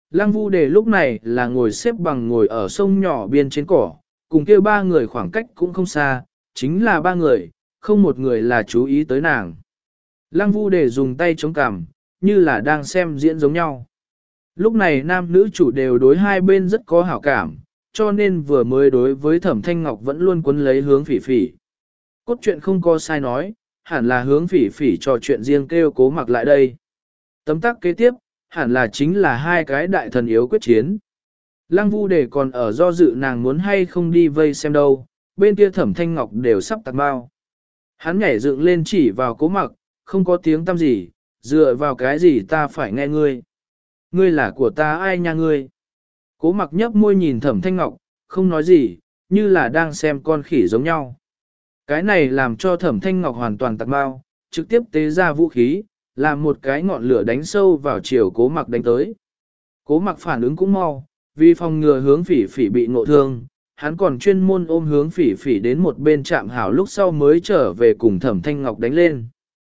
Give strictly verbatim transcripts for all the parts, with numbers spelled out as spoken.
Lăng Vu Đề lúc này là ngồi xếp bằng ngồi ở sông nhỏ biên trên cỏ, cùng kia ba người khoảng cách cũng không xa, chính là ba người, không một người là chú ý tới nàng. Lăng Vu Đề dùng tay chống cằm, như là đang xem diễn giống nhau. Lúc này nam nữ chủ đều đối hai bên rất có hảo cảm, cho nên vừa mới đối với Thẩm Thanh Ngọc vẫn luôn quấn lấy Hướng Phỉ Phỉ. Cốt truyện không có sai nói, hẳn là Hướng Phỉ Phỉ trò chuyện riêng kêu Cố Mặc lại đây. Tấm tắc kế tiếp, hẳn là chính là hai cái đại thần yếu quyết chiến. Lăng Vu Đề còn ở do dự nàng muốn hay không đi vây xem đâu, bên kia Thẩm Thanh Ngọc đều sắp tạt bao. Hắn nhảy dựng lên chỉ vào Cố Mặc, không có tiếng tăm gì, dựa vào cái gì ta phải nghe ngươi. Ngươi là của ta ai nha ngươi. Cố Mặc nhấp môi nhìn Thẩm Thanh Ngọc, không nói gì, như là đang xem con khỉ giống nhau. Cái này làm cho Thẩm Thanh Ngọc hoàn toàn tạt bao, trực tiếp tế ra vũ khí, làm một cái ngọn lửa đánh sâu vào chiều Cố Mặc đánh tới. Cố Mặc phản ứng cũng mau, vì phòng ngừa Hướng Phỉ Phỉ bị ngộ thương, hắn còn chuyên môn ôm Hướng Phỉ Phỉ đến một bên chạm hảo lúc sau mới trở về cùng Thẩm Thanh Ngọc đánh lên.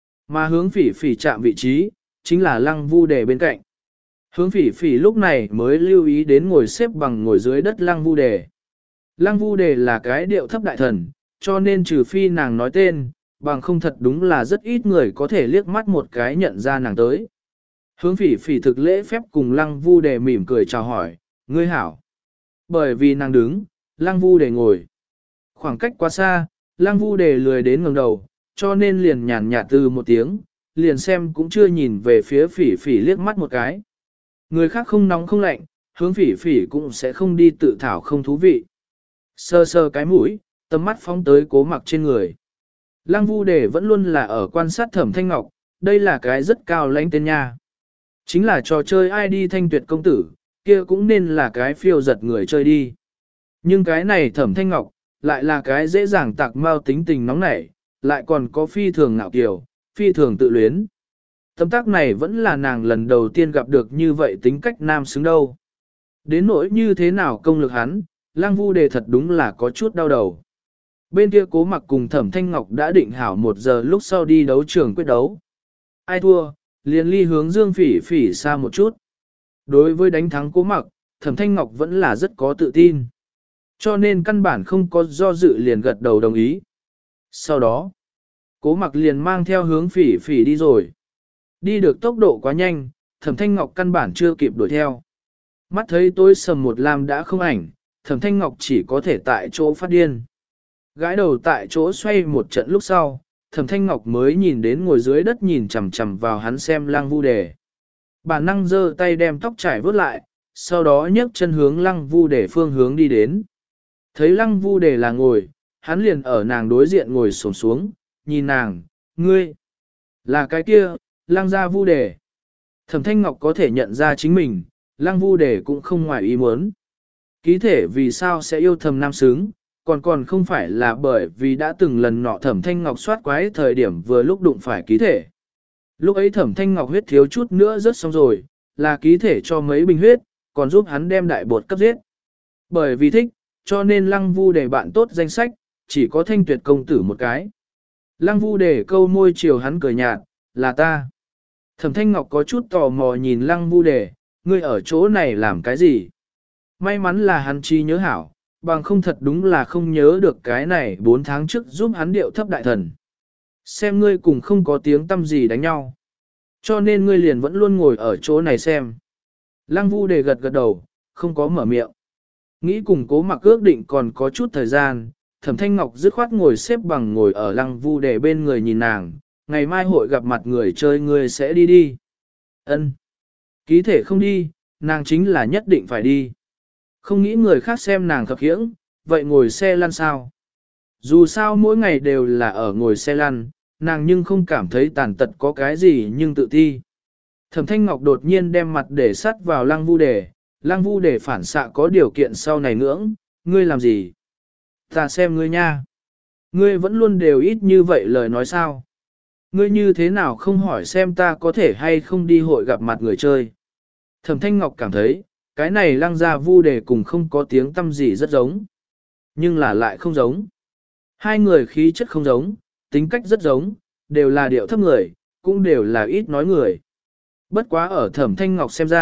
Mà Hướng Phỉ Phỉ chạm vị trí, chính là Lăng Vu Đề bên cạnh. Hướng Phỉ Phỉ lúc này mới lưu ý đến ngồi xếp bằng ngồi dưới đất Lăng Vu Đề. Lăng Vu Đề là cái điệu thấp đại thần, cho nên trừ phi nàng nói tên, bằng không thật đúng là rất ít người có thể liếc mắt một cái nhận ra nàng tới. Hướng Phỉ Phỉ thực lễ phép cùng Lăng Vu Đề mỉm cười chào hỏi, ngươi hảo. Bởi vì nàng đứng, Lăng Vu Đề ngồi. Khoảng cách quá xa, Lăng Vu Đề lười đến ngẩng đầu, cho nên liền nhàn nhạt từ một tiếng, liền xem cũng chưa nhìn về phía Phỉ Phỉ liếc mắt một cái. Người khác không nóng không lạnh, Hướng Phỉ Phỉ cũng sẽ không đi tự thảo không thú vị. Sơ sơ cái mũi, tầm mắt phóng tới Cố Mặc trên người. Lăng Vu Đề vẫn luôn là ở quan sát Thẩm Thanh Ngọc, đây là cái rất cao lãnh tên nha. Chính là trò chơi ai đi thanh tuyệt công tử, kia cũng nên là cái phiêu giật người chơi đi. Nhưng cái này Thẩm Thanh Ngọc, lại là cái dễ dàng tạc mau tính tình nóng nảy, lại còn có phi thường ngạo kiều, phi thường tự luyến. Tấm tác này vẫn là nàng lần đầu tiên gặp được như vậy tính cách nam xứng đâu. Đến nỗi như thế nào công lực hắn, Lăng Vu Đề thật đúng là có chút đau đầu. Bên kia Cố Mặc cùng Thẩm Thanh Ngọc đã định hảo một giờ lúc sau đi đấu trường quyết đấu. Ai thua, liền ly hướng Dương Phỉ Phỉ xa một chút. Đối với đánh thắng Cố Mặc, Thẩm Thanh Ngọc vẫn là rất có tự tin. Cho nên căn bản không có do dự liền gật đầu đồng ý. Sau đó, Cố Mặc liền mang theo Hướng Phỉ Phỉ đi rồi. Đi được tốc độ quá nhanh, Thẩm Thanh Ngọc căn bản chưa kịp đuổi theo. Mắt thấy tối sầm một lam đã không ảnh, Thẩm Thanh Ngọc chỉ có thể tại chỗ phát điên. Gái đầu tại chỗ xoay một trận lúc sau, Thẩm Thanh Ngọc mới nhìn đến ngồi dưới đất nhìn chằm chằm vào hắn xem Lăng Vu Đề. Bản năng giơ tay đem tóc trải vớt lại, sau đó nhấc chân hướng Lăng Vu Đề phương hướng đi đến. Thấy Lăng Vu Đề là ngồi, hắn liền ở nàng đối diện ngồi xổm xuống, nhìn nàng, ngươi, là cái kia, Lăng gia Vu Đề. Thẩm Thanh Ngọc có thể nhận ra chính mình, Lăng Vu Đề cũng không ngoài ý muốn. Ký thể vì sao sẽ yêu thầm nam xứng, còn còn không phải là bởi vì đã từng lần nọ Thẩm Thanh Ngọc soát quái thời điểm vừa lúc đụng phải ký thể. Lúc ấy Thẩm Thanh Ngọc huyết thiếu chút nữa rớt xong rồi, là ký thể cho mấy bình huyết, còn giúp hắn đem đại bột cấp giết. Bởi vì thích, cho nên Lăng Vu Đề bạn tốt danh sách, chỉ có Thanh Tuyệt công tử một cái. Lăng Vu Đề câu môi chiều hắn cười nhạt, là ta. Thẩm Thanh Ngọc có chút tò mò nhìn Lăng Vu Đề, ngươi ở chỗ này làm cái gì? May mắn là hắn chi nhớ hảo, bằng không thật đúng là không nhớ được cái này bốn tháng trước giúp hắn điệu thấp đại thần. Xem ngươi cùng không có tiếng tâm gì đánh nhau. Cho nên ngươi liền vẫn luôn ngồi ở chỗ này xem. Lăng Vu Đề gật gật đầu, không có mở miệng. Nghĩ cùng Cố Mặc ước định còn có chút thời gian, Thẩm Thanh Ngọc dứt khoát ngồi xếp bằng ngồi ở Lăng Vu Đề bên người nhìn nàng, ngày mai hội gặp mặt người chơi ngươi sẽ đi đi. Ân. Ký thể không đi, nàng chính là nhất định phải đi. Không nghĩ người khác xem nàng khập khiễng, vậy ngồi xe lăn sao? Dù sao mỗi ngày đều là ở ngồi xe lăn, nàng nhưng không cảm thấy tàn tật có cái gì nhưng tự ti. Thẩm Thanh Ngọc đột nhiên đem mặt để sắt vào Lăng Vu Đề, Lăng Vu Đề phản xạ có điều kiện sau này ngưỡng, ngươi làm gì? Ta xem ngươi nha. Ngươi vẫn luôn đều ít như vậy lời nói sao? Ngươi như thế nào không hỏi xem ta có thể hay không đi hội gặp mặt người chơi? Thẩm Thanh Ngọc cảm thấy, cái này Lăng gia Vu Đề cùng không có tiếng tâm gì rất giống. Nhưng là lại không giống. Hai người khí chất không giống, tính cách rất giống, đều là điệu thấp người, cũng đều là ít nói người. Bất quá ở Thẩm Thanh Ngọc xem ra,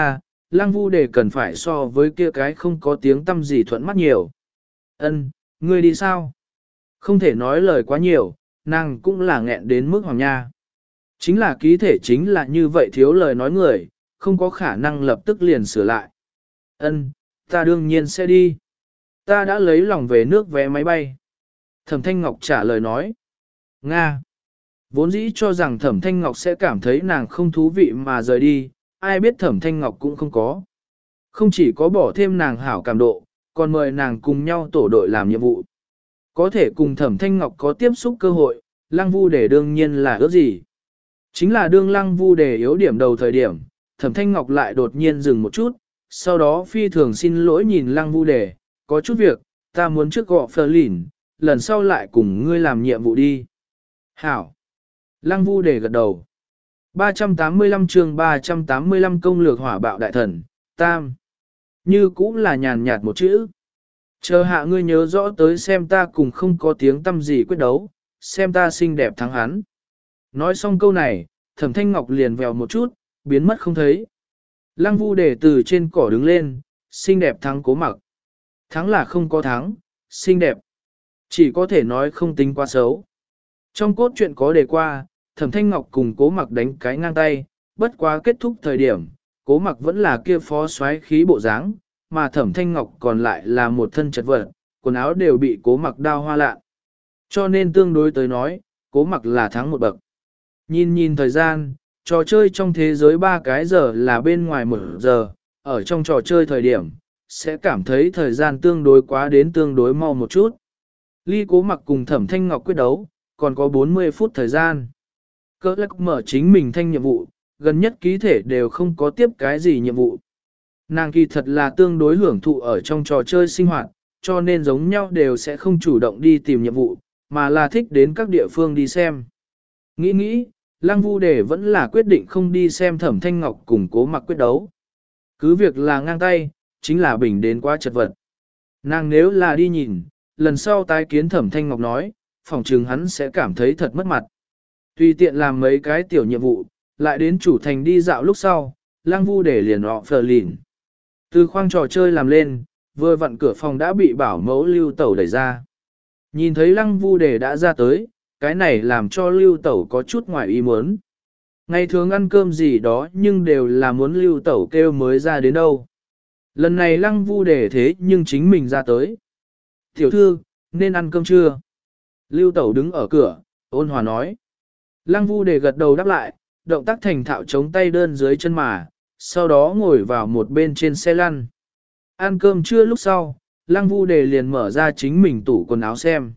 Lăng Vu Đề cần phải so với kia cái không có tiếng tâm gì thuận mắt nhiều. Ân, ngươi đi sao? Không thể nói lời quá nhiều, nàng cũng là nghẹn đến mức hoàng nha. Chính là ký thể chính là như vậy thiếu lời nói người, không có khả năng lập tức liền sửa lại. Ân, ta đương nhiên sẽ đi. Ta đã lấy lòng về nước vé máy bay. Thẩm Thanh Ngọc trả lời nói. Nga. Vốn dĩ cho rằng Thẩm Thanh Ngọc sẽ cảm thấy nàng không thú vị mà rời đi, ai biết Thẩm Thanh Ngọc cũng không có. Không chỉ có bỏ thêm nàng hảo cảm độ, còn mời nàng cùng nhau tổ đội làm nhiệm vụ. Có thể cùng Thẩm Thanh Ngọc có tiếp xúc cơ hội, Lăng Vu Đề đương nhiên là ước gì. Chính là đương Lăng Vu Đề yếu điểm đầu thời điểm, Thẩm Thanh Ngọc lại đột nhiên dừng một chút, sau đó phi thường xin lỗi nhìn Lăng Vu Đề, có chút việc, ta muốn trước gọi Phờ Lìn, lần sau lại cùng ngươi làm nhiệm vụ đi. Hảo. Lăng Vu Đề gật đầu. ba trăm tám mươi lăm chương ba trăm tám mươi lăm công lược hỏa bạo đại thần, tam. Như cũng là nhàn nhạt một chữ. Chờ hạ ngươi nhớ rõ tới xem ta cùng không có tiếng tâm gì quyết đấu, xem ta xinh đẹp thắng hắn. Nói xong câu này, Thẩm Thanh Ngọc liền vèo một chút, biến mất không thấy. Lăng Vu Đề từ trên cỏ đứng lên, xinh đẹp thắng Cố Mặc. Thắng là không có thắng, xinh đẹp. Chỉ có thể nói không tính quá xấu. Trong cốt truyện có đề qua, Thẩm Thanh Ngọc cùng Cố Mặc đánh cái ngang tay, bất quá kết thúc thời điểm, Cố Mặc vẫn là kia phó xoáy khí bộ dáng, mà Thẩm Thanh Ngọc còn lại là một thân chật vật, quần áo đều bị Cố Mặc đao hoa lạ. Cho nên tương đối tới nói, Cố Mặc là thắng một bậc. Nhìn nhìn thời gian, trò chơi trong thế giới ba cái giờ là bên ngoài một giờ, ở trong trò chơi thời điểm, sẽ cảm thấy thời gian tương đối quá đến tương đối mau một chút. Ly Cố Mặc cùng Thẩm Thanh Ngọc quyết đấu, còn có bốn mươi phút thời gian. Cơ lắc mở chính mình thanh nhiệm vụ, gần nhất ký thể đều không có tiếp cái gì nhiệm vụ. Nàng kỳ thật là tương đối hưởng thụ ở trong trò chơi sinh hoạt, cho nên giống nhau đều sẽ không chủ động đi tìm nhiệm vụ, mà là thích đến các địa phương đi xem. Nghĩ nghĩ, Lăng Vu Đề vẫn là quyết định không đi xem Thẩm Thanh Ngọc cùng Cố Mặc quyết đấu. Cứ việc là ngang tay, chính là bình đến quá chật vật. Nàng nếu là đi nhìn, lần sau tái kiến Thẩm Thanh Ngọc nói, phỏng chừng hắn sẽ cảm thấy thật mất mặt. Tùy tiện làm mấy cái tiểu nhiệm vụ, lại đến chủ thành đi dạo lúc sau, Lăng Vu Đề liền họ phờ lìn. Từ khoang trò chơi làm lên, vừa vặn cửa phòng đã bị bảo mẫu Lưu Tẩu đẩy ra. Nhìn thấy Lăng Vu Đề đã ra tới, cái này làm cho Lưu Tẩu có chút ngoài ý muốn. Ngày thường ăn cơm gì đó nhưng đều là muốn Lưu Tẩu kêu mới ra đến đâu. Lần này Lăng Vu Đề thế nhưng chính mình ra tới. Tiểu thư, nên ăn cơm chưa? Lưu Tẩu đứng ở cửa, ôn hòa nói. Lăng Vu Đề gật đầu đáp lại, động tác thành thạo chống tay đơn dưới chân mà, sau đó ngồi vào một bên trên xe lăn. Ăn cơm trưa lúc sau, Lăng Vu Đề liền mở ra chính mình tủ quần áo xem.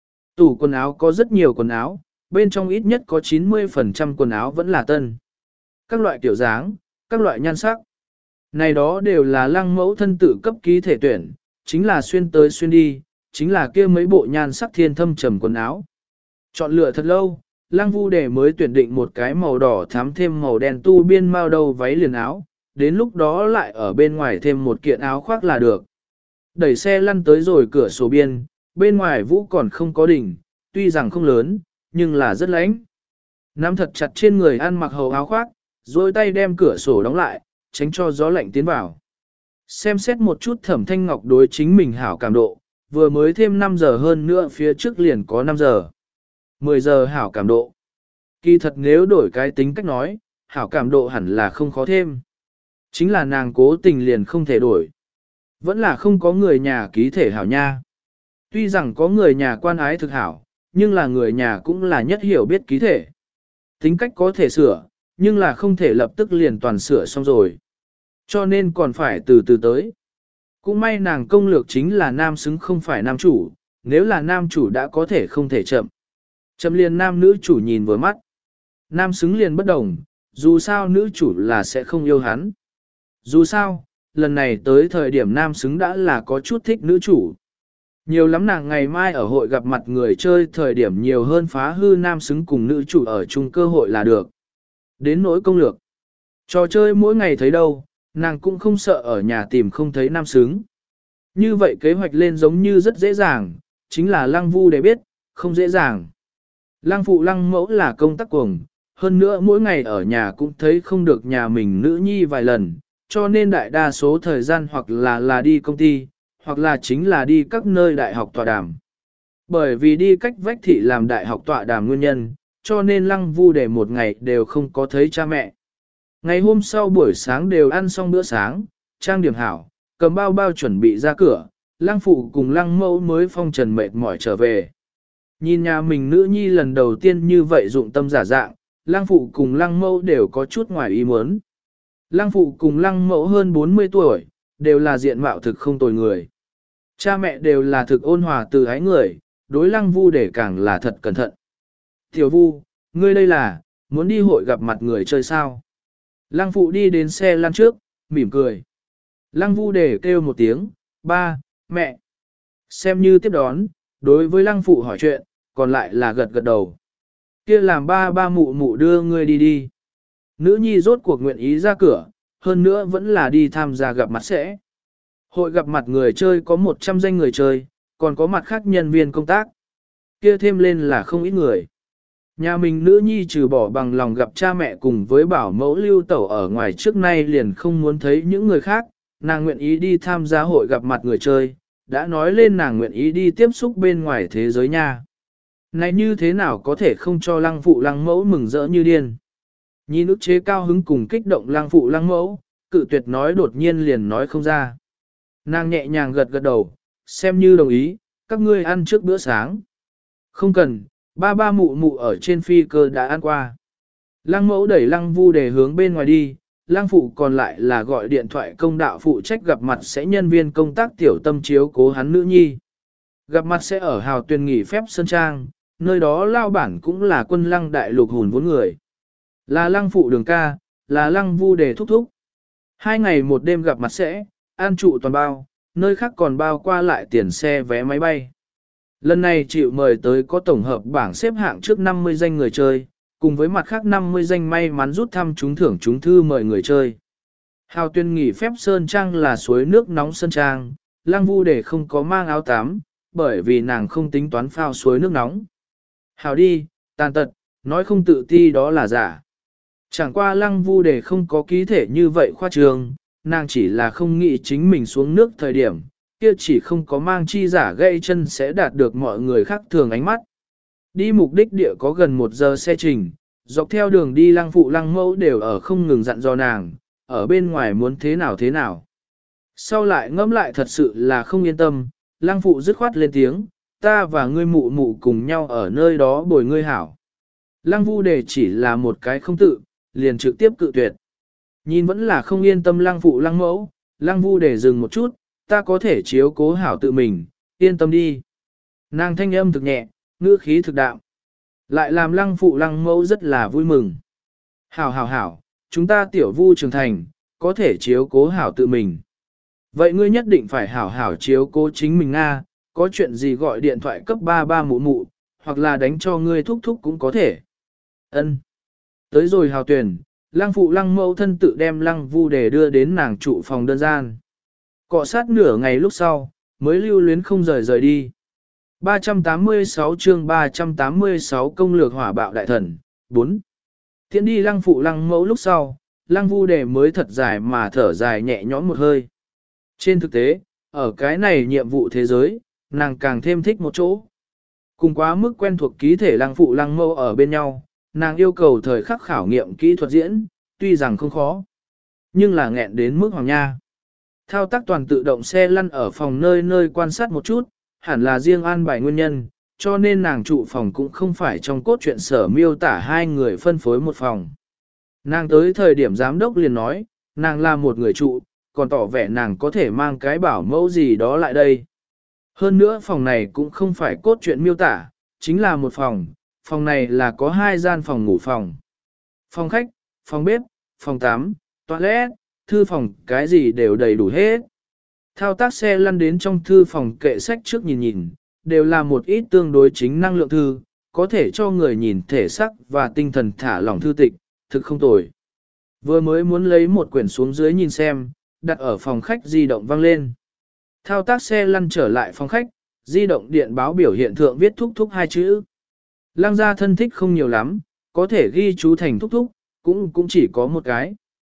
Tủ quần áo có rất nhiều quần áo, bên trong ít nhất có chín mươi phần trăm quần áo vẫn là tân. Các loại kiểu dáng, các loại nhan sắc. Này đó đều là Lăng mẫu thân tự cấp ký thể tuyển, chính là xuyên tới xuyên đi, chính là kia mấy bộ nhan sắc thiên thâm trầm quần áo. Chọn lựa thật lâu, Lăng Vu Đề mới tuyển định một cái màu đỏ thám thêm màu đen tu biên mao đầu váy liền áo, đến lúc đó lại ở bên ngoài thêm một kiện áo khoác là được. Đẩy xe lăn tới rồi cửa sổ biên, bên ngoài vũ còn không có đỉnh, tuy rằng không lớn, nhưng là rất lạnh. Nắm thật chặt trên người ăn mặc hầu áo khoác, rồi tay đem cửa sổ đóng lại, tránh cho gió lạnh tiến vào. Xem xét một chút Thẩm Thanh Ngọc đối chính mình hảo cảm độ, vừa mới thêm năm giờ hơn nữa phía trước liền có năm giờ. mười giờ hảo cảm độ. Kỳ thật nếu đổi cái tính cách nói, hảo cảm độ hẳn là không khó thêm. Chính là nàng cố tình liền không thể đổi. Vẫn là không có người nhà ký thể hảo nha. Tuy rằng có người nhà quan ái thực hảo, nhưng là người nhà cũng là nhất hiểu biết ký thể. Tính cách có thể sửa, nhưng là không thể lập tức liền toàn sửa xong rồi. Cho nên còn phải từ từ tới. Cũng may nàng công lược chính là nam xứng không phải nam chủ, nếu là nam chủ đã có thể không thể chậm. Chậm liền nam nữ chủ nhìn vừa mắt. Nam xứng liền bất đồng, dù sao nữ chủ là sẽ không yêu hắn. Dù sao, lần này tới thời điểm nam xứng đã là có chút thích nữ chủ. Nhiều lắm nàng ngày mai ở hội gặp mặt người chơi thời điểm nhiều hơn phá hư nam xứng cùng nữ chủ ở chung cơ hội là được. Đến nỗi công lược. Trò chơi mỗi ngày thấy đâu, nàng cũng không sợ ở nhà tìm không thấy nam xứng. Như vậy kế hoạch lên giống như rất dễ dàng, chính là Lăng Vu để biết, không dễ dàng. Lăng phụ lăng mẫu là công tác cuồng, hơn nữa mỗi ngày ở nhà cũng thấy không được nhà mình nữ nhi vài lần, cho nên đại đa số thời gian hoặc là là đi công ty, hoặc là chính là đi các nơi đại học tọa đàm. Bởi vì đi cách vách thị làm đại học tọa đàm nguyên nhân, cho nên Lăng Vu Đề một ngày đều không có thấy cha mẹ. Ngày hôm sau buổi sáng đều ăn xong bữa sáng, trang điểm hảo, cầm bao bao chuẩn bị ra cửa, Lăng Phụ cùng Lăng Mẫu mới phong trần mệt mỏi trở về. Nhìn nhà mình nữ nhi lần đầu tiên như vậy dụng tâm giả dạng, Lăng Phụ cùng Lăng Mẫu đều có chút ngoài ý muốn. Lăng Phụ cùng Lăng Mẫu hơn bốn mươi tuổi, đều là diện mạo thực không tồi người. Cha mẹ đều là thực ôn hòa từ ái người, đối Lăng Vu để càng là thật cẩn thận. Tiểu Vu, ngươi đây là, muốn đi hội gặp mặt người chơi sao? Lăng Phụ đi đến xe lăn trước, mỉm cười. Lăng Vu để kêu một tiếng, ba, mẹ. Xem như tiếp đón, đối với Lăng Phụ hỏi chuyện, còn lại là gật gật đầu. Kia làm ba ba mụ mụ đưa ngươi đi đi. Nữ nhi rốt cuộc nguyện ý ra cửa, hơn nữa vẫn là đi tham gia gặp mặt sẽ. Hội gặp mặt người chơi có một trăm danh người chơi, còn có mặt khác nhân viên công tác. Kia thêm lên là không ít người. Nhà mình nữ nhi trừ bỏ bằng lòng gặp cha mẹ cùng với bảo mẫu lưu tẩu ở ngoài trước nay liền không muốn thấy những người khác, nàng nguyện ý đi tham gia hội gặp mặt người chơi, đã nói lên nàng nguyện ý đi tiếp xúc bên ngoài thế giới nha. Này như thế nào có thể không cho Lăng Phụ Lăng Mẫu mừng rỡ như điên. Nhìn ức chế cao hứng cùng kích động Lăng Phụ Lăng Mẫu, cự tuyệt nói đột nhiên liền nói không ra. Nàng nhẹ nhàng gật gật đầu, xem như đồng ý, các ngươi ăn trước bữa sáng. Không cần, ba ba mụ mụ ở trên phi cơ đã ăn qua. Lăng Mẫu đẩy Lăng Vu để hướng bên ngoài đi, Lăng Phụ còn lại là gọi điện thoại công đạo phụ trách gặp mặt sẽ nhân viên công tác tiểu tâm chiếu cố hắn nữ nhi. Gặp mặt sẽ ở Hào Tuyền nghỉ phép Sơn Trang, nơi đó lao bản cũng là quân Lăng đại lục hùn vốn người. Là Lăng Phụ đường ca, là Lăng Vu đề thúc thúc. Hai ngày một đêm gặp mặt sẽ, an trụ toàn bao, nơi khác còn bao qua lại tiền xe vé máy bay. Lần này chịu mời tới có tổng hợp bảng xếp hạng trước năm mươi danh người chơi, cùng với mặt khác năm mươi danh may mắn rút thăm trúng thưởng trúng thư mời người chơi. Hào Tuyên nghỉ phép Sơn Trang là suối nước nóng Sơn Trang, Lăng Vu để không có mang áo tắm, bởi vì nàng không tính toán phao suối nước nóng. Hào đi, tàn tật, nói không tự ti đó là giả. Chẳng qua Lăng Vu để không có ký thể như vậy khoa trương, nàng chỉ là không nghĩ chính mình xuống nước thời điểm, kia chỉ không có mang chi giả gây chân sẽ đạt được mọi người khác thường ánh mắt. Đi mục đích địa có gần một giờ xe trình, dọc theo đường đi Lăng Phụ Lăng Mẫu đều ở không ngừng dặn dò nàng, ở bên ngoài muốn thế nào thế nào. Sau lại ngẫm lại thật sự là không yên tâm, Lăng Phụ dứt khoát lên tiếng, ta và ngươi mụ mụ cùng nhau ở nơi đó bồi ngươi hảo. Lăng Vu đề chỉ là một cái không tự, liền trực tiếp cự tuyệt. Nhìn vẫn là không yên tâm Lăng Phụ Lăng Mẫu, Lăng Vu đề dừng một chút, ta có thể chiếu cố hảo tự mình, yên tâm đi. Nàng thanh âm thực nhẹ, ngữ khí thực đạm, lại làm Lăng Phụ Lăng Mẫu rất là vui mừng. Hảo hảo hảo, chúng ta tiểu Vu trưởng thành, có thể chiếu cố hảo tự mình. Vậy ngươi nhất định phải hảo hảo chiếu cố chính mình Nga, có chuyện gì gọi điện thoại cấp ba ba mụ mụ, hoặc là đánh cho ngươi thúc thúc cũng có thể. Ân. Tới rồi Hào Tuyền, Lăng Phụ Lăng Mẫu thân tự đem Lăng Vu để đưa đến nàng trụ phòng đơn gian. Cọ sát nửa ngày lúc sau, mới lưu luyến không rời rời đi. ba trăm tám mươi sáu chương ba trăm tám mươi sáu công lược hỏa bạo đại thần, bốn. Thiện đi Lăng Phụ Lăng Mẫu lúc sau, Lăng Vu đề mới thật dài mà thở dài nhẹ nhõm một hơi. Trên thực tế, ở cái này nhiệm vụ thế giới, nàng càng thêm thích một chỗ. Cùng quá mức quen thuộc ký thể Lăng Phụ Lăng Mẫu ở bên nhau, nàng yêu cầu thời khắc khảo nghiệm kỹ thuật diễn, tuy rằng không khó, nhưng là nghẹn đến mức hoàng nha. Thao tác toàn tự động xe lăn ở phòng nơi nơi quan sát một chút, hẳn là riêng an bài nguyên nhân, cho nên nàng trụ phòng cũng không phải trong cốt truyện sở miêu tả hai người phân phối một phòng. Nàng tới thời điểm giám đốc liền nói, nàng là một người trụ, còn tỏ vẻ nàng có thể mang cái bảo mẫu gì đó lại đây. Hơn nữa phòng này cũng không phải cốt truyện miêu tả, chính là một phòng, phòng này là có hai gian phòng ngủ phòng. Phòng khách, phòng bếp, phòng tắm, toilet, thư phòng, cái gì đều đầy đủ hết. Thao tác xe lăn đến trong thư phòng kệ sách trước nhìn nhìn, đều là một ít tương đối chính năng lượng thư, có thể cho người nhìn thể sắc và tinh thần thả lỏng thư tịch, thực không tồi. Vừa mới muốn lấy một quyển xuống dưới nhìn xem, đặt ở phòng khách di động vang lên. Thao tác xe lăn trở lại phòng khách, di động điện báo biểu hiện thượng viết thúc thúc hai chữ. Lăng gia thân thích không nhiều lắm, có thể ghi chú thành thúc thúc, cũng cũng chỉ có một cái.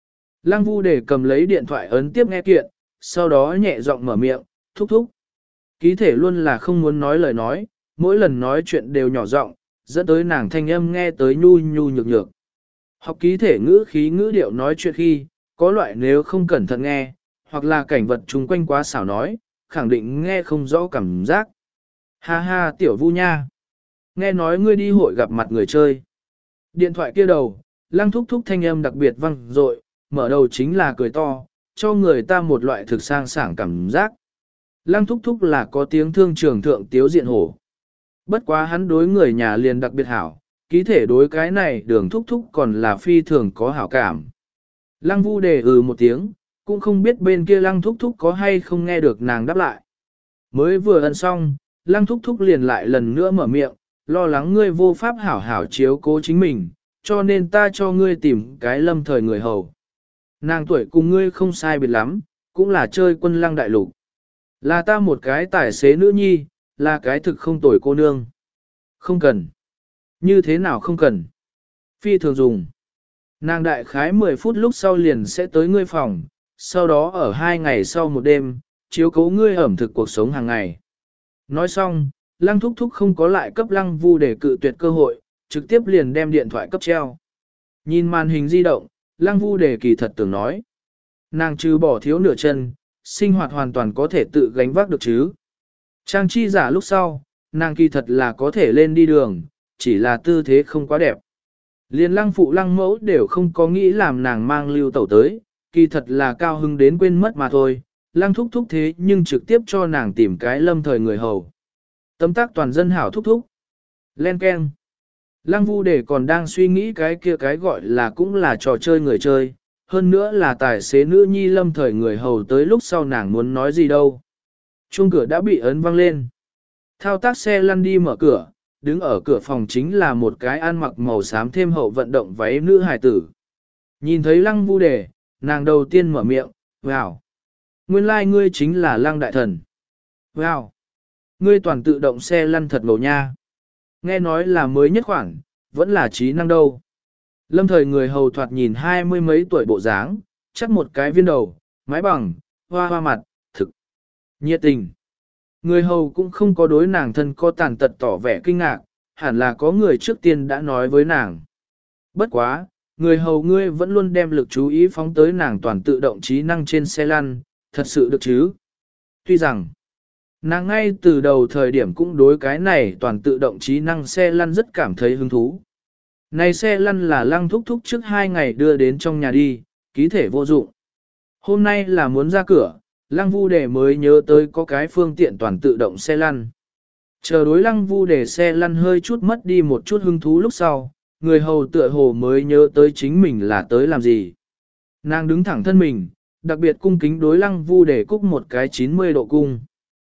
Lăng Vu Đề cầm lấy điện thoại ấn tiếp nghe kiện, sau đó nhẹ giọng mở miệng, thúc thúc. Ký thể luôn là không muốn nói lời nói, mỗi lần nói chuyện đều nhỏ giọng, dẫn tới nàng thanh âm nghe tới nhu nhu nhược nhược. Học ký thể ngữ khí ngữ điệu nói chuyện khi, có loại nếu không cẩn thận nghe, hoặc là cảnh vật chung quanh quá xảo nói, khẳng định nghe không rõ cảm giác. Ha ha tiểu Vu nha. Nghe nói ngươi đi hội gặp mặt người chơi. Điện thoại kia đầu, Lăng thúc thúc thanh âm đặc biệt vang dội, mở đầu chính là cười to, cho người ta một loại thực sang sảng cảm giác. Lăng thúc thúc là có tiếng thương trường thượng tiếu diện hổ. Bất quá hắn đối người nhà liền đặc biệt hảo, ký thể đối cái này đường thúc thúc còn là phi thường có hảo cảm. Lăng Vu Đề ừ một tiếng, cũng không biết bên kia lăng thúc thúc có hay không nghe được nàng đáp lại. Mới vừa ân xong, lăng thúc thúc liền lại lần nữa mở miệng, lo lắng ngươi vô pháp hảo hảo chiếu cố chính mình, cho nên ta cho ngươi tìm cái lâm thời người hầu. Nàng tuổi cùng ngươi không sai biệt lắm, cũng là chơi quân lăng đại lục. Là ta một cái tài xế nữ nhi, là cái thực không tồi cô nương. Không cần. Như thế nào không cần? Phi thường dùng. Nàng đại khái mười phút lúc sau liền sẽ tới ngươi phòng, sau đó ở hai ngày sau một đêm, chiếu cố ngươi ẩm thực cuộc sống hàng ngày. Nói xong, lăng thúc thúc không có lại cấp lăng Vu để cự tuyệt cơ hội, trực tiếp liền đem điện thoại cấp treo. Nhìn màn hình di động, lăng Vu để kỳ thật tưởng nói. Nàng trừ bỏ thiếu nửa chân, sinh hoạt hoàn toàn có thể tự gánh vác được chứ. Trang chi giả lúc sau, nàng kỳ thật là có thể lên đi đường, chỉ là tư thế không quá đẹp. Liên lăng phụ lăng mẫu đều không có nghĩ làm nàng mang lưu tẩu tới, kỳ thật là cao hứng đến quên mất mà thôi, lăng thúc thúc thế nhưng trực tiếp cho nàng tìm cái lâm thời người hầu. Tấm tác toàn dân hảo thúc thúc. Len keng. Lăng Vu để còn đang suy nghĩ cái kia cái gọi là cũng là trò chơi người chơi, hơn nữa là tài xế nữ nhi lâm thời người hầu tới lúc sau nàng muốn nói gì đâu. Chuông cửa đã bị ấn vang lên. Thao tác xe lăn đi mở cửa, đứng ở cửa phòng chính là một cái ăn mặc màu xám thêm hậu vận động váy nữ hài tử. Nhìn thấy Lăng Vu Đề, nàng đầu tiên mở miệng, wow. Nguyên lai like ngươi chính là Lăng Đại Thần. Wow. Ngươi toàn tự động xe lăn thật ngầu nha. Nghe nói là mới nhất khoản, vẫn là trí năng đâu. Lâm thời người hầu thoạt nhìn hai mươi mấy tuổi bộ dáng, chắc một cái viên đầu, mái bằng, hoa hoa mặt, thực nhiệt tình. Người hầu cũng không có đối nàng thân có tàn tật tỏ vẻ kinh ngạc, hẳn là có người trước tiên đã nói với nàng. Bất quá, người hầu ngươi vẫn luôn đem lực chú ý phóng tới nàng toàn tự động trí năng trên xe lăn, thật sự được chứ. Tuy rằng, nàng ngay từ đầu thời điểm cũng đối cái này toàn tự động trí năng xe lăn rất cảm thấy hứng thú. Này xe lăn là lăng thúc thúc trước hai ngày đưa đến trong nhà đi, ký thể vô dụng. Hôm nay là muốn ra cửa, lăng Vu đề mới nhớ tới có cái phương tiện toàn tự động xe lăn. Chờ đối lăng Vu đề xe lăn hơi chút mất đi một chút hứng thú lúc sau, người hầu tựa hồ mới nhớ tới chính mình là tới làm gì. Nàng đứng thẳng thân mình, đặc biệt cung kính đối lăng Vu đề cúc một cái chín mươi độ cung.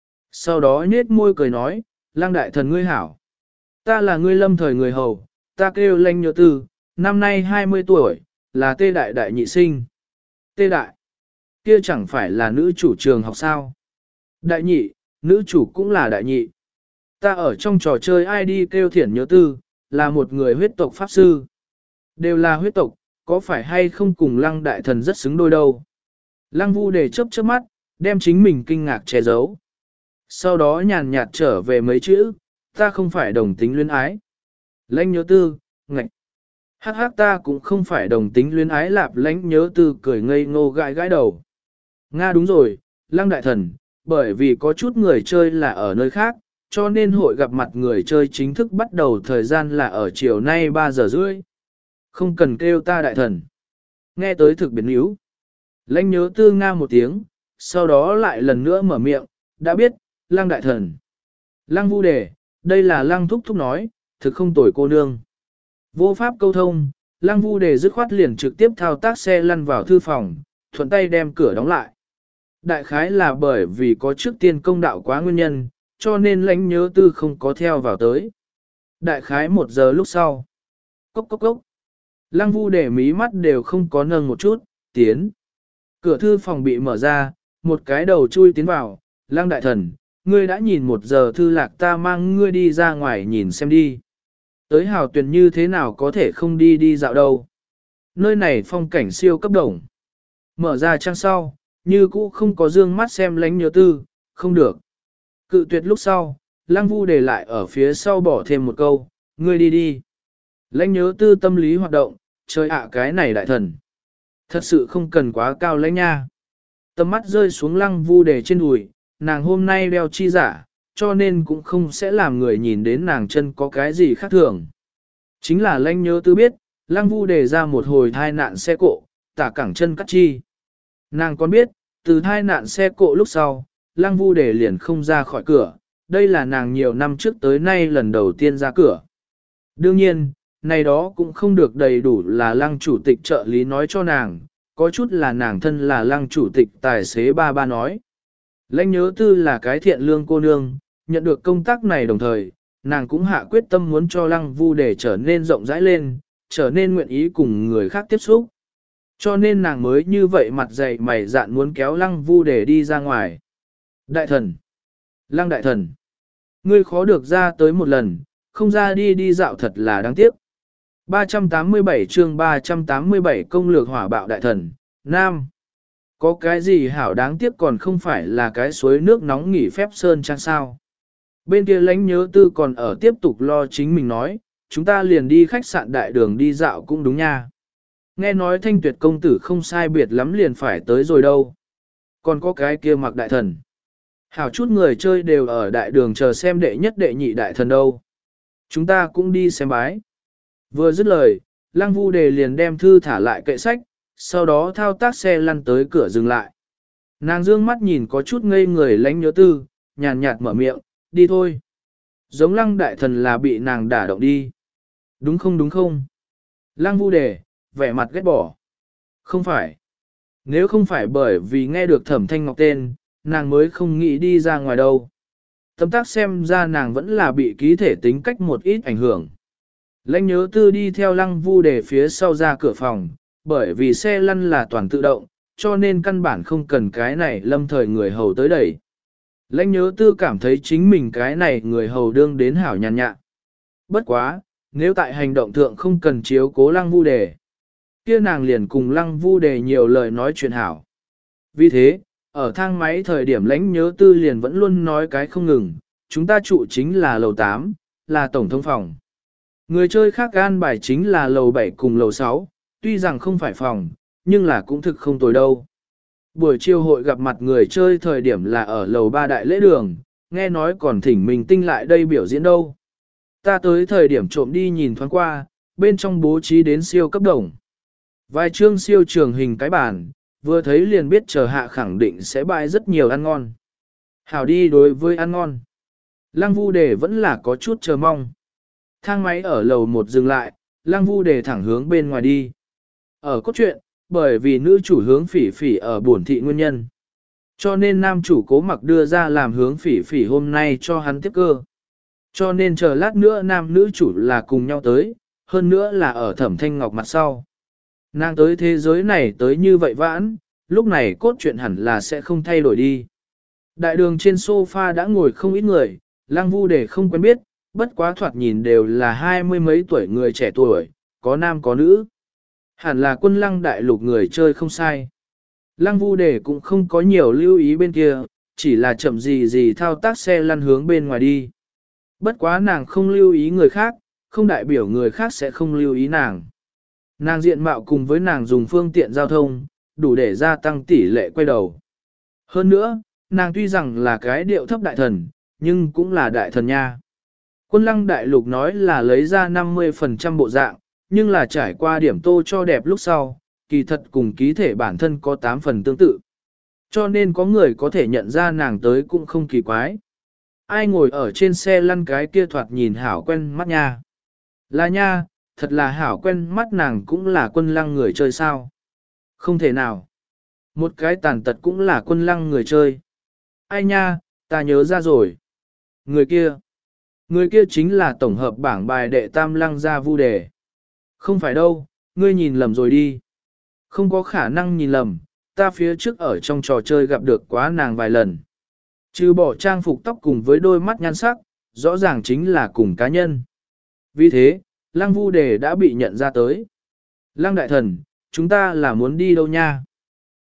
Sau đó nhếch môi cười nói, lăng đại thần ngươi hảo. Ta là ngươi lâm thời người hầu, ta kêu Lanh Nhớ Tư, năm nay hai mươi tuổi, là tê đại đại nhị sinh. Tê đại, kia chẳng phải là nữ chủ trường học sao. Đại nhị, nữ chủ cũng là đại nhị. Ta ở trong trò chơi ai đi kêu Thiển Nhớ Tư, là một người huyết tộc pháp sư. Đều là huyết tộc, có phải hay không cùng lăng đại thần rất xứng đôi đâu. Lăng Vu để chớp chớp mắt, đem chính mình kinh ngạc che giấu. Sau đó nhàn nhạt trở về mấy chữ, ta không phải đồng tính luyến ái. Lãnh Nhớ Tư, ngạch. Hắc hắc ta cũng không phải đồng tính luyến ái lạp. Lãnh Nhớ Tư cười ngây ngô gãi gãi đầu. Nga đúng rồi, lăng đại thần, bởi vì có chút người chơi là ở nơi khác, cho nên hội gặp mặt người chơi chính thức bắt đầu thời gian là ở chiều nay ba giờ rưỡi. Không cần kêu ta đại thần. Nghe tới thực biến yếu. Lãnh Nhớ Tư nga một tiếng, sau đó lại lần nữa mở miệng, đã biết, lăng đại thần. Lăng Vu đề, đây là lăng thúc thúc nói, thực không tồi cô nương. Vô pháp câu thông, lăng Vu đề dứt khoát liền trực tiếp thao tác xe lăn vào thư phòng, thuận tay đem cửa đóng lại. Đại khái là bởi vì có trước tiên công đạo quá nguyên nhân, cho nên Lãnh Nhớ Tư không có theo vào tới. Đại khái một giờ lúc sau. Cốc cốc cốc. Lăng Vu để mí mắt đều không có nâng một chút, tiến. Cửa thư phòng bị mở ra, một cái đầu chui tiến vào, Lăng đại thần, ngươi đã nhìn một giờ thư lạc ta mang ngươi đi ra ngoài nhìn xem đi. Tới hào tuyển như thế nào có thể không đi đi dạo đâu. Nơi này phong cảnh siêu cấp đồng. Mở ra trang sau, như cũ không có dương mắt xem lánh nhớ tư, không được. Cự tuyệt lúc sau, lăng vu để lại ở phía sau bỏ thêm một câu, ngươi đi đi. Lãnh nhớ tư tâm lý hoạt động, trời ạ cái này đại thần. Thật sự không cần quá cao lãnh nha. Tầm mắt rơi xuống lăng vu để trên đùi, nàng hôm nay đeo chi giả, cho nên cũng không sẽ làm người nhìn đến nàng chân có cái gì khác thường. Chính là lãnh nhớ tư biết, lăng vu để ra một hồi thai nạn xe cộ, tả cẳng chân cắt chi. Nàng còn biết, từ thai nạn xe cộ lúc sau, lăng vu để liền không ra khỏi cửa, đây là nàng nhiều năm trước tới nay lần đầu tiên ra cửa. Đương nhiên, này đó cũng không được đầy đủ là lăng chủ tịch trợ lý nói cho nàng, có chút là nàng thân là lăng chủ tịch tài xế ba ba nói. Lãnh nhớ tư là cái thiện lương cô nương, nhận được công tác này đồng thời, nàng cũng hạ quyết tâm muốn cho lăng vu để trở nên rộng rãi lên, trở nên nguyện ý cùng người khác tiếp xúc. Cho nên nàng mới như vậy mặt dày mày dạn muốn kéo lăng vu để đi ra ngoài. Đại thần! Lăng đại thần! Ngươi khó được ra tới một lần, không ra đi đi dạo thật là đáng tiếc. ba trăm tám mươi bảy chương ba trăm tám mươi bảy công lược hỏa bạo đại thần, Nam. Có cái gì hảo đáng tiếc còn không phải là cái suối nước nóng nghỉ phép sơn trang sao. Bên kia lãnh nhớ tư còn ở tiếp tục lo chính mình nói, chúng ta liền đi khách sạn đại đường đi dạo cũng đúng nha. Nghe nói thanh tuyệt công tử không sai biệt lắm liền phải tới rồi đâu. Còn có cái kia mặc đại thần. Hảo chút người chơi đều ở đại đường chờ xem đệ nhất đệ nhị đại thần đâu. Chúng ta cũng đi xem bái. Vừa dứt lời, lăng vu đề liền đem thư thả lại kệ sách, sau đó thao tác xe lăn tới cửa dừng lại. Nàng dương mắt nhìn có chút ngây người lánh nhớ tư, nhàn nhạt mở miệng, đi thôi. Giống lăng đại thần là bị nàng đả động đi. Đúng không đúng không? Lăng vu đề, vẻ mặt ghét bỏ. Không phải. Nếu không phải bởi vì nghe được thẩm thanh ngọc tên, nàng mới không nghĩ đi ra ngoài đâu. Tấm tác xem ra nàng vẫn là bị ký thể tính cách một ít ảnh hưởng. Lãnh nhớ tư đi theo lăng vu để phía sau ra cửa phòng, bởi vì xe lăn là toàn tự động, cho nên căn bản không cần cái này lâm thời người hầu tới đẩy. Lãnh nhớ tư cảm thấy chính mình cái này người hầu đương đến hảo nhàn nhạ. Bất quá, nếu tại hành động thượng không cần chiếu cố lăng vu đề, kia nàng liền cùng lăng vu đề nhiều lời nói chuyện hảo. Vì thế, ở thang máy thời điểm lãnh nhớ tư liền vẫn luôn nói cái không ngừng, chúng ta trụ chính là lầu tám, là tổng thống phòng. Người chơi khác gan bài chính là lầu bảy cùng lầu sáu, tuy rằng không phải phòng, nhưng là cũng thực không tồi đâu. Buổi chiều hội gặp mặt người chơi thời điểm là ở lầu ba đại lễ đường, nghe nói còn thỉnh mình tinh lại đây biểu diễn đâu. Ta tới thời điểm trộm đi nhìn thoáng qua, bên trong bố trí đến siêu cấp đồng. Vài chương siêu trường hình cái bàn, vừa thấy liền biết chờ hạ khẳng định sẽ bãi rất nhiều ăn ngon. Hảo đi đối với ăn ngon. Lăng vu đề vẫn là có chút chờ mong. Thang máy ở lầu một dừng lại, lăng vu đề thẳng hướng bên ngoài đi. Ở cốt truyện, bởi vì nữ chủ hướng phỉ phỉ ở bổn thị nguyên nhân. Cho nên nam chủ cố mặc đưa ra làm hướng phỉ phỉ hôm nay cho hắn tiếp cơ. Cho nên chờ lát nữa nam nữ chủ là cùng nhau tới, hơn nữa là ở thẩm thanh ngọc mặt sau. Nàng tới thế giới này tới như vậy vãn, lúc này cốt truyện hẳn là sẽ không thay đổi đi. Đại đường trên sofa đã ngồi không ít người, lăng vu để không quen biết, bất quá thoạt nhìn đều là hai mươi mấy tuổi người trẻ tuổi, có nam có nữ. Hẳn là quân lăng đại lục người chơi không sai. Lăng vu để cũng không có nhiều lưu ý bên kia, chỉ là chậm gì gì thao tác xe lăn hướng bên ngoài đi. Bất quá nàng không lưu ý người khác, không đại biểu người khác sẽ không lưu ý nàng. Nàng diện mạo cùng với nàng dùng phương tiện giao thông, đủ để gia tăng tỷ lệ quay đầu. Hơn nữa, nàng tuy rằng là cái điệu thấp đại thần, nhưng cũng là đại thần nha. Quân lăng đại lục nói là lấy ra năm mươi phần trăm bộ dạng, nhưng là trải qua điểm tô cho đẹp lúc sau, kỳ thật cùng ký thể bản thân có tám phần tương tự. Cho nên có người có thể nhận ra nàng tới cũng không kỳ quái. Ai ngồi ở trên xe lăn cái kia thoạt nhìn hảo quen mắt nha. Là nha, thật là hảo quen mắt nàng cũng là quân lăng người chơi sao. Không thể nào. Một cái tàn tật cũng là quân lăng người chơi. Ai nha, ta nhớ ra rồi. Người kia. Người kia chính là tổng hợp bảng bài đệ tam lăng gia vu đề. Không phải đâu, ngươi nhìn lầm rồi đi. Không có khả năng nhìn lầm, ta phía trước ở trong trò chơi gặp được quá nàng vài lần. Trừ bỏ trang phục tóc cùng với đôi mắt nhan sắc, rõ ràng chính là cùng cá nhân. Vì thế, lăng vu đề đã bị nhận ra tới. Lăng đại thần, chúng ta là muốn đi đâu nha?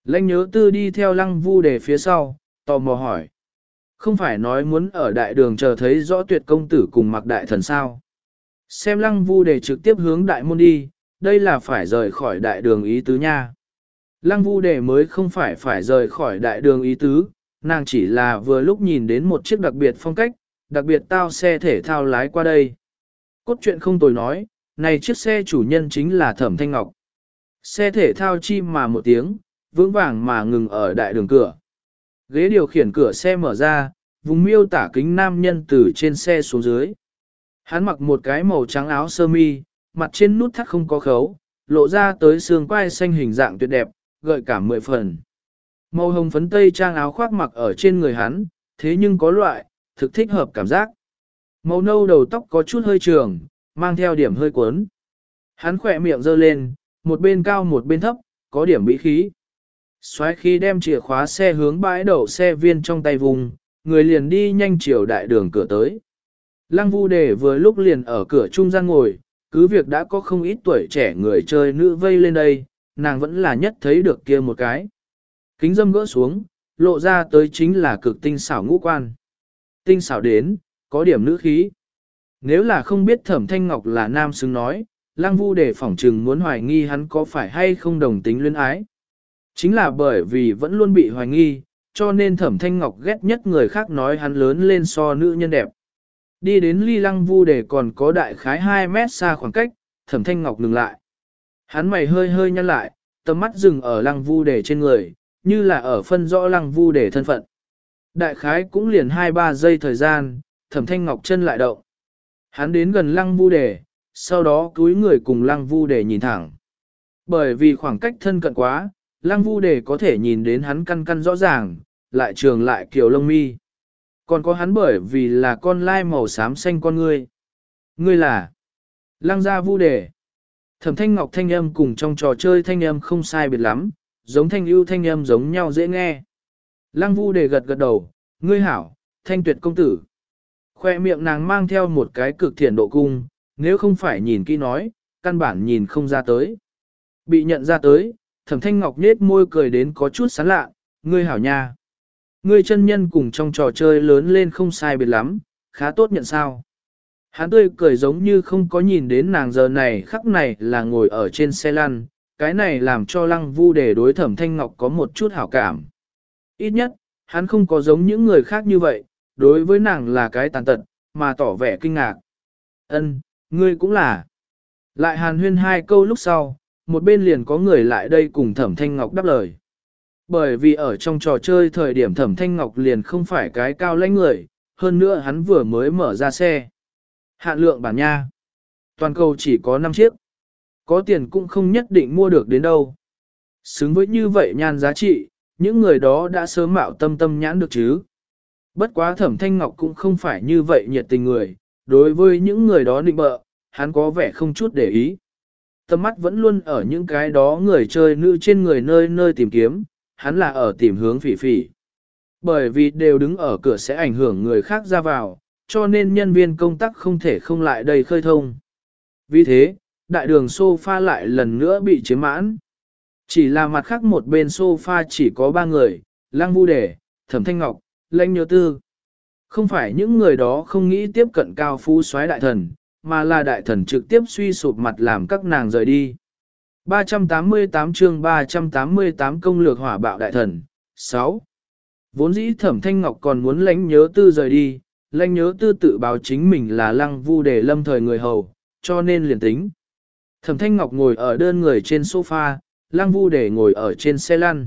Lãnh nhớ tư đi theo lăng vu đề phía sau, tò mò hỏi. Không phải nói muốn ở đại đường chờ thấy rõ tuyệt công tử cùng mặc đại thần sao. Xem lăng vu đề trực tiếp hướng đại môn đi, đây là phải rời khỏi đại đường ý tứ nha. Lăng vu đề mới không phải phải rời khỏi đại đường ý tứ, nàng chỉ là vừa lúc nhìn đến một chiếc đặc biệt phong cách, đặc biệt tao xe thể thao lái qua đây. Cốt truyện không tồi nói, này chiếc xe chủ nhân chính là Thẩm Thanh Ngọc. Xe thể thao chim mà một tiếng, vững vàng mà ngừng ở đại đường cửa. Ghế điều khiển cửa xe mở ra, vùng miêu tả kính nam nhân từ trên xe xuống dưới. Hắn mặc một cái màu trắng áo sơ mi, mặt trên nút thắt không có khấu, lộ ra tới xương quai xanh hình dạng tuyệt đẹp, gợi cảm mười phần. Màu hồng phấn tây trang áo khoác mặc ở trên người hắn, thế nhưng có loại, thực thích hợp cảm giác. Màu nâu đầu tóc có chút hơi trường, mang theo điểm hơi cuốn. Hắn khỏe miệng giơ lên, một bên cao một bên thấp, có điểm bị khí. Xoáy khi đem chìa khóa xe hướng bãi đậu xe viên trong tay vùng, người liền đi nhanh chiều đại đường cửa tới. Lăng Vu Đề vừa lúc liền ở cửa trung gian ngồi, cứ việc đã có không ít tuổi trẻ người chơi nữ vây lên đây, nàng vẫn là nhất thấy được kia một cái. Kính dâm gỡ xuống, lộ ra tới chính là cực tinh xảo ngũ quan. Tinh xảo đến, có điểm nữ khí. Nếu là không biết Thẩm Thanh Ngọc là nam xứng nói, Lăng Vu Đề phỏng trừng muốn hoài nghi hắn có phải hay không đồng tính luyến ái. Chính là bởi vì vẫn luôn bị hoài nghi, cho nên Thẩm Thanh Ngọc ghét nhất người khác nói hắn lớn lên so nữ nhân đẹp. Đi đến ly Lăng Vu Đề còn có đại khái hai mét xa khoảng cách, Thẩm Thanh Ngọc ngừng lại. Hắn mày hơi hơi nhăn lại, tầm mắt dừng ở Lăng Vu Đề trên người, như là ở phân rõ Lăng Vu Đề thân phận. Đại khái cũng liền hai ba giây thời gian, Thẩm Thanh Ngọc chân lại động. Hắn đến gần Lăng Vu Đề, sau đó cúi người cùng Lăng Vu Đề nhìn thẳng. Bởi vì khoảng cách thân cận quá, Lăng Vu Đề có thể nhìn đến hắn căn căn rõ ràng, lại trường lại kiểu lông mi. Còn có hắn bởi vì là con lai màu xám xanh con ngươi. Ngươi là Lăng gia Vu Đề. Thẩm Thanh Ngọc thanh âm cùng trong trò chơi thanh âm không sai biệt lắm, giống thanh ưu thanh âm giống nhau dễ nghe. Lăng Vu Đề gật gật đầu, ngươi hảo, Thanh Tuyệt công tử. Khoe miệng nàng mang theo một cái cực thiện độ cung, nếu không phải nhìn kỹ nói, căn bản nhìn không ra tới. Bị nhận ra tới, Thẩm Thanh Ngọc nết môi cười đến có chút sán lạ, ngươi hảo nha. Ngươi chân nhân cùng trong trò chơi lớn lên không sai biệt lắm, khá tốt nhận sao. Hắn tươi cười giống như không có nhìn đến nàng giờ này khắc này là ngồi ở trên xe lăn, cái này làm cho Lăng Vu Đề đối Thẩm Thanh Ngọc có một chút hảo cảm. Ít nhất, hắn không có giống những người khác như vậy, đối với nàng là cái tàn tật, mà tỏ vẻ kinh ngạc. Ân, ngươi cũng là. Lại hàn huyên hai câu lúc sau, một bên liền có người lại đây cùng Thẩm Thanh Ngọc đáp lời. Bởi vì ở trong trò chơi thời điểm Thẩm Thanh Ngọc liền không phải cái cao lãnh người, hơn nữa hắn vừa mới mở ra xe. Hạn lượng bản nha. Toàn cầu chỉ có năm chiếc. Có tiền cũng không nhất định mua được đến đâu. Xứng với như vậy nhan giá trị, những người đó đã sớm mạo tâm tâm nhãn được chứ. Bất quá Thẩm Thanh Ngọc cũng không phải như vậy nhiệt tình người, đối với những người đó định bợ, hắn có vẻ không chút để ý. Tâm mắt vẫn luôn ở những cái đó người chơi nữ trên người nơi nơi tìm kiếm, hắn là ở tìm hướng Phỉ Phỉ. Bởi vì đều đứng ở cửa sẽ ảnh hưởng người khác ra vào, cho nên nhân viên công tác không thể không lại đây khơi thông. Vì thế, đại đường sofa lại lần nữa bị chiếm mãn. Chỉ là mặt khác một bên sofa chỉ có ba người, Lăng Vu Đề, Thẩm Thanh Ngọc, Lãnh Nhớ Tư. Không phải những người đó không nghĩ tiếp cận cao phú soái đại thần, mà là đại thần trực tiếp suy sụp mặt làm các nàng rời đi. ba trăm tám mươi tám chương ba trăm tám mươi tám công lược hỏa bạo đại thần. sáu. Vốn dĩ Thẩm Thanh Ngọc còn muốn Lãnh Nhớ Tư rời đi, Lãnh Nhớ Tư tự báo chính mình là Lăng Vu Đề lâm thời người hầu, cho nên liền tính. Thẩm Thanh Ngọc ngồi ở đơn người trên sofa, Lăng Vu Đề ngồi ở trên xe lăn.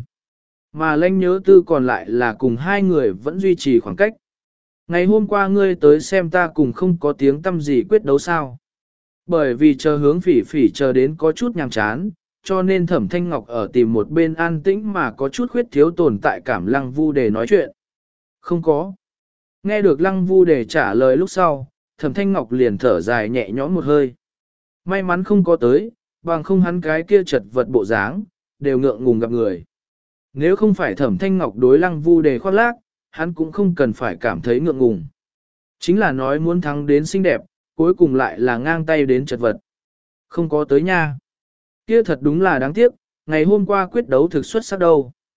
Mà Lãnh Nhớ Tư còn lại là cùng hai người vẫn duy trì khoảng cách. Ngày hôm qua ngươi tới xem ta cùng không có tiếng tâm gì quyết đấu sao. Bởi vì chờ hướng Phỉ Phỉ chờ đến có chút nhàm chán, cho nên Thẩm Thanh Ngọc ở tìm một bên an tĩnh mà có chút khuyết thiếu tồn tại cảm Lăng Vu Đề nói chuyện. Không có. Nghe được Lăng Vu Đề trả lời lúc sau, Thẩm Thanh Ngọc liền thở dài nhẹ nhõm một hơi. May mắn không có tới, bằng không hắn cái kia chật vật bộ dáng, đều ngượng ngùng gặp người. Nếu không phải Thẩm Thanh Ngọc đối Lăng Vu Đề khoác lác, hắn cũng không cần phải cảm thấy ngượng ngùng. Chính là nói muốn thắng đến xinh đẹp, cuối cùng lại là ngang tay đến chật vật. Không có tới nha. Kia thật đúng là đáng tiếc, ngày hôm qua quyết đấu thực xuất sắc đâu.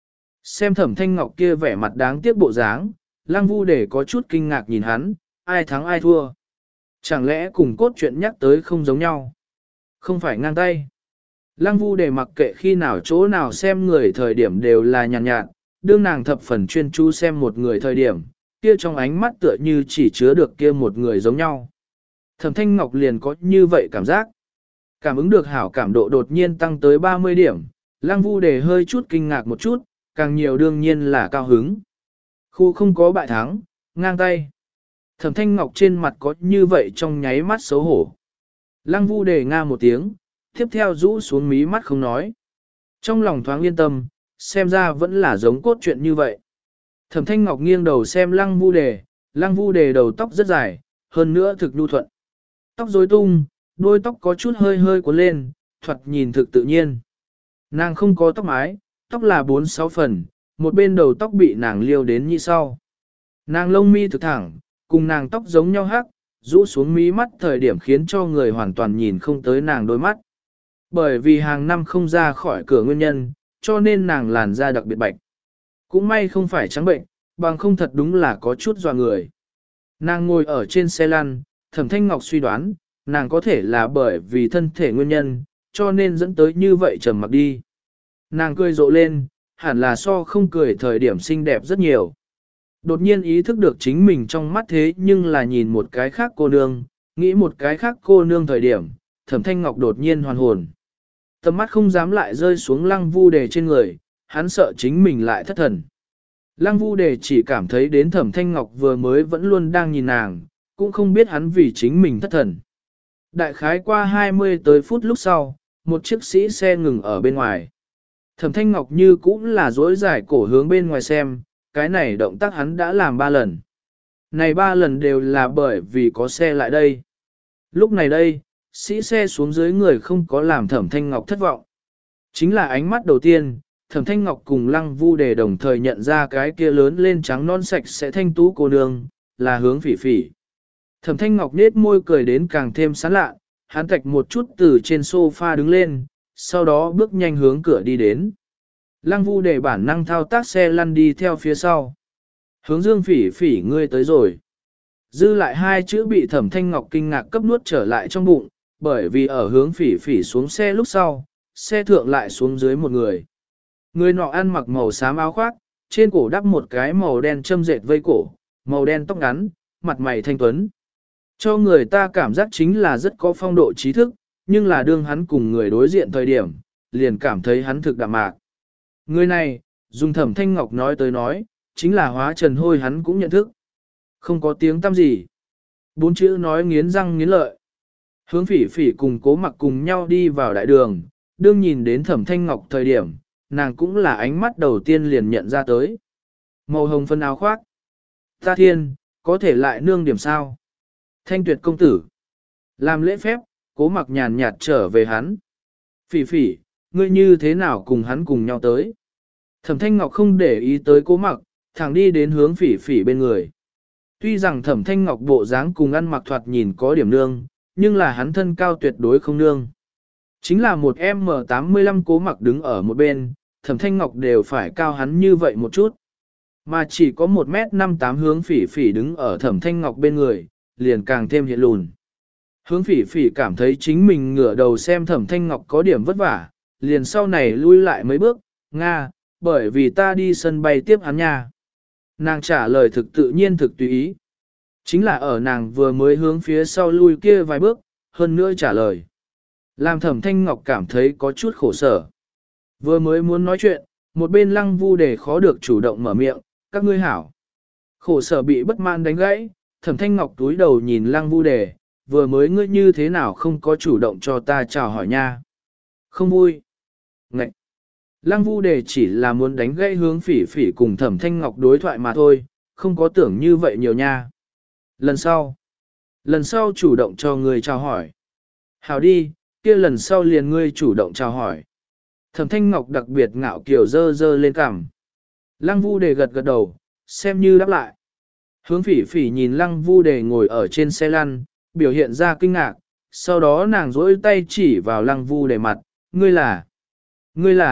Xem Thẩm Thanh Ngọc kia vẻ mặt đáng tiếc bộ dáng, Lăng Vu Đề có chút kinh ngạc nhìn hắn, ai thắng ai thua. Chẳng lẽ cùng cốt truyện nhắc tới không giống nhau? Không phải ngang tay. Lăng Vu Đề mặc kệ khi nào chỗ nào xem người thời điểm đều là nhàn nhạt, nhạt, đương nàng thập phần chuyên chú xem một người thời điểm, kia trong ánh mắt tựa như chỉ chứa được kia một người giống nhau. Thẩm Thanh Ngọc liền có như vậy cảm giác. Cảm ứng được hảo cảm độ đột nhiên tăng tới ba mươi điểm, Lăng Vu Đề hơi chút kinh ngạc một chút, càng nhiều đương nhiên là cao hứng. Khu không có bại thắng, ngang tay. Thẩm Thanh Ngọc trên mặt có như vậy trong nháy mắt xấu hổ. Lăng Vu Đề nga một tiếng, tiếp theo rũ xuống mí mắt không nói. Trong lòng thoáng yên tâm, xem ra vẫn là giống cốt truyện như vậy. Thẩm Thanh Ngọc nghiêng đầu xem Lăng Vu Đề, Lăng Vu Đề đầu tóc rất dài, hơn nữa thực nhu thuận. Tóc rối tung, đôi tóc có chút hơi hơi cuốn lên, thoạt nhìn thực tự nhiên. Nàng không có tóc mái, tóc là bốn sáu phần, một bên đầu tóc bị nàng liêu đến như sau. Nàng lông mi thực thẳng, cùng nàng tóc giống nhau hắc, rũ xuống mí mắt thời điểm khiến cho người hoàn toàn nhìn không tới nàng đôi mắt. Bởi vì hàng năm không ra khỏi cửa nguyên nhân, cho nên nàng làn da đặc biệt bạch. Cũng may không phải trắng bệnh, bằng không thật đúng là có chút dọa người. Nàng ngồi ở trên xe lăn, Thẩm Thanh Ngọc suy đoán, nàng có thể là bởi vì thân thể nguyên nhân, cho nên dẫn tới như vậy trầm mặc đi. Nàng cười rộ lên, hẳn là so không cười thời điểm xinh đẹp rất nhiều. Đột nhiên ý thức được chính mình trong mắt thế nhưng là nhìn một cái khác cô nương, nghĩ một cái khác cô nương thời điểm, Thẩm Thanh Ngọc đột nhiên hoàn hồn. Tầm mắt không dám lại rơi xuống Lăng Vu Đề trên người, hắn sợ chính mình lại thất thần. Lăng Vu Đề chỉ cảm thấy đến Thẩm Thanh Ngọc vừa mới vẫn luôn đang nhìn nàng, cũng không biết hắn vì chính mình thất thần. Đại khái qua hai mươi tới phút lúc sau, một chiếc sĩ xe ngừng ở bên ngoài. Thẩm Thanh Ngọc như cũng là dối dài cổ hướng bên ngoài xem, cái này động tác hắn đã làm ba lần. Này ba lần đều là bởi vì có xe lại đây. Lúc này đây, sĩ xe xuống dưới người không có làm Thẩm Thanh Ngọc thất vọng. Chính là ánh mắt đầu tiên, Thẩm Thanh Ngọc cùng Lăng Vu Đề đồng thời nhận ra cái kia lớn lên trắng non sạch sẽ thanh tú cô nương, là Hướng Phỉ Phỉ. Thẩm Thanh Ngọc nết môi cười đến càng thêm sán lạ, hắn tạch một chút từ trên sofa đứng lên, sau đó bước nhanh hướng cửa đi đến. Lăng Vu Đề bản năng thao tác xe lăn đi theo phía sau. Hướng Dương Phỉ Phỉ ngươi tới rồi. Dư lại hai chữ bị Thẩm Thanh Ngọc kinh ngạc cấp nuốt trở lại trong bụng, bởi vì ở Hướng Phỉ Phỉ xuống xe lúc sau, xe thượng lại xuống dưới một người. Người nọ ăn mặc màu xám áo khoác, trên cổ đắp một cái màu đen châm dệt vây cổ, màu đen tóc ngắn, mặt mày thanh tuấn. Cho người ta cảm giác chính là rất có phong độ trí thức, nhưng là đương hắn cùng người đối diện thời điểm, liền cảm thấy hắn thực đạm mạc. Người này, dùng Thẩm Thanh Ngọc nói tới nói, chính là Hóa Trần Hôi hắn cũng nhận thức. Không có tiếng tăm gì. Bốn chữ nói nghiến răng nghiến lợi. Hướng Phỉ Phỉ cùng Cố Mặc cùng nhau đi vào đại đường, đương nhìn đến Thẩm Thanh Ngọc thời điểm, nàng cũng là ánh mắt đầu tiên liền nhận ra tới. Màu hồng phân áo khoác. Ta thiên, có thể lại nương điểm sao? Thanh Tuyệt công tử. Làm lễ phép, Cố Mặc nhàn nhạt trở về hắn. Phỉ Phỉ, ngươi như thế nào cùng hắn cùng nhau tới? Thẩm Thanh Ngọc không để ý tới Cố Mặc, thẳng đi đến Hướng Phỉ Phỉ bên người. Tuy rằng Thẩm Thanh Ngọc bộ dáng cùng ăn mặc thoạt nhìn có điểm nương, nhưng là hắn thân cao tuyệt đối không nương. Chính là một em tám mươi lăm Cố Mặc đứng ở một bên, Thẩm Thanh Ngọc đều phải cao hắn như vậy một chút. Mà chỉ có một mét năm tám Hướng Phỉ Phỉ đứng ở Thẩm Thanh Ngọc bên người, liền càng thêm hiện lùn. Hướng Phỉ Phỉ cảm thấy chính mình ngửa đầu xem Thẩm Thanh Ngọc có điểm vất vả, liền sau này lui lại mấy bước, Nga, bởi vì ta đi sân bay tiếp hắn nha. Nàng trả lời thực tự nhiên thực tùy ý. Chính là ở nàng vừa mới hướng phía sau lui kia vài bước, hơn nữa trả lời. Làm Thẩm Thanh Ngọc cảm thấy có chút khổ sở. Vừa mới muốn nói chuyện, một bên Lăng Vu Đề khó được chủ động mở miệng, các ngươi hảo. Khổ sở bị bất mãn đánh gãy, Thẩm Thanh Ngọc túi đầu nhìn Lăng Vu Đề, vừa mới ngươi như thế nào không có chủ động cho ta chào hỏi nha. Không vui. Ngậy. Lăng Vu Đề chỉ là muốn đánh gãy Hướng Phỉ Phỉ cùng Thẩm Thanh Ngọc đối thoại mà thôi, không có tưởng như vậy nhiều nha. Lần sau. Lần sau chủ động cho người chào hỏi. Hảo đi, kia lần sau liền ngươi chủ động chào hỏi. Thẩm Thanh Ngọc đặc biệt ngạo kiều dơ dơ lên cằm. Lăng Vu Đề gật gật đầu, xem như đáp lại. Hướng Phỉ Phỉ nhìn Lăng Vu Đề ngồi ở trên xe lăn, biểu hiện ra kinh ngạc, sau đó nàng duỗi tay chỉ vào Lăng Vu Đề mặt, ngươi là, ngươi là,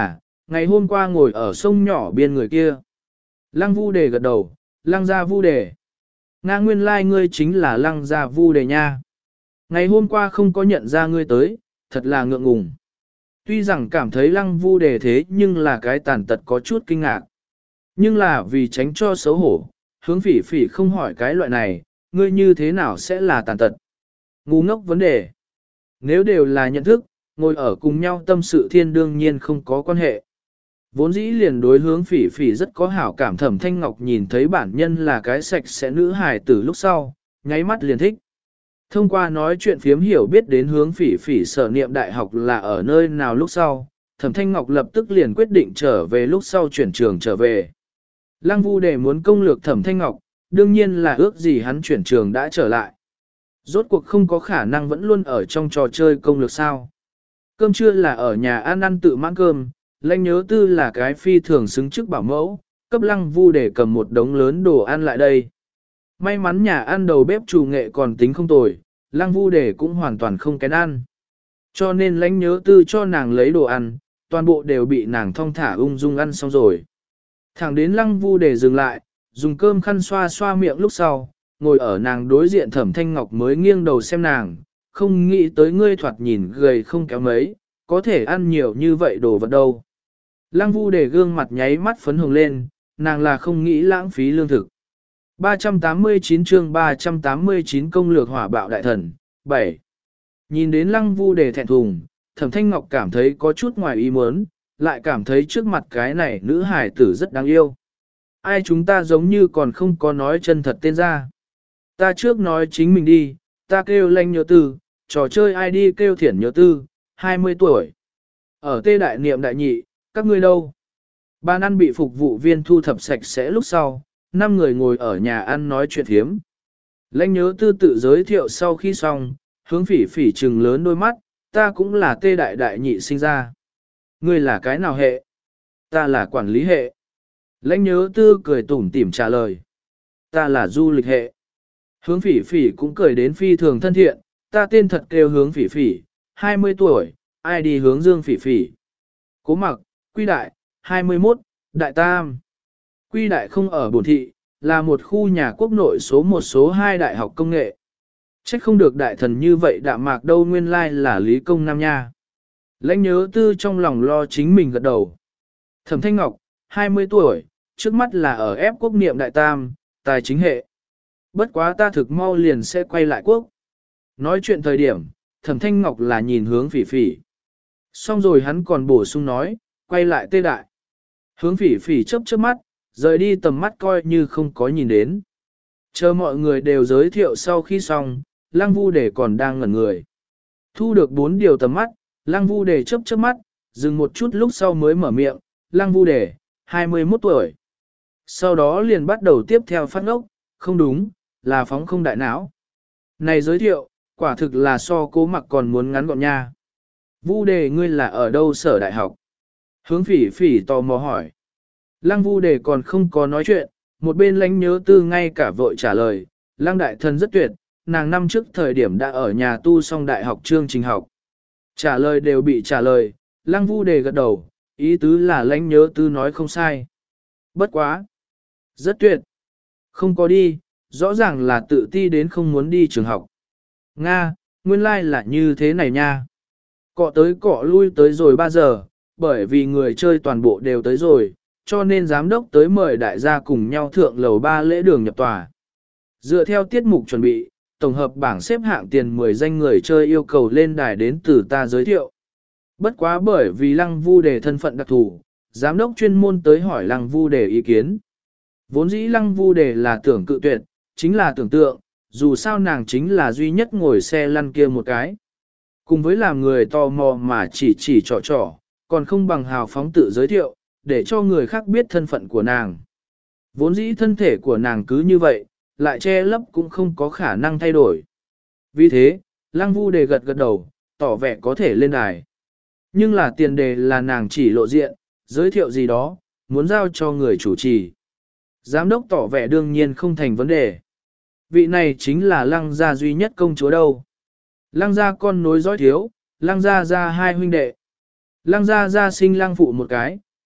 ngày hôm qua ngồi ở sông nhỏ biên người kia. Lăng Vu Đề gật đầu, Lăng gia Vu Đề. Nga nguyên lai like ngươi chính là Lăng gia Vu Đề nha. Ngày hôm qua không có nhận ra ngươi tới, thật là ngượng ngùng. Tuy rằng cảm thấy Lăng Vu Đề thế nhưng là cái tàn tật có chút kinh ngạc. Nhưng là vì tránh cho xấu hổ, hướng phỉ phỉ không hỏi cái loại này, ngươi như thế nào sẽ là tàn tật. Ngu ngốc vấn đề. Nếu đều là nhận thức, ngồi ở cùng nhau tâm sự thiên đương nhiên không có quan hệ. Vốn dĩ liền đối hướng phỉ phỉ rất có hảo cảm. Thẩm Thanh Ngọc nhìn thấy bản nhân là cái sạch sẽ nữ hài tử lúc sau, nháy mắt liền thích. Thông qua nói chuyện phiếm hiểu biết đến hướng phỉ phỉ sở niệm đại học là ở nơi nào lúc sau, Thẩm Thanh Ngọc lập tức liền quyết định trở về lúc sau chuyển trường trở về. Lăng Vu Đề muốn công lược Thẩm Thanh Ngọc, đương nhiên là ước gì hắn chuyển trường đã trở lại. Rốt cuộc không có khả năng vẫn luôn ở trong trò chơi công lược sao. Cơm trưa là ở nhà ăn ăn tự mãn cơm, Lãnh Nhớ Tư là cái phi thường xứng chức bảo mẫu, cấp Lăng Vu Đề cầm một đống lớn đồ ăn lại đây. May mắn nhà ăn đầu bếp chủ nghệ còn tính không tồi, Lăng Vu Đề cũng hoàn toàn không kén ăn. Cho nên Lãnh Nhớ Tư cho nàng lấy đồ ăn, toàn bộ đều bị nàng thong thả ung dung ăn xong rồi. Thẳng đến Lăng Vu Đề dừng lại, dùng cơm khăn xoa xoa miệng lúc sau, ngồi ở nàng đối diện Thẩm Thanh Ngọc mới nghiêng đầu xem nàng, không nghĩ tới ngươi thoạt nhìn gầy không kéo mấy, có thể ăn nhiều như vậy đồ vật đâu. Lăng Vu Đề gương mặt nháy mắt phấn hồng lên, nàng là không nghĩ lãng phí lương thực. ba trăm tám mươi chín chương ba trăm tám mươi chín công lược hỏa bạo đại thần, bảy. Nhìn đến Lăng Vu Đề thẹn thùng, Thẩm Thanh Ngọc cảm thấy có chút ngoài ý muốn, lại cảm thấy trước mặt cái này nữ hải tử rất đáng yêu. Ai chúng ta giống như còn không có nói chân thật tên ra. Ta trước nói chính mình đi, ta kêu Lãnh Nhớ Tư, trò chơi ai đi kêu Thiển Nhớ Tư, hai mươi tuổi. Ở Tê Đại Niệm Đại Nhị, các ngươi đâu? Bàn ăn bị phục vụ viên thu thập sạch sẽ lúc sau, năm người ngồi ở nhà ăn nói chuyện thiếm. Lãnh Nhớ Tư tự giới thiệu sau khi xong, hướng phỉ phỉ trừng lớn đôi mắt, ta cũng là Tê Đại Đại Nhị sinh ra. Ngươi là cái nào hệ? Ta là quản lý hệ. Lãnh Nhớ Tư cười tủm tỉm trả lời. Ta là du lịch hệ. Hướng phỉ phỉ cũng cười đến phi thường thân thiện, ta tên thật kêu hướng phỉ phỉ, hai mươi tuổi, ai đi hướng dương phỉ phỉ. Cố Mặc, Quy Đại, hai mươi mốt, Đại Tam. Quy Đại không ở Bổn Thị, là một khu nhà quốc nội số một số hai đại học công nghệ. Trách không được đại thần như vậy đạm mạc đâu nguyên lai là Lý Công Nam nha. Lãnh Nhớ Tư trong lòng lo chính mình gật đầu. Thẩm Thanh Ngọc, hai mươi tuổi, trước mắt là ở ép quốc niệm Đại Tam, tài chính hệ. Bất quá ta thực mau liền sẽ quay lại quốc. Nói chuyện thời điểm, Thẩm Thanh Ngọc là nhìn hướng phỉ phỉ. Xong rồi hắn còn bổ sung nói, quay lại Tê Đại. Hướng phỉ phỉ chớp chớp mắt, rời đi tầm mắt coi như không có nhìn đến. Chờ mọi người đều giới thiệu sau khi xong, Lăng Vu Đề còn đang ngẩn người. Thu được bốn điều tầm mắt, Lăng Vu Đề chớp chớp mắt, dừng một chút lúc sau mới mở miệng, Lăng Vu Đề, hai mươi mốt tuổi. Sau đó liền bắt đầu tiếp theo phát ngốc, không đúng, là phóng không đại não. Này giới thiệu, quả thực là so Cố Mặc còn muốn ngắn gọn nha. Vu Đề ngươi là ở đâu sở đại học? Hướng phỉ phỉ tò mò hỏi. Lăng Vu Đề còn không có nói chuyện, một bên Lãnh Nhớ Tư ngay cả vội trả lời, Lăng đại thần rất tuyệt, nàng năm trước thời điểm đã ở nhà tu xong đại học chương trình học. Trả lời đều bị trả lời, Lăng Vu Đề gật đầu, ý tứ là Lãnh Nhớ Tư nói không sai. Bất quá. Rất tuyệt. Không có đi, rõ ràng là tự ti đến không muốn đi trường học. Nga, nguyên lai like là như thế này nha. Cọ tới cọ lui tới rồi ba giờ, bởi vì người chơi toàn bộ đều tới rồi, cho nên giám đốc tới mời đại gia cùng nhau thượng lầu ba lễ đường nhập tòa. Dựa theo tiết mục chuẩn bị, tổng hợp bảng xếp hạng tiền mười danh người chơi yêu cầu lên đài đến từ ta giới thiệu. Bất quá bởi vì Lăng Vu Đề thân phận đặc thù, giám đốc chuyên môn tới hỏi Lăng Vu Đề ý kiến. Vốn dĩ Lăng Vu Đề là tưởng cự tuyệt, chính là tưởng tượng, dù sao nàng chính là duy nhất ngồi xe lăn kia một cái. Cùng với làm người tò mò mà chỉ chỉ trò trò, còn không bằng hào phóng tự giới thiệu, để cho người khác biết thân phận của nàng. Vốn dĩ thân thể của nàng cứ như vậy, lại che lấp cũng không có khả năng thay đổi. Vì thế, Lăng Vu Đề gật gật đầu, tỏ vẻ có thể lên đài. Nhưng là tiền đề là nàng chỉ lộ diện, giới thiệu gì đó, muốn giao cho người chủ trì. Giám đốc tỏ vẻ đương nhiên không thành vấn đề. Vị này chính là Lăng gia duy nhất công chúa đâu. Lăng gia con nối dõi thiếu, Lăng gia gia hai huynh đệ. Lăng gia gia sinh Lăng phụ một cái,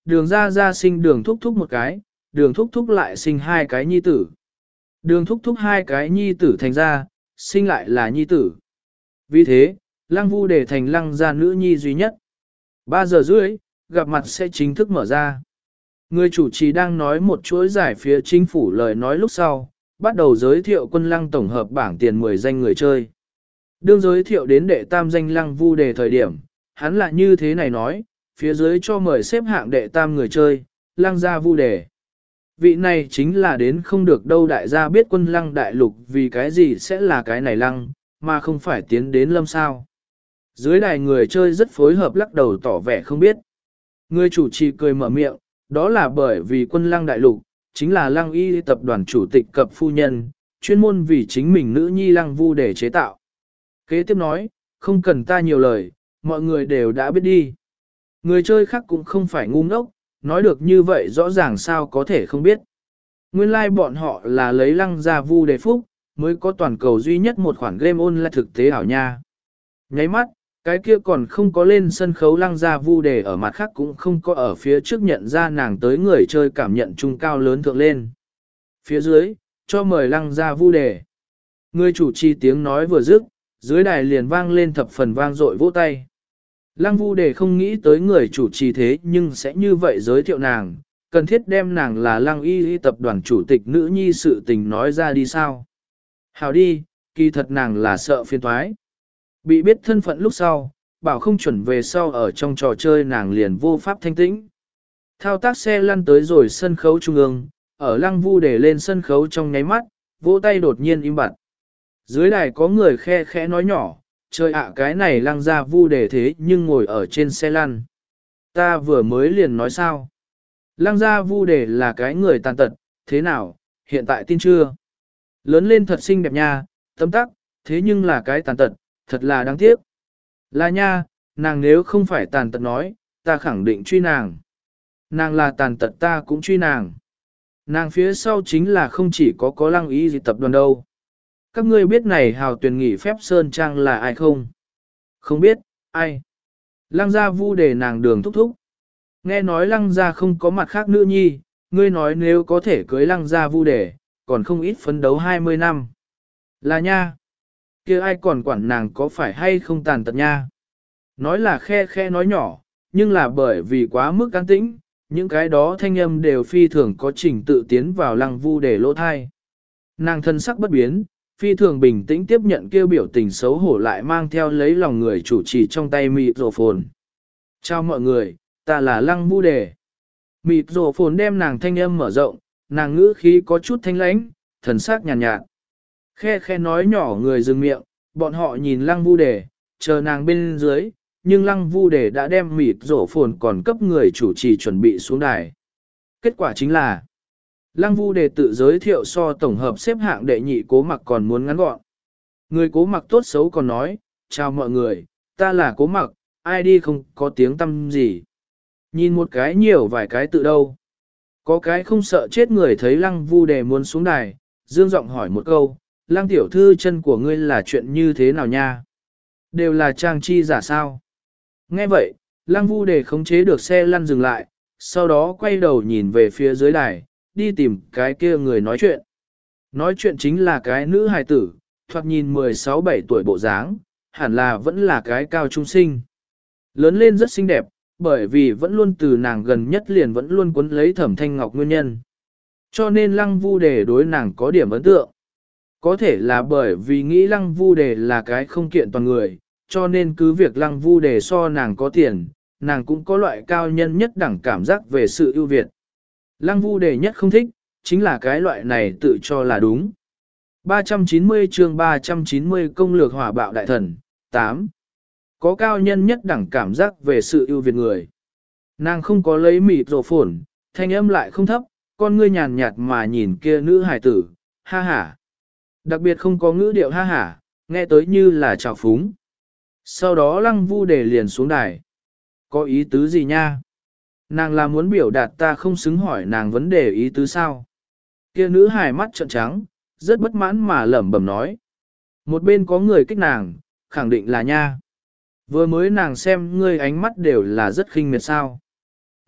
đường ra ra sinh đường thúc thúc một cái, đường thúc thúc lại sinh hai cái nhi tử. Đường thúc thúc hai cái nhi tử thành ra, sinh lại là nhi tử. Vì thế, lăng vu để thành lăng gia nữ nhi duy nhất. Ba giờ rưỡi, gặp mặt sẽ chính thức mở ra. Người chủ trì đang nói một chuỗi giải phía chính phủ lời nói lúc sau, bắt đầu giới thiệu quân lăng tổng hợp bảng tiền mười danh người chơi. Đương giới thiệu đến đệ tam danh lăng vu đề thời điểm, hắn là như thế này nói, phía dưới cho mời xếp hạng đệ tam người chơi, lăng gia vu đề. Vị này chính là đến không được đâu đại gia biết quân lăng đại lục vì cái gì sẽ là cái này lăng, mà không phải tiến đến lâm sao. Dưới đài người chơi rất phối hợp lắc đầu tỏ vẻ không biết. Người chủ trì cười mở miệng, đó là bởi vì quân lăng đại lục, chính là lăng y tập đoàn chủ tịch cập phu nhân, chuyên môn vì chính mình nữ nhi lăng vu để chế tạo. Kế tiếp nói, không cần ta nhiều lời, mọi người đều đã biết đi. Người chơi khác cũng không phải ngu ngốc, nói được như vậy rõ ràng sao có thể không biết. Nguyên lai like bọn họ là lấy lăng gia vu đề phúc, mới có toàn cầu duy nhất một khoản game online thực tế ảo nha. Nháy mắt, cái kia còn không có lên sân khấu lăng gia vu đề ở mặt khác cũng không có ở phía trước nhận ra nàng tới người chơi cảm nhận trung cao lớn thượng lên. Phía dưới, cho mời lăng gia vu đề. Người chủ trì tiếng nói vừa dứt, dưới đài liền vang lên thập phần vang dội vỗ tay. Lăng vu đề không nghĩ tới người chủ trì thế nhưng sẽ như vậy giới thiệu nàng, cần thiết đem nàng là lăng y y tập đoàn chủ tịch nữ nhi sự tình nói ra đi sao. Hào đi, kỳ thật nàng là sợ phiền thoái. Bị biết thân phận lúc sau, bảo không chuẩn về sau ở trong trò chơi nàng liền vô pháp thanh tĩnh. Thao tác xe lăn tới rồi sân khấu trung ương, ở lăng vu để lên sân khấu trong nháy mắt, vỗ tay đột nhiên im bặt. Dưới đài có người khe khẽ nói nhỏ, trời ạ cái này lăng ra vu để thế nhưng ngồi ở trên xe lăn. Ta vừa mới liền nói sao. Lăng ra vu để là cái người tàn tật, thế nào, hiện tại tin chưa? Lớn lên thật xinh đẹp nha, tấm tắc, thế nhưng là cái tàn tật, thật là đáng tiếc. Là nha, nàng nếu không phải tàn tật nói, ta khẳng định truy nàng. Nàng là tàn tật ta cũng truy nàng. Nàng phía sau chính là không chỉ có có lăng ý gì tập đoàn đâu. Các ngươi biết này hào tuyển nghỉ phép Sơn Trang là ai không? Không biết, ai? Lăng gia vu để nàng đường thúc thúc. Nghe nói lăng gia không có mặt khác nữ nhi, ngươi nói nếu có thể cưới lăng gia vu để, còn không ít phấn đấu hai mươi năm. Là nha. Kia ai còn quản nàng có phải hay không tàn tật nha. Nói là khe khe nói nhỏ, nhưng là bởi vì quá mức an tĩnh, những cái đó thanh âm đều phi thường có trình tự tiến vào lăng vu để lỗ thai. Nàng thân sắc bất biến, phi thường bình tĩnh tiếp nhận kêu biểu tình xấu hổ lại mang theo lấy lòng người chủ trì trong tay mịt rổ phồn. Chào mọi người, ta là lăng vu đề. Mịt rổ phồn đem nàng thanh âm mở rộng, nàng ngữ khí có chút thanh lãnh, thần sắc nhàn nhạt, nhạt. Khe khe nói nhỏ người dừng miệng, bọn họ nhìn lăng vu đề, chờ nàng bên dưới, nhưng lăng vu đề đã đem mịt rổ phồn còn cấp người chủ trì chuẩn bị xuống đài. Kết quả chính là, lăng vu đề tự giới thiệu so tổng hợp xếp hạng đệ nhị cố mặc còn muốn ngắn gọn. Người cố mặc tốt xấu còn nói, chào mọi người, ta là cố mặc, ai đi không có tiếng tâm gì. Nhìn một cái nhiều vài cái tự đâu. Có cái không sợ chết người thấy lăng vu đề muốn xuống đài, dương giọng hỏi một câu, lăng tiểu thư chân của ngươi là chuyện như thế nào nha? Đều là trang chi giả sao? Nghe vậy, lăng vu đề khống chế được xe lăn dừng lại, sau đó quay đầu nhìn về phía dưới đài, đi tìm cái kia người nói chuyện. Nói chuyện chính là cái nữ hài tử, thoạt nhìn mười sáu bảy tuổi bộ dáng, hẳn là vẫn là cái cao trung sinh. Lớn lên rất xinh đẹp, bởi vì vẫn luôn từ nàng gần nhất liền vẫn luôn quấn lấy Thẩm Thanh Ngọc nguyên nhân. Cho nên lăng vu đề đối nàng có điểm ấn tượng. Có thể là bởi vì nghĩ lăng vu đề là cái không kiện toàn người, cho nên cứ việc lăng vu đề so nàng có tiền, nàng cũng có loại cao nhân nhất đẳng cảm giác về sự ưu việt. Lăng vu đề nhất không thích, chính là cái loại này tự cho là đúng. ba trăm chín mươi chương ba trăm chín mươi công lược hỏa bạo đại thần, tám. Có cao nhân nhất đẳng cảm giác về sự ưu việt người. Nàng không có lấy mịt rổ phồn, thanh âm lại không thấp, con ngươi nhàn nhạt mà nhìn kia nữ hài tử, ha ha. Đặc biệt không có ngữ điệu ha ha, nghe tới như là trào phúng. Sau đó lăng vu đề liền xuống đài. Có ý tứ gì nha? Nàng là muốn biểu đạt ta không xứng hỏi nàng vấn đề ý tứ sao? Kia nữ hài mắt trợn trắng, rất bất mãn mà lẩm bẩm nói. Một bên có người kích nàng, khẳng định là nha. Vừa mới nàng xem ngươi ánh mắt đều là rất khinh miệt sao.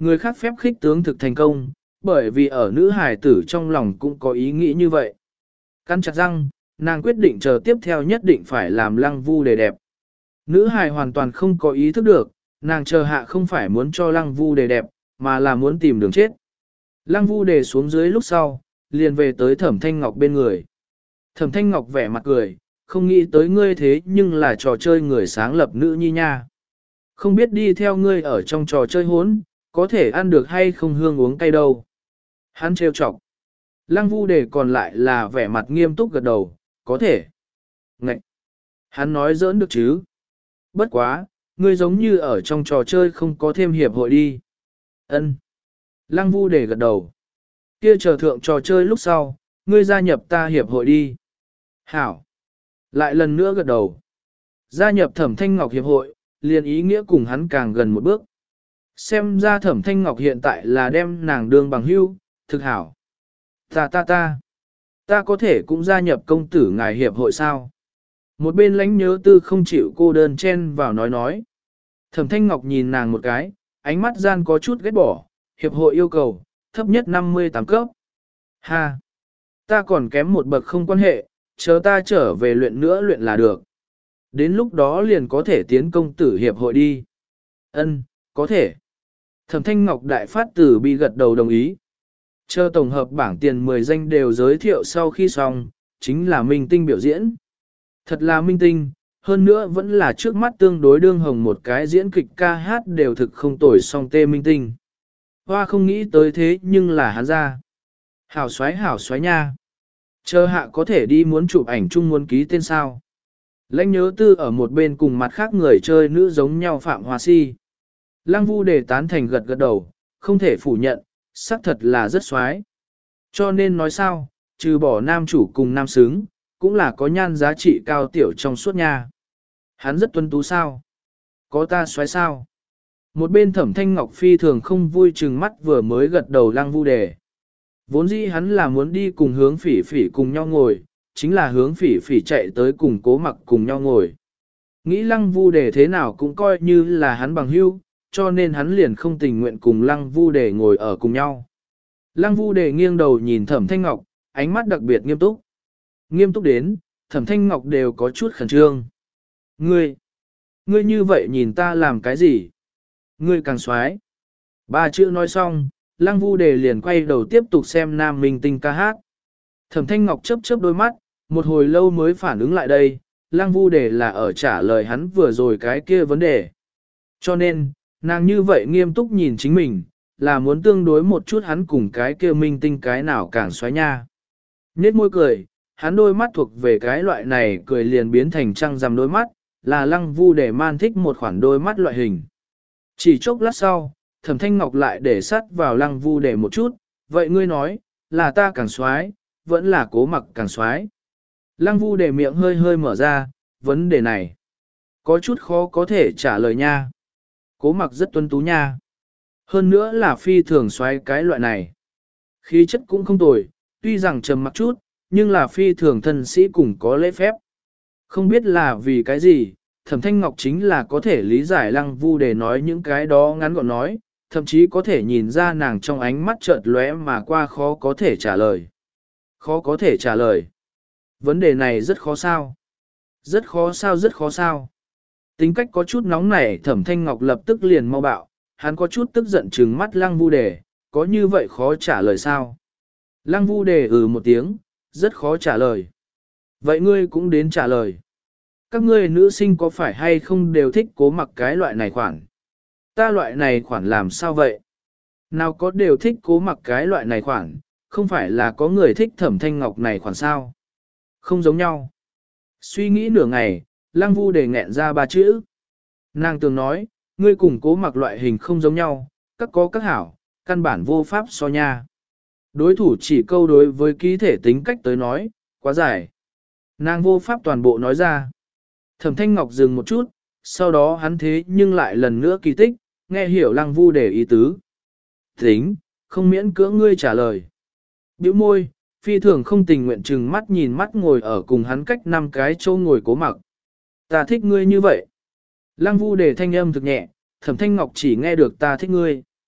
Người khác phép khích tướng thực thành công, bởi vì ở nữ hài tử trong lòng cũng có ý nghĩ như vậy. Cắn chặt răng, nàng quyết định chờ tiếp theo nhất định phải làm Lăng Vu Đề đẹp. Nữ hài hoàn toàn không có ý thức được, nàng chờ hạ không phải muốn cho Lăng Vu Đề đẹp, mà là muốn tìm đường chết. Lăng Vu Đề xuống dưới lúc sau, liền về tới Thẩm Thanh Ngọc bên người. Thẩm Thanh Ngọc vẻ mặt cười, không nghĩ tới ngươi thế nhưng là trò chơi người sáng lập nữ nhi nha. Không biết đi theo ngươi ở trong trò chơi hốn, có thể ăn được hay không hương uống cay đâu. Hắn trêu chọc. Lăng Vu Đề còn lại là vẻ mặt nghiêm túc gật đầu, có thể. Ngậy! Hắn nói giỡn được chứ. Bất quá, ngươi giống như ở trong trò chơi không có thêm hiệp hội đi. Ân. Lăng Vu Đề gật đầu. Kia chờ thượng trò chơi lúc sau, ngươi gia nhập ta hiệp hội đi. Hảo. Lại lần nữa gật đầu. Gia nhập Thẩm Thanh Ngọc hiệp hội, liền ý nghĩa cùng hắn càng gần một bước. Xem ra Thẩm Thanh Ngọc hiện tại là đem nàng đương bằng hữu, thực hảo. Ta ta ta. Ta có thể cũng gia nhập công tử ngài hiệp hội sao? Một bên lãnh nhớ tư không chịu cô đơn chen vào nói nói. Thẩm Thanh Ngọc nhìn nàng một cái, ánh mắt gian có chút ghét bỏ, hiệp hội yêu cầu, thấp nhất năm mươi tám cấp. Ha! Ta còn kém một bậc không quan hệ, chờ ta trở về luyện nữa luyện là được. Đến lúc đó liền có thể tiến công tử hiệp hội đi. Ân, có thể. Thẩm Thanh Ngọc đại phát tử bị gật đầu đồng ý. Chờ tổng hợp bảng tiền mười danh đều giới thiệu sau khi xong, chính là minh tinh biểu diễn. Thật là minh tinh, hơn nữa vẫn là trước mắt tương đối đương hồng một cái diễn kịch ca hát đều thực không tồi song tê minh tinh. Hoa không nghĩ tới thế nhưng là hắn ra. Hảo xoái hảo xoái nha. Chờ hạ có thể đi muốn chụp ảnh chung muốn ký tên sao. Lãnh nhớ tư ở một bên cùng mặt khác người chơi nữ giống nhau Phạm Hoa Si. Lăng Vu Đề tán thành gật gật đầu, không thể phủ nhận, xác thật là rất xoái. Cho nên nói sao, trừ bỏ nam chủ cùng nam xứng, cũng là có nhan giá trị cao tiểu trong suốt nha. Hắn rất tuấn tú sao? Có ta xoái sao? Một bên Thẩm Thanh Ngọc phi thường không vui chừng mắt vừa mới gật đầu Lăng Vu Đề. Vốn dĩ hắn là muốn đi cùng hướng phỉ phỉ cùng nhau ngồi, chính là hướng phỉ phỉ chạy tới cùng Cố Mặc cùng nhau ngồi. Nghĩ Lăng Vu Đề thế nào cũng coi như là hắn bằng hữu, cho nên hắn liền không tình nguyện cùng Lăng Vu Đề ngồi ở cùng nhau. Lăng Vu Đề nghiêng đầu nhìn Thẩm Thanh Ngọc, ánh mắt đặc biệt nghiêm túc. Nghiêm túc đến, Thẩm Thanh Ngọc đều có chút khẩn trương. Ngươi, ngươi như vậy nhìn ta làm cái gì? Ngươi càng xoái. Ba chữ nói xong, Lăng Vu Đề liền quay đầu tiếp tục xem nam minh tinh ca hát. Thẩm Thanh Ngọc chớp chớp đôi mắt, một hồi lâu mới phản ứng lại đây, Lăng Vu Đề là ở trả lời hắn vừa rồi cái kia vấn đề. Cho nên, nàng như vậy nghiêm túc nhìn chính mình, là muốn tương đối một chút hắn cùng cái kia minh tinh cái nào càng xoáy nha. Nết môi cười, hắn đôi mắt thuộc về cái loại này cười liền biến thành trăng rằm đôi mắt, là Lăng Vu Đề man thích một khoản đôi mắt loại hình. Chỉ chốc lát sau, Thẩm Thanh Ngọc lại để sát vào Lăng Vu Đề một chút, vậy ngươi nói, là ta càng xoái, vẫn là Cố Mặc càng xoái. Lăng Vu Đề miệng hơi hơi mở ra, vấn đề này có chút khó có thể trả lời nha. Cố Mặc rất tuấn tú nha. Hơn nữa là phi thường xoáy cái loại này. Khí chất cũng không tồi, tuy rằng trầm mặc chút, nhưng là phi thường thân sĩ cùng có lễ phép. Không biết là vì cái gì, Thẩm Thanh Ngọc chính là có thể lý giải Lăng Vu Đề nói những cái đó ngắn gọn nói, thậm chí có thể nhìn ra nàng trong ánh mắt chợt lóe mà qua khó có thể trả lời. Khó có thể trả lời. Vấn đề này rất khó sao. Rất khó sao rất khó sao. Tính cách có chút nóng nảy Thẩm Thanh Ngọc lập tức liền mau bạo, hắn có chút tức giận trừng mắt Lăng Vu Đề, có như vậy khó trả lời sao? Lăng Vu Đề ừ một tiếng, rất khó trả lời. Vậy ngươi cũng đến trả lời. Các ngươi nữ sinh có phải hay không đều thích Cố Mặc cái loại này khoản? Ta loại này khoản làm sao vậy? Nào có đều thích Cố Mặc cái loại này khoản, không phải là có người thích Thẩm Thanh Ngọc này khoản sao? Không giống nhau. Suy nghĩ nửa ngày, Lăng Vu Đề nghẹn ra ba chữ. Nàng từng nói, ngươi cùng Cố Mặc loại hình không giống nhau, các có các hảo, căn bản vô pháp so nha. Đối thủ chỉ câu đối với ký thể tính cách tới nói, quá dài. Nàng vô pháp toàn bộ nói ra. Thẩm Thanh Ngọc dừng một chút, sau đó hắn thế nhưng lại lần nữa kỳ tích, nghe hiểu Lăng Vu Đề ý tứ. Tính, không miễn cưỡng ngươi trả lời. Bĩu môi, phi thường không tình nguyện chừng mắt nhìn mắt ngồi ở cùng hắn cách năm cái chỗ ngồi Cố Mặc. Ta thích ngươi như vậy. Lăng Vu Đề thanh âm thực nhẹ, Thẩm Thanh Ngọc chỉ nghe được ta thích ngươi.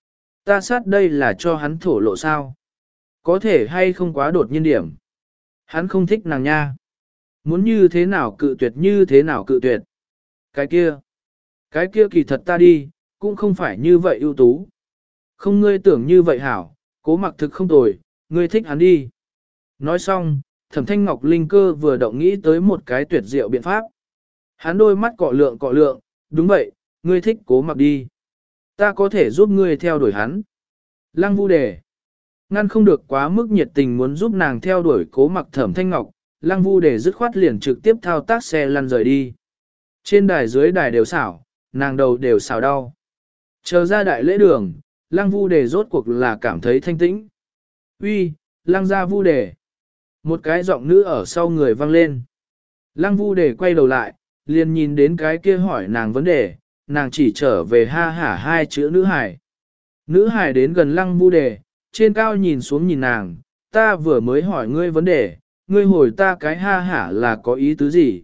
Ta sát đây là cho hắn thổ lộ sao? Có thể hay không quá đột nhiên điểm. Hắn không thích nàng nha. Muốn như thế nào cự tuyệt như thế nào cự tuyệt. Cái kia. Cái kia kỳ thật ta đi, cũng không phải như vậy ưu tú. Không ngươi tưởng như vậy hảo, cố mặc thực không tồi, ngươi thích hắn đi. Nói xong, Thẩm Thanh Ngọc linh cơ vừa động nghĩ tới một cái tuyệt diệu biện pháp. Hắn đôi mắt cọ lượng cọ lượng, đúng vậy, ngươi thích cố mặc đi. Ta có thể giúp ngươi theo đuổi hắn. Lăng Vu Đề. Ngăn không được quá mức nhiệt tình muốn giúp nàng theo đuổi cố mặc Thẩm Thanh Ngọc, Lăng Vu Đề dứt khoát liền trực tiếp thao tác xe lăn rời đi. Trên đài dưới đài đều xảo, nàng đầu đều xảo đau. Chờ ra đại lễ đường, Lăng Vu Đề rốt cuộc là cảm thấy thanh tĩnh. Uy, Lăng gia Vu Đề. Một cái giọng nữ ở sau người vang lên. Lăng Vu Đề quay đầu lại, liền nhìn đến cái kia hỏi nàng vấn đề, nàng chỉ trở về ha hả hai chữ nữ hải. Nữ hải đến gần Lăng Vu Đề, trên cao nhìn xuống nhìn nàng, ta vừa mới hỏi ngươi vấn đề, ngươi hồi ta cái ha hả là có ý tứ gì?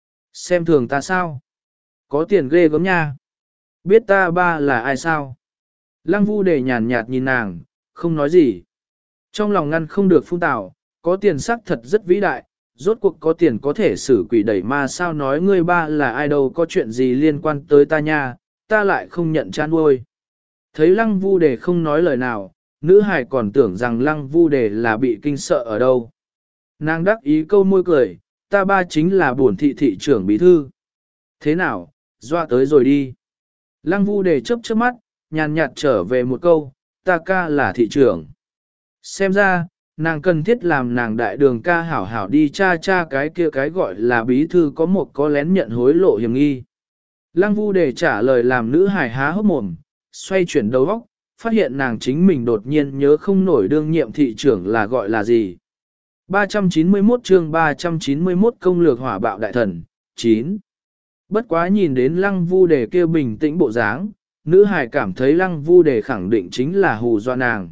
Xem thường ta sao? Có tiền ghê gớm nha. Biết ta ba là ai sao? Lăng Vu Đề nhàn nhạt nhìn nàng, không nói gì. Trong lòng ngăn không được phun tảo, có tiền sắc thật rất vĩ đại, rốt cuộc có tiền có thể xử quỷ đẩy ma sao nói ngươi ba là ai đâu có chuyện gì liên quan tới ta nha, ta lại không nhận chán nuôi. Thấy Lăng Vu Đề không nói lời nào, nữ hài còn tưởng rằng Lăng Vu Đề là bị kinh sợ ở đâu. Nàng đắc ý câu môi cười, ta ba chính là bổn thị thị trưởng bí thư. Thế nào, dọa tới rồi đi. Lăng Vu Đề chớp chớp mắt, nhàn nhạt trở về một câu, ta ca là thị trưởng. Xem ra, nàng cần thiết làm nàng đại đường ca hảo hảo đi cha cha cái kia cái gọi là bí thư có một có lén nhận hối lộ hiểm nghi. Lăng Vu Đề trả lời làm nữ hài há hốc mồm, xoay chuyển đầu óc, phát hiện nàng chính mình đột nhiên nhớ không nổi đương nhiệm thị trưởng là gọi là gì. ba trăm chín mươi mốt chương ba trăm chín mươi mốt công lược hỏa bạo đại thần, chín. Bất quá nhìn đến Lăng Vu Đề kia bình tĩnh bộ dáng, nữ hài cảm thấy Lăng Vu Đề khẳng định chính là hù dọa nàng.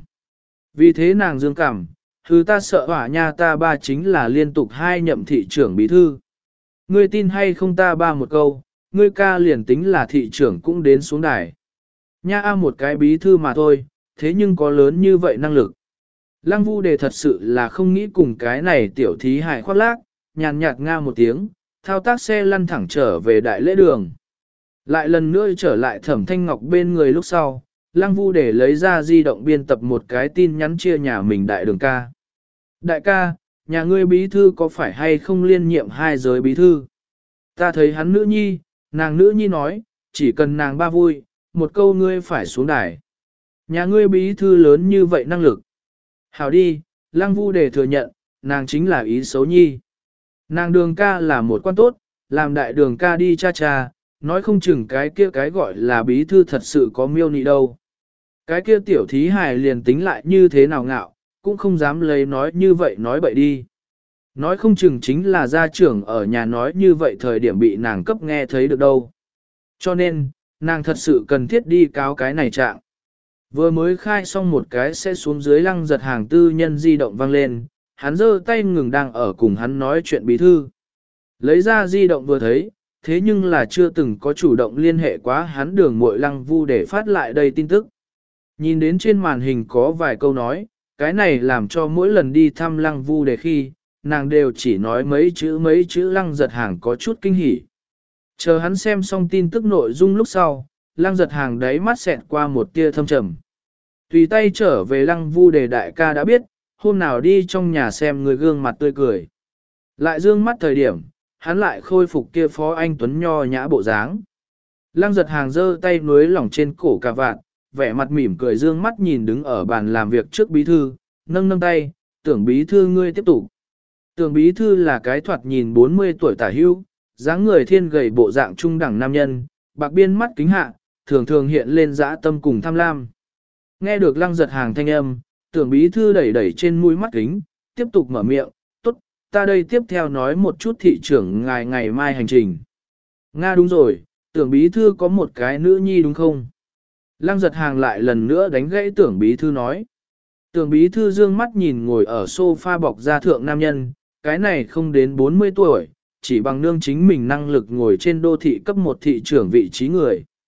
Vì thế nàng dương cảm, thứ ta sợ hỏa nha ta ba chính là liên tục hai nhậm thị trưởng bí thư. Ngươi tin hay không ta ba một câu, ngươi ca liền tính là thị trưởng cũng đến xuống đài. Nha a một cái bí thư mà thôi, thế nhưng có lớn như vậy năng lực. Lăng Vu Đề thật sự là không nghĩ cùng cái này tiểu thí hại khoác lác, nhàn nhạt nga một tiếng, thao tác xe lăn thẳng trở về đại lễ đường. Lại lần nữa trở lại Thẩm Thanh Ngọc bên người lúc sau, Lăng Vu Đề lấy ra di động biên tập một cái tin nhắn chia nhà mình đại đường ca. Đại ca, nhà ngươi bí thư có phải hay không liên nhiệm hai giới bí thư? Ta thấy hắn nữ nhi, nàng nữ nhi nói, chỉ cần nàng ba vui, một câu ngươi phải xuống đài. Nhà ngươi bí thư lớn như vậy năng lực. Hảo đi, Lăng Vu Đề thừa nhận, nàng chính là ý xấu nhi. Nàng đường ca là một quan tốt, làm đại đường ca đi cha cha, nói không chừng cái kia cái gọi là bí thư thật sự có miêu nị đâu. Cái kia tiểu thí hài liền tính lại như thế nào ngạo, cũng không dám lấy nói như vậy nói bậy đi. Nói không chừng chính là gia trưởng ở nhà nói như vậy thời điểm bị nàng cấp nghe thấy được đâu. Cho nên, nàng thật sự cần thiết đi cáo cái này trạng. Vừa mới khai xong một cái sẽ xuống dưới Lăng Giật Hàng tư nhân di động vang lên, hắn giơ tay ngừng đang ở cùng hắn nói chuyện bí thư. Lấy ra di động vừa thấy, thế nhưng là chưa từng có chủ động liên hệ quá hắn đường muội Lăng Vu để phát lại đây tin tức. Nhìn đến trên màn hình có vài câu nói, cái này làm cho mỗi lần đi thăm Lăng Vu để khi, nàng đều chỉ nói mấy chữ mấy chữ Lăng Giật Hàng có chút kinh hỉ. Chờ hắn xem xong tin tức nội dung lúc sau, Lăng Giật Hàng đáy mắt xẹt qua một tia thâm trầm. Tùy tay trở về Lăng Vu để đại ca đã biết, hôm nào đi trong nhà xem người gương mặt tươi cười. Lại dương mắt thời điểm, hắn lại khôi phục kia phó anh Tuấn nho nhã bộ dáng. Lăng Giật Hàng giơ tay nuối lỏng trên cổ cà vạt, vẻ mặt mỉm cười dương mắt nhìn đứng ở bàn làm việc trước bí thư, nâng nâng tay, tưởng bí thư ngươi tiếp tục. Tưởng bí thư là cái thoạt nhìn bốn mươi tuổi tả hưu, dáng người thiên gầy bộ dạng trung đẳng nam nhân, bạc biên mắt kính hạ, thường thường hiện lên dã tâm cùng tham lam. Nghe được Lăng Giật Hàng thanh âm, tưởng bí thư đẩy đẩy trên mũi mắt kính, tiếp tục mở miệng, tốt, ta đây tiếp theo nói một chút thị trưởng ngài ngày mai hành trình. Nga đúng rồi, tưởng bí thư có một cái nữ nhi đúng không? Lăng Giật Hàng lại lần nữa đánh gãy tưởng bí thư nói. Tưởng bí thư dương mắt nhìn ngồi ở sofa bọc da thượng nam nhân, cái này không đến bốn mươi tuổi, chỉ bằng nương chính mình năng lực ngồi trên đô thị cấp một thị trưởng vị trí người.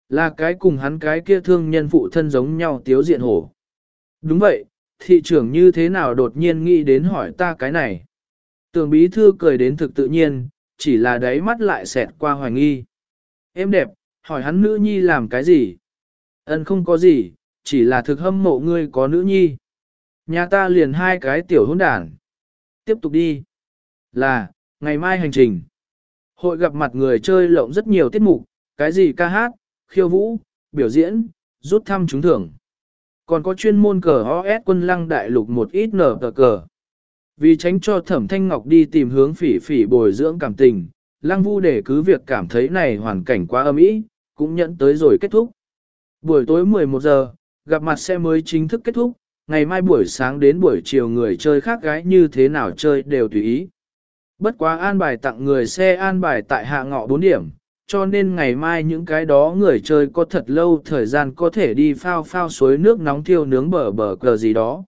Là cái cùng hắn cái kia thương nhân phụ thân giống nhau tiếu diện hổ. Đúng vậy, thị trưởng như thế nào đột nhiên nghĩ đến hỏi ta cái này. Tường bí thư cười đến thực tự nhiên, chỉ là đáy mắt lại xẹt qua hoài nghi. Em đẹp, hỏi hắn nữ nhi làm cái gì? Ân không có gì, chỉ là thực hâm mộ ngươi có nữ nhi. Nhà ta liền hai cái tiểu hỗn đản. Tiếp tục đi. Là, ngày mai hành trình. Hội gặp mặt người chơi lộng rất nhiều tiết mục, cái gì ca hát, khiêu vũ, biểu diễn, rút thăm trúng thưởng. Còn có chuyên môn cờ o ét quân lăng đại lục một ít nở tờ cờ. Vì tránh cho Thẩm Thanh Ngọc đi tìm hướng phỉ phỉ bồi dưỡng cảm tình, Lăng Vu để cứ việc cảm thấy này hoàn cảnh quá âm ý, cũng nhận tới rồi kết thúc. Buổi tối mười một giờ, gặp mặt sẽ mới chính thức kết thúc, ngày mai buổi sáng đến buổi chiều người chơi khác gái như thế nào chơi đều tùy ý. Bất quá an bài tặng người xe an bài tại hạ ngọ bốn điểm, cho nên ngày mai những cái đó người chơi có thật lâu thời gian có thể đi phao phao suối nước nóng thiêu nướng bờ bờ cờ gì đó.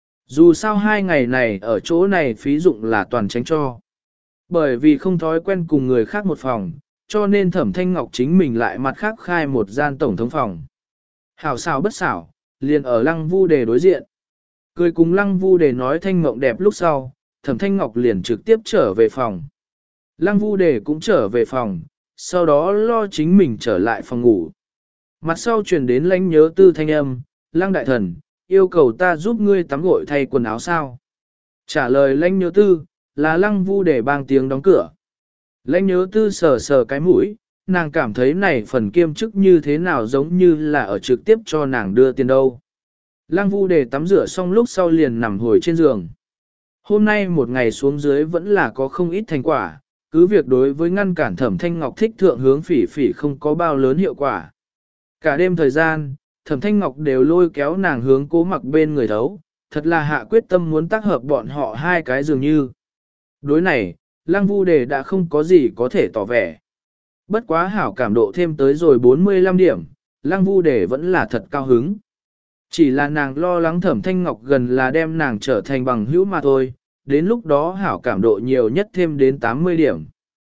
Dù sao hai ngày này ở chỗ này phí dụng là toàn tránh cho. Bởi vì không thói quen cùng người khác một phòng, cho nên Thẩm Thanh Ngọc chính mình lại mặt khác khai một gian tổng thống phòng. Hảo xảo bất xảo, liền ở Lăng Vu Đề đối diện. Cười cùng Lăng Vu Đề nói thanh mộng đẹp lúc sau, Thẩm Thanh Ngọc liền trực tiếp trở về phòng. Lăng Vu Đề cũng trở về phòng, sau đó lo chính mình trở lại phòng ngủ. Mặt sau truyền đến lãnh nhớ tư thanh âm, Lăng đại thần, yêu cầu ta giúp ngươi tắm gội thay quần áo sao? Trả lời lãnh nhớ tư, là Lăng Vu Đề bang tiếng đóng cửa. Lãnh nhớ tư sờ sờ cái mũi, nàng cảm thấy này phần kiêm chức như thế nào giống như là ở trực tiếp cho nàng đưa tiền đâu. Lăng Vu Đề tắm rửa xong lúc sau liền nằm hồi trên giường. Hôm nay một ngày xuống dưới vẫn là có không ít thành quả, cứ việc đối với ngăn cản Thẩm Thanh Ngọc thích thượng hướng phỉ phỉ không có bao lớn hiệu quả. Cả đêm thời gian, Thẩm Thanh Ngọc đều lôi kéo nàng hướng Cố Mặc bên người thấu, thật là hạ quyết tâm muốn tác hợp bọn họ hai cái dường như. Đối này, Lăng Vu Đề đã không có gì có thể tỏ vẻ. Bất quá hảo cảm độ thêm tới rồi bốn mươi lăm điểm, Lăng Vu Đề vẫn là thật cao hứng. Chỉ là nàng lo lắng Thẩm Thanh Ngọc gần là đem nàng trở thành bằng hữu mà thôi, đến lúc đó hảo cảm độ nhiều nhất thêm đến tám mươi điểm.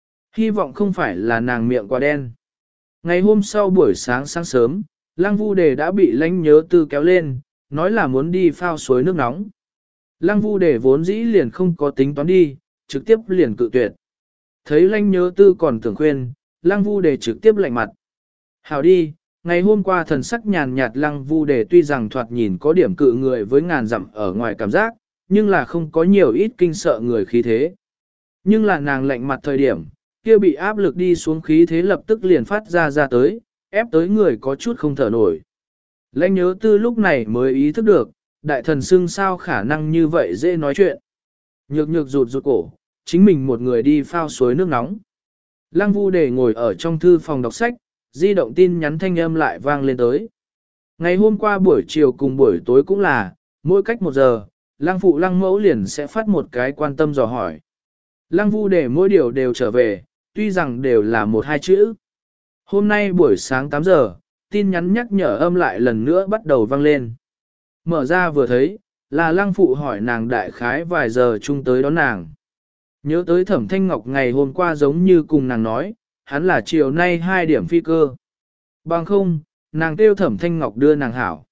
Hy vọng không phải là nàng miệng quá đen. Ngày hôm sau buổi sáng sáng sớm, Lăng Vu Đề đã bị lãnh nhớ tư kéo lên, nói là muốn đi phao suối nước nóng. Lăng Vu Đề vốn dĩ liền không có tính toán đi, trực tiếp liền cự tuyệt. Thấy lãnh nhớ tư còn tưởng khuyên, Lăng Vu Đề trực tiếp lạnh mặt. Hảo đi, ngày hôm qua thần sắc nhàn nhạt Lăng Vu Đề tuy rằng thoạt nhìn có điểm cự người với ngàn dặm ở ngoài cảm giác, nhưng là không có nhiều ít kinh sợ người khí thế. Nhưng là nàng lạnh mặt thời điểm, kia bị áp lực đi xuống khí thế lập tức liền phát ra ra tới, ép tới người có chút không thở nổi. Lãnh nhớ tư lúc này mới ý thức được, đại thần xưng sao khả năng như vậy dễ nói chuyện. Nhược nhược rụt rụt cổ, chính mình một người đi phao suối nước nóng. Lăng Vu Đề ngồi ở trong thư phòng đọc sách, di động tin nhắn thanh âm lại vang lên tới. Ngày hôm qua buổi chiều cùng buổi tối cũng là, mỗi cách một giờ, Lăng phụ Lăng mẫu liền sẽ phát một cái quan tâm dò hỏi. Lăng Vu Đề mỗi điều đều trở về, tuy rằng đều là một hai chữ. Hôm nay buổi sáng tám giờ, tin nhắn nhắc nhở âm lại lần nữa bắt đầu vang lên. Mở ra vừa thấy, là Lăng phụ hỏi nàng đại khái vài giờ chung tới đón nàng. Nhớ tới Thẩm Thanh Ngọc ngày hôm qua giống như cùng nàng nói, hắn là chiều nay hai điểm phi cơ. Bằng không, nàng kêu Thẩm Thanh Ngọc đưa nàng hảo.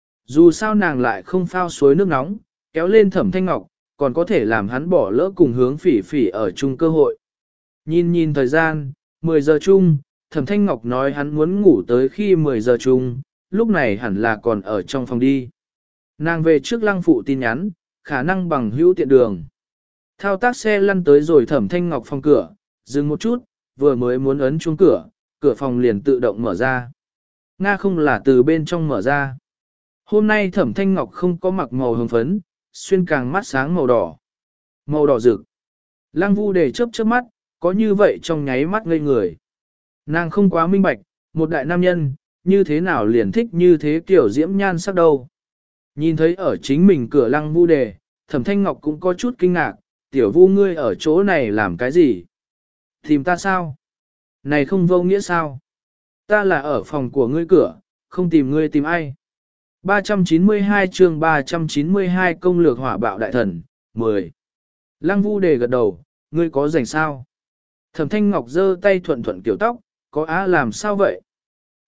Dù sao nàng lại không phao suối nước nóng, kéo lên Thẩm Thanh Ngọc, còn có thể làm hắn bỏ lỡ cùng hướng phỉ phỉ ở chung cơ hội. Nhìn nhìn thời gian, mười giờ chung, Thẩm Thanh Ngọc nói hắn muốn ngủ tới khi mười giờ chung, lúc này hẳn là còn ở trong phòng đi. Nàng về trước Lăng phụ tin nhắn, khả năng bằng hữu tiện đường. Thao tác xe lăn tới rồi Thẩm Thanh Ngọc phòng cửa, dừng một chút, vừa mới muốn ấn chuông cửa, cửa phòng liền tự động mở ra. Nga không là từ bên trong mở ra. Hôm nay Thẩm Thanh Ngọc không có mặc màu hồng phấn, xuyên càng mắt sáng màu đỏ. Màu đỏ rực. Lăng Vu Đề chớp chớp mắt, có như vậy trong nháy mắt ngây người. Nàng không quá minh bạch, một đại nam nhân, như thế nào liền thích như thế kiểu diễm nhan sắc đâu. Nhìn thấy ở chính mình cửa Lăng Vu Đề, Thẩm Thanh Ngọc cũng có chút kinh ngạc, tiểu Vu ngươi ở chỗ này làm cái gì? Tìm ta sao? Này không vô nghĩa sao? Ta là ở phòng của ngươi cửa, không tìm ngươi tìm ai. ba trăm chín mươi hai chương ba trăm chín mươi hai công lược hỏa bạo đại thần, mười. Lăng Vu Đề gật đầu, ngươi có rảnh sao? Thẩm Thanh Ngọc giơ tay thuận thuận kiểu tóc, có á làm sao vậy?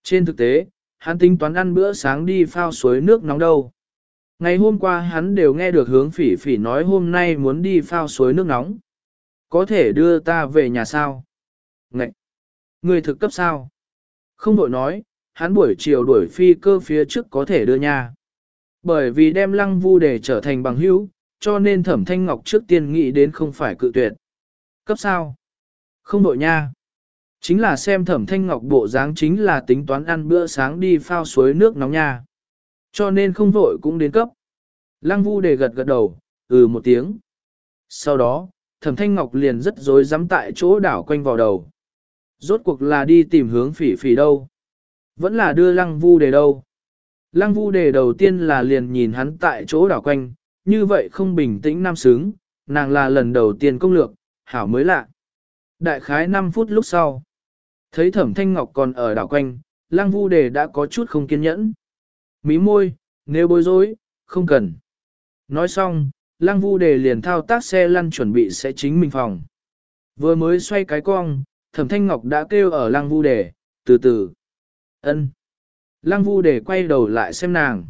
Trên thực tế, hắn tính toán ăn bữa sáng đi phao suối nước nóng đâu. Ngày hôm qua hắn đều nghe được hướng phỉ phỉ nói hôm nay muốn đi phao suối nước nóng. Có thể đưa ta về nhà sao? Ngậy! Người thực cấp sao? Không đội nói, hắn buổi chiều đuổi phi cơ phía trước có thể đưa nha. Bởi vì đem Lăng Vu để trở thành bằng hữu, cho nên Thẩm Thanh Ngọc trước tiên nghĩ đến không phải cự tuyệt. Cấp sao? Không đội nha. Chính là xem Thẩm Thanh Ngọc bộ dáng chính là tính toán ăn bữa sáng đi phao suối nước nóng nha. Cho nên không vội cũng đến cấp. Lăng Vu để gật gật đầu, ừ một tiếng. Sau đó, Thẩm Thanh Ngọc liền rất rối rắm tại chỗ đảo quanh vào đầu. Rốt cuộc là đi tìm hướng phỉ phỉ đâu? Vẫn là đưa Lăng Vu để đâu? Lăng Vu đề đầu tiên là liền nhìn hắn tại chỗ đảo quanh, như vậy không bình tĩnh nam sướng, nàng là lần đầu tiên công lược, hảo mới lạ. Đại khái năm phút lúc sau, thấy Thẩm Thanh Ngọc còn ở đảo quanh, Lăng Vu đề đã có chút không kiên nhẫn. Mí môi, nếu bối rối, không cần. Nói xong, Lăng Vu đề liền thao tác xe lăn chuẩn bị sẽ chính mình phòng. Vừa mới xoay cái cong, Thẩm Thanh Ngọc đã kêu ở Lăng Vu đề, từ từ. Ân. Lăng Vu để quay đầu lại xem nàng.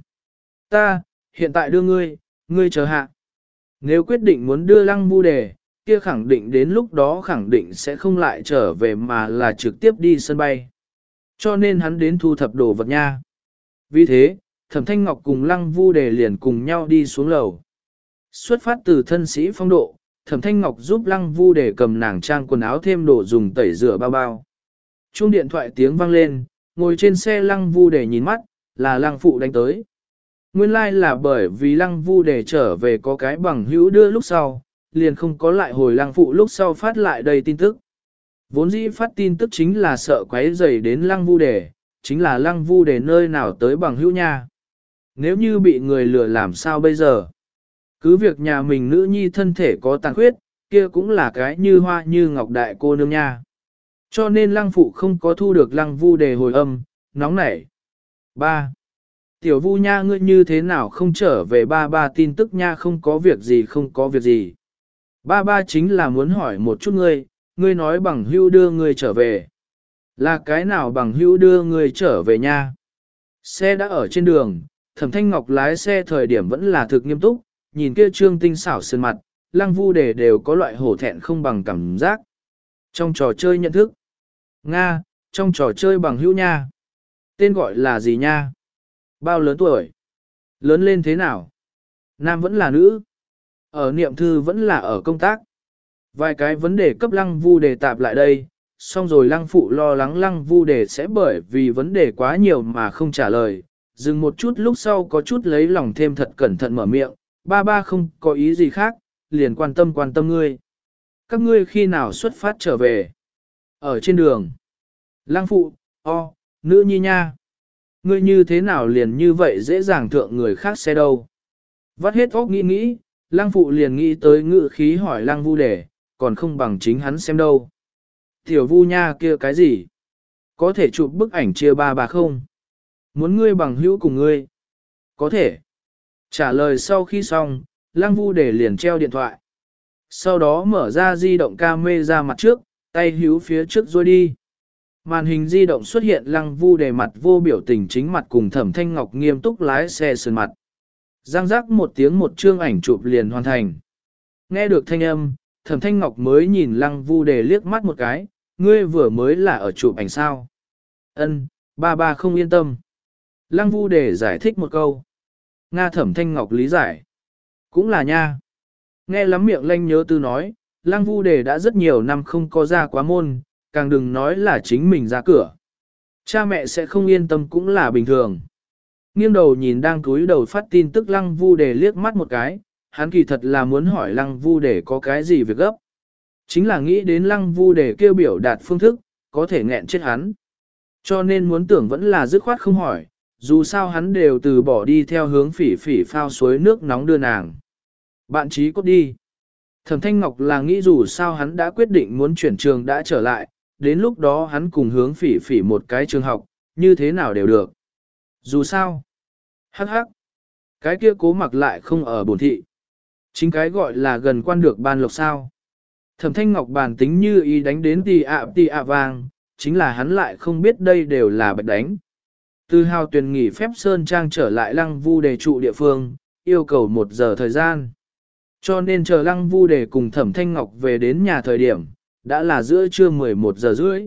Ta, hiện tại đưa ngươi, ngươi chờ hạ. Nếu quyết định muốn đưa Lăng Vu để, kia khẳng định đến lúc đó khẳng định sẽ không lại trở về mà là trực tiếp đi sân bay. Cho nên hắn đến thu thập đồ vật nha. Vì thế, Thẩm Thanh Ngọc cùng Lăng Vu để liền cùng nhau đi xuống lầu. Xuất phát từ thân sĩ phong độ, Thẩm Thanh Ngọc giúp Lăng Vu để cầm nàng trang quần áo thêm đồ dùng tẩy rửa bao bao. Chuông điện thoại tiếng vang lên. Ngồi trên xe Lăng Vu để nhìn mắt, là Lăng Phụ đánh tới. Nguyên lai like là bởi vì Lăng Vu để trở về có cái bằng hữu đưa lúc sau, liền không có lại hồi Lăng Phụ lúc sau phát lại đầy tin tức. Vốn dĩ phát tin tức chính là sợ quấy rầy đến Lăng Vu để, chính là Lăng Vu để nơi nào tới bằng hữu nha. Nếu như bị người lừa làm sao bây giờ? Cứ việc nhà mình nữ nhi thân thể có tàn khuyết, kia cũng là cái như hoa như ngọc đại cô nương nha. Cho nên Lăng Phụ không có thu được Lăng Vu đề hồi âm, nóng nảy. Ba. Tiểu Vu nha, ngươi như thế nào không trở về ba ba tin tức nha, không có việc gì không có việc gì. Ba ba chính là muốn hỏi một chút ngươi, ngươi nói bằng hữu đưa ngươi trở về. Là cái nào bằng hữu đưa ngươi trở về nha? Xe đã ở trên đường, Thẩm Thanh Ngọc lái xe thời điểm vẫn là thực nghiêm túc, nhìn kia trương tinh xảo sơn mặt, Lăng Vu đề đều có loại hổ thẹn không bằng cảm giác. Trong trò chơi nhận thức. Nga, trong trò chơi bằng hữu nha. Tên gọi là gì nha? Bao lớn tuổi? Lớn lên thế nào? Nam vẫn là nữ? Ở niệm thư vẫn là ở công tác? Vài cái vấn đề cấp Lăng Vu đề tạp lại đây, xong rồi Lăng Phụ lo lắng Lăng Vu đề sẽ bởi vì vấn đề quá nhiều mà không trả lời. Dừng một chút lúc sau có chút lấy lòng thêm thật cẩn thận mở miệng, ba ba không có ý gì khác, liền quan tâm quan tâm ngươi. Các ngươi khi nào xuất phát trở về? Ở trên đường. Lăng Phụ, o, nữ nhi nha. Ngươi như thế nào liền như vậy dễ dàng thượng người khác xe đâu. Vắt hết óc nghĩ nghĩ, Lăng Phụ liền nghĩ tới ngự khí hỏi Lăng Vu để, còn không bằng chính hắn xem đâu. Tiểu Vu nha kia cái gì? Có thể chụp bức ảnh chia ba bà không? Muốn ngươi bằng hữu cùng ngươi? Có thể. Trả lời sau khi xong, Lăng Vu để liền treo điện thoại. Sau đó mở ra di động camera mặt trước, tay hữu phía trước rồi đi. Màn hình di động xuất hiện Lăng Vu đề mặt vô biểu tình chính mặt cùng Thẩm Thanh Ngọc nghiêm túc lái xe sườn mặt. Giang giác một tiếng một chương ảnh chụp liền hoàn thành. Nghe được thanh âm, Thẩm Thanh Ngọc mới nhìn Lăng Vu đề liếc mắt một cái, ngươi vừa mới là ở chụp ảnh sao? Ân, ba ba không yên tâm. Lăng Vu đề giải thích một câu. Nga Thẩm Thanh Ngọc lý giải. Cũng là nha. Nghe lắm miệng lanh nhớ tư nói, Lăng Vu đề đã rất nhiều năm không có ra quá môn, càng đừng nói là chính mình ra cửa. Cha mẹ sẽ không yên tâm cũng là bình thường. Nghiêng đầu nhìn đang cúi đầu phát tin tức Lăng Vu đề liếc mắt một cái, hắn kỳ thật là muốn hỏi Lăng Vu đề có cái gì việc gấp. Chính là nghĩ đến Lăng Vu đề kêu biểu đạt phương thức, có thể nghẹn chết hắn. Cho nên muốn tưởng vẫn là dứt khoát không hỏi, dù sao hắn đều từ bỏ đi theo hướng phỉ phỉ phao suối nước nóng đưa nàng. Bạn trí cốt đi. Thẩm Thanh Ngọc là nghĩ dù sao hắn đã quyết định muốn chuyển trường đã trở lại, đến lúc đó hắn cùng hướng phỉ phỉ một cái trường học, như thế nào đều được. Dù sao, hắc hắc, cái kia cố mặc lại không ở bổn thị. Chính cái gọi là gần quan được ban lộc sao. Thẩm Thanh Ngọc bản tính như ý đánh đến tì ạ tì ạ vàng, chính là hắn lại không biết đây đều là bạch đánh. Từ hào tuyển nghỉ phép Sơn Trang trở lại Lăng Vu Đề trụ địa phương, yêu cầu một giờ thời gian. Cho nên chờ Lăng Vu Đề cùng Thẩm Thanh Ngọc về đến nhà thời điểm, đã là giữa trưa mười một giờ rưỡi.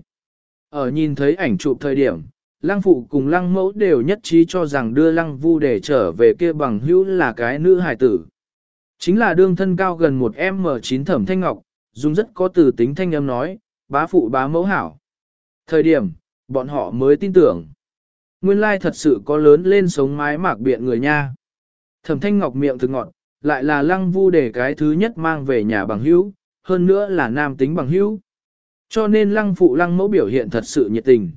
Ở nhìn thấy ảnh chụp thời điểm, Lăng Phụ cùng Lăng Mẫu đều nhất trí cho rằng đưa Lăng Vu Đề trở về kia bằng hữu là cái nữ hài tử. Chính là đương thân cao gần một em chín Thẩm Thanh Ngọc, dùng rất có từ tính thanh âm nói, bá phụ bá mẫu hảo. Thời điểm, bọn họ mới tin tưởng. Nguyên lai thật sự có lớn lên sống mái mạc biện người nha. Thẩm Thanh Ngọc miệng thực ngọt, lại là Lăng Vu Đề cái thứ nhất mang về nhà bằng hữu, hơn nữa là nam tính bằng hữu. Cho nên Lăng Phụ Lăng Mẫu biểu hiện thật sự nhiệt tình.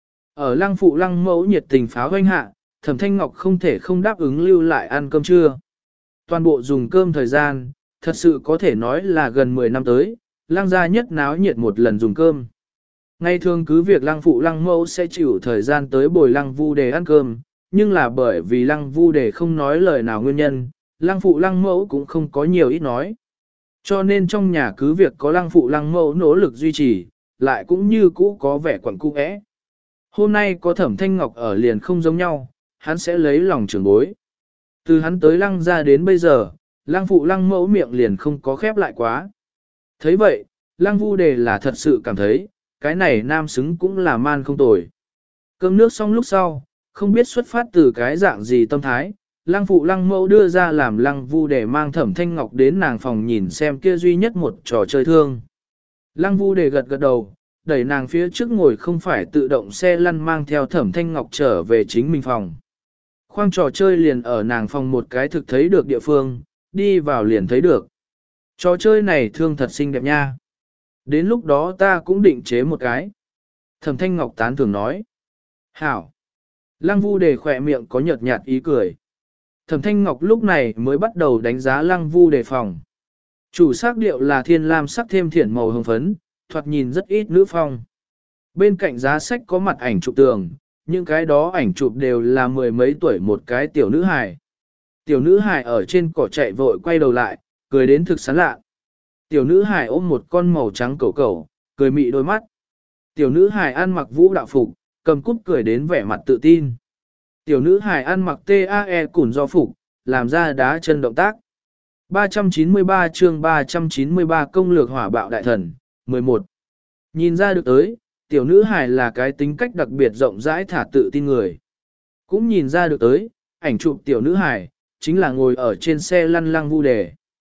Ở Lăng Phụ Lăng Mẫu nhiệt tình pháo hoanh hạ, Thẩm Thanh Ngọc không thể không đáp ứng lưu lại ăn cơm trưa. Toàn bộ dùng cơm thời gian, thật sự có thể nói là gần mười năm tới, Lăng gia nhất náo nhiệt một lần dùng cơm. Ngày thường cứ việc Lăng Phụ Lăng Mẫu sẽ chịu thời gian tới bồi Lăng Vu Đề ăn cơm, nhưng là bởi vì Lăng Vu Đề không nói lời nào nguyên nhân, Lăng Phụ Lăng Mẫu cũng không có nhiều ít nói. Cho nên trong nhà cứ việc có Lăng Phụ Lăng Mẫu nỗ lực duy trì, lại cũng như cũ có vẻ quẩn cung ẽ. Hôm nay có Thẩm Thanh Ngọc ở liền không giống nhau, hắn sẽ lấy lòng trưởng bối. Từ hắn tới Lăng gia đến bây giờ, Lăng Phụ Lăng Mẫu miệng liền không có khép lại quá. Thấy vậy, Lăng Vu Đề là thật sự cảm thấy, cái này nam xứng cũng là man không tồi. Cơm nước xong lúc sau, không biết xuất phát từ cái dạng gì tâm thái, Lăng Phụ Lăng Mẫu đưa ra làm Lăng Vu Đề mang Thẩm Thanh Ngọc đến nàng phòng nhìn xem kia duy nhất một trò chơi thương. Lăng Vu Đề gật gật đầu, đẩy nàng phía trước ngồi không phải tự động xe lăn mang theo Thẩm Thanh Ngọc trở về chính mình phòng. Khoang trò chơi liền ở nàng phòng một cái thực thấy được địa phương, đi vào liền thấy được. Trò chơi này thương thật xinh đẹp nha. Đến lúc đó ta cũng định chế một cái. Thẩm Thanh Ngọc tán thưởng nói. Hảo. Lăng Vu Đề khỏe miệng có nhợt nhạt ý cười. Thẩm Thanh Ngọc lúc này mới bắt đầu đánh giá Lăng Vu Đề phòng. Chủ sắc điệu là thiên lam sắc thêm thiển màu hồng phấn, thoạt nhìn rất ít nữ phong. Bên cạnh giá sách có mặt ảnh chụp tường, những cái đó ảnh chụp đều là mười mấy tuổi một cái tiểu nữ hài. Tiểu nữ hài ở trên cỏ chạy vội quay đầu lại, cười đến thực sán lạ. Tiểu nữ hài ôm một con màu trắng cẩu cẩu, cười mị đôi mắt. Tiểu nữ hài ăn mặc vũ đạo phục, cầm cúp cười đến vẻ mặt tự tin. Tiểu nữ hài ăn mặc tê a e củn do phục, làm ra đá chân động tác. ba trăm chín mươi ba chương ba trăm chín mươi ba công lược hỏa bạo đại thần, mười một. Nhìn ra được tới, tiểu nữ hài là cái tính cách đặc biệt rộng rãi thả tự tin người. Cũng nhìn ra được tới, ảnh chụp tiểu nữ hài, chính là ngồi ở trên xe lăn Lăng Vu Đề.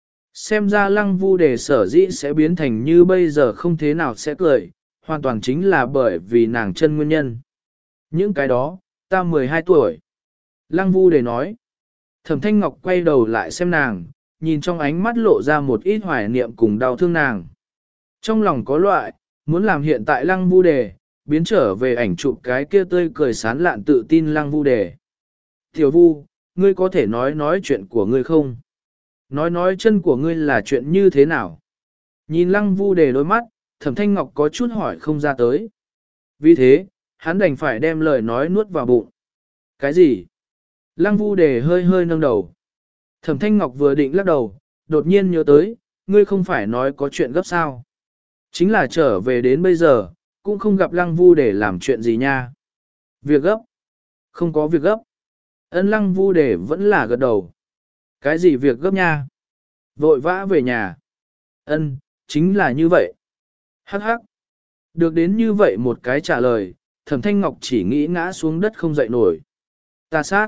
Xem ra Lăng Vu Đề sở dĩ sẽ biến thành như bây giờ không thế nào sẽ cười, hoàn toàn chính là bởi vì nàng chân nguyên nhân. Những cái đó, ta mười hai tuổi. Lăng Vu Đề nói. Thẩm Thanh Ngọc quay đầu lại xem nàng, nhìn trong ánh mắt lộ ra một ít hoài niệm cùng đau thương nàng. Trong lòng có loại, muốn làm hiện tại Lăng Vu Đề, biến trở về ảnh chụp cái kia tươi cười sán lạn tự tin Lăng Vu Đề. Tiểu Vu, ngươi có thể nói nói chuyện của ngươi không? Nói nói chân của ngươi là chuyện như thế nào? Nhìn Lăng Vu Đề đôi mắt, Thẩm Thanh Ngọc có chút hỏi không ra tới. Vì thế, hắn đành phải đem lời nói nuốt vào bụng. Cái gì? Lăng Vu Đề hơi hơi nâng đầu. Thẩm Thanh Ngọc vừa định lắc đầu, đột nhiên nhớ tới, ngươi không phải nói có chuyện gấp sao? Chính là trở về đến bây giờ, cũng không gặp Lăng Vu Đề làm chuyện gì nha. Việc gấp? Không có việc gấp. Ân Lăng Vu Đề vẫn là gật đầu. Cái gì việc gấp nha? Vội vã về nhà. Ân, chính là như vậy. Hắc hắc. Được đến như vậy một cái trả lời, Thẩm Thanh Ngọc chỉ nghĩ ngã xuống đất không dậy nổi. Ta sát.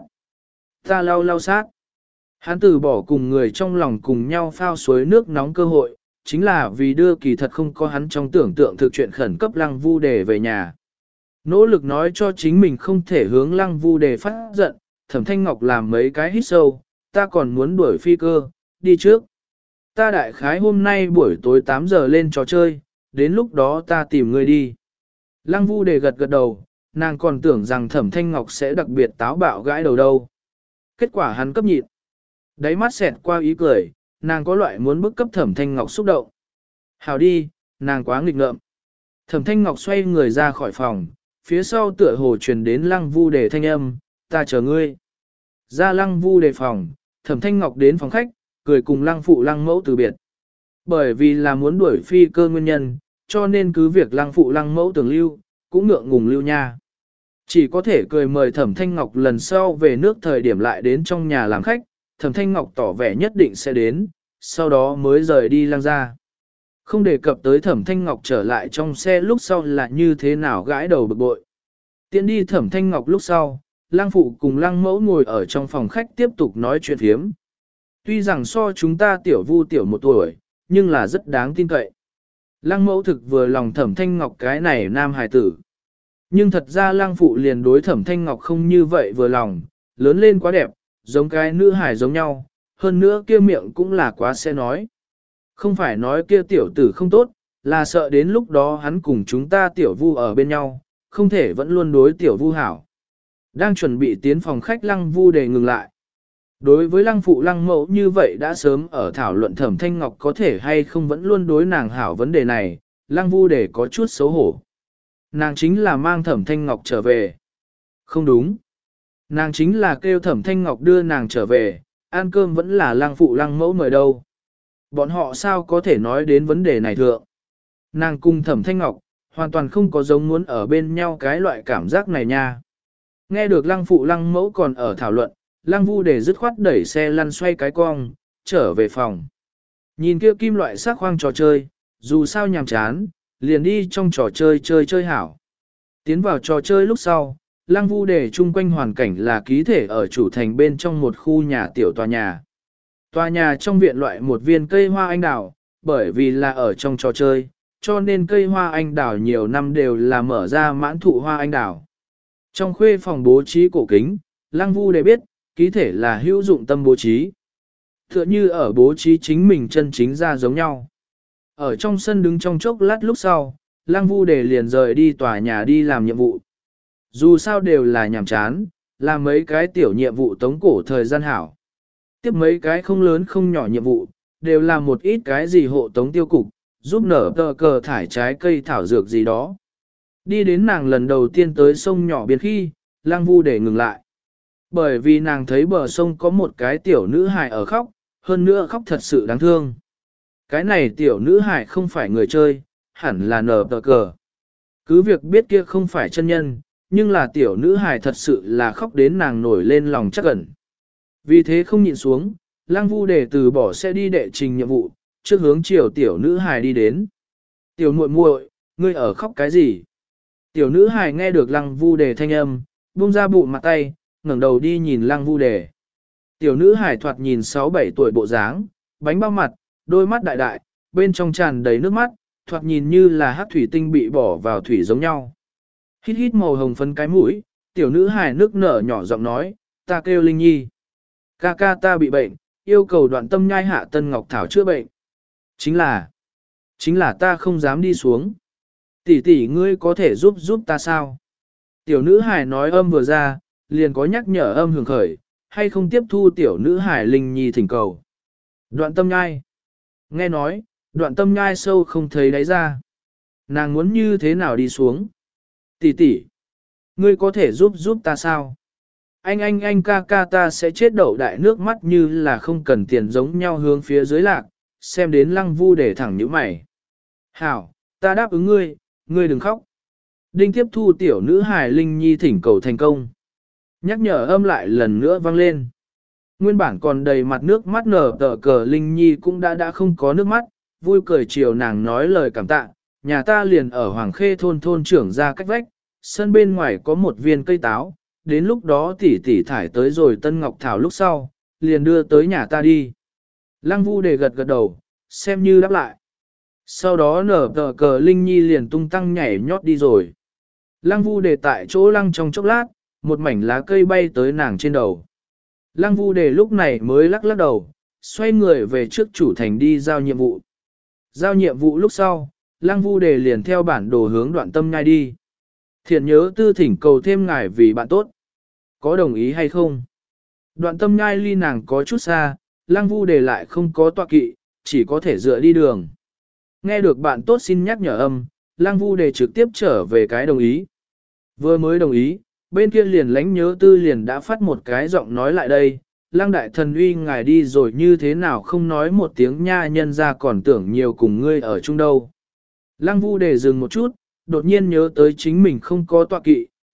Ta lau lau sát. Hắn từ bỏ cùng người trong lòng cùng nhau phao suối nước nóng cơ hội, chính là vì đưa kỳ thật không có hắn trong tưởng tượng thực chuyện khẩn cấp Lăng Vu Đề về nhà. Nỗ lực nói cho chính mình không thể hướng Lăng Vu Đề phát giận, Thẩm Thanh Ngọc làm mấy cái hít sâu, ta còn muốn đuổi phi cơ, đi trước. Ta đại khái hôm nay buổi tối tám giờ lên trò chơi, đến lúc đó ta tìm ngươi đi. Lăng Vu Đề gật gật đầu, nàng còn tưởng rằng Thẩm Thanh Ngọc sẽ đặc biệt táo bạo gãi đầu đâu. Kết quả hắn cấp nhịn. Đáy mắt xẹt qua ý cười, nàng có loại muốn bức cấp Thẩm Thanh Ngọc xúc động. Hào đi, nàng quá nghịch ngợm. Thẩm Thanh Ngọc xoay người ra khỏi phòng, phía sau tựa hồ truyền đến Lăng Vu Đề thanh âm, ta chờ ngươi. Ra Lăng Vu Đề phòng, Thẩm Thanh Ngọc đến phòng khách, cười cùng Lăng Phụ Lăng Mẫu từ biệt. Bởi vì là muốn đuổi phi cơ nguyên nhân, cho nên cứ việc Lăng Phụ Lăng Mẫu tưởng lưu, cũng ngượng ngùng lưu nha. Chỉ có thể cười mời Thẩm Thanh Ngọc lần sau về nước thời điểm lại đến trong nhà làm khách, Thẩm Thanh Ngọc tỏ vẻ nhất định sẽ đến, sau đó mới rời đi Lăng ra. Không đề cập tới Thẩm Thanh Ngọc trở lại trong xe lúc sau là như thế nào gãi đầu bực bội. Tiến đi Thẩm Thanh Ngọc lúc sau, Lăng phụ cùng Lăng mẫu ngồi ở trong phòng khách tiếp tục nói chuyện phiếm. Tuy rằng so chúng ta tiểu vu tiểu một tuổi, nhưng là rất đáng tin cậy. Lăng mẫu thực vừa lòng Thẩm Thanh Ngọc cái này nam hài tử. Nhưng thật ra Lăng phụ liền đối Thẩm Thanh Ngọc không như vậy vừa lòng, lớn lên quá đẹp, giống cái nữ hài giống nhau, hơn nữa kia miệng cũng là quá sẽ nói. Không phải nói kia tiểu tử không tốt, là sợ đến lúc đó hắn cùng chúng ta tiểu vu ở bên nhau, không thể vẫn luôn đối tiểu vu hảo. Đang chuẩn bị tiến phòng khách Lăng vu để ngừng lại. Đối với Lăng phụ Lăng mẫu như vậy đã sớm ở thảo luận Thẩm Thanh Ngọc có thể hay không vẫn luôn đối nàng hảo vấn đề này, Lăng vu để có chút xấu hổ. Nàng chính là mang Thẩm Thanh Ngọc trở về. Không đúng. Nàng chính là kêu Thẩm Thanh Ngọc đưa nàng trở về, ăn cơm vẫn là Lăng phụ Lăng mẫu mời đâu. Bọn họ sao có thể nói đến vấn đề này thượng. Nàng cùng Thẩm Thanh Ngọc, hoàn toàn không có giống muốn ở bên nhau cái loại cảm giác này nha. Nghe được Lăng phụ Lăng mẫu còn ở thảo luận, Lăng vu để dứt khoát đẩy xe lăn xoay cái cong, trở về phòng. Nhìn kia kim loại sắc khoang trò chơi, dù sao nhàm chán, liền đi trong trò chơi chơi chơi hảo. Tiến vào trò chơi lúc sau, Lăng vu để chung quanh hoàn cảnh là ký thể ở chủ thành bên trong một khu nhà tiểu tòa nhà. Tòa nhà trong viện loại một viên cây hoa anh đào, bởi vì là ở trong trò chơi, cho nên cây hoa anh đào nhiều năm đều là mở ra mãn thụ hoa anh đào. Trong khuê phòng bố trí cổ kính, Lăng vu để biết, ký thể là hữu dụng tâm bố trí. Tựa như ở bố trí chính mình chân chính ra giống nhau. Ở trong sân đứng trong chốc lát lúc sau, Lăng vu để liền rời đi tòa nhà đi làm nhiệm vụ. Dù sao đều là nhàm chán, làm mấy cái tiểu nhiệm vụ tống cổ thời gian hảo. Tiếp mấy cái không lớn không nhỏ nhiệm vụ, đều là một ít cái gì hộ tống tiêu cục, giúp nở tờ cờ thải trái cây thảo dược gì đó. Đi đến nàng lần đầu tiên tới sông nhỏ biên khi, Lăng vu để ngừng lại. Bởi vì nàng thấy bờ sông có một cái tiểu nữ hài ở khóc, hơn nữa khóc thật sự đáng thương. Cái này tiểu nữ hài không phải người chơi, hẳn là nở tờ cờ. Cứ việc biết kia không phải chân nhân, nhưng là tiểu nữ hài thật sự là khóc đến nàng nổi lên lòng chắc ẩn. Vì thế không nhịn xuống, Lăng vu để từ bỏ sẽ đi đệ trình nhiệm vụ, trước hướng chiều tiểu nữ hài đi đến. Tiểu muội muội, ngươi ở khóc cái gì? Tiểu nữ hài nghe được Lăng vu để thanh âm, buông ra bụng mặt tay, ngẩng đầu đi nhìn Lăng vu để. Tiểu nữ hài thoạt nhìn sáu bảy tuổi bộ dáng, bánh bao mặt, đôi mắt đại đại, bên trong tràn đầy nước mắt, thoạt nhìn như là hắc thủy tinh bị bỏ vào thủy giống nhau. Hít hít màu hồng phấn cái mũi, tiểu nữ hài nước nở nhỏ giọng nói, ta kêu Linh Nhi. Ca ca ta bị bệnh, yêu cầu đoạn tâm nhai hạ Tân Ngọc Thảo chữa bệnh. Chính là, chính là ta không dám đi xuống. Tỷ tỷ ngươi có thể giúp giúp ta sao? Tiểu nữ hài nói âm vừa ra, liền có nhắc nhở âm hưởng khởi, hay không tiếp thu tiểu nữ hài Linh Nhi thỉnh cầu. Đoạn tâm nhai. Nghe nói, đoạn tâm nhai sâu không thấy đáy ra. Nàng muốn như thế nào đi xuống? Tỷ tỷ, ngươi có thể giúp giúp ta sao? Anh anh anh ca ca ta sẽ chết đậu đại nước mắt như là không cần tiền giống nhau hướng phía dưới lạc, xem đến Lăng vu để thẳng nhíu mày. Hảo, ta đáp ứng ngươi, ngươi đừng khóc. Đinh tiếp thu tiểu nữ hài Linh Nhi thỉnh cầu thành công. Nhắc nhở âm lại lần nữa vang lên. Nguyên bản còn đầy mặt nước mắt nở tờ cờ Linh Nhi cũng đã đã không có nước mắt, vui cười chiều nàng nói lời cảm tạ. Nhà ta liền ở Hoàng Khê thôn thôn trưởng ra cách vách, sân bên ngoài có một viên cây táo, đến lúc đó tỷ tỷ thải tới rồi Tân Ngọc Thảo lúc sau, liền đưa tới nhà ta đi. Lăng vu để gật gật đầu, xem như đáp lại. Sau đó nở tờ cờ Linh Nhi liền tung tăng nhảy nhót đi rồi. Lăng vu để tại chỗ lăng trong chốc lát, một mảnh lá cây bay tới nàng trên đầu. Lăng vu để lúc này mới lắc lắc đầu, xoay người về trước chủ thành đi giao nhiệm vụ. Giao nhiệm vụ lúc sau, Lăng vu để liền theo bản đồ hướng đoạn tâm nhai đi. Thiện nhớ tư thỉnh cầu thêm ngài vì bạn tốt. Có đồng ý hay không? Đoạn tâm nhai ly nàng có chút xa, Lăng vu để lại không có tọa kỵ, chỉ có thể dựa đi đường. Nghe được bạn tốt xin nhắc nhở âm, Lăng vu để trực tiếp trở về cái đồng ý. Vừa mới đồng ý, bên kia liền lánh nhớ tư liền đã phát một cái giọng nói lại đây. Lăng đại thần uy ngài đi rồi như thế nào không nói một tiếng nha, nhân ra còn tưởng nhiều cùng ngươi ở chung đâu. Lăng vu để dừng một chút, đột nhiên nhớ tới chính mình không có tọa kỵ,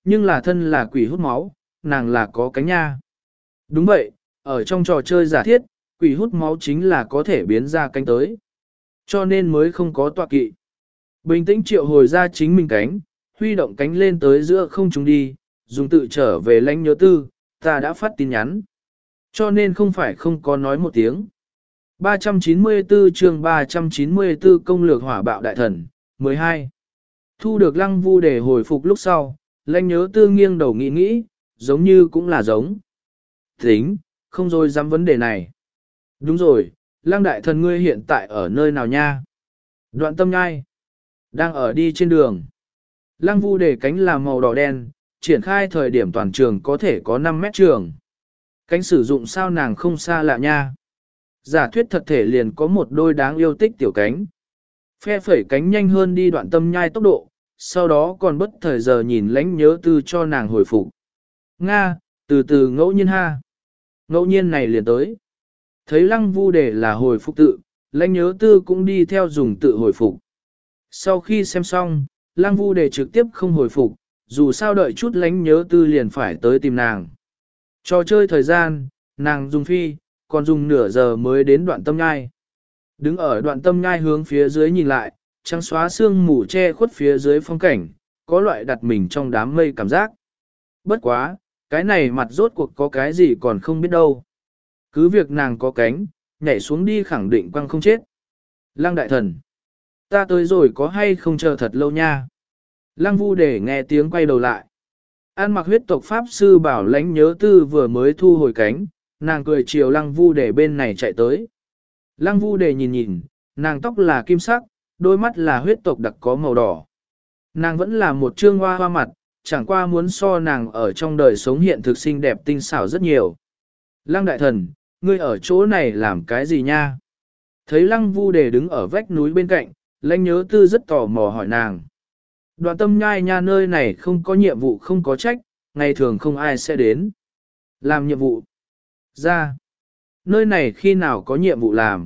nhưng là thân là quỷ hút máu, nàng là có cánh nha. Đúng vậy, ở trong trò chơi giả thiết, quỷ hút máu chính là có thể biến ra cánh tới. Cho nên mới không có tọa kỵ. Bình tĩnh triệu hồi ra chính mình cánh, huy động cánh lên tới giữa không trung đi, dùng tự trở về lãnh nhớ tư, ta đã phát tin nhắn. Cho nên không phải không có nói một tiếng. ba trăm chín mươi tư chương ba trăm chín mươi tư công lược hỏa bạo đại thần, mười hai. Thu được lăng vu để hồi phục lúc sau, lãnh nhớ tư nghiêng đầu nghĩ nghĩ, giống như cũng là giống. Tính, không rồi dám vấn đề này. Đúng rồi, lăng đại thần ngươi hiện tại ở nơi nào nha? Đoạn tâm nhai. Đang ở đi trên đường. Lăng vu để cánh là màu đỏ đen, triển khai thời điểm toàn trường có thể có năm mét trường. Cánh sử dụng sao nàng không xa lạ nha. Giả thuyết thật thể liền có một đôi đáng yêu tích tiểu cánh. Phe phẩy cánh nhanh hơn đi đoạn tâm nhai tốc độ, sau đó còn bất thời giờ nhìn lãnh nhớ tư cho nàng hồi phục. Nga, từ từ ngẫu nhiên ha. Ngẫu nhiên này liền tới. Thấy lăng vu để là hồi phục tự, lãnh nhớ tư cũng đi theo dùng tự hồi phục. Sau khi xem xong, lăng vu để trực tiếp không hồi phục, dù sao đợi chút lãnh nhớ tư liền phải tới tìm nàng. Trò chơi thời gian, nàng dùng phi, còn dùng nửa giờ mới đến đoạn tâm nhai. Đứng ở đoạn tâm nhai hướng phía dưới nhìn lại, trắng xóa sương mù che khuất phía dưới phong cảnh, có loại đặt mình trong đám mây cảm giác. Bất quá, cái này mặt rốt cuộc có cái gì còn không biết đâu. Cứ việc nàng có cánh, nhảy xuống đi khẳng định quăng không chết. Lăng đại thần, ta tới rồi có hay không chờ thật lâu nha. Lăng vu để nghe tiếng quay đầu lại. An mặc huyết tộc pháp sư bảo lãnh nhớ tư vừa mới thu hồi cánh, nàng cười chiều lăng vu để bên này chạy tới. Lăng vu để nhìn nhìn, nàng tóc là kim sắc, đôi mắt là huyết tộc đặc có màu đỏ. Nàng vẫn là một trương hoa hoa mặt, chẳng qua muốn so nàng ở trong đời sống hiện thực xinh đẹp tinh xảo rất nhiều. Lăng đại thần, ngươi ở chỗ này làm cái gì nha? Thấy lăng vu để đứng ở vách núi bên cạnh, lãnh nhớ tư rất tò mò hỏi nàng. Đoạn tâm nhai nha nơi này không có nhiệm vụ không có trách, ngày thường không ai sẽ đến. Làm nhiệm vụ. Ra. Nơi này khi nào có nhiệm vụ làm?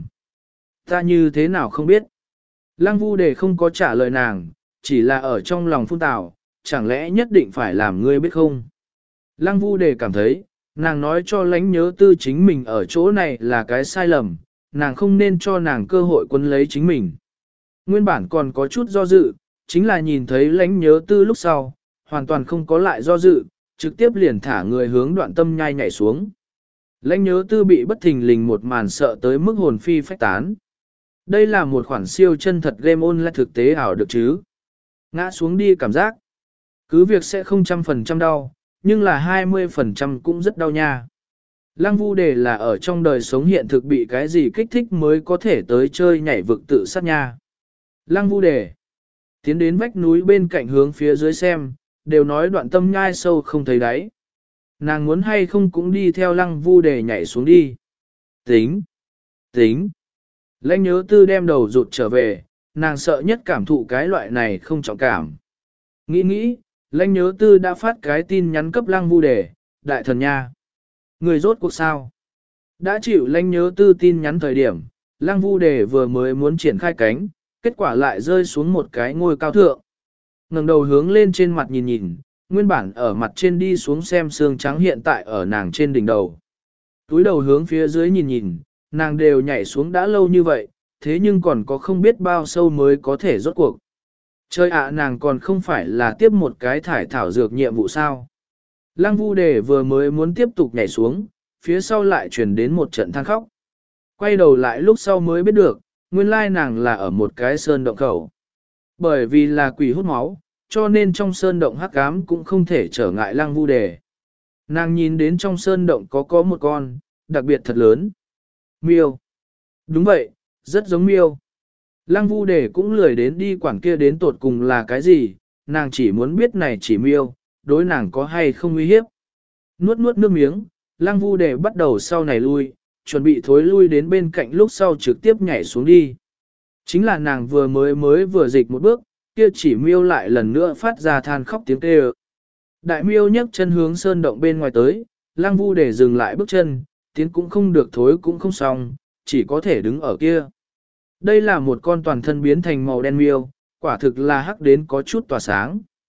Ta như thế nào không biết. Lăng vu đề không có trả lời nàng, chỉ là ở trong lòng phun tào, chẳng lẽ nhất định phải làm ngươi biết không? Lăng vu đề cảm thấy, nàng nói cho lãnh nhớ tư chính mình ở chỗ này là cái sai lầm, nàng không nên cho nàng cơ hội quân lấy chính mình. Nguyên bản còn có chút do dự, chính là nhìn thấy lãnh nhớ tư lúc sau, hoàn toàn không có lại do dự, trực tiếp liền thả người hướng đoạn tâm nhai nhảy xuống. Lãnh nhớ tư bị bất thình lình một màn sợ tới mức hồn phi phách tán. Đây là một khoản siêu chân thật game online thực tế ảo được chứ. Ngã xuống đi cảm giác. Cứ việc sẽ không trăm phần trăm đau, nhưng là hai mươi phần trăm cũng rất đau nha. Lăng vu đề là ở trong đời sống hiện thực bị cái gì kích thích mới có thể tới chơi nhảy vực tự sát nha. Lăng vu đề. Tiến đến vách núi bên cạnh hướng phía dưới xem, đều nói đoạn tâm nhai sâu không thấy đáy. Nàng muốn hay không cũng đi theo lăng vu để nhảy xuống đi. Tính, tính. Lãnh nhớ tư đem đầu rụt trở về, nàng sợ nhất cảm thụ cái loại này không trọng cảm. Nghĩ nghĩ, lãnh nhớ tư đã phát cái tin nhắn cấp lăng vu đề, đại thần nha. Người rốt cuộc sao? Đã chịu lãnh nhớ tư tin nhắn thời điểm, lăng vu đề vừa mới muốn triển khai cánh, kết quả lại rơi xuống một cái ngôi cao thượng. Ngẩng đầu hướng lên trên mặt nhìn nhìn, nguyên bản ở mặt trên đi xuống xem xương trắng hiện tại ở nàng trên đỉnh đầu. Túi đầu hướng phía dưới nhìn nhìn, nàng đều nhảy xuống đã lâu như vậy, thế nhưng còn có không biết bao sâu mới có thể rốt cuộc. Chơi ạ nàng còn không phải là tiếp một cái thải thảo dược nhiệm vụ sao. Lăng vu đề vừa mới muốn tiếp tục nhảy xuống, phía sau lại truyền đến một trận than khóc. Quay đầu lại lúc sau mới biết được, nguyên lai nàng là ở một cái sơn động khẩu. Bởi vì là quỷ hút máu, cho nên trong sơn động hắc ám cũng không thể trở ngại lăng vu đề. Nàng nhìn đến trong sơn động có có một con, đặc biệt thật lớn. Miêu. Đúng vậy, rất giống miêu. Lăng vu đề cũng lười đến đi quản kia đến tột cùng là cái gì, nàng chỉ muốn biết này chỉ miêu, đối nàng có hay không uy hiếp. Nuốt nuốt nước miếng, lăng vu đề bắt đầu sau này lui, chuẩn bị thối lui đến bên cạnh lúc sau trực tiếp nhảy xuống đi. Chính là nàng vừa mới mới vừa dịch một bước, kia chỉ miêu lại lần nữa phát ra than khóc tiếng kêu. Đại miêu nhấc chân hướng sơn động bên ngoài tới, lăng vu để dừng lại bước chân, tiến cũng không được thối cũng không xong, chỉ có thể đứng ở kia. Đây là một con toàn thân biến thành màu đen miêu, quả thực là hắc đến có chút tỏa sáng.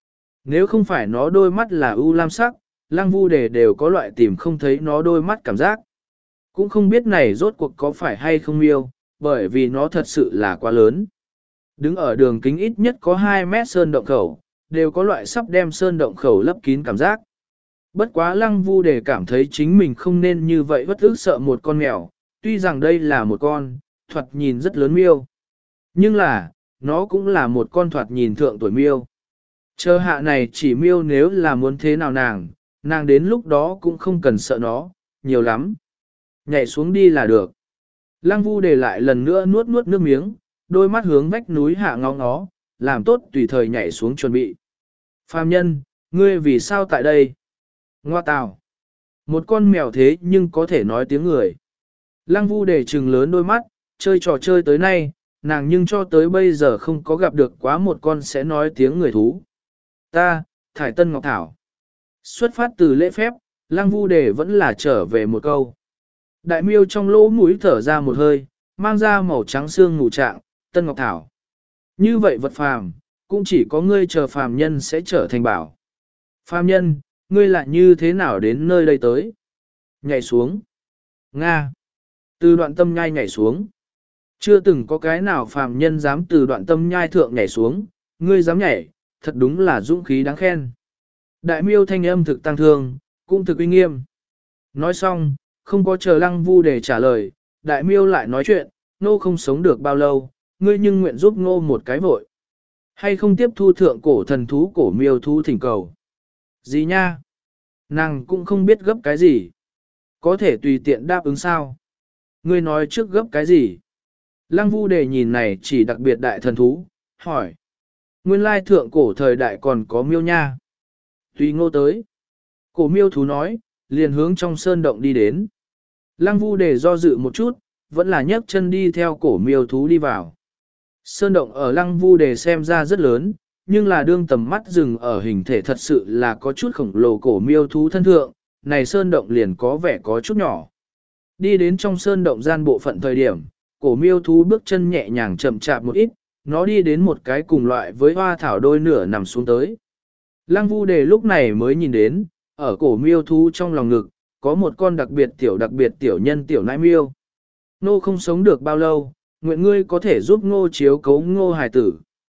Nếu không phải nó đôi mắt là u lam sắc, Lăng Vu Đề đều có loại tìm không thấy nó đôi mắt cảm giác. Cũng không biết này rốt cuộc có phải hay không miêu, bởi vì nó thật sự là quá lớn. Đứng ở đường kính ít nhất có hai mét sơn động khẩu, đều có loại sắp đem sơn động khẩu lấp kín cảm giác. Bất quá Lăng Vu Đề cảm thấy chính mình không nên như vậy bất ức sợ một con mèo, tuy rằng đây là một con, thoạt nhìn rất lớn miêu. Nhưng là, nó cũng là một con thoạt nhìn thượng tuổi miêu. Chờ hạ này chỉ miêu nếu là muốn thế nào nàng, nàng đến lúc đó cũng không cần sợ nó, nhiều lắm. Nhảy xuống đi là được. Lăng Vu Đề lại lần nữa nuốt nuốt nước miếng, đôi mắt hướng vách núi hạ ngó ngó, làm tốt tùy thời nhảy xuống chuẩn bị. Phàm nhân, ngươi vì sao tại đây? Ngoa tào. Một con mèo thế nhưng có thể nói tiếng người. Lăng Vu Đề trừng lớn đôi mắt, chơi trò chơi tới nay, nàng nhưng cho tới bây giờ không có gặp được quá một con sẽ nói tiếng người thú. Ta, Thải Tân Ngọc Thảo. Xuất phát từ lễ phép, Lăng Vu Đề vẫn là trở về một câu. Đại miêu trong lỗ mũi thở ra một hơi, mang ra màu trắng xương ngủ trạng, Tân Ngọc Thảo. Như vậy vật phàm, cũng chỉ có ngươi chờ phàm nhân sẽ trở thành bảo. Phàm nhân, ngươi lại như thế nào đến nơi đây tới? Nhảy xuống. Nga. Từ đoạn tâm nhai nhảy xuống. Chưa từng có cái nào phàm nhân dám từ đoạn tâm nhai thượng nhảy xuống, ngươi dám nhảy, thật đúng là dũng khí đáng khen. Đại miêu thanh âm thực tăng thương, cũng thực uy nghiêm. Nói xong, không có chờ Lăng Vu để trả lời, đại miêu lại nói chuyện, nô không sống được bao lâu, ngươi nhưng nguyện giúp ngô một cái vội. Hay không tiếp thu thượng cổ thần thú cổ miêu thú thỉnh cầu. Gì nha? Nàng cũng không biết gấp cái gì. Có thể tùy tiện đáp ứng sao? Ngươi nói trước gấp cái gì? Lăng Vu Đề nhìn này chỉ đặc biệt đại thần thú, hỏi. Nguyên lai thượng cổ thời đại còn có miêu nha. Tùy ngô tới. Cổ miêu thú nói, liền hướng trong sơn động đi đến. Lăng Vu Đề do dự một chút, vẫn là nhấc chân đi theo cổ miêu thú đi vào. Sơn động ở Lăng Vu Đề xem ra rất lớn, nhưng là đương tầm mắt dừng ở hình thể thật sự là có chút khổng lồ cổ miêu thú thân thượng, này sơn động liền có vẻ có chút nhỏ. Đi đến trong sơn động gian bộ phận thời điểm, cổ miêu thú bước chân nhẹ nhàng chậm chạp một ít, nó đi đến một cái cùng loại với hoa thảo đôi nửa nằm xuống tới. Lăng Vu Đề lúc này mới nhìn đến, ở cổ miêu thú trong lòng ngực, có một con đặc biệt tiểu đặc biệt tiểu nhân tiểu nãi miêu. Nô không sống được bao lâu, nguyện ngươi có thể giúp ngô chiếu cấu ngô hài tử.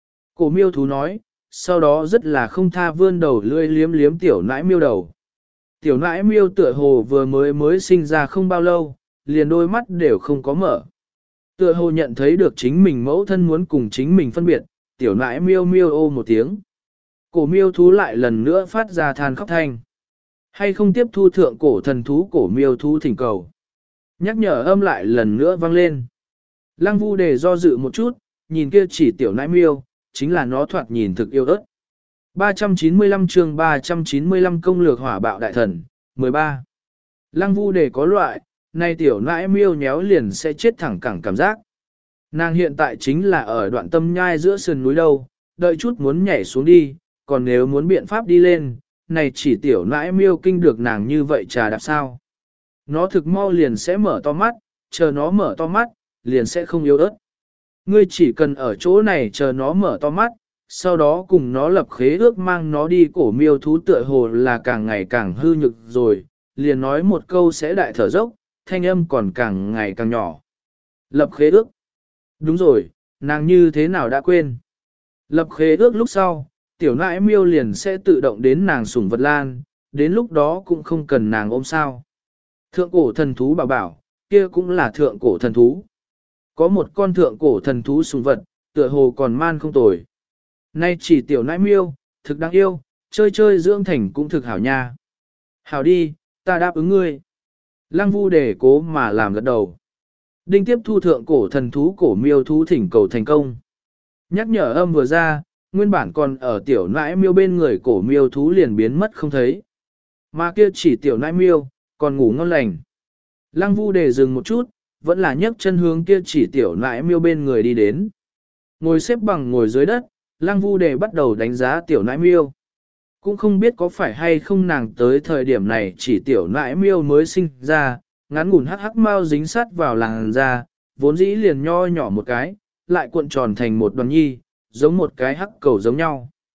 Cổ miêu thú nói, sau đó rất là không tha vươn đầu lươi liếm liếm tiểu nãi miêu đầu. Tiểu nãi miêu tựa hồ vừa mới mới sinh ra không bao lâu, liền đôi mắt đều không có mở. Tựa hồ nhận thấy được chính mình mẫu thân muốn cùng chính mình phân biệt, tiểu nãi miêu miêu ô một tiếng. Cổ miêu thú lại lần nữa phát ra than khóc thanh. Hay không tiếp thu thượng cổ thần thú cổ miêu thú thỉnh cầu. Nhắc nhở âm lại lần nữa vang lên. Lăng Vu Đề do dự một chút, nhìn kia chỉ tiểu nãi miêu, chính là nó thoạt nhìn thực yêu ớt. ba trăm chín mươi lăm chương ba trăm chín mươi lăm công lược hỏa bạo đại thần, mười ba. Lăng Vu Đề có loại, nay tiểu nãi miêu nhéo liền sẽ chết thẳng cẳng cảm giác. Nàng hiện tại chính là ở đoạn tâm nhai giữa sườn núi đâu, đợi chút muốn nhảy xuống đi, còn nếu muốn biện pháp đi lên, này chỉ tiểu nãi miêu kinh được nàng như vậy trà đạp sao. Nó thực mau liền sẽ mở to mắt, chờ nó mở to mắt, liền sẽ không yếu ớt. Ngươi chỉ cần ở chỗ này chờ nó mở to mắt, sau đó cùng nó lập khế ước mang nó đi. Cổ miêu thú tựa hồ là càng ngày càng hư nhực rồi, liền nói một câu sẽ đại thở dốc, thanh âm còn càng ngày càng nhỏ. Lập khế ước. Đúng rồi, nàng như thế nào đã quên. Lập khế ước lúc sau, tiểu nãi miêu liền sẽ tự động đến nàng sủng vật lan, đến lúc đó cũng không cần nàng ôm sao. Thượng cổ thần thú bảo bảo, kia cũng là thượng cổ thần thú. Có một con thượng cổ thần thú sủng vật, tựa hồ còn man không tồi. Nay chỉ tiểu nãi miêu, thực đáng yêu, chơi chơi dưỡng thành cũng thực hảo nha. Hảo đi, ta đáp ứng ngươi. Lăng Vu Đề cố mà làm gật đầu. Đinh tiếp thu thượng cổ thần thú cổ miêu thú thỉnh cầu thành công. Nhắc nhở âm vừa ra, nguyên bản còn ở tiểu nãi miêu bên người cổ miêu thú liền biến mất không thấy. Mà kia chỉ tiểu nãi miêu, còn ngủ ngon lành. Lăng Vu Đề dừng một chút, vẫn là nhấc chân hướng kia chỉ tiểu nãi miêu bên người đi đến. Ngồi xếp bằng ngồi dưới đất, Lăng Vu Đề bắt đầu đánh giá tiểu nãi miêu. Cũng không biết có phải hay không nàng tới thời điểm này chỉ tiểu nãi miêu mới sinh ra, ngắn ngủn hắc hắc mau dính sát vào làn da, vốn dĩ liền nho nhỏ một cái, lại cuộn tròn thành một đoàn nhi, giống một cái hắc cầu giống nhau.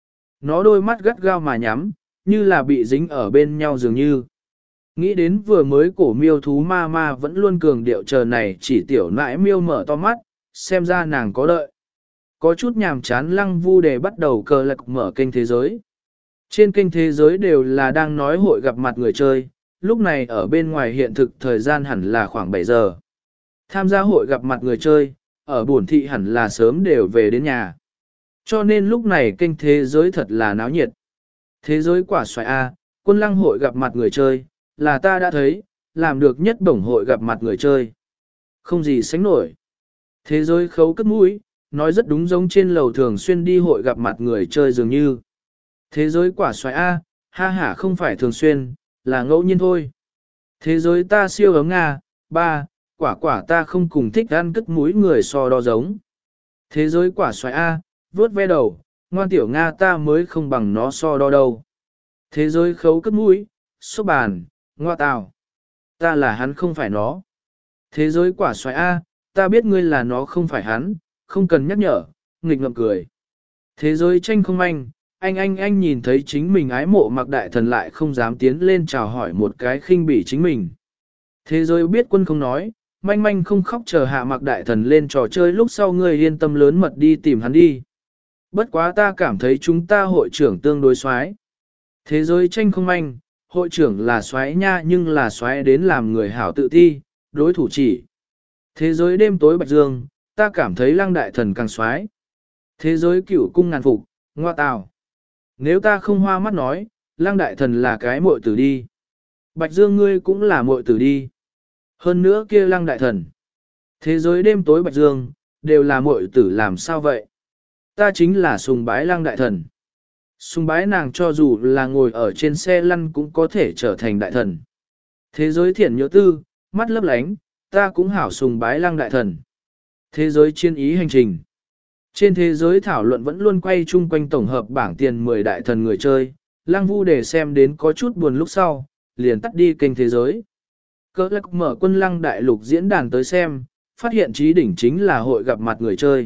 nó đôi mắt gắt gao mà nhắm, như là bị dính ở bên nhau dường như. Nghĩ đến vừa mới cổ miêu thú ma ma vẫn luôn cường điệu chờ này chỉ tiểu nãi miêu mở to mắt, xem ra nàng có đợi. Có chút nhàm chán Lăng Vu Đề bắt đầu cờ lạc mở kênh thế giới. Trên kênh thế giới đều là đang nói hội gặp mặt người chơi, lúc này ở bên ngoài hiện thực thời gian hẳn là khoảng bảy giờ. Tham gia hội gặp mặt người chơi, ở buồn thị hẳn là sớm đều về đến nhà. Cho nên lúc này kênh thế giới thật là náo nhiệt. Thế giới quả xoài A, quân lăng hội gặp mặt người chơi, là ta đã thấy, làm được nhất bổng hội gặp mặt người chơi. Không gì sánh nổi. Thế giới khấu cất mũi, nói rất đúng giống trên lầu thường xuyên đi hội gặp mặt người chơi dường như. Thế giới quả xoài A, ha ha không phải thường xuyên, là ngẫu nhiên thôi. Thế giới ta siêu ấm Nga, ba, quả quả ta không cùng thích ăn cất mũi người so đo giống. Thế giới quả xoài A, vớt ve đầu, ngoan tiểu Nga ta mới không bằng nó so đo đâu. Thế giới khấu cất mũi, xúc bàn, ngoa tào. Ta là hắn không phải nó. Thế giới quả xoài A, ta biết ngươi là nó không phải hắn, không cần nhắc nhở, nghịch ngợm cười. Thế giới tranh không anh, anh anh anh nhìn thấy chính mình ái mộ mặc đại thần lại không dám tiến lên chào hỏi một cái khinh bỉ chính mình. Thế giới biết quân không nói, manh manh không khóc chờ hạ mặc đại thần lên trò chơi lúc sau ngươi yên tâm lớn mật đi tìm hắn đi. Bất quá ta cảm thấy chúng ta hội trưởng tương đối xoái. Thế giới tranh không anh, hội trưởng là xoái nha nhưng là xoái đến làm người hảo tự thi, đối thủ chỉ. Thế giới đêm tối bạch dương, ta cảm thấy lăng đại thần càng xoái. Thế giới cửu cung ngàn phục, ngoa tào. Nếu ta không hoa mắt nói, lăng đại thần là cái muội tử đi. Bạch dương ngươi cũng là muội tử đi. Hơn nữa kia lăng đại thần. Thế giới đêm tối bạch dương, đều là muội tử làm sao vậy? Ta chính là sùng bái lăng đại thần. Sùng bái nàng cho dù là ngồi ở trên xe lăn cũng có thể trở thành đại thần. Thế giới thiện nhớ tư, mắt lấp lánh, ta cũng hảo sùng bái lăng đại thần. Thế giới chiến ý hành trình. Trên thế giới thảo luận vẫn luôn quay chung quanh tổng hợp bảng tiền mười đại thần người chơi, Lăng Vu để xem đến có chút buồn lúc sau, liền tắt đi kênh thế giới. Cơ lắc mở quân lăng đại lục diễn đàn tới xem, phát hiện trí đỉnh chính là hội gặp mặt người chơi.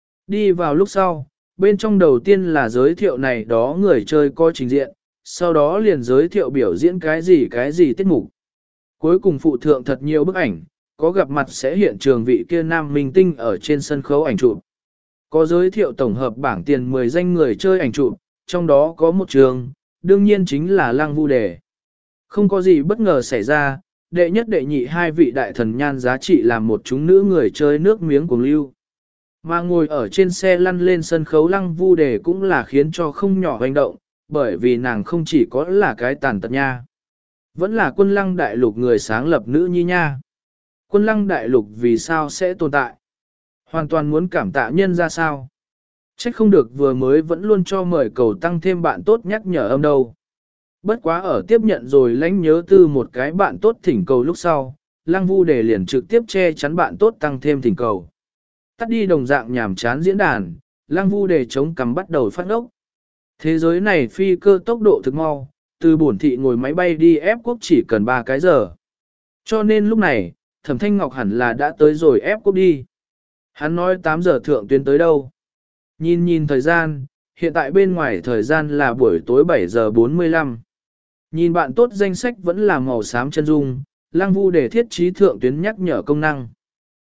Đi vào lúc sau, bên trong đầu tiên là giới thiệu này đó người chơi có trình diện, sau đó liền giới thiệu biểu diễn cái gì cái gì tiết mục. Cuối cùng phụ thượng thật nhiều bức ảnh, có gặp mặt sẽ hiện trường vị kia nam minh tinh ở trên sân khấu ảnh chụp. Có giới thiệu tổng hợp bảng tiền mười danh người chơi ảnh chụp, trong đó có một trường, đương nhiên chính là Lăng Vu Đề. Không có gì bất ngờ xảy ra, đệ nhất đệ nhị hai vị đại thần nhan giá trị làm một chúng nữ người chơi nước miếng cuồng lưu. Mà ngồi ở trên xe lăn lên sân khấu Lăng Vu Đề cũng là khiến cho không nhỏ hành động, bởi vì nàng không chỉ có là cái tàn tật nha. Vẫn là quân lăng đại lục người sáng lập nữ nhi nha. Quân lăng đại lục vì sao sẽ tồn tại? Hoàn toàn muốn cảm tạ nhân ra sao? Trách không được vừa mới vẫn luôn cho mời cầu tăng thêm bạn tốt nhắc nhở âm đâu. Bất quá ở tiếp nhận rồi lãnh nhớ từ một cái bạn tốt thỉnh cầu lúc sau, Lăng Vu Đề liền trực tiếp che chắn bạn tốt tăng thêm thỉnh cầu. Tắt đi đồng dạng nhàm chán diễn đàn, Lăng Vu Đề chống cằm bắt đầu phát ốc. Thế giới này phi cơ tốc độ thực mau, từ bổn thị ngồi máy bay đi ép quốc chỉ cần ba cái giờ. Cho nên lúc này, Thẩm Thanh Ngọc hẳn là đã tới rồi ép quốc đi. Hắn nói tám giờ thượng tuyến tới đâu. Nhìn nhìn thời gian, hiện tại bên ngoài thời gian là buổi tối bảy giờ bốn mươi lăm. Nhìn bạn tốt danh sách vẫn là màu xám chân dung, Lăng Vu Đề thiết trí thượng tuyến nhắc nhở công năng.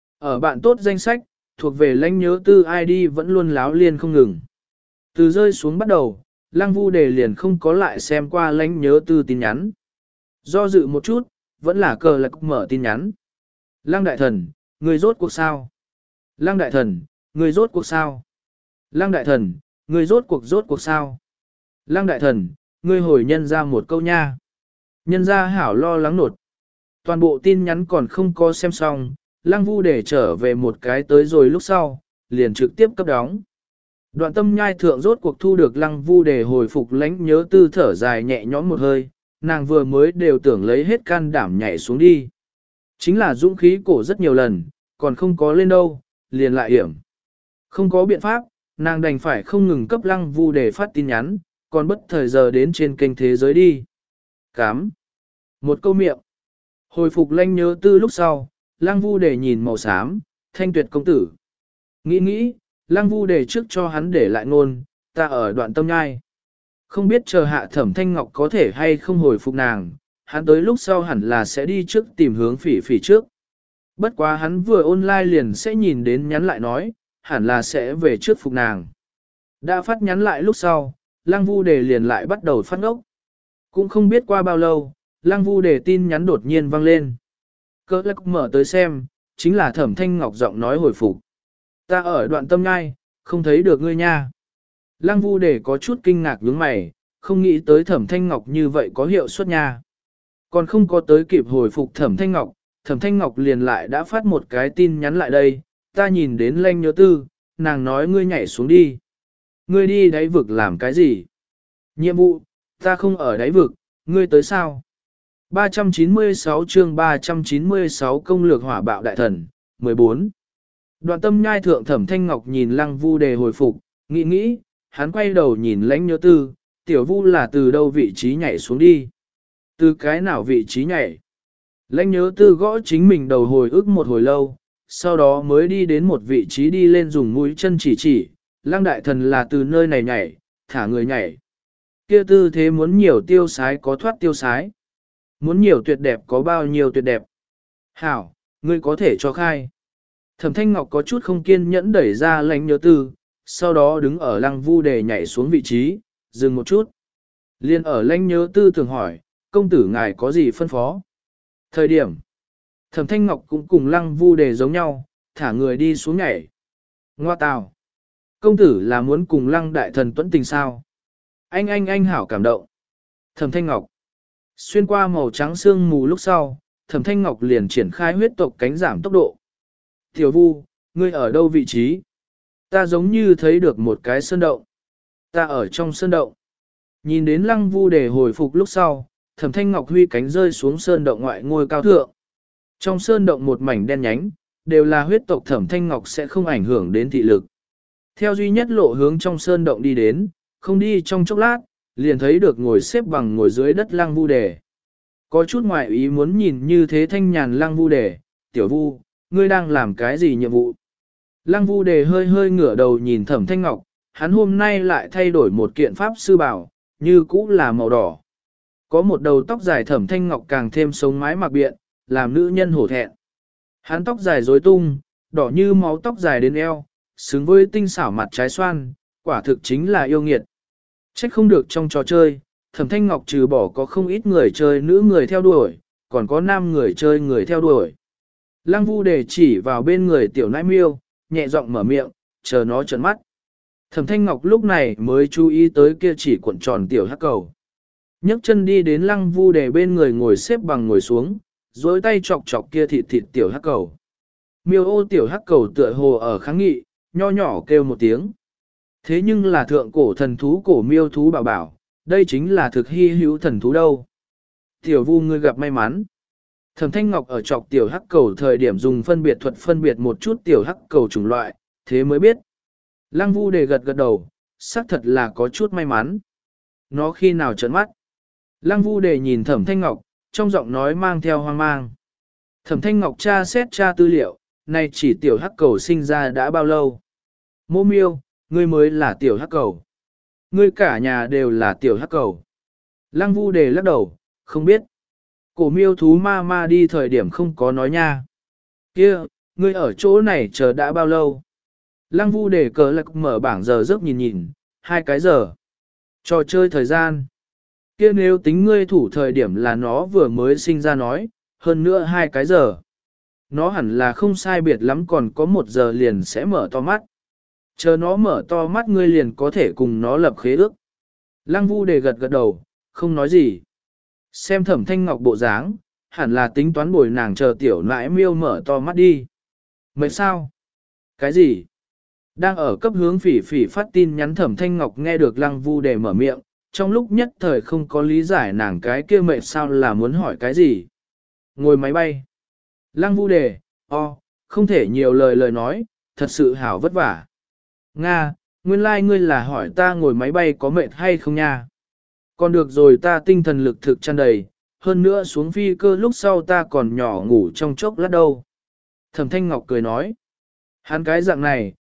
Ở bạn tốt danh sách, thuộc về lãnh nhớ tư i đê vẫn luôn láo liên không ngừng. Từ rơi xuống bắt đầu, Lăng Vu Đề liền không có lại xem qua lãnh nhớ tư tin nhắn. Do dự một chút, vẫn là cờ lạc mở tin nhắn. Lăng đại thần, người rốt cuộc sao? Lăng đại thần, người rốt cuộc sao? Lăng đại thần, người rốt cuộc rốt cuộc sao? Lăng đại thần, người hồi nhân ra một câu nha. Nhân ra hảo lo lắng nột. Toàn bộ tin nhắn còn không có xem xong, Lăng Vu để trở về một cái tới rồi lúc sau, liền trực tiếp cấp đóng. Đoạn tâm nhai thượng rốt cuộc thu được Lăng Vu để hồi phục lãnh nhớ tư thở dài nhẹ nhõm một hơi, nàng vừa mới đều tưởng lấy hết can đảm nhảy xuống đi. Chính là dũng khí cổ rất nhiều lần, còn không có lên đâu, liền lại hiểm. Không có biện pháp, nàng đành phải không ngừng cấp Lăng Vu để phát tin nhắn, còn bất thời giờ đến trên kênh thế giới đi. Cám. Một câu miệng. Hồi phục lãnh nhớ tư lúc sau, Lăng Vu để nhìn màu xám, thanh tuyệt công tử. Nghĩ nghĩ, Lăng Vu để trước cho hắn để lại ngôn, ta ở đoạn tâm nhai. Không biết chờ hạ Thẩm Thanh Ngọc có thể hay không hồi phục nàng, hắn tới lúc sau hẳn là sẽ đi trước tìm hướng phỉ phỉ trước. Bất quá hắn vừa online liền sẽ nhìn đến nhắn lại nói, hẳn là sẽ về trước phục nàng. Đã phát nhắn lại lúc sau, Lăng Vu Đề liền lại bắt đầu phát ngốc. Cũng không biết qua bao lâu, Lăng Vu Đề tin nhắn đột nhiên vang lên. Cơ lắc mở tới xem, chính là Thẩm Thanh Ngọc giọng nói hồi phục. Ta ở đoạn tâm ngai, không thấy được ngươi nha. Lăng Vu Đề có chút kinh ngạc nhướng mày, không nghĩ tới Thẩm Thanh Ngọc như vậy có hiệu suất nha. Còn không có tới kịp hồi phục Thẩm Thanh Ngọc, Thẩm Thanh Ngọc liền lại đã phát một cái tin nhắn lại đây, ta nhìn đến Lanh Nhớ Tư, nàng nói ngươi nhảy xuống đi. Ngươi đi đáy vực làm cái gì? Nhiệm vụ, ta không ở đáy vực, ngươi tới sao? ba trăm chín mươi sáu chương ba trăm chín mươi sáu công lược hỏa bạo đại thần, mười bốn. Đoạn tâm nhai thượng Thẩm Thanh Ngọc nhìn Lăng Vu Đề hồi phục, nghĩ nghĩ, hắn quay đầu nhìn Lãnh Nhớ Tư, tiểu Vu là từ đâu vị trí nhảy xuống đi? Từ cái nào vị trí nhảy? Lãnh Nhớ Tư gõ chính mình đầu hồi ức một hồi lâu, sau đó mới đi đến một vị trí đi lên dùng mũi chân chỉ chỉ, Lăng đại thần là từ nơi này nhảy, thả người nhảy. Kia tư thế muốn nhiều tiêu sái có thoát tiêu sái. Muốn nhiều tuyệt đẹp có bao nhiêu tuyệt đẹp. Hảo, ngươi có thể cho khai. Thẩm Thanh Ngọc có chút không kiên nhẫn đẩy ra Lãnh Nhớ Tư, sau đó đứng ở Lăng Vu Đề nhảy xuống vị trí, dừng một chút. Liên ở Lãnh Nhớ Tư thường hỏi, công tử ngài có gì phân phó? Thời điểm, Thẩm Thanh Ngọc cũng cùng Lăng Vu Đề giống nhau, thả người đi xuống nhảy. Ngoa tào, công tử là muốn cùng Lăng đại thần tuẫn tình sao? Anh anh anh hảo cảm động. Thẩm Thanh Ngọc, xuyên qua màu trắng sương mù lúc sau, Thẩm Thanh Ngọc liền triển khai huyết tộc cánh giảm tốc độ. Tiểu Vu, ngươi ở đâu vị trí? Ta giống như thấy được một cái sơn động. Ta ở trong sơn động. Nhìn đến Lăng Vu Đề hồi phục lúc sau, Thẩm Thanh Ngọc huy cánh rơi xuống sơn động ngoại ngôi cao thượng. Trong sơn động một mảnh đen nhánh, đều là huyết tộc Thẩm Thanh Ngọc sẽ không ảnh hưởng đến thị lực. Theo duy nhất lộ hướng trong sơn động đi đến, không đi trong chốc lát, liền thấy được ngồi xếp bằng ngồi dưới đất Lăng Vu Đề. Có chút ngoại ý muốn nhìn như thế thanh nhàn Lăng Vu Đề, tiểu Vu, ngươi đang làm cái gì nhiệm vụ? Lăng Vu Đề hơi hơi ngửa đầu nhìn Thẩm Thanh Ngọc, hắn hôm nay lại thay đổi một kiện pháp sư bảo, như cũ là màu đỏ. Có một đầu tóc dài Thẩm Thanh Ngọc càng thêm sống mái mặc biện, làm nữ nhân hổ thẹn. Hắn tóc dài rối tung, đỏ như máu tóc dài đến eo, xứng với tinh xảo mặt trái xoan, quả thực chính là yêu nghiệt. Trách không được trong trò chơi, Thẩm Thanh Ngọc trừ bỏ có không ít người chơi nữ người theo đuổi, còn có nam người chơi người theo đuổi. Lăng Vu Đề chỉ vào bên người tiểu nãi miêu, nhẹ giọng mở miệng, chờ nó trợn mắt. Thẩm Thanh Ngọc lúc này mới chú ý tới kia chỉ cuộn tròn tiểu hắc cầu. nhấc chân đi đến Lăng Vu Đề bên người ngồi xếp bằng ngồi xuống, dối tay chọc chọc kia thịt thịt tiểu hắc cầu. Miêu ô tiểu hắc cầu tựa hồ ở kháng nghị, nho nhỏ kêu một tiếng. Thế nhưng là thượng cổ thần thú cổ miêu thú bảo bảo, đây chính là thực hy hữu thần thú đâu. Tiểu Vu ngươi gặp may mắn. Thẩm Thanh Ngọc ở chọc tiểu hắc cầu thời điểm dùng phân biệt thuật phân biệt một chút tiểu hắc cầu chủng loại, thế mới biết. Lăng Vu Đề gật gật đầu, xác thật là có chút may mắn. Nó khi nào trợn mắt? Lăng Vu Đề nhìn Thẩm Thanh Ngọc, trong giọng nói mang theo hoang mang. Thẩm Thanh Ngọc tra xét tra tư liệu, này chỉ tiểu hắc cầu sinh ra đã bao lâu? Mô miêu, ngươi mới là tiểu hắc cầu. Ngươi cả nhà đều là tiểu hắc cầu. Lăng Vu Đề lắc đầu, không biết. Cổ miêu thú ma ma đi thời điểm không có nói nha. Kia, ngươi ở chỗ này chờ đã bao lâu? Lăng Vu Đề cờ lạc mở bảng giờ giấc nhìn nhìn, hai cái giờ. Trò chơi thời gian. Kia nếu tính ngươi thủ thời điểm là nó vừa mới sinh ra nói, hơn nữa hai cái giờ. Nó hẳn là không sai biệt lắm còn có một giờ liền sẽ mở to mắt. Chờ nó mở to mắt ngươi liền có thể cùng nó lập khế ước. Lăng Vu Đề gật gật đầu, không nói gì. Xem Thẩm Thanh Ngọc bộ dáng, hẳn là tính toán bồi nàng chờ tiểu nãi miêu mở to mắt đi. Mệt sao? Cái gì? Đang ở cấp hướng phỉ phỉ phát tin nhắn Thẩm Thanh Ngọc nghe được Lăng Vu Đề mở miệng, trong lúc nhất thời không có lý giải nàng cái kia mệt sao là muốn hỏi cái gì. Ngồi máy bay. Lăng Vu Đề, o, không thể nhiều lời lời nói, thật sự hảo vất vả. Nga, nguyên lai like ngươi là hỏi ta ngồi máy bay có mệt hay không nha. Còn được rồi ta tinh thần lực thực tràn đầy, hơn nữa xuống phi cơ lúc sau ta còn nhỏ ngủ trong chốc lát đâu. Thẩm Thanh Ngọc cười nói, hắn cái dạng này,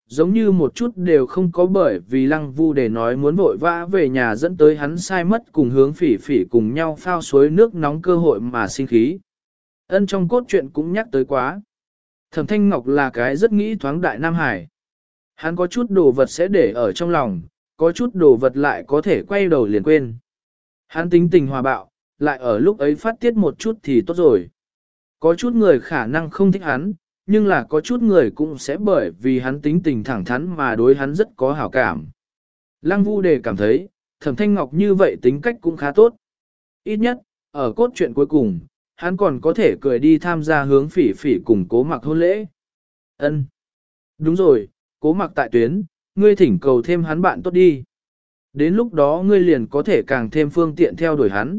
giống như một chút đều không có bởi vì lăng vu để nói muốn vội vã về nhà dẫn tới hắn sai mất cùng hướng phỉ phỉ cùng nhau phao suối nước nóng cơ hội mà sinh khí. Ân trong cốt truyện cũng nhắc tới quá. Thẩm Thanh Ngọc là cái rất nghĩ thoáng đại Nam Hải. Hắn có chút đồ vật sẽ để ở trong lòng, có chút đồ vật lại có thể quay đầu liền quên. Hắn tính tình hòa bạo, lại ở lúc ấy phát tiết một chút thì tốt rồi. Có chút người khả năng không thích hắn, nhưng là có chút người cũng sẽ bởi vì hắn tính tình thẳng thắn mà đối hắn rất có hảo cảm. Lăng Vu Đề cảm thấy, Thẩm Thanh Ngọc như vậy tính cách cũng khá tốt. Ít nhất, ở cốt truyện cuối cùng, hắn còn có thể cười đi tham gia hướng phỉ phỉ cùng Cố Mặc hôn lễ. Ân, đúng rồi, Cố Mặc tại tuyến, ngươi thỉnh cầu thêm hắn bạn tốt đi. Đến lúc đó ngươi liền có thể càng thêm phương tiện theo đuổi hắn.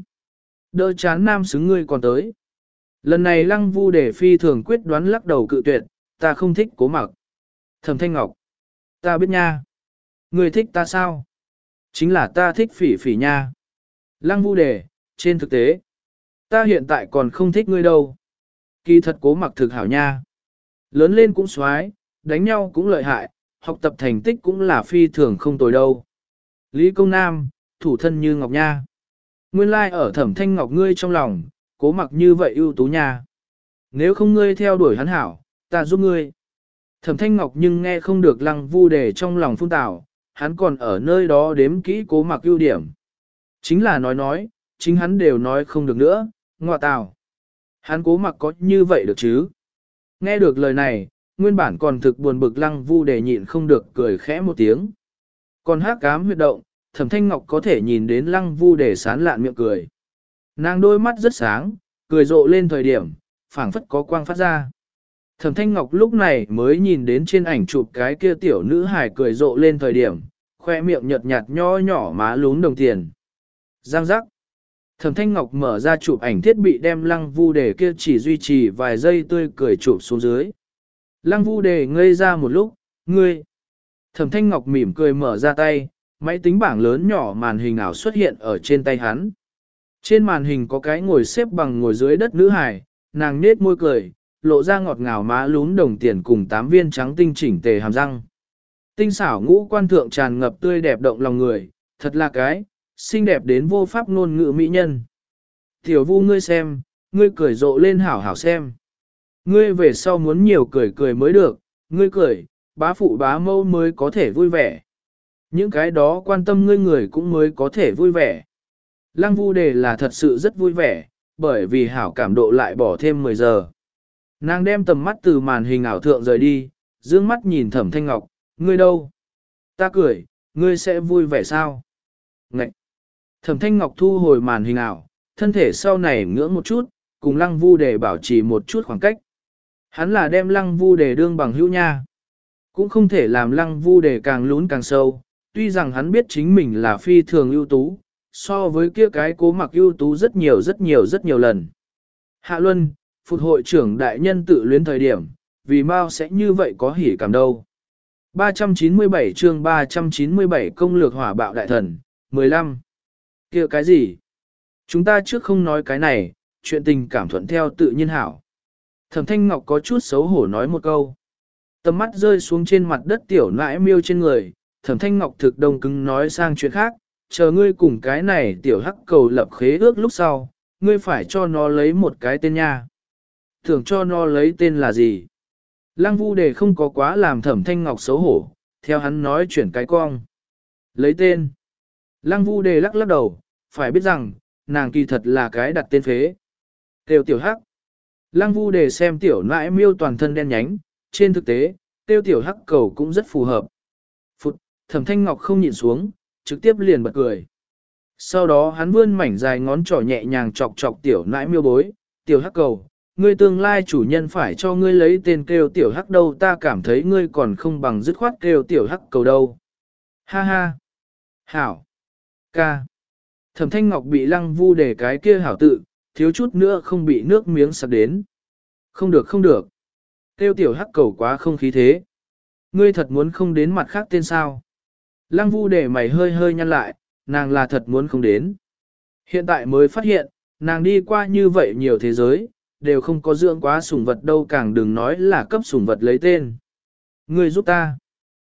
Đỡ chán nam xứng ngươi còn tới. Lần này Lăng Vu Đề phi thường quyết đoán lắc đầu cự tuyệt, ta không thích Cố Mặc. Thẩm Thanh Ngọc, ta biết nha. Ngươi thích ta sao? Chính là ta thích phỉ phỉ nha. Lăng Vu Đề, trên thực tế, ta hiện tại còn không thích ngươi đâu. Kỳ thật Cố Mặc thực hảo nha. Lớn lên cũng xoái, đánh nhau cũng lợi hại, học tập thành tích cũng là phi thường không tồi đâu. Lý Công Nam, thủ thân như Ngọc nha. Nguyên lai like ở Thẩm Thanh Ngọc ngươi trong lòng, Cố Mặc như vậy ưu tú nha. Nếu không ngươi theo đuổi hắn hảo, ta giúp ngươi. Thẩm Thanh Ngọc nhưng nghe không được Lăng Vu Đề trong lòng phun tảo, hắn còn ở nơi đó đếm kỹ Cố Mặc ưu điểm. Chính là nói nói, chính hắn đều nói không được nữa, ngọa tào. Hắn Cố Mặc có như vậy được chứ? Nghe được lời này, nguyên bản còn thực buồn bực Lăng Vu Đề nhịn không được cười khẽ một tiếng. Còn hắc ám huyệt động, Thẩm Thanh Ngọc có thể nhìn đến Lăng Vu Đề sán lạn miệng cười. Nàng đôi mắt rất sáng, cười rộ lên thời điểm, phảng phất có quang phát ra. Thẩm Thanh Ngọc lúc này mới nhìn đến trên ảnh chụp cái kia tiểu nữ hài cười rộ lên thời điểm, khoe miệng nhợt nhạt nho nhỏ má lún đồng tiền. Giang giác. Thẩm Thanh Ngọc mở ra chụp ảnh thiết bị đem Lăng Vu Đề kia chỉ duy trì vài giây tươi cười chụp xuống dưới. Lăng Vu Đề ngây ra một lúc, ngươi. Thẩm Thanh Ngọc mỉm cười mở ra tay, máy tính bảng lớn nhỏ màn hình ảo xuất hiện ở trên tay hắn. Trên màn hình có cái ngồi xếp bằng ngồi dưới đất nữ hài, nàng nết môi cười, lộ ra ngọt ngào má lún đồng tiền cùng tám viên trắng tinh chỉnh tề hàm răng. Tinh xảo ngũ quan thượng tràn ngập tươi đẹp động lòng người, thật là cái, xinh đẹp đến vô pháp ngôn ngữ mỹ nhân. Tiểu Vu ngươi xem, ngươi cười rộ lên hảo hảo xem. Ngươi về sau muốn nhiều cười cười mới được, ngươi cười, bá phụ bá mâu mới có thể vui vẻ. Những cái đó quan tâm ngươi người cũng mới có thể vui vẻ. Lăng Vu Đề là thật sự rất vui vẻ, bởi vì hảo cảm độ lại bỏ thêm mười giờ. Nàng đem tầm mắt từ màn hình ảo thượng rời đi, dương mắt nhìn Thẩm Thanh Ngọc, ngươi đâu? Ta cười, ngươi sẽ vui vẻ sao? Ngậy! Thẩm Thanh Ngọc thu hồi màn hình ảo, thân thể sau này ngưỡng một chút, cùng Lăng Vu Đề bảo trì một chút khoảng cách. Hắn là đem Lăng Vu Đề đương bằng hữu nha. Cũng không thể làm Lăng Vu Đề càng lún càng sâu, tuy rằng hắn biết chính mình là phi thường ưu tú, so với kia cái Cố Mặc ưu tú rất nhiều rất nhiều rất nhiều lần. Hạ Luân, Phụt hội trưởng đại nhân tự luyến thời điểm, vì mau sẽ như vậy có hỉ cảm đâu. ba trăm chín mươi bảy chương ba trăm chín mươi bảy công lược hỏa bạo đại thần, mười lăm. Kia cái gì? Chúng ta trước không nói cái này, chuyện tình cảm thuận theo tự nhiên hảo. Thẩm Thanh Ngọc có chút xấu hổ nói một câu. Tầm mắt rơi xuống trên mặt đất tiểu nãi miêu trên người, Thẩm Thanh Ngọc thực đồng cứng nói sang chuyện khác, chờ ngươi cùng cái này tiểu hắc cầu lập khế ước lúc sau, ngươi phải cho nó lấy một cái tên nha. Thường cho nó lấy tên là gì? Lăng Vu Đề không có quá làm Thẩm Thanh Ngọc xấu hổ, theo hắn nói chuyển cái cong. Lấy tên. Lăng Vu Đề lắc lắc đầu, phải biết rằng, nàng kỳ thật là cái đặt tên phế. Tiêu tiểu hắc. Lăng Vu Đề xem tiểu nãi miêu toàn thân đen nhánh, trên thực tế, tiêu tiểu hắc cầu cũng rất phù hợp. Phụt, Thẩm Thanh Ngọc không nhịn xuống, trực tiếp liền bật cười. Sau đó hắn vươn mảnh dài ngón trỏ nhẹ nhàng chọc chọc tiểu nãi miêu bối, tiểu hắc cầu, ngươi tương lai chủ nhân phải cho ngươi lấy tên kêu tiểu hắc đâu, ta cảm thấy ngươi còn không bằng dứt khoát kêu tiểu hắc cầu đâu. Ha ha. Hảo. Ca. Thẩm Thanh Ngọc bị Lăng Vu Đề cái kia hảo tự, thiếu chút nữa không bị nước miếng sặc đến. Không được không được. Kêu tiểu hắc cầu quá không khí thế. Ngươi thật muốn không đến mặt khác tên sao. Lăng Vu Đề mày hơi hơi nhăn lại, nàng là thật muốn không đến. Hiện tại mới phát hiện, nàng đi qua như vậy nhiều thế giới, đều không có dưỡng quá sủng vật đâu, càng đừng nói là cấp sủng vật lấy tên. Ngươi giúp ta.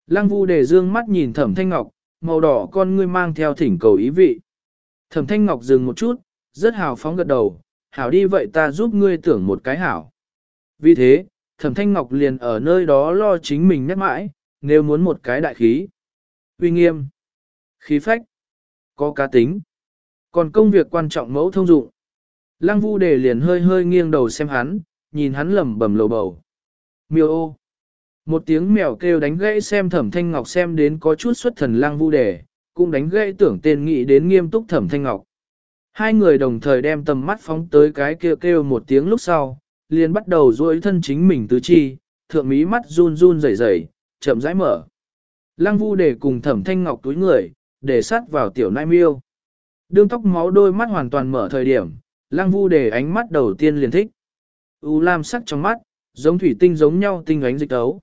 Lăng Vu Đề dương mắt nhìn Thẩm Thanh Ngọc, màu đỏ con ngươi mang theo thỉnh cầu ý vị. Thẩm Thanh Ngọc dừng một chút, rất hào phóng gật đầu, hảo đi vậy ta giúp ngươi tưởng một cái hảo. Vì thế, Thẩm Thanh Ngọc liền ở nơi đó lo chính mình nhắc mãi, nếu muốn một cái đại khí, uy nghiêm, khí phách, có cá tính, còn công việc quan trọng mẫu thông dụng. Lăng Vu Đề liền hơi hơi nghiêng đầu xem hắn, nhìn hắn lẩm bẩm lầu bầu. Miêu ô. Một tiếng mèo kêu đánh gãy xem Thẩm Thanh Ngọc xem đến có chút xuất thần Lăng Vu Đề, cũng đánh gãy tưởng tên nghĩ đến nghiêm túc Thẩm Thanh Ngọc. Hai người đồng thời đem tầm mắt phóng tới cái kêu kêu một tiếng lúc sau, liền bắt đầu duỗi thân chính mình tứ chi, thượng mí mắt run run rẩy rẩy, chậm rãi mở. Lăng Vu Đề cùng Thẩm Thanh Ngọc túi người, để sát vào tiểu nai miêu. Đương tóc máu đôi mắt hoàn toàn mở thời điểm, Lăng Vu Đề ánh mắt đầu tiên liền thích. U lam sắc trong mắt, giống thủy tinh giống nhau tinh ánh dịch tấu.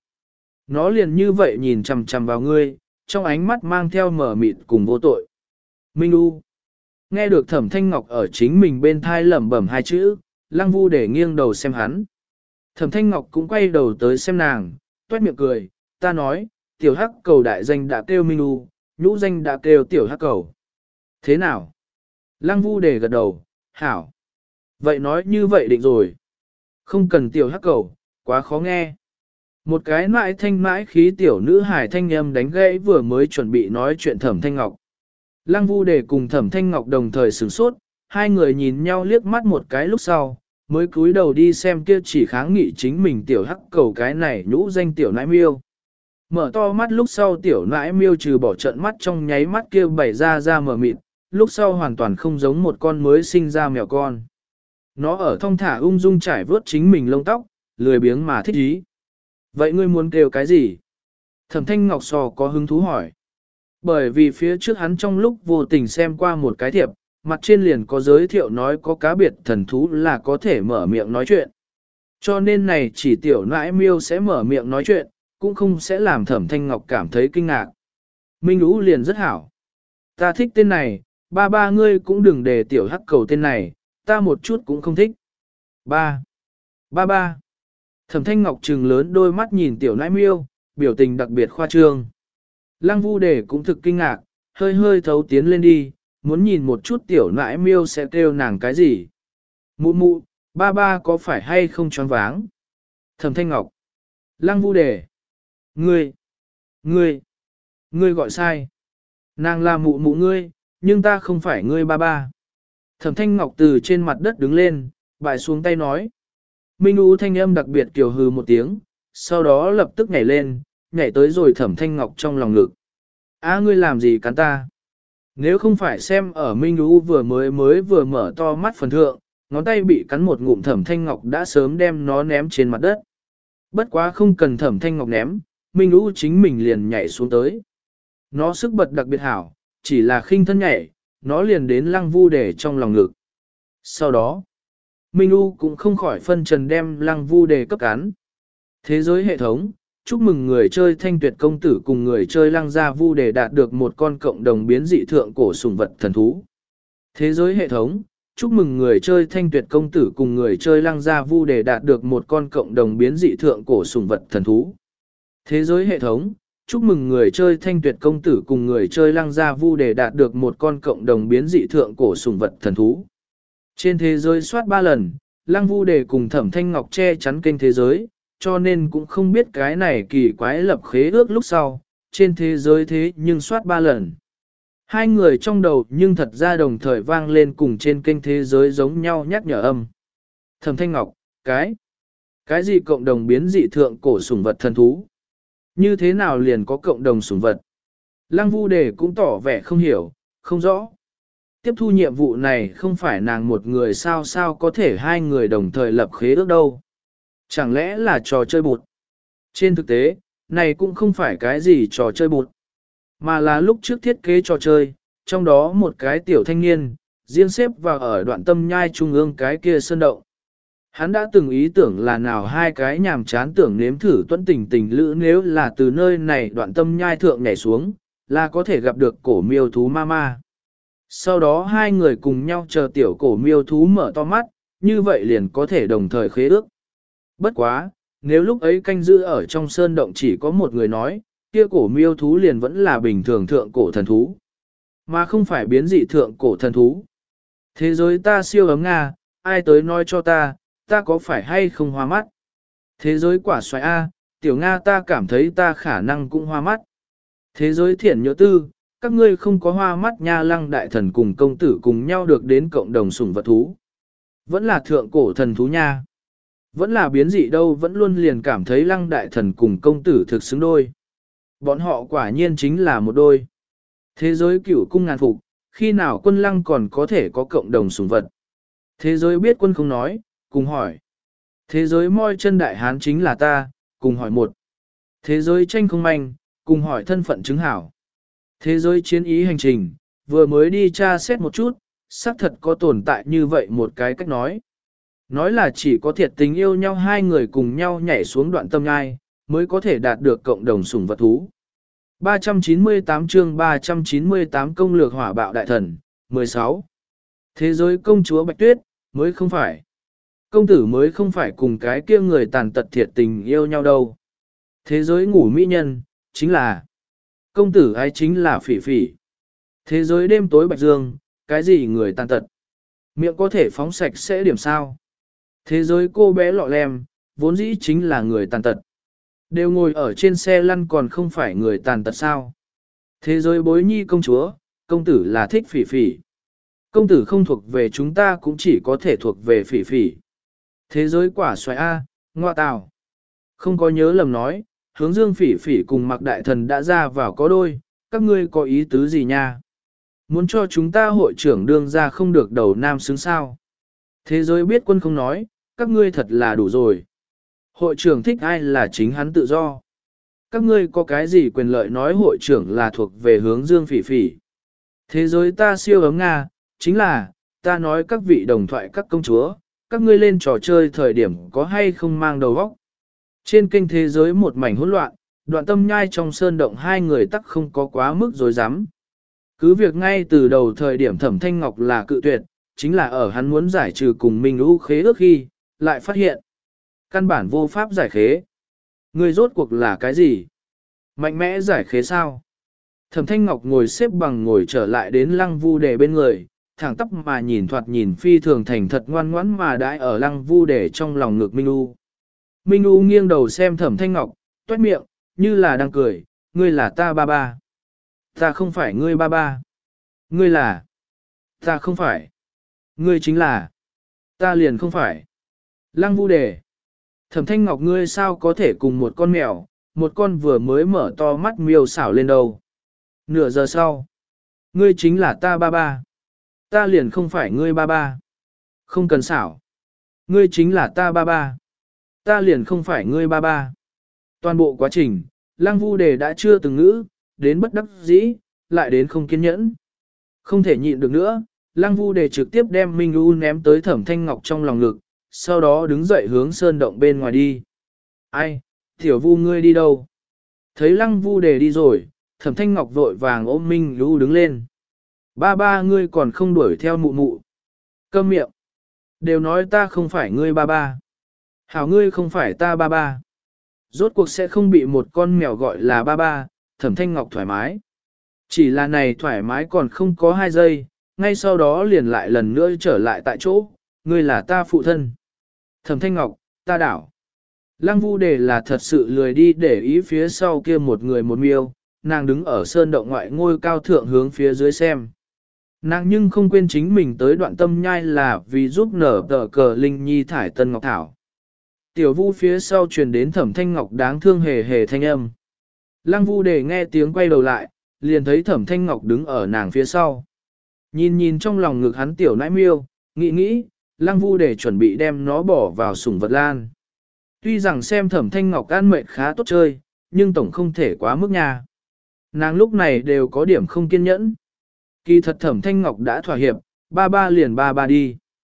Nó liền như vậy nhìn chằm chằm vào ngươi, trong ánh mắt mang theo mở mịt cùng vô tội. Minh U. Nghe được Thẩm Thanh Ngọc ở chính mình bên thai lẩm bẩm hai chữ, Lăng Vu Đề nghiêng đầu xem hắn. Thẩm Thanh Ngọc cũng quay đầu tới xem nàng, toét miệng cười, ta nói, tiểu hắc cầu đại danh đã kêu Minh U, nhũ danh đã kêu tiểu hắc cầu. Thế nào? Lăng Vu Đề gật đầu, hảo. Vậy nói như vậy định rồi. Không cần tiểu hắc cầu, quá khó nghe. Một cái mãi thanh mãi khí tiểu nữ hài thanh âm đánh gãy vừa mới chuẩn bị nói chuyện Thẩm Thanh Ngọc. Lăng Vu Đề cùng Thẩm Thanh Ngọc đồng thời sửng sốt, hai người nhìn nhau liếc mắt một cái lúc sau, mới cúi đầu đi xem kia chỉ kháng nghị chính mình tiểu hắc cầu cái này nhũ danh tiểu nãi miêu. Mở to mắt lúc sau tiểu nãi miêu trừ bỏ trận mắt trong nháy mắt kia bảy ra ra mở mịt, lúc sau hoàn toàn không giống một con mới sinh ra mèo con. Nó ở thong thả ung dung trải vớt chính mình lông tóc, lười biếng mà thích ý. Vậy ngươi muốn kêu cái gì? Thẩm Thanh Ngọc sò có hứng thú hỏi. Bởi vì phía trước hắn trong lúc vô tình xem qua một cái thiệp, mặt trên liền có giới thiệu nói có cá biệt thần thú là có thể mở miệng nói chuyện. Cho nên này chỉ tiểu nãi miêu sẽ mở miệng nói chuyện, cũng không sẽ làm Thẩm Thanh Ngọc cảm thấy kinh ngạc. Minh Ú liền rất hảo. Ta thích tên này, ba ba ngươi cũng đừng để tiểu hắc cầu tên này, ta một chút cũng không thích. Ba. Ba ba. Thẩm Thanh Ngọc trừng lớn đôi mắt nhìn tiểu nãi miêu, biểu tình đặc biệt khoa trương. Lăng Vu Đề cũng thực kinh ngạc, hơi hơi thấu tiến lên đi, muốn nhìn một chút tiểu nãi miêu sẽ kêu nàng cái gì. Mụ mụ, ba ba có phải hay không choáng váng? Thẩm Thanh Ngọc. Lăng Vu Đề. Ngươi. Ngươi. Ngươi gọi sai. Nàng là mụ mụ ngươi, nhưng ta không phải ngươi ba ba. Thẩm Thanh Ngọc từ trên mặt đất đứng lên, bại xuống tay nói. Minh U thanh âm đặc biệt kiều hừ một tiếng, sau đó lập tức nhảy lên, nhảy tới rồi Thẩm Thanh Ngọc trong lòng ngực. Á ngươi làm gì cắn ta? Nếu không phải xem ở Minh U vừa mới mới vừa mở to mắt phần thượng, ngón tay bị cắn một ngụm Thẩm Thanh Ngọc đã sớm đem nó ném trên mặt đất. Bất quá không cần Thẩm Thanh Ngọc ném, Minh U chính mình liền nhảy xuống tới. Nó sức bật đặc biệt hảo, chỉ là khinh thân nhảy, nó liền đến Lăng Vu Đề trong lòng ngực. Sau đó, Minh U cũng không khỏi phân trần đem Lăng Vu Đề cấp cắn. Thế giới hệ thống, chúc mừng người chơi Thanh Tuyệt công tử cùng người chơi Lăng Gia Vu Đề đạt được một con cộng đồng biến dị thượng cổ sủng vật thần thú. Thế giới hệ thống, chúc mừng người chơi Thanh Tuyệt công tử cùng người chơi Lăng Gia Vu Đề đạt được một con cộng đồng biến dị thượng cổ sủng vật thần thú. Thế giới hệ thống, chúc mừng người chơi Thanh Tuyệt công tử cùng người chơi Lăng Gia Vu Đề đạt được một con cộng đồng biến dị thượng cổ sủng vật thần thú. Trên thế giới soát ba lần, Lăng Vu Đề cùng Thẩm Thanh Ngọc che chắn kênh thế giới, cho nên cũng không biết cái này kỳ quái lập khế ước lúc sau, trên thế giới thế nhưng soát ba lần. Hai người trong đầu nhưng thật ra đồng thời vang lên cùng trên kênh thế giới giống nhau nhắc nhở âm. Thẩm Thanh Ngọc, cái, cái gì cộng đồng biến dị thượng cổ sủng vật thần thú? Như thế nào liền có cộng đồng sủng vật? Lăng Vu Đề cũng tỏ vẻ không hiểu, không rõ. Tiếp thu nhiệm vụ này không phải nàng một người sao sao có thể hai người đồng thời lập khế ước đâu. Chẳng lẽ là trò chơi bụt? Trên thực tế, này cũng không phải cái gì trò chơi bụt, mà là lúc trước thiết kế trò chơi, trong đó một cái tiểu thanh niên, riêng xếp vào ở đoạn tâm nhai trung ương cái kia sơn động. Hắn đã từng ý tưởng là nào hai cái nhàm chán tưởng nếm thử tuân tình tình lữ nếu là từ nơi này đoạn tâm nhai thượng nhảy xuống, là có thể gặp được cổ miêu thú mama. Sau đó hai người cùng nhau chờ tiểu cổ miêu thú mở to mắt, như vậy liền có thể đồng thời khế ước. Bất quá, nếu lúc ấy canh giữ ở trong sơn động chỉ có một người nói, kia cổ miêu thú liền vẫn là bình thường thượng cổ thần thú, mà không phải biến dị thượng cổ thần thú. Thế giới ta siêu ấm Nga, ai tới nói cho ta, ta có phải hay không hoa mắt? Thế giới quả xoài A, tiểu Nga ta cảm thấy ta khả năng cũng hoa mắt. Thế giới thiện nhớ tư, các ngươi không có hoa mắt nha, Lăng đại thần cùng công tử cùng nhau được đến cộng đồng sủng vật thú. Vẫn là thượng cổ thần thú nha. Vẫn là biến dị đâu, vẫn luôn liền cảm thấy Lăng đại thần cùng công tử thực xứng đôi. Bọn họ quả nhiên chính là một đôi. Thế giới cửu cung ngàn phục, khi nào quân Lăng còn có thể có cộng đồng sủng vật. Thế giới biết quân không nói, cùng hỏi. Thế giới moi chân đại hán chính là ta, cùng hỏi một. Thế giới tranh không manh, cùng hỏi thân phận chứng hảo. Thế giới chiến ý hành trình, vừa mới đi tra xét một chút, xác thật có tồn tại như vậy một cái cách nói. Nói là chỉ có thiệt tình yêu nhau hai người cùng nhau nhảy xuống đoạn tâm ngai, mới có thể đạt được cộng đồng sủng vật thú. ba trăm chín mươi tám chương ba trăm chín mươi tám công lược hỏa bạo đại thần, mười sáu. Thế giới công chúa Bạch Tuyết, mới không phải. Công tử mới không phải cùng cái kia người tàn tật thiệt tình yêu nhau đâu. Thế giới ngủ mỹ nhân, chính là công tử ái chính là phỉ phỉ. Thế giới đêm tối bạch dương, cái gì người tàn tật. Miệng có thể phóng sạch sẽ điểm sao. Thế giới cô bé lọ lem, vốn dĩ chính là người tàn tật. Đều ngồi ở trên xe lăn còn không phải người tàn tật sao. Thế giới bối nhi công chúa, công tử là thích phỉ phỉ. Công tử không thuộc về chúng ta cũng chỉ có thể thuộc về phỉ phỉ. Thế giới quả xoài A, ngoa tào. Không có nhớ lầm nói, hướng dương phỉ phỉ cùng mặc đại thần đã ra vào có đôi, các ngươi có ý tứ gì nha? Muốn cho chúng ta hội trưởng đương ra không được đầu nam xứng sao? Thế giới biết quân không nói, các ngươi thật là đủ rồi. Hội trưởng thích ai là chính hắn tự do. Các ngươi có cái gì quyền lợi nói hội trưởng là thuộc về hướng dương phỉ phỉ. Thế giới ta siêu ấm Nga, chính là, ta nói các vị đồng thoại các công chúa, các ngươi lên trò chơi thời điểm có hay không mang đầu óc. Trên kênh thế giới một mảnh hỗn loạn, đoạn tâm nhai trong sơn động hai người tắc không có quá mức dối rắm. Cứ việc ngay từ đầu thời điểm Thẩm Thanh Ngọc là cự tuyệt, chính là ở hắn muốn giải trừ cùng Minh Lũ khế ước khi, lại phát hiện. Căn bản vô pháp giải khế. Người rốt cuộc là cái gì? Mạnh mẽ giải khế sao? Thẩm Thanh Ngọc ngồi xếp bằng ngồi trở lại đến Lăng Vu Đề bên người, thẳng tắp mà nhìn thoạt nhìn phi thường thành thật ngoan ngoãn mà đãi ở Lăng Vu Đề trong lòng ngực Minh U. Minh U nghiêng đầu xem Thẩm Thanh Ngọc, toét miệng, như là đang cười, ngươi là ta ba ba. Ta không phải ngươi ba ba. Ngươi là. Ta không phải. Ngươi chính là. Ta liền không phải. Lăng Vu Đề. Thẩm Thanh Ngọc ngươi sao có thể cùng một con mèo, một con vừa mới mở to mắt miêu xảo lên đầu. Nửa giờ sau. Ngươi chính là ta ba ba. Ta liền không phải ngươi ba ba. Không cần xảo. Ngươi chính là ta ba ba. Ta liền không phải ngươi ba ba. Toàn bộ quá trình, Lăng Vu Đề đã chưa từng ngữ, đến bất đắc dĩ, lại đến không kiên nhẫn. Không thể nhịn được nữa, Lăng Vu Đề trực tiếp đem Minh U ném tới Thẩm Thanh Ngọc trong lòng ngực, sau đó đứng dậy hướng sơn động bên ngoài đi. Ai, tiểu Vu ngươi đi đâu? Thấy Lăng Vu Đề đi rồi, Thẩm Thanh Ngọc vội vàng ôm Minh U đứng lên. Ba ba ngươi còn không đuổi theo mụ mụ. Câm miệng. Đều nói ta không phải ngươi ba ba. Hảo ngươi không phải ta ba ba. Rốt cuộc sẽ không bị một con mèo gọi là ba ba, Thẩm Thanh Ngọc thoải mái. Chỉ là này thoải mái còn không có hai giây, ngay sau đó liền lại lần nữa trở lại tại chỗ, ngươi là ta phụ thân. Thẩm Thanh Ngọc, ta đảo. Lăng Vu Đề là thật sự lười đi để ý phía sau kia một người một miêu, nàng đứng ở sơn động ngoại ngôi cao thượng hướng phía dưới xem. Nàng nhưng không quên chính mình tới đoạn tâm nhai là vì giúp nở tờ cờ Linh Nhi thải Tân Ngọc Thảo. Tiểu Vu phía sau truyền đến Thẩm Thanh Ngọc đáng thương hề hề thanh âm. Lăng Vu Đề nghe tiếng quay đầu lại, liền thấy Thẩm Thanh Ngọc đứng ở nàng phía sau. Nhìn nhìn trong lòng ngực hắn tiểu nãi miêu, nghĩ nghĩ, Lăng Vu Đề chuẩn bị đem nó bỏ vào sủng vật lan. Tuy rằng xem Thẩm Thanh Ngọc ăn mệt khá tốt chơi, nhưng tổng không thể quá mức nha. Nàng lúc này đều có điểm không kiên nhẫn. Kỳ thật Thẩm Thanh Ngọc đã thỏa hiệp, ba ba liền ba ba đi.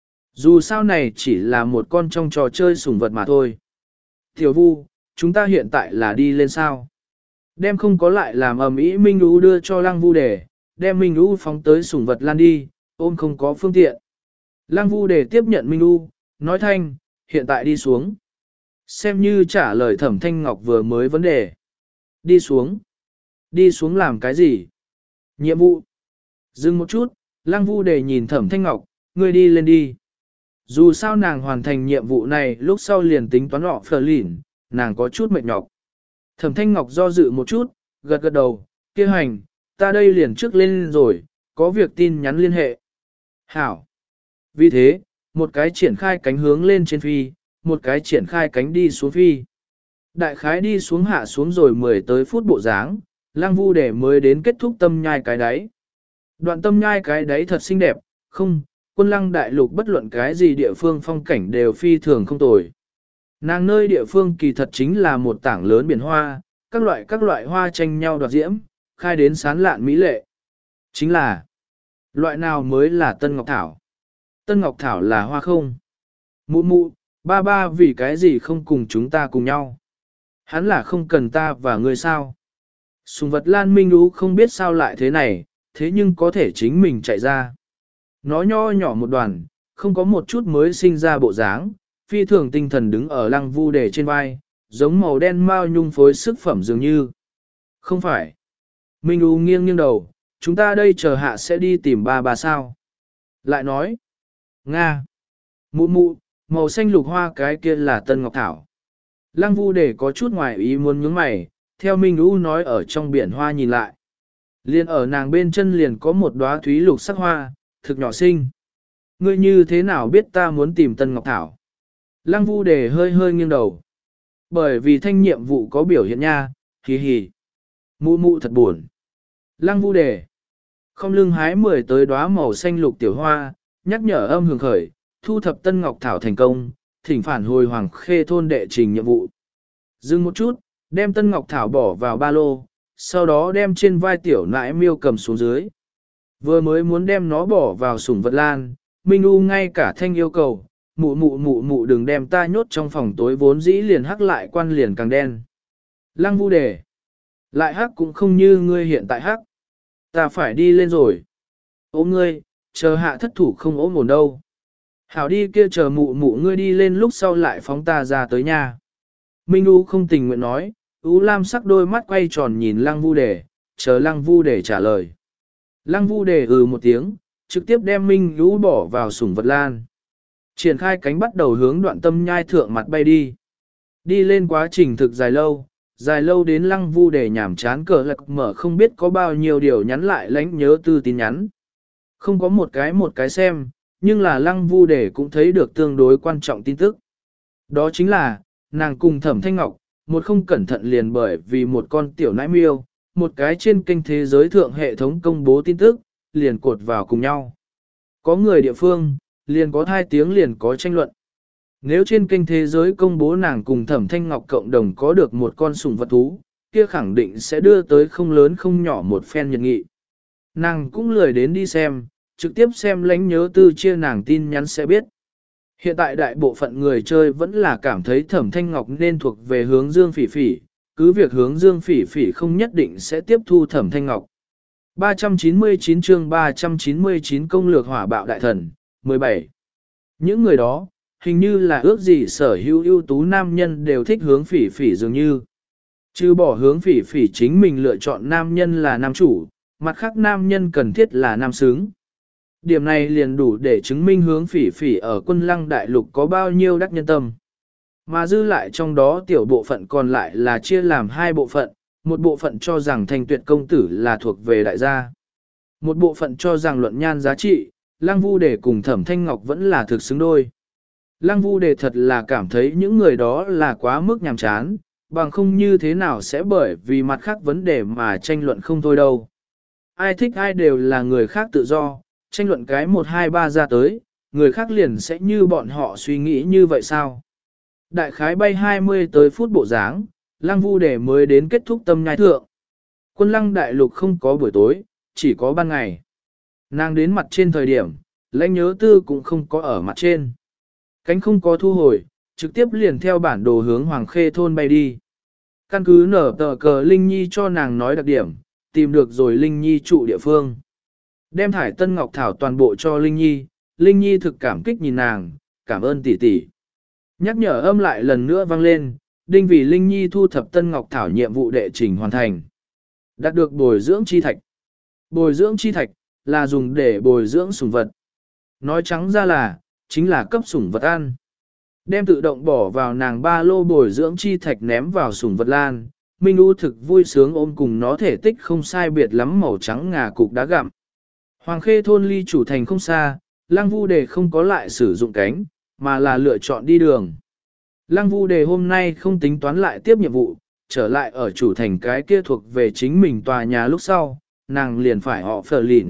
Dù sao này chỉ là một con trong trò chơi sủng vật mà thôi. Tiểu Vu, chúng ta hiện tại là đi lên sao? Đem không có lại làm ầm ĩ Minh Ú đưa cho Lăng Vu Đề, đem Minh Ú phóng tới sủng vật lan đi, ôm không có phương tiện. Lăng Vu Đề tiếp nhận Minh Ú, nói thanh, hiện tại đi xuống. Xem như trả lời Thẩm Thanh Ngọc vừa mới vấn đề. Đi xuống. Đi xuống làm cái gì? Nhiệm vụ. Dừng một chút, Lăng Vu Đề nhìn Thẩm Thanh Ngọc, ngươi đi lên đi. Dù sao nàng hoàn thành nhiệm vụ này lúc sau liền tính toán họ phờ lỉn, nàng có chút mệt nhọc. Thẩm Thanh Ngọc do dự một chút, gật gật đầu, kia hành, ta đây liền trước lên rồi, có việc tin nhắn liên hệ. Hảo. Vì thế, một cái triển khai cánh hướng lên trên phi, một cái triển khai cánh đi xuống phi. Đại khái đi xuống hạ xuống rồi mười tới phút bộ dáng, Lăng Vu Đề mới đến kết thúc tâm nhai cái đáy. Đoạn tâm nhai cái đáy thật xinh đẹp, không, quân lăng đại lục bất luận cái gì địa phương phong cảnh đều phi thường không tồi. Nàng nơi địa phương kỳ thật chính là một tảng lớn biển hoa, các loại các loại hoa tranh nhau đoạt diễm, khai đến sán lạn mỹ lệ. Chính là, loại nào mới là Tân Ngọc Thảo? Tân Ngọc Thảo là hoa không? Mụ mụ, ba ba vì cái gì không cùng chúng ta cùng nhau? Hắn là không cần ta và ngươi sao? Sùng vật Lan Minh Đú không biết sao lại thế này, thế nhưng có thể chính mình chạy ra. Nó nho nhỏ một đoàn, không có một chút mới sinh ra bộ dáng, phi thường tinh thần đứng ở Lăng Vu Đề trên vai, giống màu đen mao nhung phối sức phẩm dường như. Không phải. Minh Đú nghiêng nghiêng đầu, chúng ta đây chờ hạ sẽ đi tìm ba ba sao. Lại nói. Nga. Mụ mụ, màu xanh lục hoa cái kia là Tân Ngọc Thảo. Lăng Vu Đề có chút ngoài ý muốn nhướng mày, theo Minh Đú nói ở trong biển hoa nhìn lại. Liền ở nàng bên chân liền có một đóa thúy lục sắc hoa, thực nhỏ xinh. Ngươi như thế nào biết ta muốn tìm Tân Ngọc Thảo? Lăng Vu Đề hơi hơi nghiêng đầu. Bởi vì thanh nhiệm vụ có biểu hiện nha, hì hì. Mụ mụ thật buồn. Lăng Vu Đề. Không lưng hái mười tới đóa màu xanh lục tiểu hoa, nhắc nhở âm hưởng khởi, thu thập Tân Ngọc Thảo thành công, thỉnh phản hồi Hoàng Khê thôn đệ trình nhiệm vụ. Dừng một chút, đem Tân Ngọc Thảo bỏ vào ba lô, sau đó đem trên vai tiểu nãi miêu cầm xuống dưới. Vừa mới muốn đem nó bỏ vào sủng vật lan, Minh U ngay cả thanh yêu cầu, mụ mụ mụ mụ đừng đem ta nhốt trong phòng tối vốn dĩ liền hắc lại quan liền càng đen. Lăng Vu Đề. Lại hắc cũng không như ngươi hiện tại hắc. Ta phải đi lên rồi. Ôm ngươi, chờ hạ thất thủ không ốm ổn đâu. Hảo đi kia chờ mụ mụ ngươi đi lên lúc sau lại phóng ta ra tới nhà. Minh U không tình nguyện nói, U Lam sắc đôi mắt quay tròn nhìn Lăng Vu Đề, chờ Lăng Vu Đề trả lời. Lăng Vu Đề ừ một tiếng, trực tiếp đem Minh U bỏ vào sủng vật lan. Triển khai cánh bắt đầu hướng đoạn tâm nhai thượng mặt bay đi. Đi lên quá trình thực dài lâu, dài lâu đến Lăng Vu Đề nhảm chán cờ lạc mở không biết có bao nhiêu điều nhắn lại lánh nhớ tư tin nhắn. Không có một cái một cái xem, nhưng là Lăng Vu Đề cũng thấy được tương đối quan trọng tin tức. Đó chính là, nàng cùng Thẩm Thanh Ngọc, một không cẩn thận liền bởi vì một con tiểu nãi miêu, một cái trên kênh thế giới thượng hệ thống công bố tin tức, liền cột vào cùng nhau. Có người địa phương, liền có hai tiếng liền có tranh luận. Nếu trên kênh thế giới công bố nàng cùng Thẩm Thanh Ngọc cộng đồng có được một con sủng vật thú, kia khẳng định sẽ đưa tới không lớn không nhỏ một phen nhiệt nghị. Nàng cũng lười đến đi xem, trực tiếp xem lánh nhớ tư chia nàng tin nhắn sẽ biết. Hiện tại đại bộ phận người chơi vẫn là cảm thấy Thẩm Thanh Ngọc nên thuộc về hướng Dương Phỉ Phỉ, cứ việc hướng Dương Phỉ Phỉ không nhất định sẽ tiếp thu Thẩm Thanh Ngọc. ba trăm chín mươi chín chương ba trăm chín mươi chín công lược hỏa bạo đại thần, mười bảy. Những người đó, hình như là ước gì sở hữu ưu tú nam nhân đều thích hướng Phỉ Phỉ dường như. Chứ bỏ hướng Phỉ Phỉ chính mình lựa chọn nam nhân là nam chủ, mặt khác nam nhân cần thiết là nam xứng. Điểm này liền đủ để chứng minh hướng Phỉ Phỉ ở quân lăng đại lục có bao nhiêu đắc nhân tâm. Mà dư lại trong đó tiểu bộ phận còn lại là chia làm hai bộ phận, một bộ phận cho rằng Thanh Tuyệt công tử là thuộc về đại gia. Một bộ phận cho rằng luận nhan giá trị, Lăng Vu Đề cùng Thẩm Thanh Ngọc vẫn là thực xứng đôi. Lăng Vu Đề thật là cảm thấy những người đó là quá mức nhàm chán, bằng không như thế nào sẽ bởi vì mặt khác vấn đề mà tranh luận không thôi đâu. Ai thích ai đều là người khác tự do, tranh luận cái một hai ba ra tới, người khác liền sẽ như bọn họ suy nghĩ như vậy sao? Đại khái bay hai mươi tới phút bộ dáng, Lăng Vu Đề mới đến kết thúc tâm nhai thượng. Quân lăng đại lục không có buổi tối, chỉ có ban ngày. Nàng đến mặt trên thời điểm, lãnh nhớ tư cũng không có ở mặt trên. Cánh không có thu hồi, trực tiếp liền theo bản đồ hướng Hoàng Khê thôn bay đi. Căn cứ nở tờ cờ Linh Nhi cho nàng nói đặc điểm, tìm được rồi Linh Nhi trụ địa phương. Đem thải Tân Ngọc Thảo toàn bộ cho Linh Nhi, Linh Nhi thực cảm kích nhìn nàng, cảm ơn tỷ tỷ. Nhắc nhở âm lại lần nữa vang lên, Đinh vì Linh Nhi thu thập Tân Ngọc Thảo nhiệm vụ đệ trình hoàn thành. Đạt được bồi dưỡng chi thạch. Bồi dưỡng chi thạch là dùng để bồi dưỡng sủng vật. Nói trắng ra là, chính là cấp sủng vật ăn. Đem tự động bỏ vào nàng ba lô bồi dưỡng chi thạch ném vào sủng vật lan. Minh U thực vui sướng ôm cùng nó thể tích không sai biệt lắm màu trắng ngà cục đá gặm. Hoàng Khê thôn ly chủ thành không xa, Lăng Vu Đề không có lại sử dụng cánh, mà là lựa chọn đi đường. Lăng Vu Đề hôm nay không tính toán lại tiếp nhiệm vụ, trở lại ở chủ thành cái kia thuộc về chính mình tòa nhà lúc sau, nàng liền phải họ phở lìn.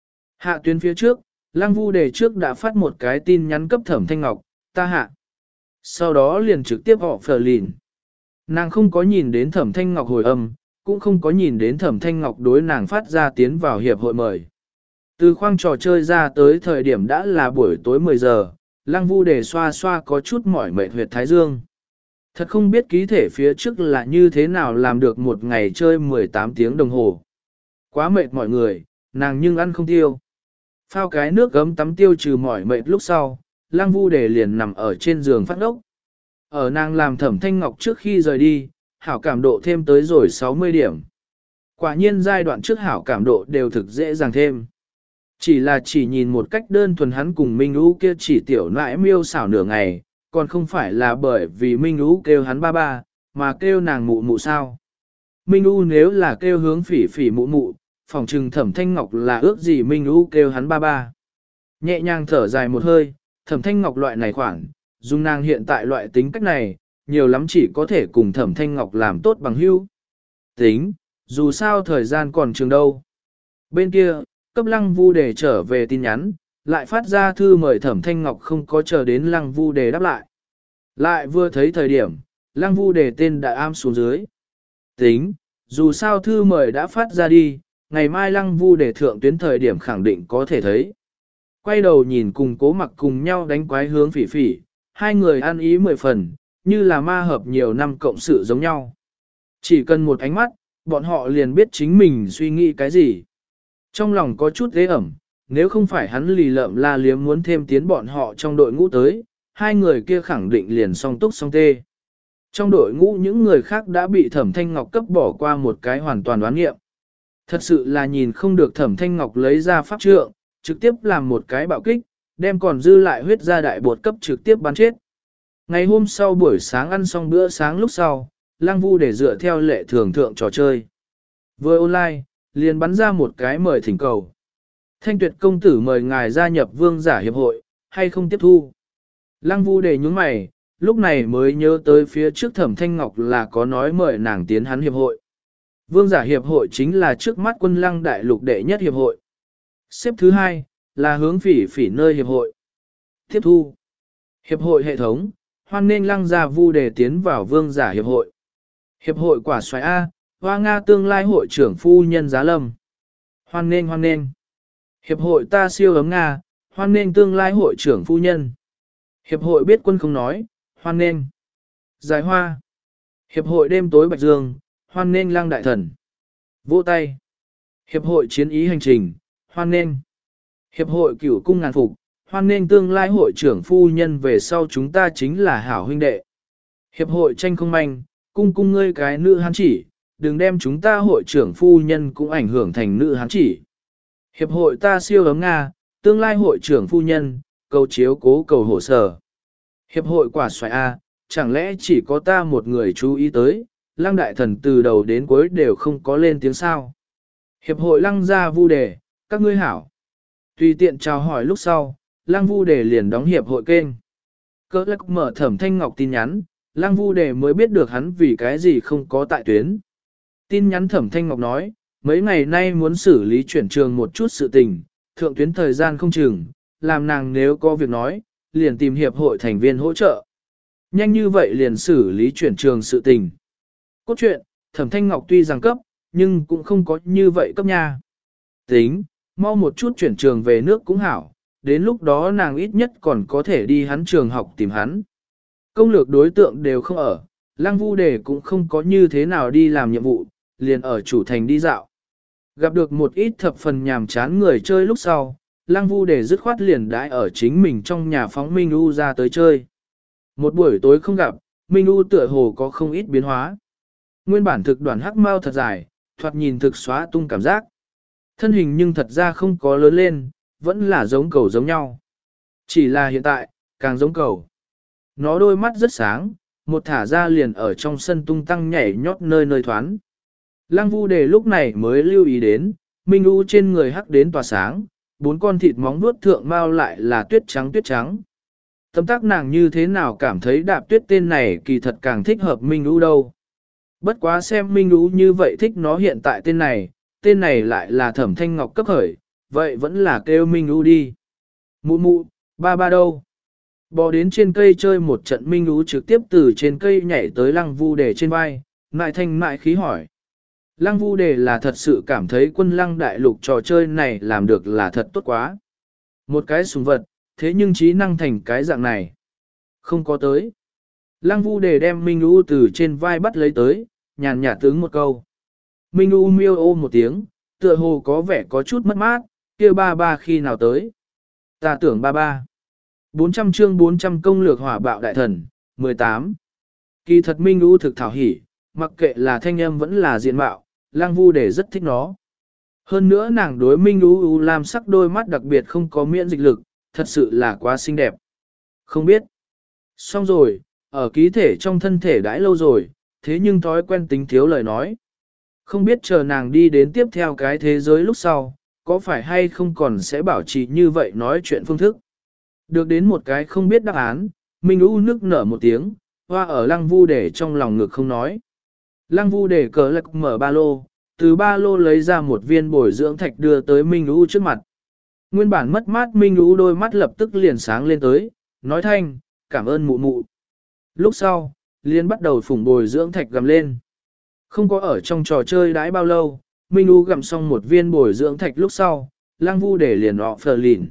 Hạ tuyến phía trước, Lăng Vu Đề trước đã phát một cái tin nhắn cấp Thẩm Thanh Ngọc, ta hạ. Sau đó liền trực tiếp họ phở lìn. Nàng không có nhìn đến Thẩm Thanh Ngọc hồi âm, cũng không có nhìn đến Thẩm Thanh Ngọc đối nàng phát ra tiến vào hiệp hội mời. Từ khoang trò chơi ra tới thời điểm đã là buổi tối mười giờ, Lăng Vu Đề xoa xoa có chút mỏi mệt huyệt thái dương. Thật không biết ký thể phía trước là như thế nào làm được một ngày chơi mười tám tiếng đồng hồ. Quá mệt mọi người, nàng nhưng ăn không tiêu. Phao cái nước gấm tắm tiêu trừ mỏi mệt lúc sau, Lăng Vu Đề liền nằm ở trên giường phát ốc. Ở nàng làm Thẩm Thanh Ngọc trước khi rời đi, hảo cảm độ thêm tới rồi sáu mươi điểm. Quả nhiên giai đoạn trước hảo cảm độ đều thực dễ dàng thêm. Chỉ là chỉ nhìn một cách đơn thuần hắn cùng Minh Ú kia chỉ tiểu nãi miêu xảo nửa ngày, còn không phải là bởi vì Minh Ú kêu hắn ba ba, mà kêu nàng mụ mụ sao. Minh Ú nếu là kêu hướng phỉ phỉ mụ mụ, phòng trừng Thẩm Thanh Ngọc là ước gì Minh Ú kêu hắn ba ba. Nhẹ nhàng thở dài một hơi, Thẩm Thanh Ngọc loại này khoảng, dùng nàng hiện tại loại tính cách này, nhiều lắm chỉ có thể cùng Thẩm Thanh Ngọc làm tốt bằng hữu. Tính, dù sao thời gian còn trường đâu. Bên kia, cấp Lăng Vu Đề trở về tin nhắn, lại phát ra thư mời Thẩm Thanh Ngọc không có chờ đến Lăng Vu Đề đáp lại. Lại vừa thấy thời điểm, Lăng Vu Đề tên đã am xuống dưới. Tính, dù sao thư mời đã phát ra đi, ngày mai Lăng Vu Đề thượng tuyến thời điểm khẳng định có thể thấy. Quay đầu nhìn cùng Cố Mặc cùng nhau đánh quái hướng phỉ phỉ, hai người ăn ý mười phần, như là ma hợp nhiều năm cộng sự giống nhau. Chỉ cần một ánh mắt, bọn họ liền biết chính mình suy nghĩ cái gì. Trong lòng có chút ghê ẩm, nếu không phải hắn lì lợm la liếm muốn thêm tiến bọn họ trong đội ngũ tới, hai người kia khẳng định liền song túc song tê. Trong đội ngũ những người khác đã bị Thẩm Thanh Ngọc cấp bỏ qua một cái hoàn toàn đoán nghiệm. Thật sự là nhìn không được Thẩm Thanh Ngọc lấy ra pháp trượng, trực tiếp làm một cái bạo kích, đem còn dư lại huyết ra đại bột cấp trực tiếp bắn chết. Ngày hôm sau buổi sáng ăn xong bữa sáng lúc sau, Lăng Vu để dựa theo lệ thường thượng trò chơi. Vừa online, liền bắn ra một cái mời thỉnh cầu. Thanh Tuyệt công tử mời ngài gia nhập Vương giả hiệp hội, hay không tiếp thu. Lăng Vu để nhúng mày, lúc này mới nhớ tới phía trước Thẩm Thanh Ngọc là có nói mời nàng tiến hắn hiệp hội. Vương giả hiệp hội chính là trước mắt Quân Lăng đại lục đệ nhất hiệp hội. Xếp thứ hai, là hướng phỉ phỉ nơi hiệp hội. Tiếp thu. Hiệp hội hệ thống, hoan nên Lăng gia Vu để tiến vào Vương giả hiệp hội. Hiệp hội quả xoài A, Hoa Nga tương lai hội trưởng phu nhân Giá Lâm. Hoan nên hoan nên. Hiệp hội ta siêu ấm Nga, hoan nên tương lai hội trưởng phu nhân. Hiệp hội biết quân không nói, hoan nên. Giải hoa. Hiệp hội đêm tối Bạch Dương, hoan nên Lăng đại thần. Vỗ tay. Hiệp hội chiến ý hành trình, hoan nên. Hiệp hội cửu cung ngàn phục, hoan nên tương lai hội trưởng phu nhân về sau chúng ta chính là hảo huynh đệ. Hiệp hội tranh không manh, cung cung ngươi cái nữ hán chỉ, đừng đem chúng ta hội trưởng phu nhân cũng ảnh hưởng thành nữ hán chỉ. Hiệp hội ta siêu ấm Nga, tương lai hội trưởng phu nhân, cầu chiếu cố cầu hộ sở. Hiệp hội quả xoài A, chẳng lẽ chỉ có ta một người chú ý tới, Lăng đại thần từ đầu đến cuối đều không có lên tiếng sao. Hiệp hội Lăng gia Vu đề, các ngươi hảo. Tùy tiện chào hỏi lúc sau, Lăng Vu đề liền đóng hiệp hội kênh. Cỡ lắc mở Thẩm Thanh Ngọc tin nhắn, Lăng Vu đề mới biết được hắn vì cái gì không có tại tuyến. Tin nhắn Thẩm Thanh Ngọc nói, mấy ngày nay muốn xử lý chuyển trường một chút sự tình, thượng tuyến thời gian không chừng, làm nàng nếu có việc nói, liền tìm hiệp hội thành viên hỗ trợ. Nhanh như vậy liền xử lý chuyển trường sự tình. Cốt truyện, Thẩm Thanh Ngọc tuy rằng cấp, nhưng cũng không có như vậy cấp nha. Tính, mau một chút chuyển trường về nước cũng hảo, đến lúc đó nàng ít nhất còn có thể đi hắn trường học tìm hắn. Công lược đối tượng đều không ở, Lăng Vu đề cũng không có như thế nào đi làm nhiệm vụ, liền ở chủ thành đi dạo. Gặp được một ít thập phần nhàm chán người chơi lúc sau, Lăng Vu đề dứt khoát liền đãi ở chính mình trong nhà phóng Minh U ra tới chơi. Một buổi tối không gặp, Minh U tựa hồ có không ít biến hóa. Nguyên bản thực đoàn hắc mau thật dài, thoạt nhìn thực xóa tung cảm giác. Thân hình nhưng thật ra không có lớn lên, vẫn là giống cầu giống nhau. Chỉ là hiện tại, càng giống cầu. Nó đôi mắt rất sáng, một thả ra liền ở trong sân tung tăng nhảy nhót nơi nơi thoán. Lăng Vu Đề lúc này mới lưu ý đến, Minh U trên người hắc đến tỏa sáng, bốn con thịt móng vuốt thượng mau lại là tuyết trắng tuyết trắng. Tâm tác nàng như thế nào cảm thấy đạp tuyết tên này kỳ thật càng thích hợp Minh U đâu. Bất quá xem Minh U như vậy thích nó hiện tại tên này, tên này lại là Thẩm Thanh Ngọc cấp khởi, vậy vẫn là kêu Minh U đi. Mụ mụ, ba ba đâu? Bò đến trên cây chơi một trận Minh U trực tiếp từ trên cây nhảy tới Lăng Vu Đề trên vai, mại thanh mại khí hỏi. Lăng Vu Đề là thật sự cảm thấy quân lăng đại lục trò chơi này làm được là thật tốt quá. Một cái súng vật, thế nhưng trí năng thành cái dạng này. Không có tới. Lăng Vu Đề đem Minh U từ trên vai bắt lấy tới, nhàn nhạt tướng một câu. Minh U miêu ô một tiếng, tựa hồ có vẻ có chút mất mát, kia ba ba khi nào tới. Ta tưởng ba ba. bốn trăm chương bốn trăm công lược hỏa bạo đại thần, mười tám. Kỳ thật Minh U thực thảo hỉ, mặc kệ là thanh âm vẫn là diện mạo, Lăng Vu Đề rất thích nó. Hơn nữa nàng đối Minh U U làm sắc đôi mắt đặc biệt không có miễn dịch lực, thật sự là quá xinh đẹp. Không biết. Xong rồi, ở ký thể trong thân thể đãi lâu rồi, thế nhưng thói quen tính thiếu lời nói. Không biết chờ nàng đi đến tiếp theo cái thế giới lúc sau, có phải hay không còn sẽ bảo trì như vậy nói chuyện phương thức. Được đến một cái không biết đáp án, Minh U nức nở một tiếng, hoa ở Lăng Vu Đề trong lòng ngực không nói. Lăng Vu Đề cờ lạc mở ba lô, từ ba lô lấy ra một viên bồi dưỡng thạch đưa tới Minh U trước mặt. Nguyên bản mất mát Minh U đôi mắt lập tức liền sáng lên tới, nói thanh, cảm ơn mụ mụ. Lúc sau, liền bắt đầu phủng bồi dưỡng thạch gầm lên. Không có ở trong trò chơi đãi bao lâu, Minh U gặm xong một viên bồi dưỡng thạch lúc sau, Lăng Vu Đề liền họ phờ lìn.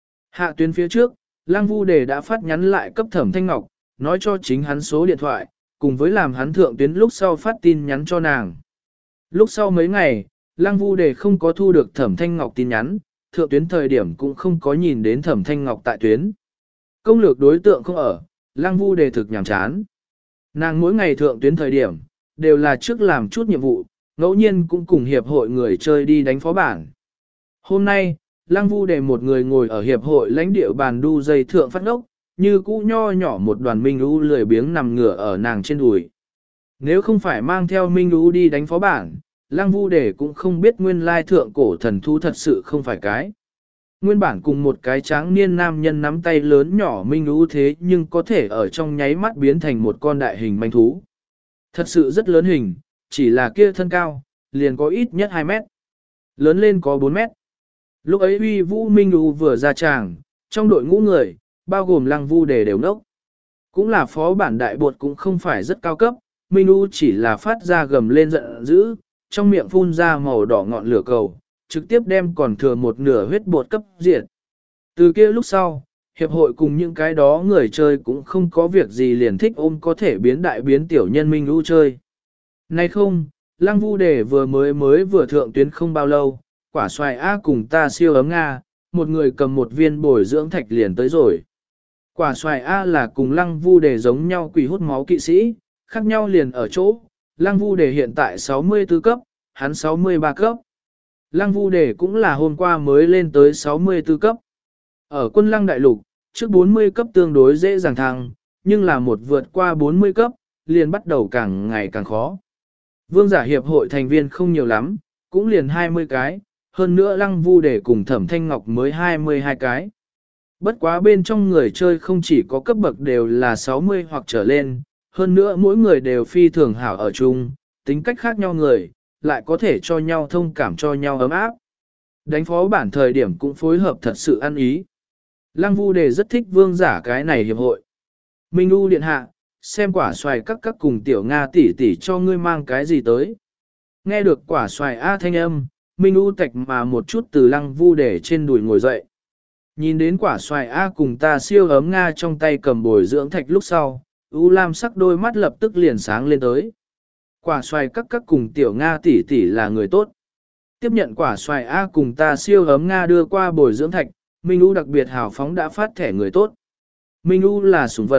Hạ tuyến phía trước, Lăng Vu Đề đã phát nhắn lại cấp Thẩm Thanh Ngọc, nói cho chính hắn số điện thoại, cùng với làm hắn thượng tuyến lúc sau phát tin nhắn cho nàng. Lúc sau mấy ngày, Lăng Vu Đề không có thu được Thẩm Thanh Ngọc tin nhắn, thượng tuyến thời điểm cũng không có nhìn đến Thẩm Thanh Ngọc tại tuyến. Công lược đối tượng không ở, Lăng Vu Đề thực nhàm chán. Nàng mỗi ngày thượng tuyến thời điểm, đều là trước làm chút nhiệm vụ, ngẫu nhiên cũng cùng hiệp hội người chơi đi đánh phó bản. Hôm nay, Lăng Vu Đề một người ngồi ở hiệp hội lãnh địa bàn đu dây thượng phát ngốc, như cũ nho nhỏ một đoàn Minh U lười biếng nằm ngửa ở nàng trên đùi. Nếu không phải mang theo Minh U đi đánh phó bản, Lăng Vu Đề cũng không biết nguyên lai thượng cổ thần thú thật sự không phải cái. Nguyên bản cùng một cái tráng niên nam nhân nắm tay lớn nhỏ Minh U thế nhưng có thể ở trong nháy mắt biến thành một con đại hình manh thú. Thật sự rất lớn hình, chỉ là kia thân cao, liền có ít nhất hai mét. Lớn lên có bốn mét. Lúc ấy Uy Vũ Minh U vừa ra tràng, trong đội ngũ người, bao gồm Lăng Vu Đề đều nốc. Cũng là phó bản đại bột cũng không phải rất cao cấp, Minh U chỉ là phát ra gầm lên giận dữ, trong miệng phun ra màu đỏ ngọn lửa cầu, trực tiếp đem còn thừa một nửa huyết bột cấp diệt. Từ kia lúc sau, hiệp hội cùng những cái đó người chơi cũng không có việc gì liền thích ôm có thể biến đại biến tiểu nhân Minh U chơi. Nay không, Lăng Vu Đề vừa mới mới vừa thượng tuyến không bao lâu, quả xoài A cùng ta siêu ấm Nga, một người cầm một viên bồi dưỡng thạch liền tới rồi. Quả xoài A là cùng Lăng Vu Đề giống nhau quỷ hút máu kỵ sĩ, khác nhau liền ở chỗ, Lăng Vu Đề hiện tại sáu mươi tư cấp, hắn sáu mươi ba cấp. Lăng Vu Đề cũng là hôm qua mới lên tới sáu mươi tư cấp. Ở quân Lăng Đại Lục, trước bốn mươi cấp tương đối dễ dàng thăng, nhưng là một vượt qua bốn mươi cấp, liền bắt đầu càng ngày càng khó. Vương giả hiệp hội thành viên không nhiều lắm, cũng liền hai mươi cái, hơn nữa Lăng Vu Đề cùng Thẩm Thanh Ngọc mới hai mươi hai cái. Bất quá bên trong người chơi không chỉ có cấp bậc đều là sáu mươi hoặc trở lên, hơn nữa mỗi người đều phi thường hảo ở chung, tính cách khác nhau người, lại có thể cho nhau thông cảm cho nhau ấm áp. Đánh phó bản thời điểm cũng phối hợp thật sự ăn ý. Lăng Vu Đề rất thích vương giả cái này hiệp hội. Minh U điện hạ, xem quả xoài các các cùng tiểu Nga tỷ tỷ cho ngươi mang cái gì tới. Nghe được quả xoài A thanh âm, Minh U tạch mà một chút từ Lăng Vu Đề trên đùi ngồi dậy. Nhìn đến quả xoài A cùng ta siêu ấm Nga trong tay cầm bồi dưỡng thạch lúc sau, U Lam sắc đôi mắt lập tức liền sáng lên tới. Quả xoài các các cùng tiểu Nga tỷ tỷ là người tốt. Tiếp nhận quả xoài A cùng ta siêu ấm Nga đưa qua bồi dưỡng thạch, Minh U đặc biệt hào phóng đã phát thẻ người tốt. Minh U là sủng vật,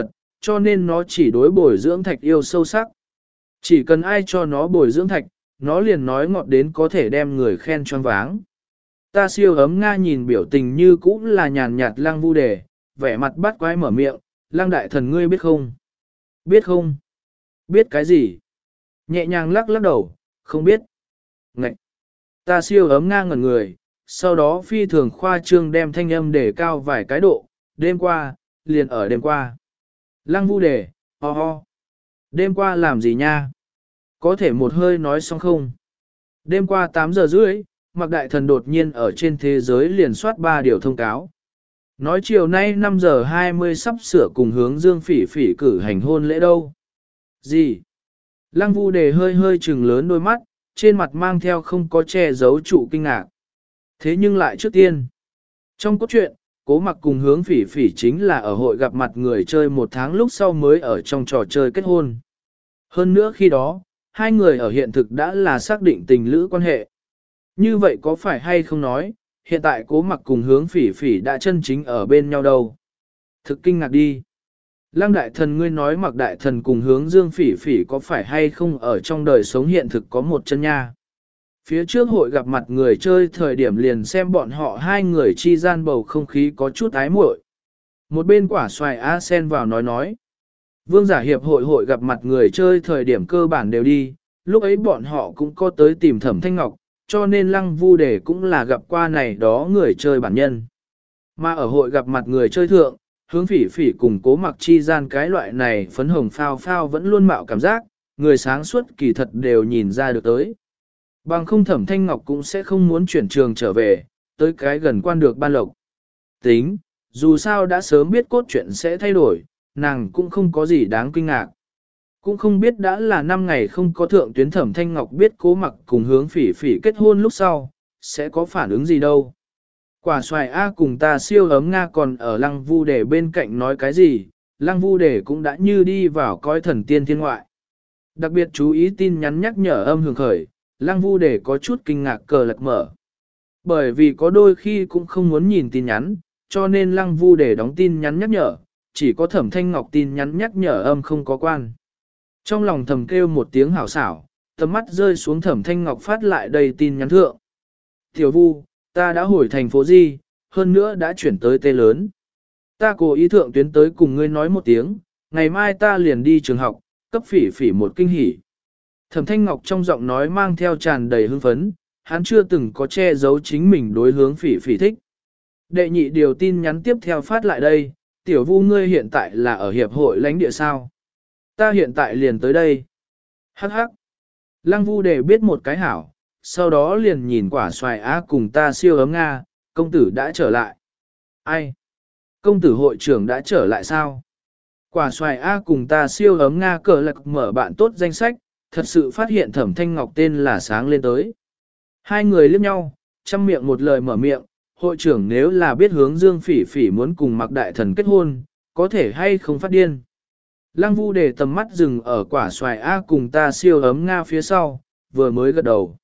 cho nên nó chỉ đối bồi dưỡng thạch yêu sâu sắc. Chỉ cần ai cho nó bồi dưỡng thạch, nó liền nói ngọt đến có thể đem người khen choáng váng. Ta siêu ấm Nga nhìn biểu tình như cũ là nhàn nhạt Lăng Vu Đề, vẻ mặt bắt quái mở miệng, Lăng đại thần ngươi biết không? Biết không? Biết cái gì? Nhẹ nhàng lắc lắc đầu, không biết. Ngậy! Ta siêu ấm Nga ngẩn người, sau đó phi thường khoa trương đem thanh âm để cao vài cái độ, đêm qua, liền ở đêm qua. Lăng Vu Đề, ho ho. Đêm qua làm gì nha? Có thể một hơi nói xong không? Đêm qua tám giờ rưỡi, Mạc Đại Thần đột nhiên ở trên thế giới liền soát ba điều thông cáo. Nói chiều nay năm giờ hai mươi sắp sửa cùng hướng Dương Phỉ Phỉ cử hành hôn lễ đâu. Gì? Lăng Vu Đề hơi hơi trừng lớn đôi mắt, trên mặt mang theo không có che giấu trụ kinh ngạc. Thế nhưng lại trước tiên. Trong cốt truyện, Cố Mặc cùng hướng Phỉ Phỉ chính là ở hội gặp mặt người chơi một tháng lúc sau mới ở trong trò chơi kết hôn. Hơn nữa khi đó, hai người ở hiện thực đã là xác định tình lữ quan hệ. Như vậy có phải hay không nói, hiện tại Cố Mặc cùng hướng Phỉ Phỉ đã chân chính ở bên nhau đâu. Thực kinh ngạc đi. Lăng đại thần ngươi nói Mặc đại thần cùng hướng Dương Phỉ Phỉ có phải hay không ở trong đời sống hiện thực có một chân nha. Phía trước hội gặp mặt người chơi thời điểm liền xem bọn họ hai người chi gian bầu không khí có chút ái muội. Một bên quả xoài A sen vào nói nói. Vương giả hiệp hội hội gặp mặt người chơi thời điểm cơ bản đều đi, lúc ấy bọn họ cũng có tới tìm Thẩm Thanh Ngọc, cho nên Lăng Vu Đề cũng là gặp qua này đó người chơi bản nhân. Mà ở hội gặp mặt người chơi thượng, hướng Phỉ Phỉ cùng Cố Mặc chi gian cái loại này phấn hồng phao phao vẫn luôn mạo cảm giác, người sáng suốt kỳ thật đều nhìn ra được tới. Bằng không Thẩm Thanh Ngọc cũng sẽ không muốn chuyển trường trở về, tới cái gần quan được ban lộc. Tính, dù sao đã sớm biết cốt truyện sẽ thay đổi, nàng cũng không có gì đáng kinh ngạc. Cũng không biết đã là năm ngày không có thượng tuyến Thẩm Thanh Ngọc biết Cố Mặc cùng hướng Phỉ Phỉ kết hôn lúc sau, sẽ có phản ứng gì đâu. Quả xoài A cùng ta siêu ấm Nga còn ở Lăng Vu Đề bên cạnh nói cái gì, Lăng Vu Đề cũng đã như đi vào coi thần tiên thiên ngoại. Đặc biệt chú ý tin nhắn nhắc nhở âm hưởng khởi, Lăng Vu Đề có chút kinh ngạc cờ lật mở. Bởi vì có đôi khi cũng không muốn nhìn tin nhắn, cho nên Lăng Vu Đề đóng tin nhắn nhắc nhở, chỉ có Thẩm Thanh Ngọc tin nhắn nhắc nhở âm không có quan. Trong lòng thầm kêu một tiếng hảo xảo, tầm mắt rơi xuống Thẩm Thanh Ngọc phát lại đầy tin nhắn thượng. Tiểu Vu, ta đã hồi thành phố Di, hơn nữa đã chuyển tới Tê Lớn. Ta cố ý thượng tuyến tới cùng ngươi nói một tiếng, ngày mai ta liền đi trường học, cấp Phỉ Phỉ một kinh hỉ. Thẩm Thanh Ngọc trong giọng nói mang theo tràn đầy hưng phấn, hắn chưa từng có che giấu chính mình đối hướng Phỉ Phỉ thích. Đệ nhị điều tin nhắn tiếp theo phát lại đây, Tiểu Vu ngươi hiện tại là ở hiệp hội lãnh địa sao? Ta hiện tại liền tới đây. Hắc hắc. Lăng Vu Đề biết một cái hảo, sau đó liền nhìn quả xoài á cùng ta siêu ấm Nga, công tử đã trở lại. Ai? Công tử hội trưởng đã trở lại sao? Quả xoài A cùng ta siêu ấm Nga cờ lạc mở bạn tốt danh sách, thật sự phát hiện Thẩm Thanh Ngọc tên là sáng lên tới. Hai người liếc nhau, chăm miệng một lời mở miệng, hội trưởng nếu là biết hướng Dương Phỉ Phỉ muốn cùng Mạc đại thần kết hôn, có thể hay không phát điên. Lăng Vu Đề tầm mắt dừng ở quả xoài A cùng ta siêu ấm Nga phía sau, vừa mới gật đầu.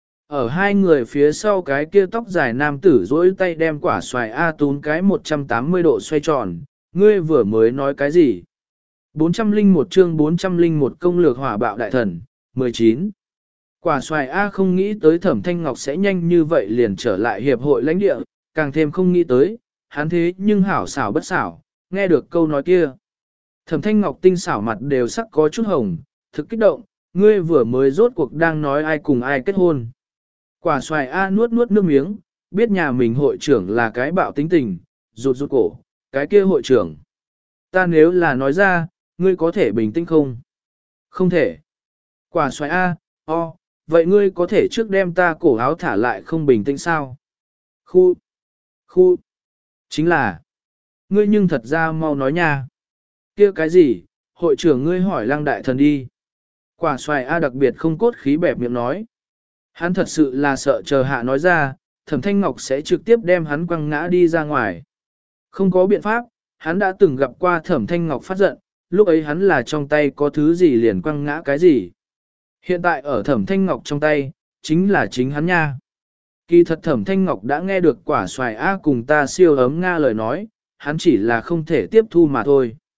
Ở hai người phía sau cái kia tóc dài nam tử dỗi tay đem quả xoài A tún cái một trăm tám mươi độ xoay tròn, ngươi vừa mới nói cái gì? bốn trăm lẻ một chương bốn trăm lẻ một công lược hỏa bạo đại thần, mười chín. Quả xoài A không nghĩ tới Thẩm Thanh Ngọc sẽ nhanh như vậy liền trở lại hiệp hội lãnh địa, càng thêm không nghĩ tới, hắn thế nhưng hảo xảo bất xảo, nghe được câu nói kia. Thẩm Thanh Ngọc tinh xảo mặt đều sắc có chút hồng, thực kích động, ngươi vừa mới rốt cuộc đang nói ai cùng ai kết hôn. Quả xoài A nuốt nuốt nước miếng, biết nhà mình hội trưởng là cái bạo tính tình, rụt rụt cổ, cái kia hội trưởng. Ta nếu là nói ra, ngươi có thể bình tĩnh không? Không thể. Quả xoài A, o, vậy ngươi có thể trước đem ta cổ áo thả lại không bình tĩnh sao? Khu, khu, chính là, ngươi nhưng thật ra mau nói nha. Kia cái gì, hội trưởng ngươi hỏi Lăng đại thần đi. Quả xoài A đặc biệt không cốt khí bẹp miệng nói. Hắn thật sự là sợ chờ hạ nói ra, Thẩm Thanh Ngọc sẽ trực tiếp đem hắn quăng ngã đi ra ngoài. Không có biện pháp, hắn đã từng gặp qua Thẩm Thanh Ngọc phát giận, lúc ấy hắn là trong tay có thứ gì liền quăng ngã cái gì. Hiện tại ở Thẩm Thanh Ngọc trong tay, chính là chính hắn nha. Kỳ thật Thẩm Thanh Ngọc đã nghe được quả xoài A cùng ta siêu ấm Nga lời nói, hắn chỉ là không thể tiếp thu mà thôi.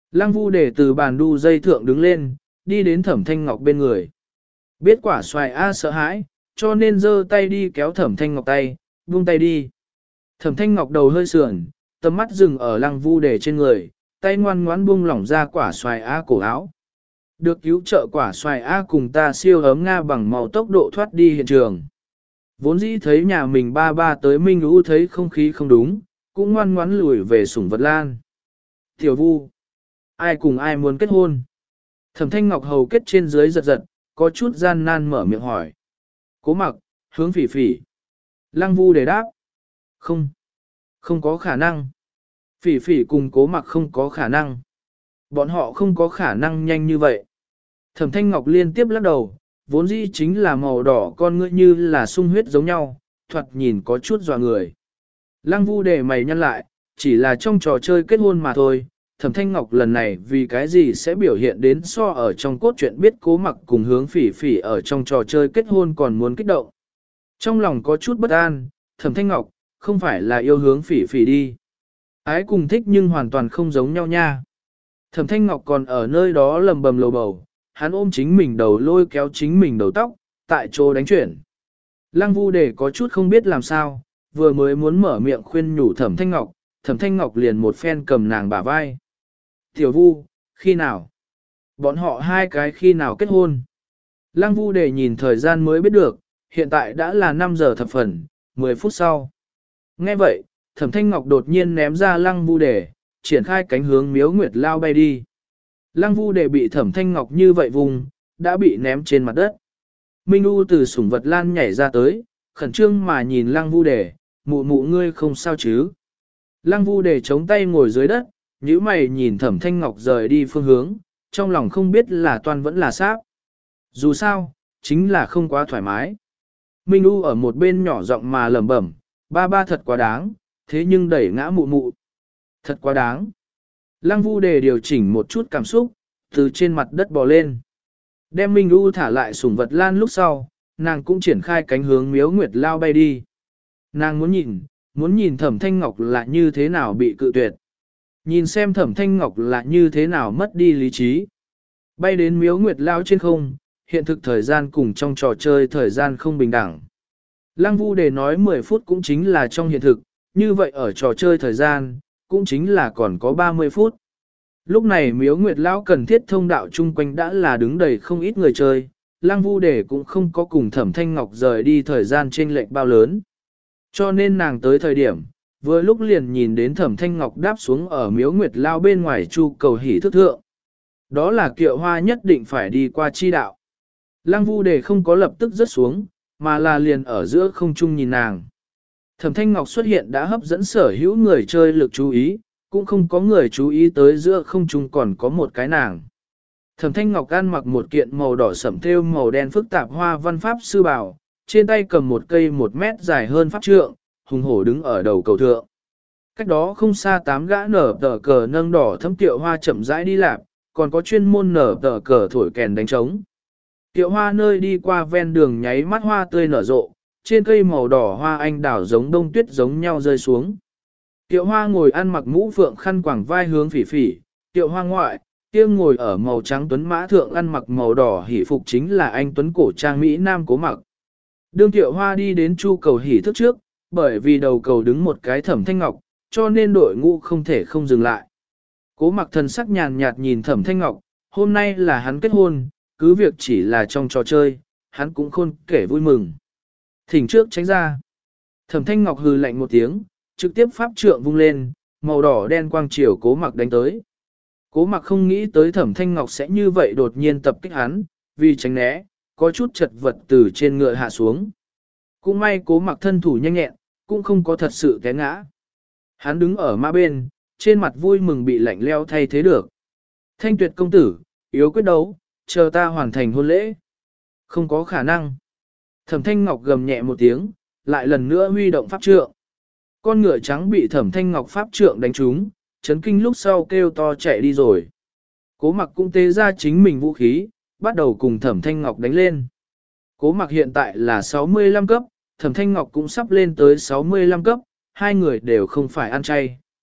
Lăng Vu để từ bàn đu dây thượng đứng lên, đi đến Thẩm Thanh Ngọc bên người. Biết quả xoài A sợ hãi, cho nên giơ tay đi kéo Thẩm Thanh Ngọc tay, buông tay đi. Thẩm Thanh Ngọc đầu hơi sườn, tầm mắt dừng ở Lăng Vu để trên người, tay ngoan ngoãn buông lỏng ra quả xoài A cổ áo. Được cứu trợ quả xoài A cùng ta siêu ấm Nga bằng màu tốc độ thoát đi hiện trường. Vốn dĩ thấy nhà mình ba ba tới Minh Lũ thấy không khí không đúng, cũng ngoan ngoãn lùi về sủng vật lan. Tiểu Vu, ai cùng ai muốn kết hôn? Thẩm Thanh Ngọc hầu kết trên dưới giật giật, có chút gian nan mở miệng hỏi. Cố Mặc, hướng Phỉ Phỉ. Lăng Vu để đáp. Không, không có khả năng. Phỉ Phỉ cùng Cố Mặc không có khả năng. Bọn họ không có khả năng nhanh như vậy. Thẩm Thanh Ngọc liên tiếp lắc đầu, vốn dĩ chính là màu đỏ con ngươi như là sung huyết giống nhau, thoạt nhìn có chút dọa người. Lăng Vu để mày nhăn lại, chỉ là trong trò chơi kết hôn mà thôi. Thẩm Thanh Ngọc lần này vì cái gì sẽ biểu hiện đến so ở trong cốt truyện biết Cố Mặc cùng hướng Phỉ Phỉ ở trong trò chơi kết hôn còn muốn kích động. Trong lòng có chút bất an, Thẩm Thanh Ngọc, không phải là yêu hướng Phỉ Phỉ đi. Ái cùng thích nhưng hoàn toàn không giống nhau nha. Thẩm Thanh Ngọc còn ở nơi đó lầm bầm lầu bầu, hắn ôm chính mình đầu lôi kéo chính mình đầu tóc, tại chỗ đánh chuyển. Lăng Vu để có chút không biết làm sao, vừa mới muốn mở miệng khuyên nhủ Thẩm Thanh Ngọc, Thẩm Thanh Ngọc liền một phen cầm nàng bả vai. Tiểu Vu, khi nào? Bọn họ hai cái khi nào kết hôn? Lăng Vu để nhìn thời gian mới biết được, hiện tại đã là năm giờ thập phần, mười phút sau. Nghe vậy, Thẩm Thanh Ngọc đột nhiên ném ra Lăng Vu để, triển khai cánh hướng Miếu Nguyệt lao bay đi. Lăng Vu để bị Thẩm Thanh Ngọc như vậy vùng, đã bị ném trên mặt đất. Minh U từ sủng vật lan nhảy ra tới, khẩn trương mà nhìn Lăng Vu để, mụ mụ ngươi không sao chứ? Lăng Vu để chống tay ngồi dưới đất, nhíu mày nhìn Thẩm Thanh Ngọc rời đi phương hướng, trong lòng không biết là toan vẫn là sáp. Dù sao, chính là không quá thoải mái. Minh U ở một bên nhỏ giọng mà lẩm bẩm, ba ba thật quá đáng, thế nhưng đẩy ngã mụ mụ. Thật quá đáng. Lăng Vu để điều chỉnh một chút cảm xúc, từ trên mặt đất bò lên. Đem Minh U thả lại sủng vật lan lúc sau, nàng cũng triển khai cánh hướng Miếu Nguyệt lao bay đi. Nàng muốn nhìn, muốn nhìn Thẩm Thanh Ngọc là như thế nào bị cự tuyệt. Nhìn xem Thẩm Thanh Ngọc là như thế nào mất đi lý trí. Bay đến Miếu Nguyệt lao trên không, hiện thực thời gian cùng trong trò chơi thời gian không bình đẳng. Lăng Vu để nói mười phút cũng chính là trong hiện thực, như vậy ở trò chơi thời gian, cũng chính là còn có ba mươi phút. Lúc này Miếu Nguyệt Lão cần thiết thông đạo chung quanh đã là đứng đầy không ít người chơi, Lăng Vu để cũng không có cùng Thẩm Thanh Ngọc rời đi thời gian chênh lệch bao lớn. Cho nên nàng tới thời điểm, vừa lúc liền nhìn đến Thẩm Thanh Ngọc đáp xuống ở Miếu Nguyệt Lão bên ngoài chu cầu hỷ thức thượng. Đó là Kiệu Hoa nhất định phải đi qua chi đạo. Lăng Vu để không có lập tức rớt xuống, mà là liền ở giữa không trung nhìn nàng. Thẩm Thanh Ngọc xuất hiện đã hấp dẫn sở hữu người chơi lực chú ý, cũng không có người chú ý tới giữa không trung còn có một cái nàng. Thẩm Thanh Ngọc ăn mặc một kiện màu đỏ sẫm thêu màu đen phức tạp hoa văn pháp sư bào, trên tay cầm một cây một mét dài hơn pháp trượng, hùng hổ đứng ở đầu cầu thượng. Cách đó không xa tám gã nở tờ cờ nâng đỏ thấm tiệu hoa chậm rãi đi lạp, còn có chuyên môn nở tờ cờ thổi kèn đánh trống. Tiệu hoa nơi đi qua ven đường nháy mắt hoa tươi nở rộ, trên cây màu đỏ hoa anh đào giống đông tuyết giống nhau rơi xuống. Tiệu hoa ngồi ăn mặc mũ phượng khăn quàng vai hướng Phỉ Phỉ, tiệu hoa ngoại, kia ngồi ở màu trắng tuấn mã thượng ăn mặc màu đỏ hỷ phục chính là anh tuấn cổ trang Mỹ Nam Cố Mặc. Đương tiệu hoa đi đến chu cầu hỷ thức trước, bởi vì đầu cầu đứng một cái Thẩm Thanh Ngọc, cho nên đội ngũ không thể không dừng lại. Cố Mặc thần sắc nhàn nhạt nhìn Thẩm Thanh Ngọc, hôm nay là hắn kết hôn, cứ việc chỉ là trong trò chơi, hắn cũng khôn kể vui mừng. Thỉnh trước tránh ra. Thẩm Thanh Ngọc hừ lạnh một tiếng, trực tiếp pháp trượng vung lên, màu đỏ đen quang chiều Cố Mặc đánh tới. Cố Mặc không nghĩ tới Thẩm Thanh Ngọc sẽ như vậy đột nhiên tập kích hắn, vì tránh né, có chút chật vật từ trên ngựa hạ xuống. Cũng may Cố Mặc thân thủ nhanh nhẹn, cũng không có thật sự té ngã. Hắn đứng ở mã bên, trên mặt vui mừng bị lạnh leo thay thế được. Thanh Tuyệt công tử, yếu quyết đấu, chờ ta hoàn thành hôn lễ. Không có khả năng. Thẩm Thanh Ngọc gầm nhẹ một tiếng, lại lần nữa huy động pháp trượng. Con ngựa trắng bị Thẩm Thanh Ngọc pháp trượng đánh trúng, chấn kinh lúc sau kêu to chạy đi rồi. Cố Mặc cũng tế ra chính mình vũ khí, bắt đầu cùng Thẩm Thanh Ngọc đánh lên. Cố Mặc hiện tại là sáu mươi lăm cấp, Thẩm Thanh Ngọc cũng sắp lên tới sáu mươi lăm cấp, hai người đều không phải ăn chay.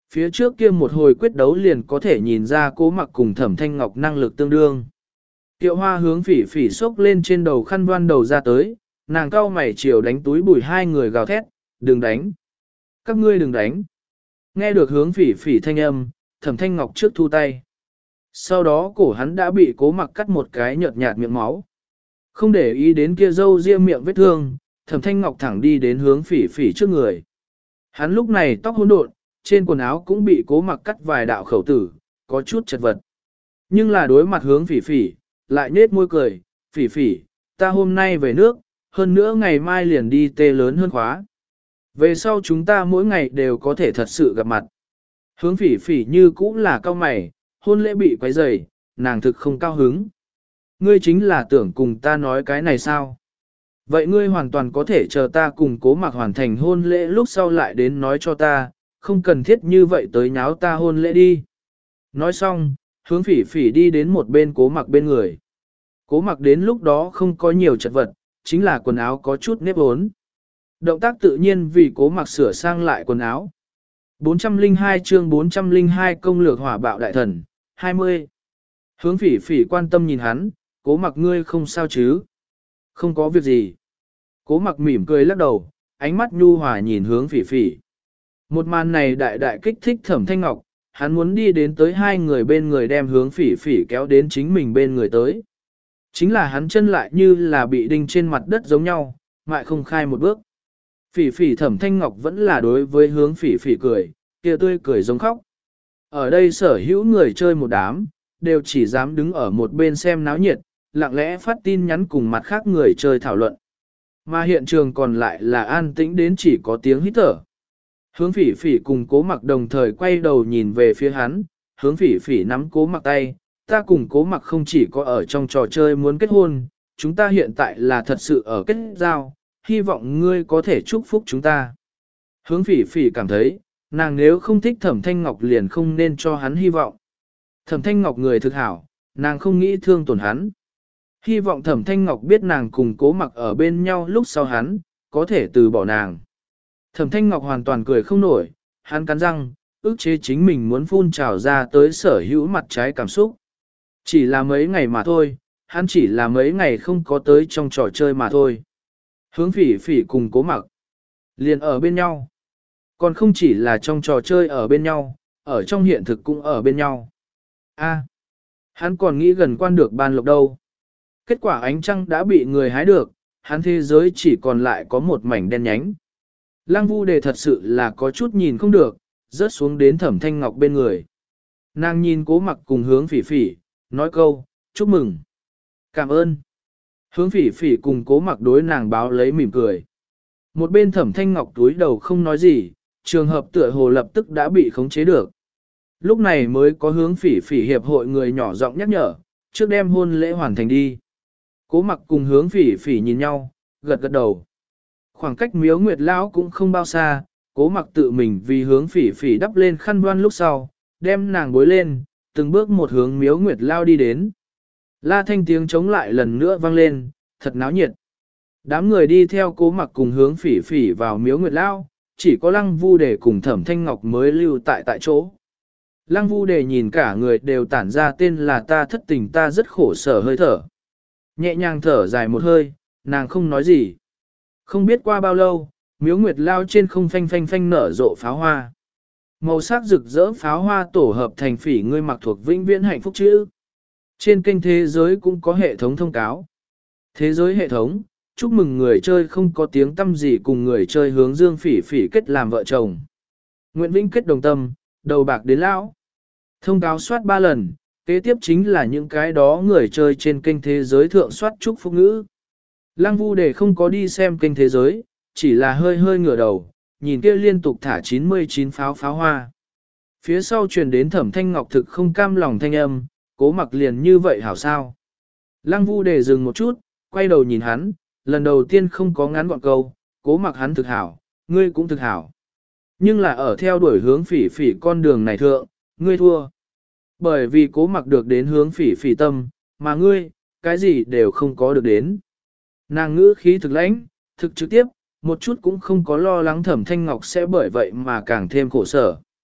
Phía trước kia một hồi quyết đấu liền có thể nhìn ra Cố Mặc cùng Thẩm Thanh Ngọc năng lực tương đương. Kiệu Hoa hướng Phỉ Phỉ xốc lên trên đầu khăn voan đầu ra tới, nàng cau mày chiều đánh túi bụi hai người gào thét, đừng đánh. Các ngươi đừng đánh. Nghe được hướng Phỉ Phỉ thanh âm, Thẩm Thanh Ngọc trước thu tay. Sau đó cổ hắn đã bị Cố Mặc cắt một cái nhợt nhạt miệng máu. Không để ý đến kia râu ria miệng vết thương, Thẩm Thanh Ngọc thẳng đi đến hướng Phỉ Phỉ trước người. Hắn lúc này tóc hỗn độn, trên quần áo cũng bị Cố Mặc cắt vài đạo khẩu tử, có chút chật vật. Nhưng là đối mặt hướng Phỉ Phỉ, lại nhếch môi cười, Phỉ Phỉ, ta hôm nay về nước, hơn nữa ngày mai liền đi tê lớn hơn khóa. Về sau chúng ta mỗi ngày đều có thể thật sự gặp mặt. Hướng Phỉ Phỉ như cũ là cao mày, hôn lễ bị quấy rầy, nàng thực không cao hứng. Ngươi chính là tưởng cùng ta nói cái này sao? Vậy ngươi hoàn toàn có thể chờ ta cùng Cố Mặc hoàn thành hôn lễ lúc sau lại đến nói cho ta, không cần thiết như vậy tới nháo ta hôn lễ đi. Nói xong, hướng Phỉ Phỉ đi đến một bên Cố Mặc bên người. Cố Mặc đến lúc đó không có nhiều chật vật, chính là quần áo có chút nếp ốn. Động tác tự nhiên vì Cố Mặc sửa sang lại quần áo. bốn trăm lẻ hai chương bốn trăm lẻ hai công lược hỏa bạo đại thần, hai mươi. Hướng Phỉ Phỉ quan tâm nhìn hắn, Cố Mặc ngươi không sao chứ? Không có việc gì. Cố Mặc mỉm cười lắc đầu, ánh mắt nhu hòa nhìn hướng Phỉ Phỉ. Một màn này đại đại kích thích Thẩm Thanh Ngọc, hắn muốn đi đến tới hai người bên người đem hướng Phỉ Phỉ kéo đến chính mình bên người tới. Chính là hắn chân lại như là bị đinh trên mặt đất giống nhau, mại không khai một bước. Phỉ Phỉ Thẩm Thanh Ngọc vẫn là đối với hướng Phỉ Phỉ cười, kia tươi cười giống khóc. Ở đây sở hữu người chơi một đám, đều chỉ dám đứng ở một bên xem náo nhiệt, lặng lẽ phát tin nhắn cùng mặt khác người chơi thảo luận. Mà hiện trường còn lại là an tĩnh đến chỉ có tiếng hít thở. Hướng Phỉ Phỉ cùng Cố Mặc đồng thời quay đầu nhìn về phía hắn, hướng Phỉ Phỉ nắm Cố Mặc tay, ta cùng Cố Mặc không chỉ có ở trong trò chơi muốn kết hôn, chúng ta hiện tại là thật sự ở kết giao, hy vọng ngươi có thể chúc phúc chúng ta. Hướng Phỉ Phỉ cảm thấy, nàng nếu không thích Thẩm Thanh Ngọc liền không nên cho hắn hy vọng. Thẩm Thanh Ngọc người thực hảo, nàng không nghĩ thương tổn hắn. Hy vọng Thẩm Thanh Ngọc biết nàng cùng Cố Mặc ở bên nhau lúc sau hắn, có thể từ bỏ nàng. Thẩm Thanh Ngọc hoàn toàn cười không nổi, hắn cắn răng, ức chế chính mình muốn phun trào ra tới sở hữu mặt trái cảm xúc. Chỉ là mấy ngày mà thôi, hắn chỉ là mấy ngày không có tới trong trò chơi mà thôi. Hướng Phỉ Phỉ cùng Cố Mặc liền ở bên nhau. Còn không chỉ là trong trò chơi ở bên nhau, ở trong hiện thực cũng ở bên nhau. A, hắn còn nghĩ gần quan được ban lộc đâu. Kết quả ánh trăng đã bị người hái được, hắn thế giới chỉ còn lại có một mảnh đen nhánh. Lăng Vu Đề thật sự là có chút nhìn không được, rớt xuống đến Thẩm Thanh Ngọc bên người. Nàng nhìn Cố Mặc cùng hướng Phỉ Phỉ, nói câu, chúc mừng. Cảm ơn. Hướng Phỉ Phỉ cùng Cố Mặc đối nàng báo lấy mỉm cười. Một bên Thẩm Thanh Ngọc túi đầu không nói gì, trường hợp tựa hồ lập tức đã bị khống chế được. Lúc này mới có hướng Phỉ Phỉ hiệp hội người nhỏ giọng nhắc nhở, trước đem hôn lễ hoàn thành đi. Cố Mặc cùng hướng Phỉ Phỉ nhìn nhau, gật gật đầu. Khoảng cách Miếu Nguyệt Lão cũng không bao xa, Cố Mặc tự mình vì hướng Phỉ Phỉ đắp lên khăn voan lúc sau, đem nàng bối lên, từng bước một hướng Miếu Nguyệt Lão đi đến. La thanh tiếng chống lại lần nữa vang lên, thật náo nhiệt. Đám người đi theo Cố Mặc cùng hướng Phỉ Phỉ vào Miếu Nguyệt Lão, chỉ có Lăng Vu Đề cùng Thẩm Thanh Ngọc mới lưu tại tại chỗ. Lăng Vu Đề nhìn cả người đều tản ra tên là ta thất tình ta rất khổ sở hơi thở. Nhẹ nhàng thở dài một hơi, nàng không nói gì. Không biết qua bao lâu, Miếu Nguyệt Lao trên không phanh phanh phanh nở rộ pháo hoa. Màu sắc rực rỡ pháo hoa tổ hợp thành phỉ ngươi mặc thuộc vĩnh viễn hạnh phúc chữ. Trên kênh thế giới cũng có hệ thống thông cáo. Thế giới hệ thống, chúc mừng người chơi không có tiếng tâm gì cùng người chơi hướng dương phỉ phỉ kết làm vợ chồng. Nguyện vĩnh kết đồng tâm, đầu bạc đến lão. Thông cáo soát ba lần, kế tiếp chính là những cái đó người chơi trên kênh thế giới thượng soát chúc phúc ngữ. Lăng Vu Đề không có đi xem kênh thế giới, chỉ là hơi hơi ngửa đầu, nhìn kia liên tục thả chín mươi chín pháo pháo hoa. Phía sau truyền đến Thẩm Thanh Ngọc thực không cam lòng thanh âm, Cố Mặc liền như vậy hảo sao. Lăng Vu Đề dừng một chút, quay đầu nhìn hắn, lần đầu tiên không có ngắn gọn câu, Cố Mặc hắn thực hảo, ngươi cũng thực hảo. Nhưng là ở theo đuổi hướng Phỉ Phỉ con đường này thượng, ngươi thua. Bởi vì Cố Mặc được đến hướng Phỉ Phỉ tâm, mà ngươi, cái gì đều không có được đến. Nàng ngữ khí thực lãnh, thực trực tiếp, một chút cũng không có lo lắng Thẩm Thanh Ngọc sẽ bởi vậy mà càng thêm khổ sở.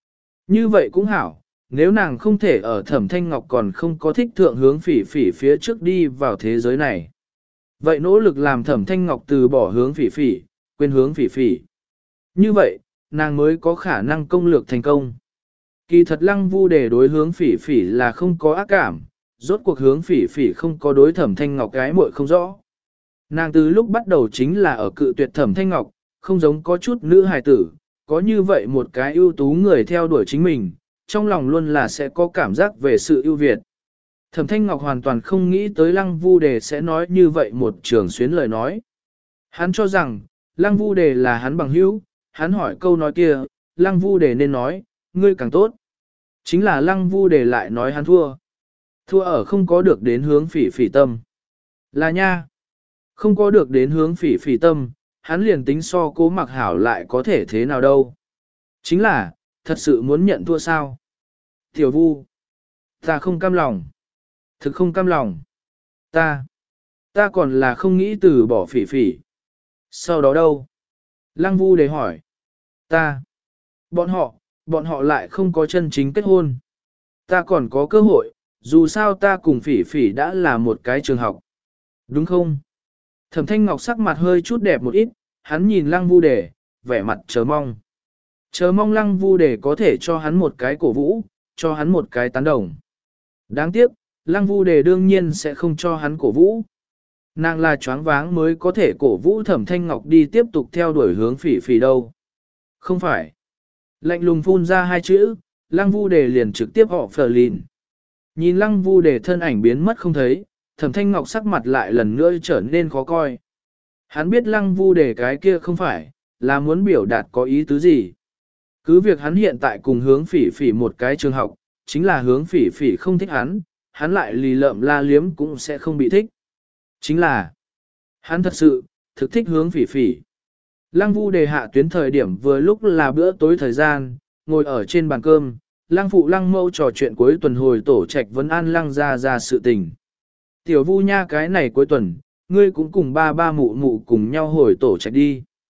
Như vậy cũng hảo, nếu nàng không thể ở Thẩm Thanh Ngọc còn không có thích thượng hướng phỉ phỉ phía trước đi vào thế giới này. Vậy nỗ lực làm Thẩm Thanh Ngọc từ bỏ hướng phỉ phỉ, quên hướng phỉ phỉ. Như vậy, nàng mới có khả năng công lược thành công. Kỳ thật Lăng Vu Đề đối hướng phỉ phỉ là không có ác cảm, rốt cuộc hướng phỉ phỉ không có đối Thẩm Thanh Ngọc gái muội không rõ. Nàng từ lúc bắt đầu chính là ở cự tuyệt Thẩm Thanh Ngọc, không giống có chút nữ hài tử, có như vậy một cái ưu tú người theo đuổi chính mình, trong lòng luôn là sẽ có cảm giác về sự ưu việt. Thẩm Thanh Ngọc hoàn toàn không nghĩ tới Lăng Vu Đề sẽ nói như vậy một trường xuyến lời nói. Hắn cho rằng, Lăng Vu Đề là hắn bằng hữu, hắn hỏi câu nói kia, Lăng Vu Đề nên nói, ngươi càng tốt. Chính là Lăng Vu Đề lại nói hắn thua. Thua ở không có được đến hướng phỉ phỉ tâm. Là nha. Không có được đến hướng phỉ phỉ tâm, hắn liền tính so cố mặc hảo lại có thể thế nào đâu. Chính là, thật sự muốn nhận thua sao? Tiểu Vu, ta không cam lòng. Thực không cam lòng. Ta, ta còn là không nghĩ từ bỏ phỉ phỉ. Sau đó đâu? Lăng Vu Đề hỏi. Ta, bọn họ, bọn họ lại không có chân chính kết hôn. Ta còn có cơ hội, dù sao ta cùng phỉ phỉ đã là một cái trường học. Đúng không? Thẩm Thanh Ngọc sắc mặt hơi chút đẹp một ít, hắn nhìn Lăng Vu Đề, vẻ mặt chờ mong. Chờ mong Lăng Vu Đề có thể cho hắn một cái cổ vũ, cho hắn một cái tán đồng. Đáng tiếc, Lăng Vu Đề đương nhiên sẽ không cho hắn cổ vũ. Nàng là choáng váng mới có thể cổ vũ Thẩm Thanh Ngọc đi tiếp tục theo đuổi hướng phỉ phỉ đâu. Không phải. Lạnh lùng phun ra hai chữ, Lăng Vu Đề liền trực tiếp họ phờ lìn. Nhìn Lăng Vu Đề thân ảnh biến mất không thấy, Thẩm Thanh Ngọc sắc mặt lại lần nữa trở nên khó coi. Hắn biết Lăng Vu Đề cái kia không phải, là muốn biểu đạt có ý tứ gì. Cứ việc hắn hiện tại cùng hướng phỉ phỉ một cái trường học, chính là hướng phỉ phỉ không thích hắn, hắn lại lì lợm la liếm cũng sẽ không bị thích. Chính là, hắn thật sự, thực thích hướng phỉ phỉ. Lăng Vu Đề hạ tuyến thời điểm vừa lúc là bữa tối thời gian, ngồi ở trên bàn cơm, Lăng phụ Lăng mâu trò chuyện cuối tuần hồi tổ trạch vấn an Lăng ra ra sự tình. Tiểu Vu nha, cái này cuối tuần, ngươi cũng cùng ba ba mụ mụ cùng nhau hồi tổ trạch đi.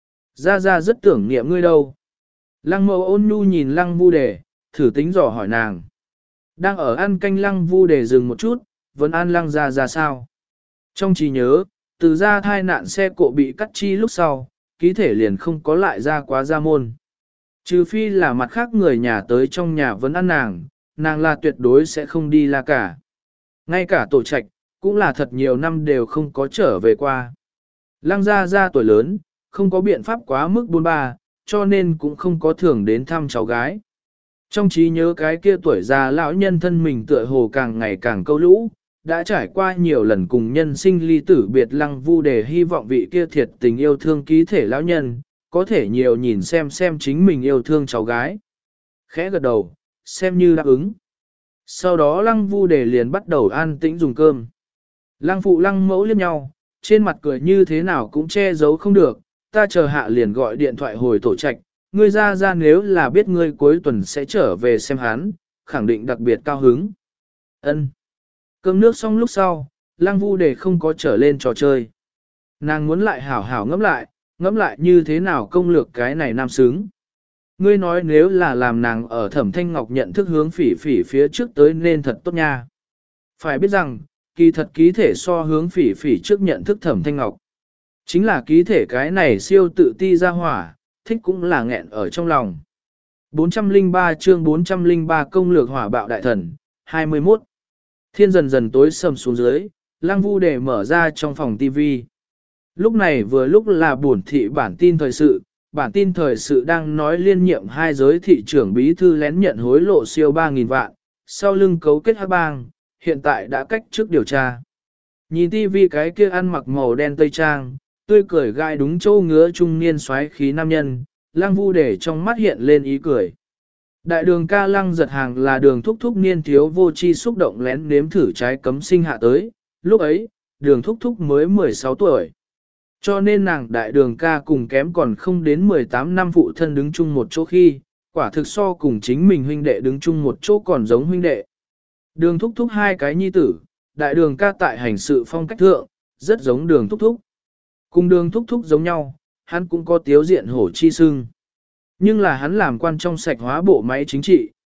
Ra ra rất tưởng niệm ngươi đâu. Lăng mâu ôn nhu nhìn Lăng Vu Đề, thử tính dò hỏi nàng. Đang ở ăn canh Lăng Vu Đề dừng một chút, vấn an Lăng ra ra sao. Trong trí nhớ, từ ra thai nạn xe cộ bị cắt chi lúc sau, ký thể liền không có lại ra quá ra môn. Trừ phi là mặt khác người nhà tới trong nhà vấn an nàng, nàng là tuyệt đối sẽ không đi la cả. Ngay cả tổ trạch, cũng là thật nhiều năm đều không có trở về qua. Lăng gia gia tuổi lớn, không có biện pháp quá mức buôn ba, cho nên cũng không có thường đến thăm cháu gái. Trong trí nhớ cái kia tuổi già lão nhân thân mình tựa hồ càng ngày càng câu lũ, đã trải qua nhiều lần cùng nhân sinh ly tử biệt. Lăng Vu Đề hy vọng vị kia thiệt tình yêu thương ký thể lão nhân, có thể nhiều nhìn xem xem chính mình yêu thương cháu gái. Khẽ gật đầu, xem như đáp ứng. Sau đó Lăng Vu Đề liền bắt đầu an tĩnh dùng cơm. Lăng phụ Lăng mẫu liếc nhau, trên mặt cười như thế nào cũng che giấu không được, ta chờ hạ liền gọi điện thoại hồi tổ trạch, ngươi ra ra nếu là biết ngươi cuối tuần sẽ trở về xem hắn, khẳng định đặc biệt cao hứng. Ân. Cơm nước xong lúc sau, Lăng Vu Đề không có trở lên trò chơi. Nàng muốn lại hảo hảo ngẫm lại, ngẫm lại như thế nào công lược cái này nam xứng. Ngươi nói nếu là làm nàng ở Thẩm Thanh Ngọc nhận thức hướng phỉ phỉ phía trước tới nên thật tốt nha. Phải biết rằng, kỳ thật ký thể so hướng phỉ phỉ trước nhận thức Thẩm Thanh Ngọc. Chính là ký thể cái này siêu tự ti ra hỏa, thích cũng là nghẹn ở trong lòng. bốn trăm lẻ ba chương bốn trăm lẻ ba công lược hỏa bạo đại thần, hai mươi mốt. Thiên dần dần tối sầm xuống dưới, Lăng Vu Đề mở ra trong phòng ti vi. Lúc này vừa lúc là buồn thị bản tin thời sự, bản tin thời sự đang nói liên nhiệm hai giới thị trưởng bí thư lén nhận hối lộ siêu ba nghìn vạn, sau lưng cấu kết hắc bang, hiện tại đã cách chức điều tra. Nhìn ti vi cái kia ăn mặc màu đen tây trang, tươi cười gai đúng chỗ ngứa trung niên xoáy khí nam nhân, Lăng Vu Đề trong mắt hiện lên ý cười. Đại đường ca Lăng giật hàng là đường thúc thúc niên thiếu vô chi xúc động lén nếm thử trái cấm sinh hạ tới, lúc ấy, đường thúc thúc mới mười sáu tuổi. Cho nên nàng đại đường ca cùng kém còn không đến mười tám năm phụ thân đứng chung một chỗ khi, quả thực so cùng chính mình huynh đệ đứng chung một chỗ còn giống huynh đệ. Đường thúc thúc hai cái nhi tử, đại đường ca tại hành sự phong cách thượng, rất giống đường thúc thúc. Cùng đường thúc thúc giống nhau, hắn cũng có tiếu diện hổ chi sưng. Nhưng là hắn làm quan trong sạch hóa bộ máy chính trị,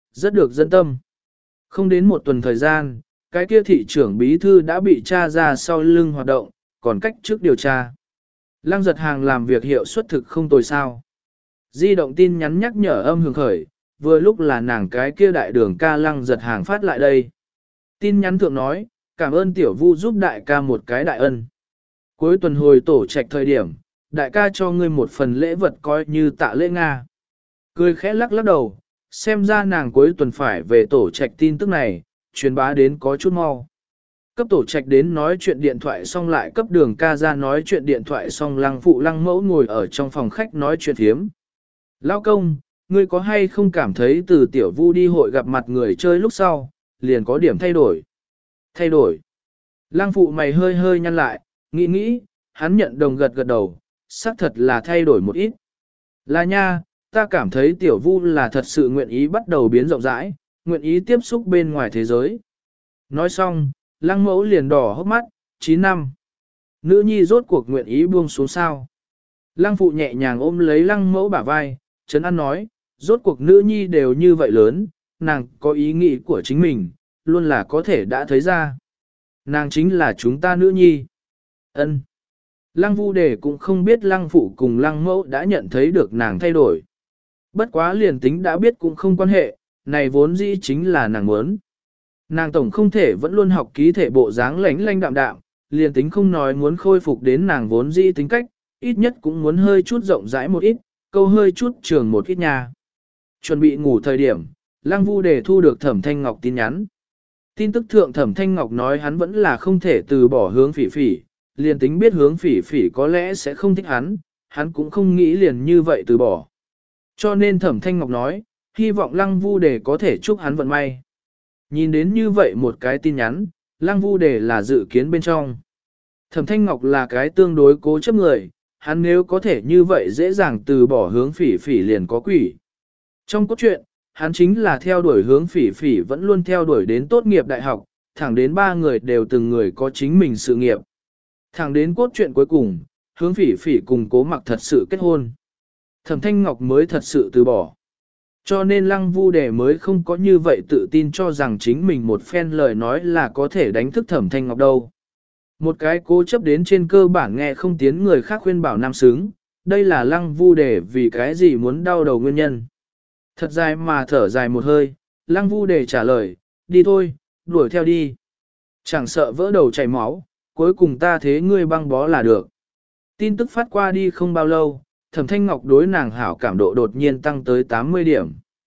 rất được dân tâm. Không đến một tuần thời gian, cái kia thị trưởng bí thư đã bị tra ra sau lưng hoạt động, còn cách trước điều tra. Lăng giật hàng làm việc hiệu suất thực không tồi sao. Di động tin nhắn nhắc nhở âm hưởng khởi, vừa lúc là nàng cái kia đại đường ca lăng giật hàng phát lại đây. Tin nhắn thượng nói, cảm ơn tiểu vu giúp đại ca một cái đại ân. Cuối tuần hồi tổ trạch thời điểm, đại ca cho ngươi một phần lễ vật coi như tạ lễ Nga. Cười khẽ lắc lắc đầu, xem ra nàng cuối tuần phải về tổ trạch tin tức này, truyền bá đến có chút mau. Cấp tổ trạch đến nói chuyện điện thoại xong lại cấp đường ca ra nói chuyện điện thoại xong lăng phụ lăng mẫu ngồi ở trong phòng khách nói chuyện thiếm. Lão công, ngươi có hay không cảm thấy từ tiểu vu đi hội gặp mặt người chơi lúc sau, liền có điểm thay đổi? Thay đổi. Lăng phụ mày hơi hơi nhăn lại, nghĩ nghĩ, hắn nhận đồng gật gật đầu, xác thật là thay đổi một ít. Là nha, ta cảm thấy tiểu vu là thật sự nguyện ý bắt đầu biến rộng rãi, nguyện ý tiếp xúc bên ngoài thế giới. Nói xong, lăng mẫu liền đỏ hốc mắt, chín năm. Nữ nhi rốt cuộc nguyện ý buông xuống sao. Lăng phụ nhẹ nhàng ôm lấy lăng mẫu bả vai, Trấn An nói, rốt cuộc nữ nhi đều như vậy lớn, nàng có ý nghĩ của chính mình, luôn là có thể đã thấy ra. Nàng chính là chúng ta nữ nhi. Ân. Lăng Vu Đề cũng không biết lăng phụ cùng lăng mẫu đã nhận thấy được nàng thay đổi. Bất quá liền tính đã biết cũng không quan hệ, này vốn dĩ chính là nàng muốn. Nàng tổng không thể vẫn luôn học ký thể bộ dáng lánh lánh đạm đạm, liền tính không nói muốn khôi phục đến nàng vốn dĩ tính cách, ít nhất cũng muốn hơi chút rộng rãi một ít, câu hơi chút trường một ít nha. Chuẩn bị ngủ thời điểm, Lăng Vu Đề thu được Thẩm Thanh Ngọc tin nhắn. Tin tức thượng Thẩm Thanh Ngọc nói hắn vẫn là không thể từ bỏ hướng phỉ phỉ, liền tính biết hướng phỉ phỉ có lẽ sẽ không thích hắn, hắn cũng không nghĩ liền như vậy từ bỏ. Cho nên Thẩm Thanh Ngọc nói, hy vọng Lăng Vu Đề có thể chúc hắn vận may. Nhìn đến như vậy một cái tin nhắn, Lăng Vu Đề là dự kiến bên trong. Thẩm Thanh Ngọc là cái tương đối cố chấp người, hắn nếu có thể như vậy dễ dàng từ bỏ hướng phỉ phỉ liền có quỷ. Trong cốt truyện, hắn chính là theo đuổi hướng phỉ phỉ vẫn luôn theo đuổi đến tốt nghiệp đại học, thẳng đến ba người đều từng người có chính mình sự nghiệp. Thẳng đến cốt truyện cuối cùng, hướng phỉ phỉ cùng Cố Mặc thật sự kết hôn. Thẩm Thanh Ngọc mới thật sự từ bỏ. Cho nên Lăng Vu Đề mới không có như vậy tự tin cho rằng chính mình một phen lời nói là có thể đánh thức Thẩm Thanh Ngọc đâu. Một cái cố chấp đến trên cơ bản nghe không tiến người khác khuyên bảo nam sướng, đây là Lăng Vu Đề vì cái gì muốn đau đầu nguyên nhân. Thật dài mà thở dài một hơi, Lăng Vu Đề trả lời, đi thôi, đuổi theo đi. Chẳng sợ vỡ đầu chảy máu, cuối cùng ta thế ngươi băng bó là được. Tin tức phát qua đi không bao lâu, Thẩm Thanh Ngọc đối nàng hảo cảm độ đột nhiên tăng tới tám mươi điểm.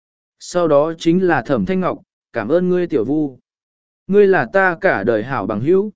Sau đó chính là Thẩm Thanh Ngọc, cảm ơn ngươi tiểu Vu. Ngươi là ta cả đời hảo bằng hữu.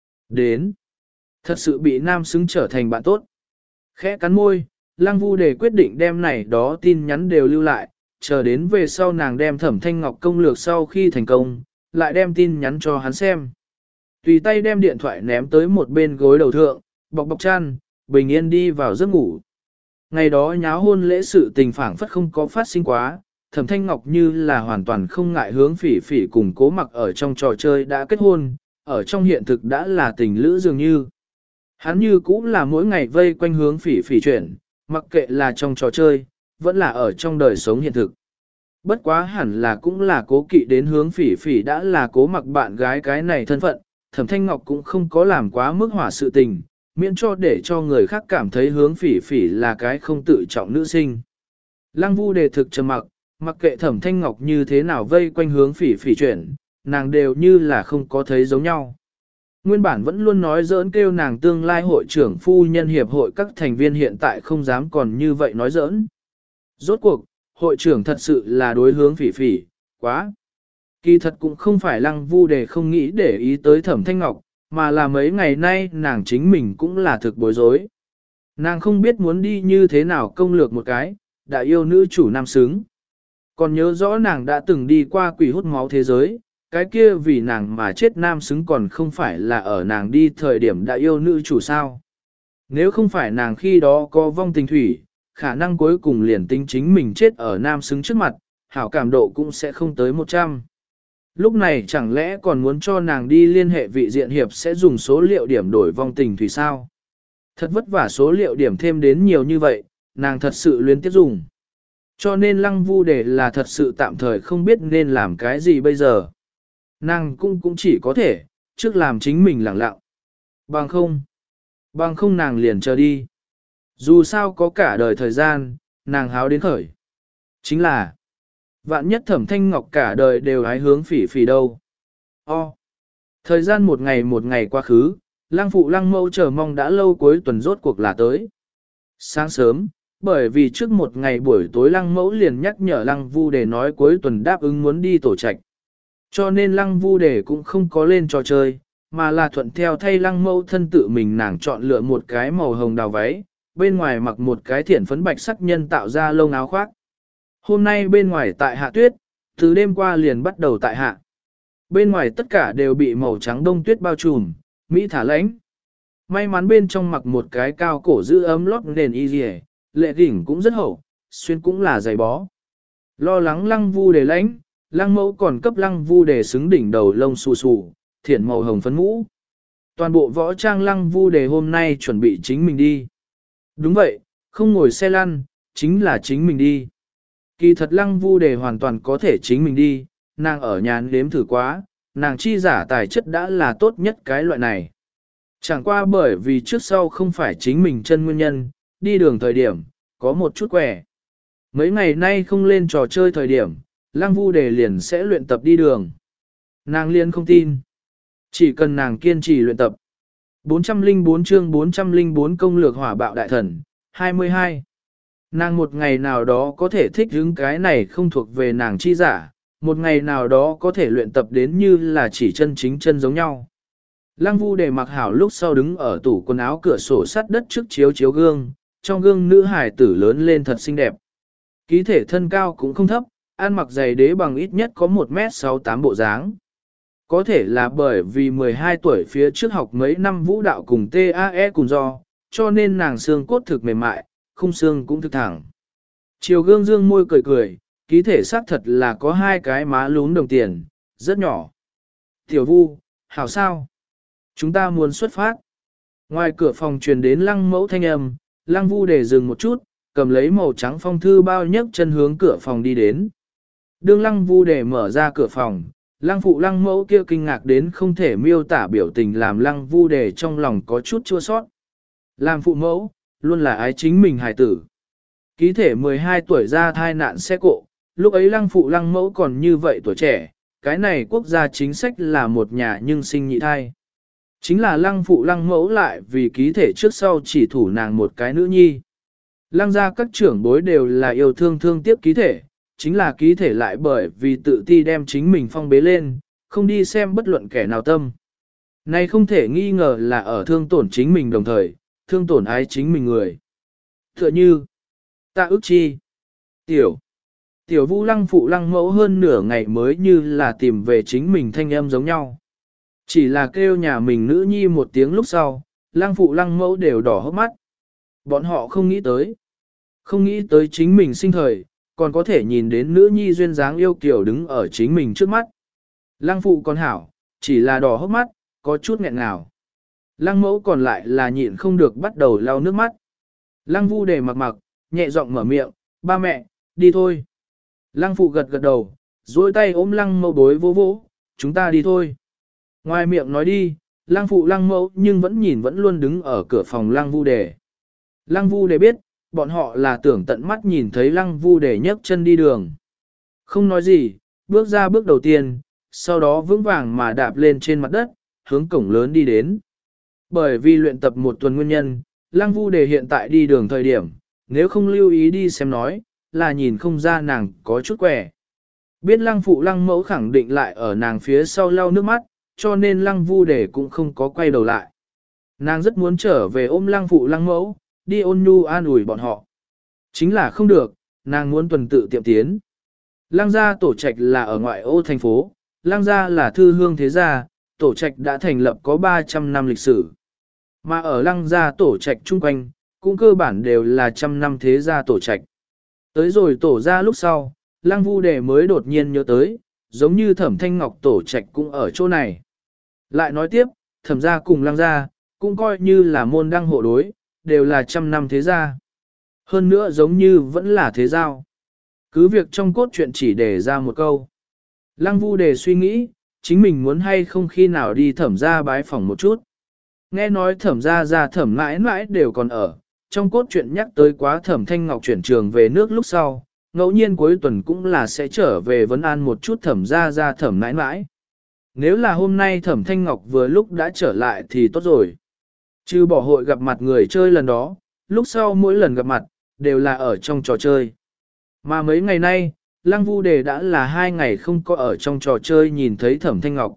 Đến. Thật sự bị nam xứng trở thành bạn tốt. Khẽ cắn môi, Lăng Vu Đề quyết định đem này đó tin nhắn đều lưu lại, chờ đến về sau nàng đem Thẩm Thanh Ngọc công lược sau khi thành công, lại đem tin nhắn cho hắn xem. Tùy tay đem điện thoại ném tới một bên gối đầu thượng, bọc bọc chăn, bình yên đi vào giấc ngủ. Ngày đó nháo hôn lễ sự tình phảng phất không có phát sinh quá, Thẩm Thanh Ngọc như là hoàn toàn không ngại hướng phỉ phỉ cùng Cố Mặc ở trong trò chơi đã kết hôn, ở trong hiện thực đã là tình lữ dường như. Hắn như cũng là mỗi ngày vây quanh hướng phỉ phỉ chuyển, mặc kệ là trong trò chơi, vẫn là ở trong đời sống hiện thực. Bất quá hẳn là cũng là cố kỵ đến hướng phỉ phỉ đã là Cố Mặc bạn gái cái này thân phận, Thẩm Thanh Ngọc cũng không có làm quá mức hỏa sự tình, miễn cho để cho người khác cảm thấy hướng phỉ phỉ là cái không tự trọng nữ sinh. Lăng Vu Đề thực trầm mặc, mặc kệ Thẩm Thanh Ngọc như thế nào vây quanh hướng phỉ phỉ chuyển, nàng đều như là không có thấy giống nhau. Nguyên bản vẫn luôn nói giỡn kêu nàng tương lai hội trưởng phu nhân hiệp hội các thành viên hiện tại không dám còn như vậy nói giỡn. Rốt cuộc, hội trưởng thật sự là đối hướng phỉ phỉ, quá. Kỳ thật cũng không phải Lăng Vu Đề không nghĩ để ý tới Thẩm Thanh Ngọc, mà là mấy ngày nay nàng chính mình cũng là thực bối rối. Nàng không biết muốn đi như thế nào công lược một cái, đã yêu nữ chủ nam xứng. Còn nhớ rõ nàng đã từng đi qua quỷ hút máu thế giới, cái kia vì nàng mà chết nam xứng còn không phải là ở nàng đi thời điểm đã yêu nữ chủ sao. Nếu không phải nàng khi đó có vong tình thủy, khả năng cuối cùng liền tính chính mình chết ở nam xứng trước mặt, hảo cảm độ cũng sẽ không tới một trăm. Lúc này chẳng lẽ còn muốn cho nàng đi liên hệ vị diện hiệp sẽ dùng số liệu điểm đổi vong tình thủy sao? Thật vất vả số liệu điểm thêm đến nhiều như vậy, nàng thật sự luyến tiếp dùng. Cho nên lăng vu đề là thật sự tạm thời không biết nên làm cái gì bây giờ. Nàng cũng cũng chỉ có thể, trước làm chính mình lặng lặng. Bằng không, bằng không nàng liền chờ đi. Dù sao có cả đời thời gian, nàng háo đến khởi. Chính là, vạn nhất Thẩm Thanh Ngọc cả đời đều hái hướng phỉ phỉ đâu. O. Thời gian một ngày một ngày qua khứ, lăng phụ lăng mẫu chờ mong đã lâu cuối tuần rốt cuộc là tới. Sáng sớm, bởi vì trước một ngày buổi tối lăng mẫu liền nhắc nhở lăng vu để nói cuối tuần đáp ứng muốn đi tổ trạch. Cho nên lăng vu để cũng không có lên trò chơi, mà là thuận theo thay lăng mẫu thân tự mình nàng chọn lựa một cái màu hồng đào váy, bên ngoài mặc một cái thiển phấn bạch sắc nhân tạo ra lông áo khoác. Hôm nay bên ngoài tại hạ tuyết, từ đêm qua liền bắt đầu tại hạ. Bên ngoài tất cả đều bị màu trắng đông tuyết bao trùm, Mỹ thả lãnh. May mắn bên trong mặc một cái cao cổ giữ ấm lót nền y dì lệ đỉnh cũng rất hậu, xuyên cũng là giày bó. Lo lắng lăng vu để lãnh, lăng mẫu còn cấp lăng vu để xứng đỉnh đầu lông xù xù, thiển màu hồng phấn mũ. Toàn bộ võ trang lăng vu để hôm nay chuẩn bị chính mình đi. Đúng vậy, không ngồi xe lăn, chính là chính mình đi. Kỳ thật lăng vu để hoàn toàn có thể chính mình đi, nàng ở nhà nếm thử quá, nàng chi giả tài chất đã là tốt nhất cái loại này. Chẳng qua bởi vì trước sau không phải chính mình chân nguyên nhân, đi đường thời điểm, có một chút quẻ. Mấy ngày nay không lên trò chơi thời điểm, lăng vu đề liền sẽ luyện tập đi đường. Nàng liên không tin. Chỉ cần nàng kiên trì luyện tập. bốn trăm lẻ bốn chương bốn trăm lẻ bốn công lược hỏa bạo đại thần, hai mươi hai. Nàng một ngày nào đó có thể thích hứng cái này không thuộc về nàng chi giả, một ngày nào đó có thể luyện tập đến như là chỉ chân chính chân giống nhau. Lăng vu để mặc hảo lúc sau đứng ở tủ quần áo cửa sổ sắt đất trước chiếu chiếu gương, trong gương nữ hài tử lớn lên thật xinh đẹp. Ký thể thân cao cũng không thấp, ăn mặc giày đế bằng ít nhất có một mét sáu tám bộ dáng. Có thể là bởi vì mười hai tuổi phía trước học mấy năm vũ đạo cùng tê a e cùng do, cho nên nàng xương cốt thực mềm mại, khung xương cũng thực thẳng. Chiều gương dương môi cười cười, ký thể xác thật là có hai cái má lún đồng tiền, rất nhỏ. Tiểu vu, hảo sao? Chúng ta muốn xuất phát. Ngoài cửa phòng truyền đến lăng mẫu thanh âm, lăng vu để dừng một chút, cầm lấy màu trắng phong thư bao nhấc chân hướng cửa phòng đi đến. Đương lăng vu để mở ra cửa phòng, lăng phụ lăng mẫu kia kinh ngạc đến không thể miêu tả biểu tình làm lăng vu để trong lòng có chút chua sót. Làm phụ mẫu, luôn là ái chính mình hài tử. Ký thể mười hai tuổi ra thai nạn xe cộ, lúc ấy lăng phụ lăng mẫu còn như vậy tuổi trẻ, cái này quốc gia chính sách là một nhà nhưng sinh nhị thai. Chính là lăng phụ lăng mẫu lại vì ký thể trước sau chỉ thủ nàng một cái nữ nhi. Lăng gia các trưởng bối đều là yêu thương thương tiếc ký thể, chính là ký thể lại bởi vì tự ti đem chính mình phong bế lên, không đi xem bất luận kẻ nào tâm. Này không thể nghi ngờ là ở thương tổn chính mình đồng thời, thương tổn ái chính mình người. Tựa như, ta ước chi, tiểu, tiểu vu lăng phụ lăng mẫu hơn nửa ngày mới như là tìm về chính mình thanh âm giống nhau. Chỉ là kêu nhà mình nữ nhi một tiếng lúc sau, lăng phụ lăng mẫu đều đỏ hốc mắt. Bọn họ không nghĩ tới. Không nghĩ tới chính mình sinh thời, còn có thể nhìn đến nữ nhi duyên dáng yêu kiều đứng ở chính mình trước mắt. Lăng phụ còn hảo, chỉ là đỏ hốc mắt, có chút nghẹn ngào. Lăng mẫu còn lại là nhịn không được bắt đầu lau nước mắt. Lăng vu để mặc mặc, nhẹ giọng mở miệng, ba mẹ, đi thôi. Lăng phụ gật gật đầu, duỗi tay ôm lăng mẫu bối vô vỗ, chúng ta đi thôi. Ngoài miệng nói đi, lăng phụ lăng mẫu nhưng vẫn nhìn vẫn luôn đứng ở cửa phòng lăng vu đề. Lăng vu đề biết, bọn họ là tưởng tận mắt nhìn thấy lăng vu đề nhấc chân đi đường. Không nói gì, bước ra bước đầu tiên, sau đó vững vàng mà đạp lên trên mặt đất, hướng cổng lớn đi đến. Bởi vì luyện tập một tuần nguyên nhân, lăng vu đề hiện tại đi đường thời điểm, nếu không lưu ý đi xem nói, là nhìn không ra nàng có chút quẻ. Biết lăng phụ lăng mẫu khẳng định lại ở nàng phía sau lau nước mắt, cho nên lăng vu đề cũng không có quay đầu lại. Nàng rất muốn trở về ôm lăng phụ lăng mẫu, đi ôn nhu an ủi bọn họ. Chính là không được, nàng muốn tuần tự tiệm tiến. Lăng gia tổ trạch là ở ngoại ô thành phố, lăng gia là thư hương thế gia, tổ trạch đã thành lập có ba trăm năm lịch sử. Mà ở lăng gia tổ trạch chung quanh, cũng cơ bản đều là trăm năm thế gia tổ trạch. Tới rồi tổ gia lúc sau, lăng vu đề mới đột nhiên nhớ tới, giống như thẩm thanh ngọc tổ trạch cũng ở chỗ này. Lại nói tiếp, thẩm gia cùng lăng gia, cũng coi như là môn đăng hộ đối, đều là trăm năm thế gia. Hơn nữa giống như vẫn là thế giao. Cứ việc trong cốt truyện chỉ để ra một câu. Lăng Vu Đề suy nghĩ, chính mình muốn hay không khi nào đi thẩm gia bái phỏng một chút. Nghe nói thẩm gia gia thẩm mãi mãi đều còn ở, trong cốt truyện nhắc tới quá thẩm thanh ngọc chuyển trường về nước lúc sau, ngẫu nhiên cuối tuần cũng là sẽ trở về vấn an một chút thẩm gia gia thẩm mãi mãi. Nếu là hôm nay thẩm thanh ngọc vừa lúc đã trở lại thì tốt rồi. Trừ bỏ hội gặp mặt người chơi lần đó, lúc sau mỗi lần gặp mặt, đều là ở trong trò chơi. Mà mấy ngày nay, Lăng Vu Đề đã là hai ngày không có ở trong trò chơi nhìn thấy Thẩm Thanh Ngọc.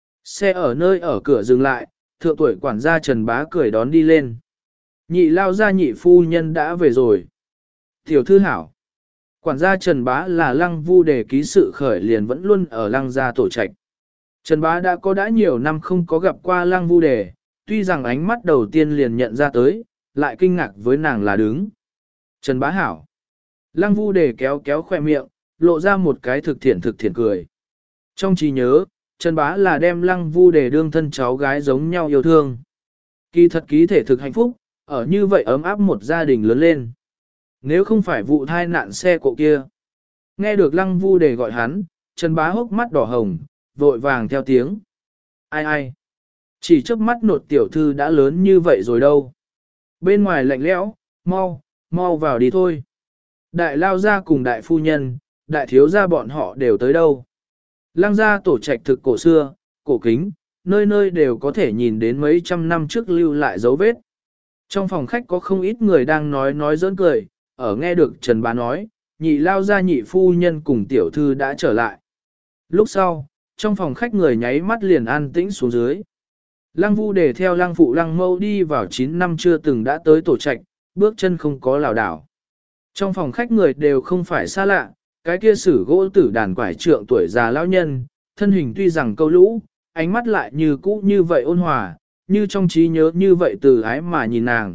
Xe ở nơi ở cửa dừng lại, thượng tuổi quản gia Trần Bá cười đón đi lên. Nhị lao gia nhị phu nhân đã về rồi. Tiểu thư hảo. Quản gia Trần Bá là Lăng Vu Đề ký sự khởi liền vẫn luôn ở Lăng gia tổ trạch. Trần Bá đã có đã nhiều năm không có gặp qua Lăng Vu Đề, tuy rằng ánh mắt đầu tiên liền nhận ra tới, lại kinh ngạc với nàng là đứng. Trần Bá hảo. Lăng Vu Đề kéo kéo khoe miệng, lộ ra một cái thực thiện thực thiện cười. Trong trí nhớ, Trần Bá là đem Lăng Vu Đề đương thân cháu gái giống nhau yêu thương. Kỳ thật ký thể thực hạnh phúc, ở như vậy ấm áp một gia đình lớn lên. Nếu không phải vụ thai nạn xe cộ kia. Nghe được Lăng Vu Đề gọi hắn, Trần Bá hốc mắt đỏ hồng, vội vàng theo tiếng. Ai ai? Chỉ trước mắt nột tiểu thư đã lớn như vậy rồi đâu. Bên ngoài lạnh lẽo, mau, mau vào đi thôi. Đại lao gia cùng đại phu nhân, đại thiếu gia bọn họ đều tới đâu. Lăng gia tổ trạch thực cổ xưa, cổ kính, nơi nơi đều có thể nhìn đến mấy trăm năm trước lưu lại dấu vết. Trong phòng khách có không ít người đang nói nói giỡn cười, ở nghe được Trần Bá nói, nhị lao gia nhị phu nhân cùng tiểu thư đã trở lại. Lúc sau, trong phòng khách người nháy mắt liền an tĩnh xuống dưới. Lăng Vu Đề theo Lăng phụ Lăng mâu đi vào chín năm chưa từng đã tới tổ trạch, bước chân không có lảo đảo. Trong phòng khách người đều không phải xa lạ, cái kia sử gỗ tử đàn quải trượng tuổi già lão nhân, thân hình tuy rằng câu lũ, ánh mắt lại như cũ như vậy ôn hòa, như trong trí nhớ như vậy từ ái mà nhìn nàng.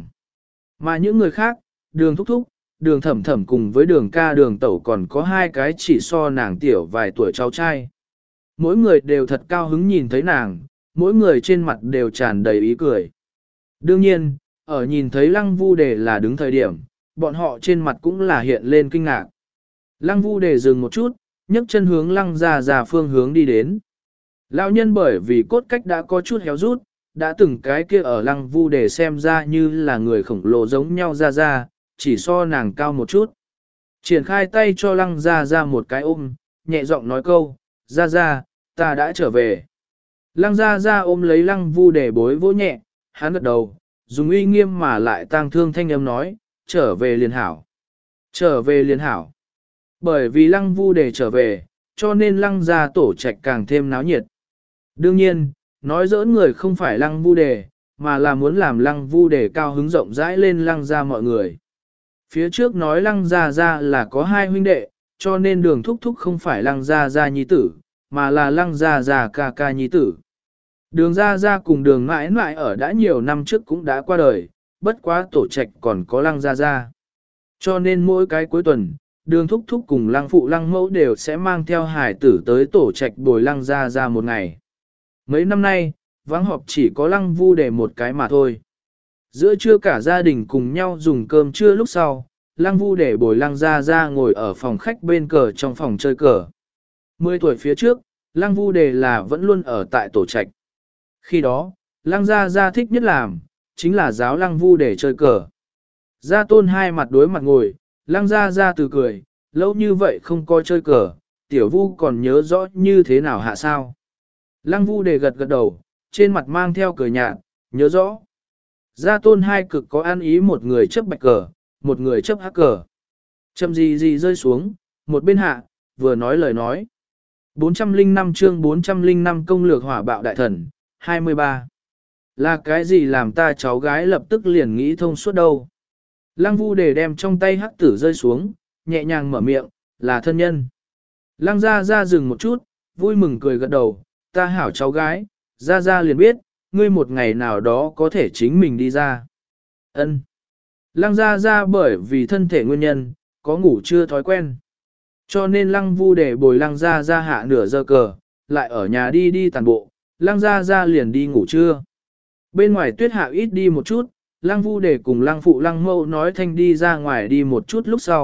Mà những người khác, đường thúc thúc, đường thẩm thẩm cùng với đường ca đường tẩu còn có hai cái chỉ so nàng tiểu vài tuổi cháu trai. Mỗi người đều thật cao hứng nhìn thấy nàng, mỗi người trên mặt đều tràn đầy ý cười. Đương nhiên, ở nhìn thấy Lăng Vu Đề là đứng thời điểm, bọn họ trên mặt cũng là hiện lên kinh ngạc. Lăng Vu Đề dừng một chút, nhấc chân hướng Lăng Gia Gia phương hướng đi đến. Lão nhân bởi vì cốt cách đã có chút héo rút, đã từng cái kia ở Lăng Vu Đề xem ra như là người khổng lồ giống nhau Gia Gia, chỉ so nàng cao một chút. Triển khai tay cho Lăng Gia Gia một cái ôm, nhẹ giọng nói câu, Gia Gia, ta đã trở về. Lăng Gia Gia ôm lấy Lăng Vu Đề bối vỗ nhẹ, hắn gật đầu, dùng uy nghiêm mà lại tang thương thanh âm nói, trở về liền hảo. Trở về liền hảo. Bởi vì Lăng Vu Đề trở về, cho nên Lăng Gia tổ trạch càng thêm náo nhiệt. Đương nhiên, nói giỡn người không phải Lăng Vu Đề, mà là muốn làm Lăng Vu Đề cao hứng rộng rãi lên Lăng Gia mọi người. Phía trước nói Lăng Gia Gia là có hai huynh đệ, cho nên đường thúc thúc không phải Lăng Gia Gia nhi tử, mà là Lăng Gia Gia ca ca nhi tử. Đường Gia Gia cùng đường mãi mãi ở đã nhiều năm trước cũng đã qua đời, bất quá tổ trạch còn có Lăng Gia Gia. Cho nên mỗi cái cuối tuần, đường thúc thúc cùng Lăng phụ Lăng mẫu đều sẽ mang theo hải tử tới tổ trạch bồi Lăng Gia Gia một ngày. Mấy năm nay, vắng họp chỉ có Lăng Vu Đề một cái mà thôi. Giữa trưa cả gia đình cùng nhau dùng cơm trưa lúc sau, Lăng Vu Đề bồi Lăng Gia Gia ngồi ở phòng khách bên cờ trong phòng chơi cờ. Mười tuổi phía trước, Lăng Vu Đề là vẫn luôn ở tại tổ trạch. Khi đó, Lăng Gia Gia thích nhất làm, chính là giáo Lăng Vu Đề chơi cờ. Gia Tôn hai mặt đối mặt ngồi, Lăng Gia Gia từ cười, lâu như vậy không coi chơi cờ, tiểu Vu còn nhớ rõ như thế nào hạ sao. Lăng Vu Đề gật gật đầu, trên mặt mang theo cười nhạt, nhớ rõ. Gia Tôn hai cực có ăn ý, một người chấp bạch cờ, một người chấp hắc cờ. Chậm gì gì rơi xuống, một bên hạ, vừa nói lời nói. bốn trăm lẻ năm chương bốn trăm lẻ năm công lược hỏa bạo đại thần, hai mươi ba. Là cái gì làm ta cháu gái lập tức liền nghĩ thông suốt đâu. Lăng Vu Đề đem trong tay hắc tử rơi xuống, nhẹ nhàng mở miệng, là thân nhân. Lăng Gia Gia dừng một chút, vui mừng cười gật đầu, ta hảo cháu gái, Gia Gia liền biết, ngươi một ngày nào đó có thể chính mình đi ra. Ân. Lăng Gia Gia bởi vì thân thể nguyên nhân, có ngủ chưa thói quen. Cho nên Lăng Vu Đề bồi Lăng Gia Gia hạ nửa giờ cờ, lại ở nhà đi đi tàn bộ, Lăng Gia Gia liền đi ngủ trưa. Bên ngoài tuyết hạ ít đi một chút, Lăng Vu Đề cùng Lăng phụ Lăng mẫu nói thanh đi ra ngoài đi một chút lúc sau,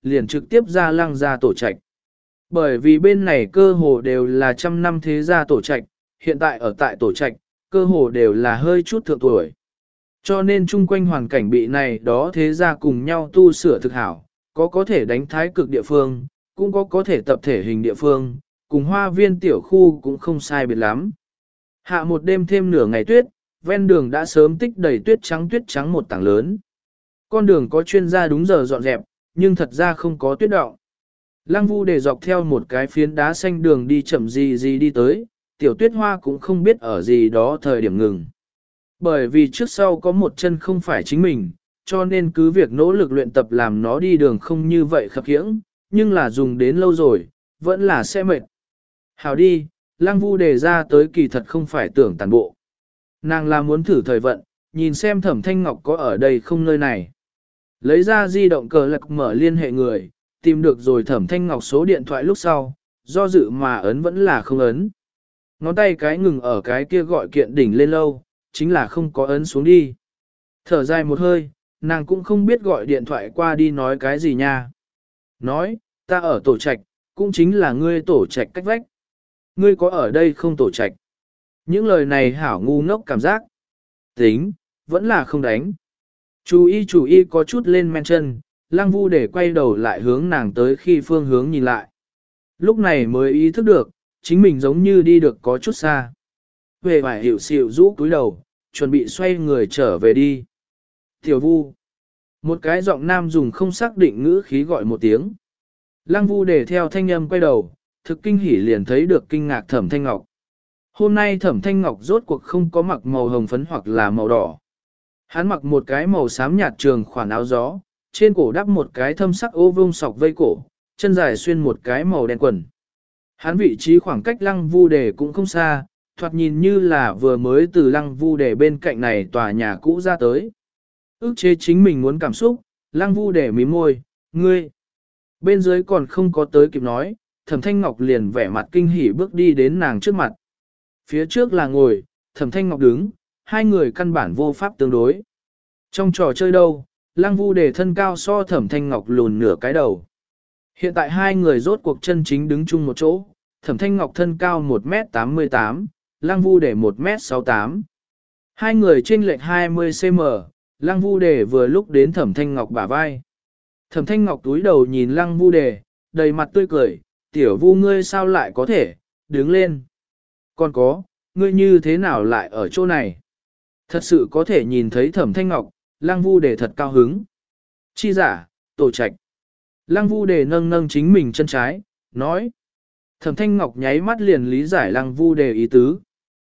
liền trực tiếp ra lăng gia tổ trạch. Bởi vì bên này cơ hồ đều là trăm năm thế gia tổ trạch, hiện tại ở tại tổ trạch, cơ hồ đều là hơi chút thượng tuổi. Cho nên chung quanh hoàn cảnh bị này đó thế gia cùng nhau tu sửa thực hảo, có có thể đánh thái cực địa phương, cũng có có thể tập thể hình địa phương, cùng hoa viên tiểu khu cũng không sai biệt lắm. Hạ một đêm thêm nửa ngày tuyết, ven đường đã sớm tích đầy tuyết trắng tuyết trắng một tảng lớn. Con đường có chuyên gia đúng giờ dọn dẹp, nhưng thật ra không có tuyết động. Lăng Vu để dọc theo một cái phiến đá xanh đường đi chậm gì gì đi tới, tiểu tuyết hoa cũng không biết ở gì đó thời điểm ngừng. Bởi vì trước sau có một chân không phải chính mình, cho nên cứ việc nỗ lực luyện tập làm nó đi đường không như vậy khập khiễng, nhưng là dùng đến lâu rồi, vẫn là sẽ mệt. Hảo đi, Lăng Vu đề ra tới kỳ thật không phải tưởng tàn bộ. Nàng là muốn thử thời vận, nhìn xem Thẩm Thanh Ngọc có ở đây không nơi này. Lấy ra di động cờ lạc mở liên hệ người, tìm được rồi Thẩm Thanh Ngọc số điện thoại lúc sau, do dự mà ấn vẫn là không ấn. Ngón tay cái ngừng ở cái kia gọi kiện đỉnh lên lâu, chính là không có ấn xuống đi. Thở dài một hơi, nàng cũng không biết gọi điện thoại qua đi nói cái gì nha. Nói, ta ở tổ trạch, cũng chính là ngươi tổ trạch cách vách. Ngươi có ở đây không tổ trạch? Những lời này hảo ngu ngốc cảm giác. Tính, vẫn là không đánh. Chú ý chú ý có chút lên men chân, Lăng Vu để quay đầu lại hướng nàng tới khi phương hướng nhìn lại. Lúc này mới ý thức được, chính mình giống như đi được có chút xa. Về vải hiểu xịu rũ cúi đầu, chuẩn bị xoay người trở về đi. Tiểu Vu. Một cái giọng nam dùng không xác định ngữ khí gọi một tiếng. Lăng Vu để theo thanh âm quay đầu, thực kinh hỉ liền thấy được kinh ngạc Thẩm Thanh Ngọc. Hôm nay Thẩm Thanh Ngọc rốt cuộc không có mặc màu hồng phấn hoặc là màu đỏ. Hắn mặc một cái màu xám nhạt trường khoản áo gió, trên cổ đắp một cái thâm sắc ô vuông sọc vây cổ, chân dài xuyên một cái màu đen quần. Hắn vị trí khoảng cách Lăng Vu đề cũng không xa, thoạt nhìn như là vừa mới từ Lăng Vu đề bên cạnh này tòa nhà cũ ra tới. Ước chế chính mình muốn cảm xúc, Lăng Vu đề mím môi, ngươi. Bên dưới còn không có tới kịp nói, Thẩm Thanh Ngọc liền vẻ mặt kinh hỉ bước đi đến nàng trước mặt. Phía trước là ngồi, Thẩm Thanh Ngọc đứng, hai người căn bản vô pháp tương đối. Trong trò chơi đâu, Lăng Vu đề thân cao so Thẩm Thanh Ngọc lùn nửa cái đầu. Hiện tại hai người rốt cuộc chân chính đứng chung một chỗ, Thẩm Thanh Ngọc thân cao một mét tám mươi tám, Lăng Vu đề một mét sáu mươi tám. Hai người chênh lệch hai mươi xăng-ti-mét, Lăng Vu đề vừa lúc đến Thẩm Thanh Ngọc bả vai. Thẩm Thanh Ngọc túi đầu nhìn Lăng Vu đề, đầy mặt tươi cười, tiểu Vu ngươi sao lại có thể, đứng lên. Còn có, ngươi như thế nào lại ở chỗ này? Thật sự có thể nhìn thấy Thẩm Thanh Ngọc, Lăng Vu đề thật cao hứng. Chi giả, tổ trạch. Lăng Vu đề nâng nâng chính mình chân trái, nói. Thẩm Thanh Ngọc nháy mắt liền lý giải Lăng Vu đề ý tứ.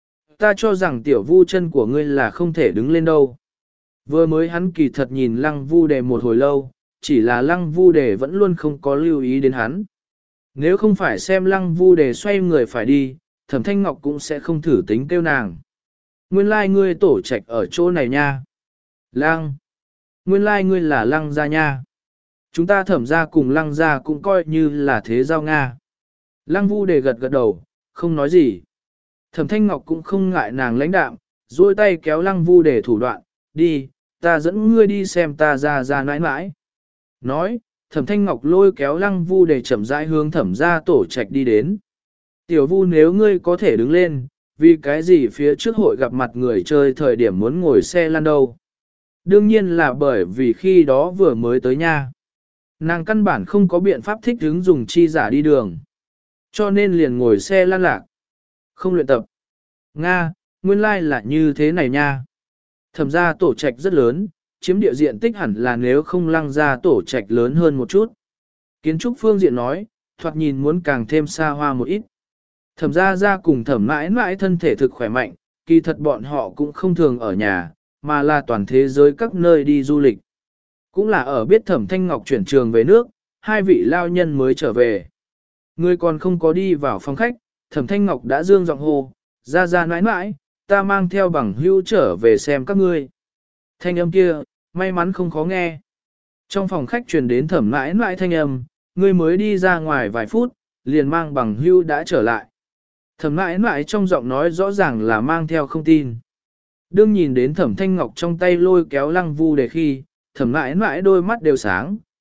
Ta cho rằng tiểu Vu chân của ngươi là không thể đứng lên đâu. Vừa mới hắn kỳ thật nhìn Lăng Vu đề một hồi lâu, chỉ là Lăng Vu đề vẫn luôn không có lưu ý đến hắn. Nếu không phải xem Lăng Vu đề xoay người phải đi, Thẩm Thanh Ngọc cũng sẽ không thử tính kêu nàng. Nguyên lai like ngươi tổ trạch ở chỗ này nha. Lăng. Nguyên lai like ngươi là Lăng gia nha. Chúng ta Thẩm gia cùng Lăng gia cũng coi như là thế giao Nga. Lăng Vu đề gật gật đầu, không nói gì. Thẩm Thanh Ngọc cũng không ngại nàng lãnh đạm, duỗi tay kéo Lăng Vu đề thủ đoạn, đi, ta dẫn ngươi đi xem ta ra ra nãi nãi. Nói, Thẩm Thanh Ngọc lôi kéo Lăng Vu đề chậm rãi hướng Thẩm gia tổ trạch đi đến. Tiểu Vu nếu ngươi có thể đứng lên, vì cái gì phía trước hội gặp mặt người chơi thời điểm muốn ngồi xe lăn đâu. Đương nhiên là bởi vì khi đó vừa mới tới nha. Nàng căn bản không có biện pháp thích hứng dùng chi giả đi đường. Cho nên liền ngồi xe lăn lạc. Không luyện tập. Nga, nguyên lai like là như thế này nha. Thẩm gia tổ trạch rất lớn, chiếm địa diện tích hẳn là nếu không Lăng gia tổ trạch lớn hơn một chút. Kiến trúc phương diện nói, thoạt nhìn muốn càng thêm xa hoa một ít. Thẩm gia gia cùng thẩm mãi mãi thân thể thực khỏe mạnh, kỳ thật bọn họ cũng không thường ở nhà, mà là toàn thế giới các nơi đi du lịch. Cũng là ở biết Thẩm Thanh Ngọc chuyển trường về nước, hai vị lao nhân mới trở về. Người còn không có đi vào phòng khách, Thẩm Thanh Ngọc đã dương giọng hô, ra ra nãi nãi, ta mang theo bằng hữu trở về xem các ngươi. Thanh âm kia, may mắn không khó nghe. Trong phòng khách truyền đến Thẩm nãi nãi thanh âm, ngươi mới đi ra ngoài vài phút, liền mang bằng hữu đã trở lại. Thẩm nãi nãi trong giọng nói rõ ràng là mang theo không tin. Đương nhìn đến Thẩm Thanh Ngọc trong tay lôi kéo Lăng Vu đề khi, Thẩm nãi nãi đôi mắt đều sáng,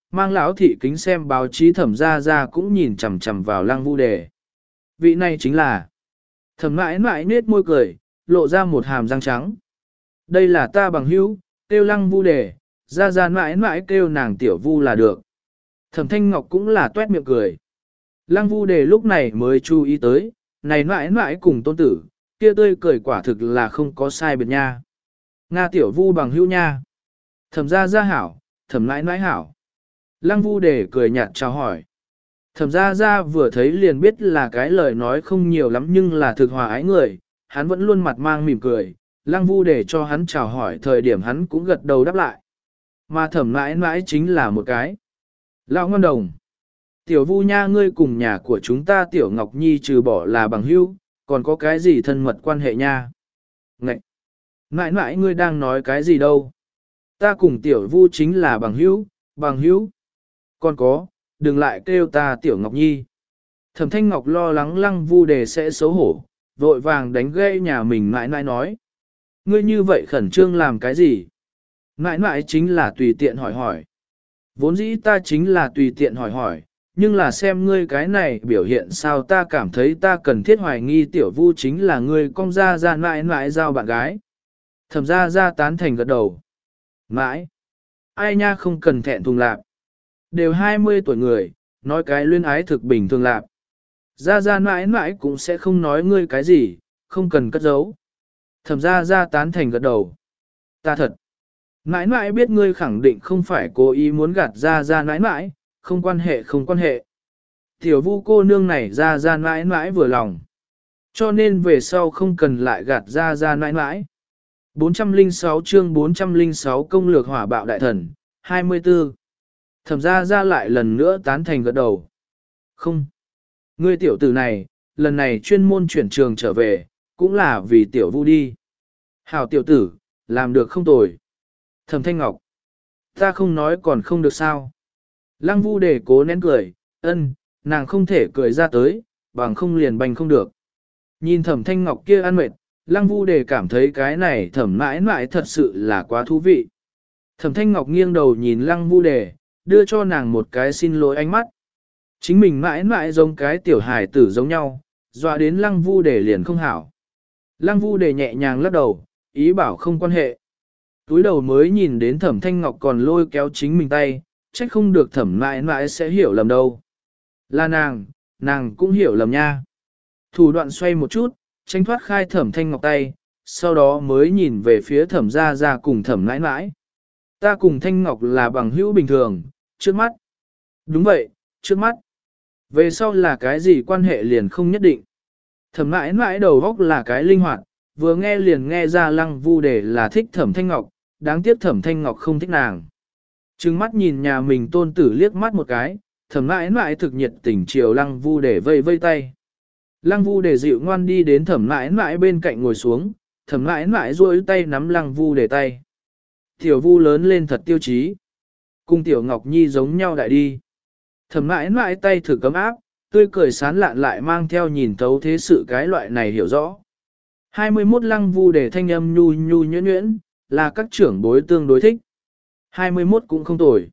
mang lão thị kính xem báo chí thẩm ra ra cũng nhìn chằm chằm vào lăng vu đề. Vị này chính là thẩm mãi mãi nết môi cười, lộ ra một hàm răng trắng. Đây là ta bằng hữu, kêu lăng vu đề, ra ra mãi mãi kêu nàng tiểu vu là được. Thẩm thanh ngọc cũng là tuét miệng cười. Lăng vu đề lúc này mới chú ý tới, này mãi mãi cùng tôn tử, kia tươi cười quả thực là không có sai biệt nha. Nga tiểu vu bằng hữu nha. Thẩm ra ra hảo, thẩm mãi mãi hảo. Lăng vu đề cười nhạt chào hỏi. Thẩm ra ra vừa thấy liền biết là cái lời nói không nhiều lắm nhưng là thực hòa ái người, hắn vẫn luôn mặt mang mỉm cười, lăng vu để cho hắn chào hỏi thời điểm hắn cũng gật đầu đáp lại. Mà thẩm mãi mãi chính là một cái. Lão ngon đồng. Tiểu vu nha ngươi cùng nhà của chúng ta tiểu Ngọc Nhi trừ bỏ là bằng hữu, còn có cái gì thân mật quan hệ nha. Ngậy! Mãi mãi ngươi đang nói cái gì đâu. Ta cùng tiểu vu chính là bằng hữu, bằng hữu. Còn có, đừng lại kêu ta tiểu Ngọc Nhi. Thẩm Thanh Ngọc lo lắng lăng vu đề sẽ xấu hổ, vội vàng đánh gây nhà mình mãi mãi nói. Ngươi như vậy khẩn trương làm cái gì? Mãi mãi chính là tùy tiện hỏi hỏi. Vốn dĩ ta chính là tùy tiện hỏi hỏi, nhưng là xem ngươi cái này biểu hiện sao ta cảm thấy ta cần thiết hoài nghi tiểu vu chính là ngươi cong ra ra mãi mãi giao bạn gái. Thẩm ra ra tán thành gật đầu. Mãi! Ai nha không cần thẹn thùng lạc. Đều hai mươi tuổi người, nói cái luyên ái thực bình thường lạc. Ra ra mãi mãi cũng sẽ không nói ngươi cái gì, không cần cất giấu. Thẩm ra ra tán thành gật đầu. Ta thật. Mãi mãi biết ngươi khẳng định không phải cố ý muốn gạt ra ra mãi mãi, không quan hệ không quan hệ. Tiểu vu cô nương này ra ra mãi mãi vừa lòng. Cho nên về sau không cần lại gạt ra ra mãi mãi. bốn trăm lẻ sáu chương bốn trăm lẻ sáu công lược hỏa bạo đại thần, hai mươi tư. Thẩm ra ra lại lần nữa tán thành gật đầu. Không. Ngươi tiểu tử này, lần này chuyên môn chuyển trường trở về, cũng là vì tiểu vu đi. Hảo tiểu tử, làm được không tồi. Thẩm Thanh Ngọc. Ta không nói còn không được sao. Lăng vu để cố nén cười, ân, nàng không thể cười ra tới, bằng không liền bành không được. Nhìn Thẩm Thanh Ngọc kia ăn mệt, Lăng vu để cảm thấy cái này thẩm mãi mãi thật sự là quá thú vị. Thẩm Thanh Ngọc nghiêng đầu nhìn Lăng vu đề, đưa cho nàng một cái xin lỗi ánh mắt. Chính mình mãi mãi giống cái tiểu hài tử giống nhau, dọa đến lăng vu đề liền không hảo. Lăng vu đề nhẹ nhàng lắc đầu, ý bảo không quan hệ. Túi đầu mới nhìn đến thẩm thanh ngọc còn lôi kéo chính mình tay, trách không được thẩm mãi mãi sẽ hiểu lầm đâu. Là nàng, nàng cũng hiểu lầm nha. Thủ đoạn xoay một chút, tránh thoát khai thẩm thanh ngọc tay, sau đó mới nhìn về phía thẩm gia gia cùng thẩm mãi mãi. Ta cùng thanh ngọc là bằng hữu bình thường, trước mắt. Đúng vậy, trước mắt. Về sau là cái gì quan hệ liền không nhất định. Thẩm mãi mãi đầu góc là cái linh hoạt, vừa nghe liền nghe ra lăng vu đề là thích thẩm thanh ngọc, đáng tiếc thẩm thanh ngọc không thích nàng. Trừng mắt nhìn nhà mình tôn tử liếc mắt một cái, thẩm mãi mãi thực nhiệt tình chiều lăng vu đề vây vây tay. Lăng vu đề dịu ngoan đi đến thẩm mãi mãi bên cạnh ngồi xuống, thẩm mãi mãi duỗi tay nắm lăng vu đề tay. Tiểu vu lớn lên thật tiêu chí. Cùng tiểu ngọc nhi giống nhau đại đi. Thẩm mãi mãi tay thử cấm áp, tươi cười sán lạn lại mang theo nhìn thấu thế sự cái loại này hiểu rõ. hai mươi mốt lăng vu để thanh âm nhu nhu nhuyễn nhuyễn, là các trưởng bối tương đối thích. hai mươi mốt cũng không tồi.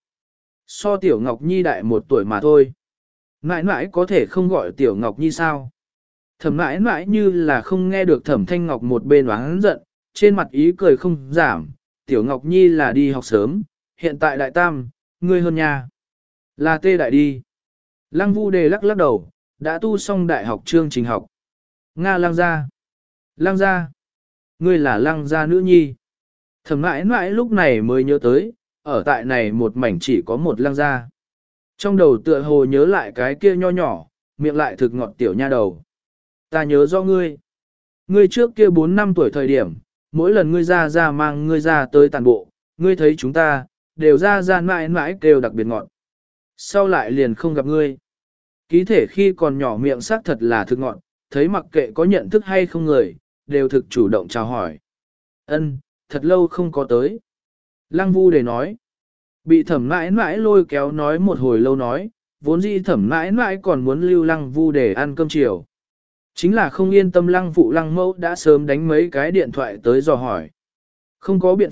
So tiểu Ngọc Nhi đại một tuổi mà thôi. Mãi mãi có thể không gọi tiểu Ngọc Nhi sao? Thẩm mãi mãi như là không nghe được thẩm thanh ngọc một bên oán giận, trên mặt ý cười không giảm. Tiểu Ngọc Nhi là đi học sớm, hiện tại đại tam, ngươi hơn nha. Là tê đại đi. Lăng vu đề lắc lắc đầu, đã tu xong đại học chương trình học. Nga lăng gia. Lăng gia. Ngươi là lăng gia nữ nhi. Thẩm mãi mãi lúc này mới nhớ tới, ở tại này một mảnh chỉ có một lăng gia. Trong đầu tựa hồ nhớ lại cái kia nho nhỏ, miệng lại thực ngọt tiểu nha đầu. Ta nhớ do ngươi. Ngươi trước kia bốn năm tuổi thời điểm, mỗi lần ngươi ra ra mang ngươi ra tới tàn bộ, ngươi thấy chúng ta, đều ra ra mãi mãi kêu đặc biệt ngọt. Sau lại liền không gặp ngươi. Ký thể khi còn nhỏ miệng xác thật là thực ngọt, thấy mặc kệ có nhận thức hay không người, đều thực chủ động chào hỏi. Ân, thật lâu không có tới. Lăng vu để nói. Bị thẩm mãi mãi lôi kéo nói một hồi lâu nói, vốn dĩ thẩm mãi mãi còn muốn lưu lăng vu để ăn cơm chiều. Chính là không yên tâm lăng phụ lăng mẫu đã sớm đánh mấy cái điện thoại tới dò hỏi. Không có biện pháp,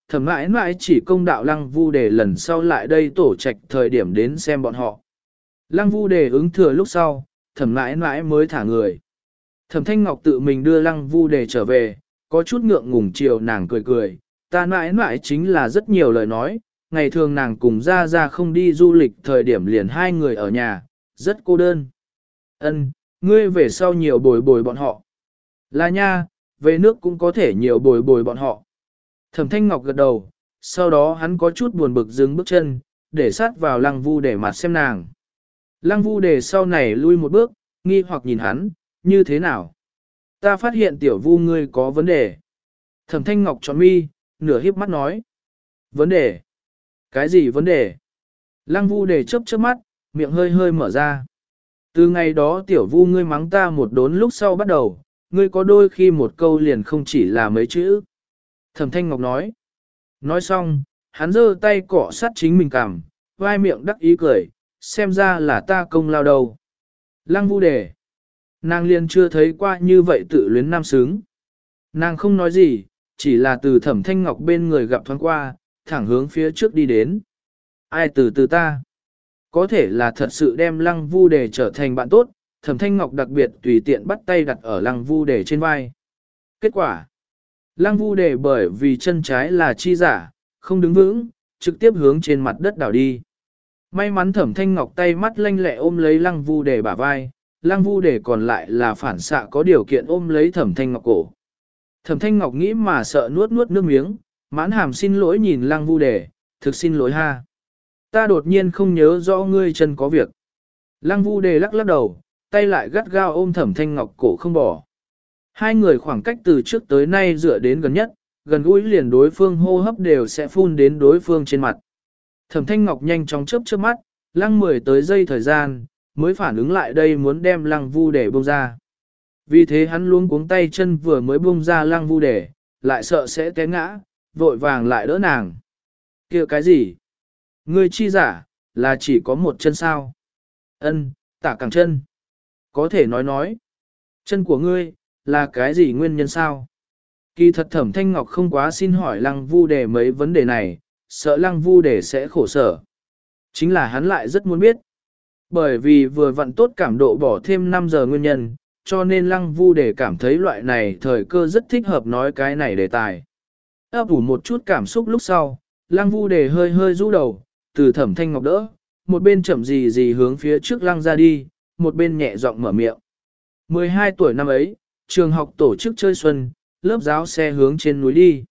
thẩm mãi mãi chỉ công đạo lăng vu để lần sau lại đây tổ trạch thời điểm đến xem bọn họ. Lăng vu để ứng thừa lúc sau, thẩm mãi mãi mới thả người. Thẩm Thanh Ngọc tự mình đưa lăng vu để trở về, có chút ngượng ngùng chiều nàng cười cười, ta mãi mãi chính là rất nhiều lời nói, ngày thường nàng cùng ra ra không đi du lịch thời điểm liền hai người ở nhà, rất cô đơn. Ân, ngươi về sau nhiều bồi bồi bọn họ. Là nha, về nước cũng có thể nhiều bồi bồi bọn họ. Thẩm Thanh Ngọc gật đầu, sau đó hắn có chút buồn bực dừng bước chân, để sát vào lăng vu để mặt xem nàng. Lăng vu để sau này lui một bước, nghi hoặc nhìn hắn, như thế nào? Ta phát hiện tiểu vu ngươi có vấn đề. Thẩm Thanh Ngọc tròn mi, nửa híp mắt nói. Vấn đề? Cái gì vấn đề? Lăng vu để chớp chớp mắt, miệng hơi hơi mở ra. Từ ngày đó tiểu vu ngươi mắng ta một đốn lúc sau bắt đầu, ngươi có đôi khi một câu liền không chỉ là mấy chữ. Thẩm Thanh Ngọc nói. Nói xong, hắn giơ tay cọ sát chính mình cằm, vai miệng đắc ý cười, xem ra là ta công lao đầu. Lăng vu đề. Nàng liền chưa thấy qua như vậy tự luyến nam sướng. Nàng không nói gì, chỉ là từ Thẩm Thanh Ngọc bên người gặp thoáng qua, thẳng hướng phía trước đi đến. Ai từ từ ta? Có thể là thật sự đem lăng vu đề trở thành bạn tốt, Thẩm Thanh Ngọc đặc biệt tùy tiện bắt tay đặt ở lăng vu đề trên vai. Kết quả, lăng vu đề bởi vì chân trái là chi giả, không đứng vững, trực tiếp hướng trên mặt đất đảo đi. May mắn Thẩm Thanh Ngọc tay mắt lanh lẹ ôm lấy lăng vu đề bả vai, lăng vu đề còn lại là phản xạ có điều kiện ôm lấy Thẩm Thanh Ngọc cổ. Thẩm Thanh Ngọc nghĩ mà sợ nuốt nuốt nước miếng, mãn hàm xin lỗi nhìn lăng vu đề, thực xin lỗi ha. Ta đột nhiên không nhớ rõ ngươi chân có việc. Lăng vu đề lắc lắc đầu, tay lại gắt gao ôm Thẩm Thanh Ngọc cổ không bỏ. Hai người khoảng cách từ trước tới nay dựa đến gần nhất, gần gũi liền đối phương hô hấp đều sẽ phun đến đối phương trên mặt. Thẩm Thanh Ngọc nhanh chóng chớp chớp mắt, lăng mười tới giây thời gian, mới phản ứng lại đây muốn đem lăng vu để buông ra. Vì thế hắn luống cuống tay chân vừa mới buông ra lăng vu để, lại sợ sẽ té ngã, vội vàng lại đỡ nàng. Kia cái gì? Ngươi chi giả, là chỉ có một chân sao? Ân, tả cẳng chân. Có thể nói nói. Chân của ngươi, là cái gì nguyên nhân sao? Kỳ thật Thẩm Thanh Ngọc không quá xin hỏi lăng vu đề mấy vấn đề này, sợ lăng vu đề sẽ khổ sở. Chính là hắn lại rất muốn biết. Bởi vì vừa vặn tốt cảm độ bỏ thêm năm giờ nguyên nhân, cho nên lăng vu đề cảm thấy loại này thời cơ rất thích hợp nói cái này đề tài. Ấp ủ một chút cảm xúc lúc sau, lăng vu đề hơi hơi rũ đầu, từ Thẩm Thanh Ngọc đỡ, một bên chậm gì gì hướng phía trước lăng ra đi, một bên nhẹ giọng mở miệng. mười hai tuổi năm ấy, trường học tổ chức chơi xuân, lớp giáo xe hướng trên núi đi.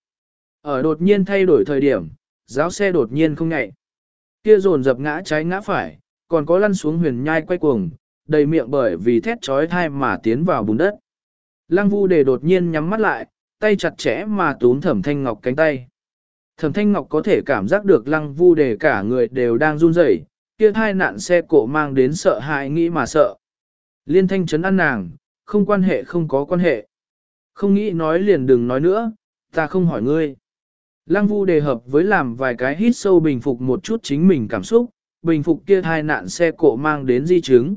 Ở đột nhiên thay đổi thời điểm, giáo xe đột nhiên không nhạy. Kia dồn dập ngã trái ngã phải, còn có lăn xuống huyền nhai quay cuồng, đầy miệng bởi vì thét trói thai mà tiến vào bùn đất. Lăng vu đề đột nhiên nhắm mắt lại, tay chặt chẽ mà túm Thẩm Thanh Ngọc cánh tay. Thẩm Thanh Ngọc có thể cảm giác được lăng vu đề cả người đều đang run rẩy, kia thai nạn xe cộ mang đến sợ hãi nghĩ mà sợ. Liên thanh chấn an nàng, không quan hệ không có quan hệ. Không nghĩ nói liền đừng nói nữa, ta không hỏi ngươi. Lăng vu đề hợp với làm vài cái hít sâu bình phục một chút chính mình cảm xúc, bình phục kia thai nạn xe cộ mang đến di chứng.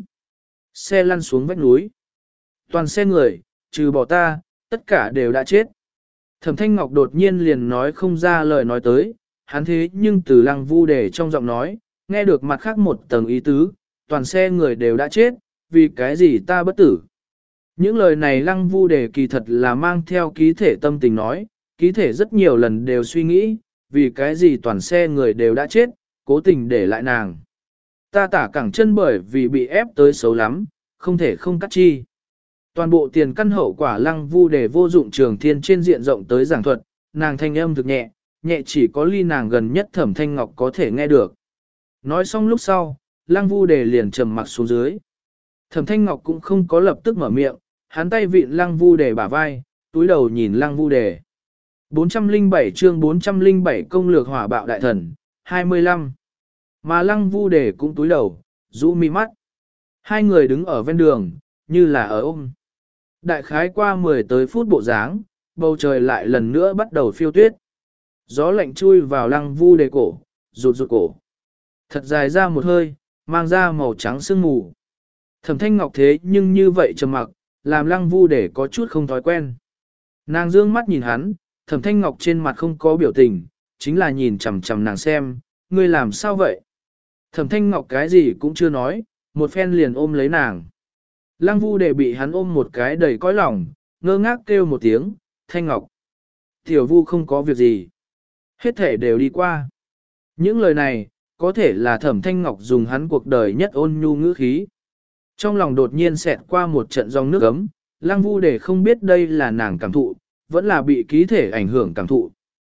Xe lăn xuống vách núi. Toàn xe người, trừ bỏ ta, tất cả đều đã chết. Thẩm Thanh Ngọc đột nhiên liền nói không ra lời nói tới, hắn thế nhưng từ lăng vu đề trong giọng nói, nghe được mặt khác một tầng ý tứ, toàn xe người đều đã chết, vì cái gì ta bất tử. Những lời này lăng vu đề kỳ thật là mang theo ký thể tâm tình nói, ký thể rất nhiều lần đều suy nghĩ, vì cái gì toàn xe người đều đã chết, cố tình để lại nàng. Ta tả cẳng chân bởi vì bị ép tới xấu lắm, không thể không cắt chi. Toàn bộ tiền căn hậu quả lăng vu đề vô dụng trường thiên trên diện rộng tới giảng thuật, nàng thanh âm thực nhẹ, nhẹ chỉ có ly nàng gần nhất Thẩm Thanh Ngọc có thể nghe được. Nói xong lúc sau, lăng vu đề liền trầm mặc xuống dưới. Thẩm Thanh Ngọc cũng không có lập tức mở miệng, hắn tay vịn lăng vu đề bả vai, túi đầu nhìn lăng vu đề. bốn trăm lẻ bảy chương bốn trăm lẻ bảy công lược hỏa bạo đại thần, hai mươi lăm. Mà lăng vu đề cũng túi đầu, rũ mi mắt. Hai người đứng ở ven đường, như là ở ôm. Đại khái qua mười tới phút bộ dáng, bầu trời lại lần nữa bắt đầu phiêu tuyết. Gió lạnh chui vào lăng vu đề cổ, rụt rụt cổ. Thật dài ra một hơi, mang ra màu trắng sương mù. Thẩm Thanh Ngọc thế nhưng như vậy trầm mặc, làm lăng vu đề có chút không thói quen. Nàng dương mắt nhìn hắn, Thẩm Thanh Ngọc trên mặt không có biểu tình, chính là nhìn chằm chằm nàng xem, ngươi làm sao vậy? Thẩm Thanh Ngọc cái gì cũng chưa nói, một phen liền ôm lấy nàng. Lăng Vu Đề bị hắn ôm một cái đầy cõi lòng, ngơ ngác kêu một tiếng, Thanh Ngọc. Tiểu Vu không có việc gì. Hết thể đều đi qua. Những lời này, có thể là Thẩm Thanh Ngọc dùng hắn cuộc đời nhất ôn nhu ngữ khí. Trong lòng đột nhiên xẹt qua một trận dòng nước ấm, Lăng Vu Đề không biết đây là nàng cảm thụ, vẫn là bị ký thể ảnh hưởng cảm thụ.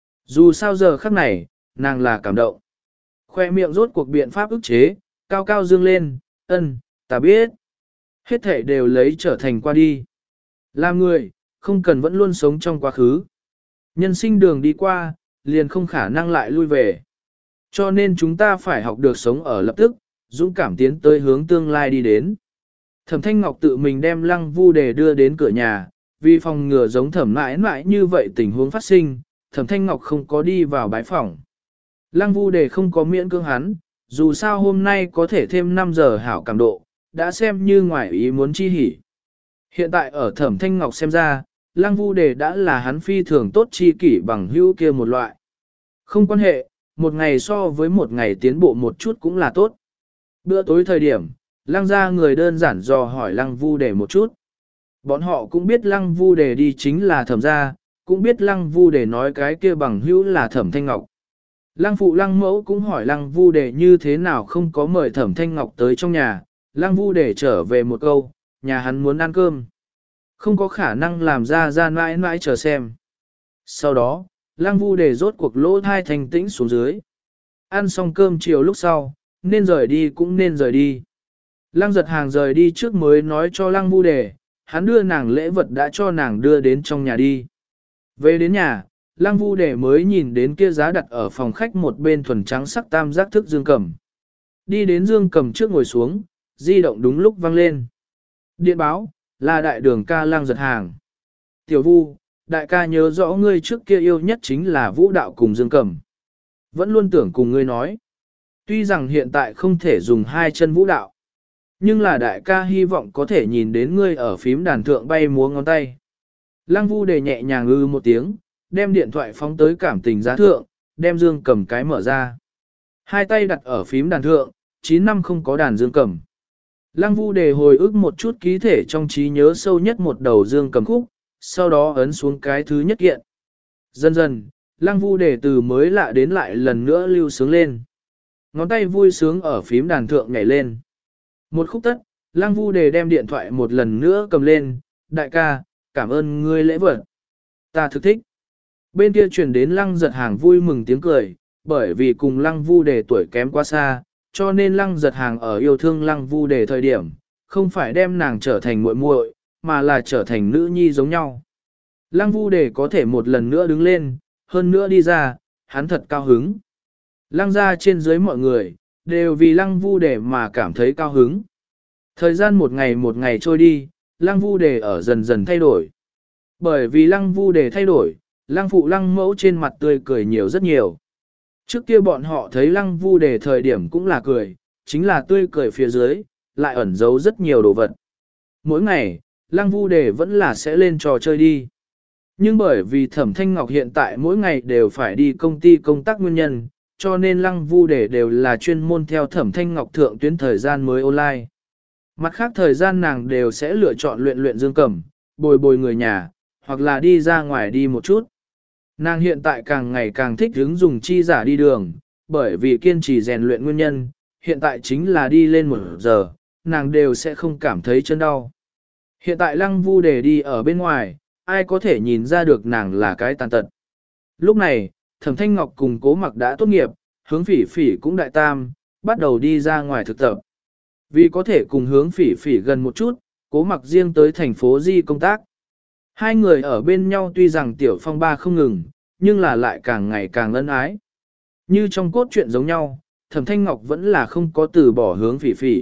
Dù sao giờ khắc này, nàng là cảm động. Khoe miệng rốt cuộc biện pháp ức chế, cao cao dương lên, ân, ta biết. Hết thể đều lấy trở thành qua đi. Làm người, không cần vẫn luôn sống trong quá khứ. Nhân sinh đường đi qua, liền không khả năng lại lui về. Cho nên chúng ta phải học được sống ở lập tức, dũng cảm tiến tới hướng tương lai đi đến. Thẩm Thanh Ngọc tự mình đem Lăng Vu Đề đưa đến cửa nhà, vì phòng ngừa giống thẩm mãi mãi như vậy tình huống phát sinh, Thẩm Thanh Ngọc không có đi vào bái phòng. Lăng Vu Đề không có miễn cưỡng hắn, dù sao hôm nay có thể thêm năm giờ hảo cảm độ, đã xem như ngoài ý muốn chi hỉ. Hiện tại ở Thẩm Thanh Ngọc xem ra, Lăng Vu Đề đã là hắn phi thường tốt chi kỷ bằng hữu kia một loại. Không quan hệ, một ngày so với một ngày tiến bộ một chút cũng là tốt. Bữa tối thời điểm, Lăng gia người đơn giản dò hỏi Lăng Vu Đề một chút. Bọn họ cũng biết Lăng Vu Đề đi chính là Thẩm gia, cũng biết Lăng Vu Đề nói cái kia bằng hữu là Thẩm Thanh Ngọc. Lăng phụ Lăng mẫu cũng hỏi Lăng Vu Đề như thế nào không có mời Thẩm Thanh Ngọc tới trong nhà. Lăng Vu Đề trở về một câu, nhà hắn muốn ăn cơm. Không có khả năng làm ra ra mãi mãi chờ xem. Sau đó, Lăng Vu Đề rốt cuộc lỗ thai thành tĩnh xuống dưới. Ăn xong cơm chiều lúc sau, nên rời đi cũng nên rời đi. Lăng giật hàng rời đi trước mới nói cho Lăng Vu Đề, hắn đưa nàng lễ vật đã cho nàng đưa đến trong nhà đi. Về đến nhà, Lăng Vu Đề mới nhìn đến kia giá đặt ở phòng khách một bên thuần trắng sắc tam giác thức dương cầm. Đi đến dương cầm trước ngồi xuống, di động đúng lúc vang lên. Điện báo, là đại đường ca Lăng giật hàng. Tiểu Vu, đại ca nhớ rõ ngươi trước kia yêu nhất chính là vũ đạo cùng dương cầm. Vẫn luôn tưởng cùng ngươi nói. Tuy rằng hiện tại không thể dùng hai chân vũ đạo, nhưng là đại ca hy vọng có thể nhìn đến ngươi ở phím đàn thượng bay múa ngón tay. Lăng Vu Đề nhẹ nhàng ư một tiếng, đem điện thoại phóng tới cảm tình giá thượng, đem dương cầm cái mở ra. Hai tay đặt ở phím đàn thượng, chín năm không có đàn dương cầm. Lăng Vu Đề hồi ức một chút ký thể trong trí nhớ sâu nhất một đầu dương cầm khúc, sau đó ấn xuống cái thứ nhất kiện. Dần dần, Lăng Vu Đề từ mới lạ đến lại lần nữa lưu sướng lên. Ngón tay vui sướng ở phím đàn thượng nhảy lên. Một khúc tất, Lăng Vu Đề đem điện thoại một lần nữa cầm lên, đại ca, cảm ơn ngươi lễ vật. Ta thực thích. Bên kia truyền đến Lăng giật hàng vui mừng tiếng cười, bởi vì cùng Lăng Vu Đề tuổi kém quá xa, cho nên Lăng giật hàng ở yêu thương Lăng Vu Đề thời điểm, không phải đem nàng trở thành muội muội, mà là trở thành nữ nhi giống nhau. Lăng Vu Đề có thể một lần nữa đứng lên, hơn nữa đi ra, hắn thật cao hứng. Lăng ra trên dưới mọi người, đều vì Lăng Vu Đề mà cảm thấy cao hứng. Thời gian một ngày một ngày trôi đi, Lăng Vu Đề ở dần dần thay đổi. Bởi vì Lăng Vu Đề thay đổi, Lăng phụ Lăng mẫu trên mặt tươi cười nhiều rất nhiều. Trước kia bọn họ thấy Lăng Vu Đề thời điểm cũng là cười, chính là tươi cười phía dưới, lại ẩn giấu rất nhiều đồ vật. Mỗi ngày, Lăng Vu Đề vẫn là sẽ lên trò chơi đi. Nhưng bởi vì Thẩm Thanh Ngọc hiện tại mỗi ngày đều phải đi công ty công tác nguyên nhân, cho nên Lăng Vu Đề đều là chuyên môn theo Thẩm Thanh Ngọc thượng tuyến thời gian mới online. Mặt khác thời gian nàng đều sẽ lựa chọn luyện luyện dương cầm, bồi bồi người nhà, hoặc là đi ra ngoài đi một chút. Nàng hiện tại càng ngày càng thích hứng dùng chi giả đi đường, bởi vì kiên trì rèn luyện nguyên nhân, hiện tại chính là đi lên một giờ, nàng đều sẽ không cảm thấy chân đau. Hiện tại Lăng Vu Đề đi ở bên ngoài, ai có thể nhìn ra được nàng là cái tàn tật. Lúc này, Thẩm Thanh Ngọc cùng Cố Mặc đã tốt nghiệp, Hướng Phỉ Phỉ cũng đại tam, bắt đầu đi ra ngoài thực tập. Vì có thể cùng Hướng Phỉ Phỉ gần một chút, Cố Mặc riêng tới thành phố Di công tác. Hai người ở bên nhau tuy rằng tiểu phong ba không ngừng, nhưng là lại càng ngày càng ân ái. Như trong cốt truyện giống nhau, Thẩm Thanh Ngọc vẫn là không có từ bỏ Hướng Phỉ Phỉ.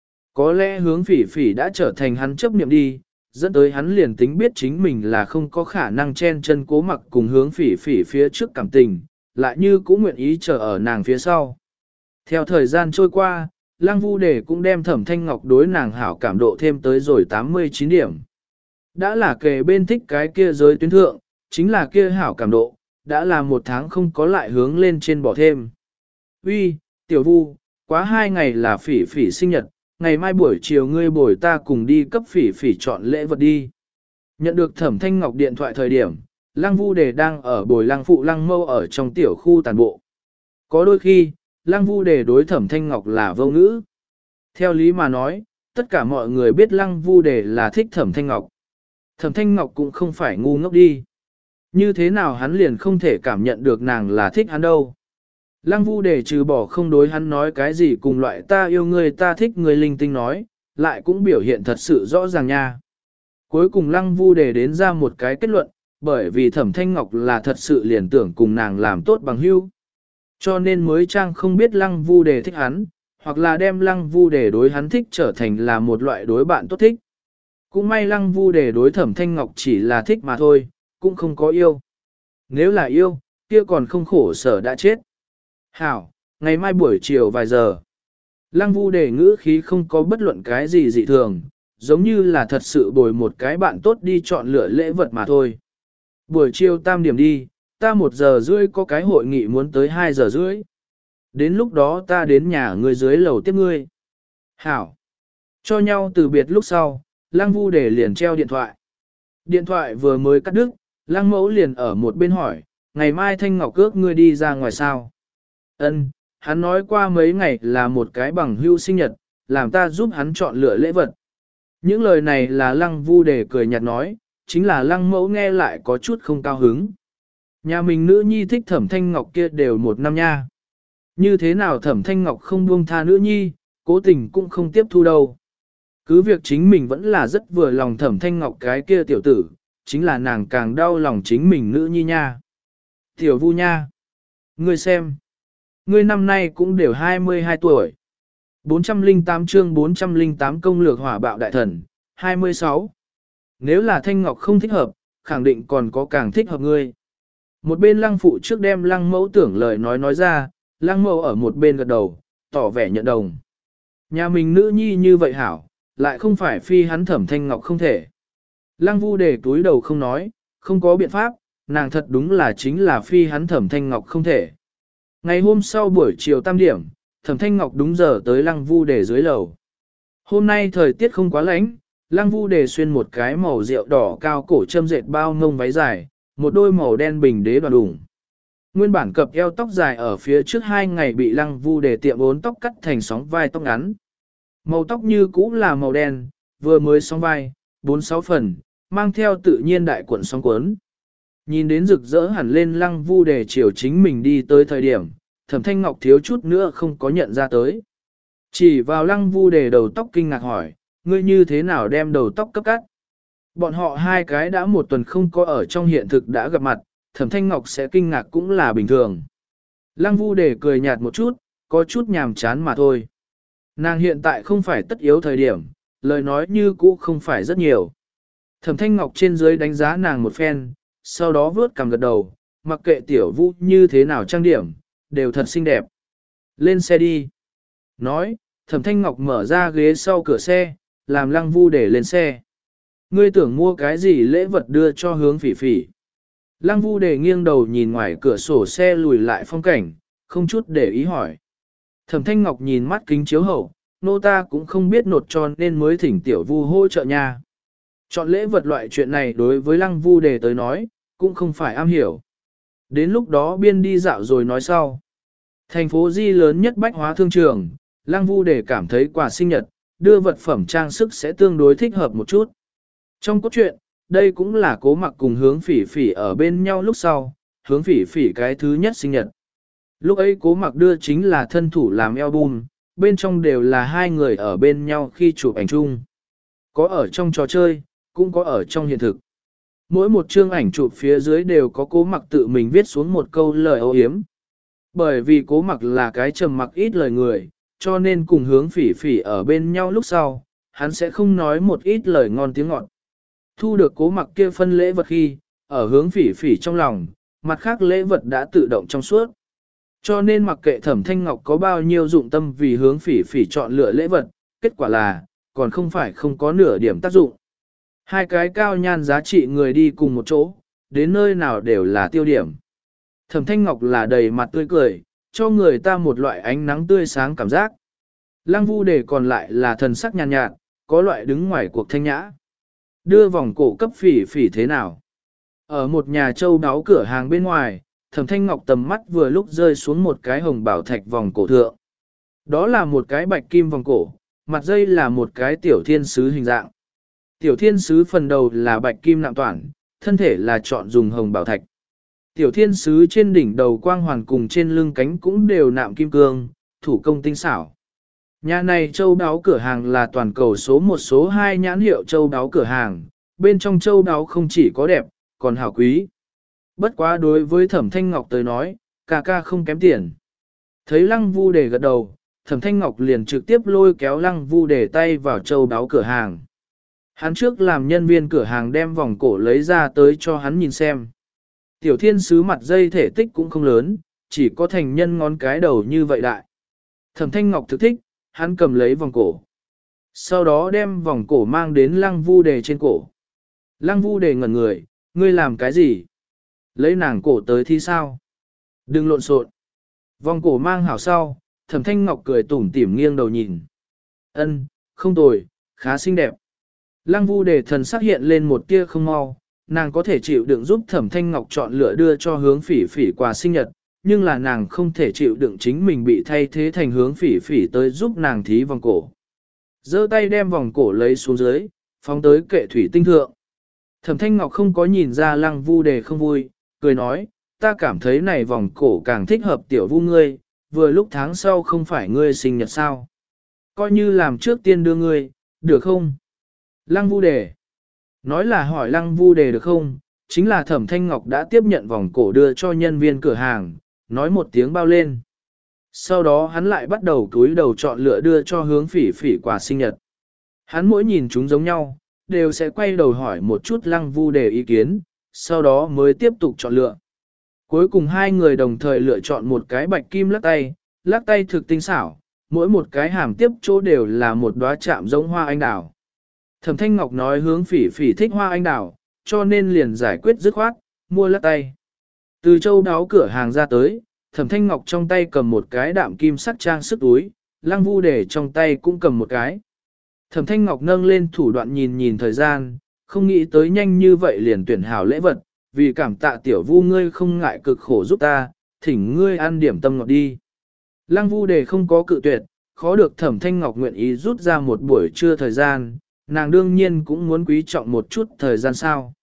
Có lẽ Hướng Phỉ Phỉ đã trở thành hắn chấp niệm đi, dẫn tới hắn liền tính biết chính mình là không có khả năng chen chân Cố Mặc cùng Hướng Phỉ Phỉ phía trước cảm tình, lại như cũng nguyện ý chờ ở nàng phía sau. Theo thời gian trôi qua, Lăng Vu Đề cũng đem Thẩm Thanh Ngọc đối nàng hảo cảm độ thêm tới rồi tám mươi chín điểm. Đã là kề bên thích cái kia giới tuyến thượng, chính là kia hảo cảm độ, đã là một tháng không có lại hướng lên trên bỏ thêm. Uy, tiểu vu, quá hai ngày là phỉ phỉ sinh nhật, ngày mai buổi chiều ngươi bồi ta cùng đi cấp phỉ phỉ chọn lễ vật đi. Nhận được Thẩm Thanh Ngọc điện thoại thời điểm, Lăng Vu Đề đang ở bồi Lăng Phụ Lăng Mâu ở trong tiểu khu tàn bộ. Có đôi khi, Lăng Vu Đề đối Thẩm Thanh Ngọc là vô ngữ. Theo lý mà nói, tất cả mọi người biết Lăng Vu Đề là thích Thẩm Thanh Ngọc. Thẩm Thanh Ngọc cũng không phải ngu ngốc đi. Như thế nào hắn liền không thể cảm nhận được nàng là thích hắn đâu. Lăng Vu Đề trừ bỏ không đối hắn nói cái gì cùng loại ta yêu ngươi ta thích người linh tinh nói, lại cũng biểu hiện thật sự rõ ràng nha. Cuối cùng Lăng Vu Đề đến ra một cái kết luận, bởi vì Thẩm Thanh Ngọc là thật sự liền tưởng cùng nàng làm tốt bằng hữu. Cho nên mới trang không biết Lăng Vu Đề thích hắn, hoặc là đem Lăng Vu Đề đối hắn thích trở thành là một loại đối bạn tốt thích. Cũng may Lăng Vu Đề đối Thẩm Thanh Ngọc chỉ là thích mà thôi, cũng không có yêu. Nếu là yêu, kia còn không khổ sở đã chết. Hảo, ngày mai buổi chiều vài giờ. Lăng Vu Đề ngữ khí không có bất luận cái gì dị thường, giống như là thật sự bồi một cái bạn tốt đi chọn lựa lễ vật mà thôi. Buổi chiều tam điểm đi, ta một giờ rưỡi có cái hội nghị muốn tới hai giờ rưỡi. Đến lúc đó ta đến nhà ngươi dưới lầu tiếp ngươi. Hảo. Cho nhau từ biệt lúc sau, Lăng Vu Đề liền treo điện thoại. Điện thoại vừa mới cắt đứt, Lăng Mẫu liền ở một bên hỏi, ngày mai Thanh Ngọc cước ngươi đi ra ngoài sao? Ân, hắn nói qua mấy ngày là một cái bằng hưu sinh nhật, làm ta giúp hắn chọn lựa lễ vật. Những lời này là Lăng Vu Đề cười nhạt nói, chính là Lăng Mẫu nghe lại có chút không cao hứng. Nhà mình nữ nhi thích Thẩm Thanh Ngọc kia đều một năm nha. Như thế nào Thẩm Thanh Ngọc không buông tha nữ nhi, cố tình cũng không tiếp thu đâu. Cứ việc chính mình vẫn là rất vừa lòng Thẩm Thanh Ngọc cái kia tiểu tử, chính là nàng càng đau lòng chính mình nữ nhi nha. Tiểu Vu nha. Ngươi xem. Ngươi năm nay cũng đều hai mươi hai tuổi. bốn trăm lẻ tám chương bốn trăm lẻ tám công lược hỏa bạo đại thần, hai mươi sáu. Nếu là Thanh Ngọc không thích hợp, khẳng định còn có càng thích hợp ngươi. Một bên Lăng Phụ trước đem Lăng Mẫu tưởng lời nói nói ra, Lăng Mẫu ở một bên gật đầu, tỏ vẻ nhận đồng. Nhà mình nữ nhi như vậy hảo, lại không phải phi hắn Thẩm Thanh Ngọc không thể. Lăng Vu Đề túi đầu không nói, không có biện pháp, nàng thật đúng là chính là phi hắn Thẩm Thanh Ngọc không thể. Ngày hôm sau buổi chiều tam điểm, Thẩm Thanh Ngọc đúng giờ tới Lăng Vu Đề dưới lầu. Hôm nay thời tiết không quá lạnh, Lăng Vu Đề xuyên một cái màu rượu đỏ cao cổ châm dệt bao ngông váy dài, một đôi màu đen bình đế đoàn đủng. Nguyên bản cập eo tóc dài ở phía trước hai ngày bị Lăng Vu Đề tiệm bốn tóc cắt thành sóng vai tóc ngắn. Màu tóc như cũ là màu đen, vừa mới sóng vai, bốn sáu phần, mang theo tự nhiên đại cuộn sóng cuốn. Nhìn đến rực rỡ hẳn lên Lăng Vu Đề chiều chính mình đi tới thời điểm, Thẩm Thanh Ngọc thiếu chút nữa không có nhận ra tới. Chỉ vào Lăng Vu Đề đầu tóc kinh ngạc hỏi, ngươi như thế nào đem đầu tóc cấp cắt? Bọn họ hai cái đã một tuần không có ở trong hiện thực đã gặp mặt, Thẩm Thanh Ngọc sẽ kinh ngạc cũng là bình thường. Lăng Vu Đề cười nhạt một chút, có chút nhàm chán mà thôi. Nàng hiện tại không phải tất yếu thời điểm, lời nói như cũ không phải rất nhiều. Thẩm Thanh Ngọc trên dưới đánh giá nàng một phen, sau đó vướt cằm gật đầu, mặc kệ tiểu Vu như thế nào trang điểm, đều thật xinh đẹp. Lên xe đi. Nói, Thẩm Thanh Ngọc mở ra ghế sau cửa xe, làm Lăng Vu để lên xe. Ngươi tưởng mua cái gì lễ vật đưa cho hướng phỉ phỉ. Lăng Vu để nghiêng đầu nhìn ngoài cửa sổ xe lùi lại phong cảnh, không chút để ý hỏi. Thẩm Thanh Ngọc nhìn mắt kính chiếu hậu, nô ta cũng không biết nột cho nên mới thỉnh tiểu Vu hỗ trợ nha. Chọn lễ vật loại chuyện này đối với Lăng Vu đề tới nói, cũng không phải am hiểu. Đến lúc đó biên đi dạo rồi nói sau. Thành phố Di lớn nhất bách hóa thương trường, Lăng Vu đề cảm thấy quà sinh nhật, đưa vật phẩm trang sức sẽ tương đối thích hợp một chút. Trong cốt truyện, đây cũng là Cố Mặc cùng hướng phỉ phỉ ở bên nhau lúc sau, hướng phỉ phỉ cái thứ nhất sinh nhật. Lúc ấy Cố Mặc đưa chính là thân thủ làm album, bên trong đều là hai người ở bên nhau khi chụp ảnh chung. Có ở trong trò chơi, cũng có ở trong hiện thực. Mỗi một chương ảnh chụp phía dưới đều có Cố Mặc tự mình viết xuống một câu lời âu yếm. Bởi vì Cố Mặc là cái trầm mặc ít lời người, cho nên cùng hướng phỉ phỉ ở bên nhau lúc sau, hắn sẽ không nói một ít lời ngon tiếng ngọt. Thu được Cố Mặc kia phân lễ vật khi, ở hướng phỉ phỉ trong lòng, mặt khác lễ vật đã tự động trong suốt. Cho nên mặc kệ Thẩm Thanh Ngọc có bao nhiêu dụng tâm vì hướng phỉ phỉ chọn lựa lễ vật, kết quả là, còn không phải không có nửa điểm tác dụng. Hai cái cao nhan giá trị người đi cùng một chỗ, đến nơi nào đều là tiêu điểm. Thẩm Thanh Ngọc là đầy mặt tươi cười, cho người ta một loại ánh nắng tươi sáng cảm giác. Lăng Vu Đề còn lại là thần sắc nhàn nhạt, nhạt, có loại đứng ngoài cuộc thanh nhã. Đưa vòng cổ cấp phỉ phỉ thế nào? Ở một nhà châu đáo cửa hàng bên ngoài, Thẩm Thanh Ngọc tầm mắt vừa lúc rơi xuống một cái hồng bảo thạch vòng cổ thượng. Đó là một cái bạch kim vòng cổ, mặt dây là một cái tiểu thiên sứ hình dạng. Tiểu thiên sứ phần đầu là bạch kim nạm toản, thân thể là chọn dùng hồng bảo thạch. Tiểu thiên sứ trên đỉnh đầu quang hoàn cùng trên lưng cánh cũng đều nạm kim cương, thủ công tinh xảo. Nhà này châu đáo cửa hàng là toàn cầu số một số hai nhãn hiệu châu đáo cửa hàng, bên trong châu đáo không chỉ có đẹp, còn hảo quý. Bất quá đối với Thẩm Thanh Ngọc tới nói, ca ca không kém tiền. Thấy Lăng Vu Đề gật đầu, Thẩm Thanh Ngọc liền trực tiếp lôi kéo Lăng Vu Đề tay vào châu đáo cửa hàng. Hắn trước làm nhân viên cửa hàng đem vòng cổ lấy ra tới cho hắn nhìn xem. Tiểu thiên sứ mặt dây thể tích cũng không lớn, chỉ có thành nhân ngón cái đầu như vậy đại. Thẩm Thanh Ngọc thực thích, hắn cầm lấy vòng cổ. Sau đó đem vòng cổ mang đến Lăng Vu Đề trên cổ. Lăng Vu Đề ngẩn người, ngươi làm cái gì? Lấy nàng cổ tới thì sao? Đừng lộn xộn. Vòng cổ mang hảo sau, Thẩm Thanh Ngọc cười tủm tỉm nghiêng đầu nhìn. Ân, không tồi, khá xinh đẹp. Lăng Vu Đề thần sắc hiện lên một tia không mau, nàng có thể chịu đựng giúp Thẩm Thanh Ngọc chọn lựa đưa cho hướng phỉ phỉ quà sinh nhật, nhưng là nàng không thể chịu đựng chính mình bị thay thế thành hướng phỉ phỉ tới giúp nàng thí vòng cổ. Giơ tay đem vòng cổ lấy xuống dưới, phóng tới kệ thủy tinh thượng. Thẩm Thanh Ngọc không có nhìn ra Lăng Vu Đề không vui, cười nói, ta cảm thấy này vòng cổ càng thích hợp tiểu Vu ngươi, vừa lúc tháng sau không phải ngươi sinh nhật sao. Coi như làm trước tiên đưa ngươi, được không? Lăng Vu Đề. Nói là hỏi Lăng Vu Đề được không, chính là Thẩm Thanh Ngọc đã tiếp nhận vòng cổ đưa cho nhân viên cửa hàng, nói một tiếng bao lên. Sau đó hắn lại bắt đầu túi đầu chọn lựa đưa cho hướng phỉ phỉ quà sinh nhật. Hắn mỗi nhìn chúng giống nhau, đều sẽ quay đầu hỏi một chút Lăng Vu Đề ý kiến, sau đó mới tiếp tục chọn lựa. Cuối cùng hai người đồng thời lựa chọn một cái bạch kim lắc tay, lắc tay thực tinh xảo, mỗi một cái hàm tiếp chỗ đều là một đóa chạm giống hoa anh đào. Thẩm Thanh Ngọc nói hướng phỉ phỉ thích hoa anh đào, cho nên liền giải quyết dứt khoát, mua lắc tay. Từ châu đáo cửa hàng ra tới, Thẩm Thanh Ngọc trong tay cầm một cái đạm kim sắc trang sức túi, Lăng Vu Đề trong tay cũng cầm một cái. Thẩm Thanh Ngọc nâng lên thủ đoạn nhìn nhìn thời gian, không nghĩ tới nhanh như vậy liền tuyển hảo lễ vật, vì cảm tạ tiểu Vu ngươi không ngại cực khổ giúp ta, thỉnh ngươi ăn điểm tâm ngọt đi. Lăng Vu Đề không có cự tuyệt, khó được Thẩm Thanh Ngọc nguyện ý rút ra một buổi trưa thời gian, nàng đương nhiên cũng muốn quý trọng một chút thời gian sao.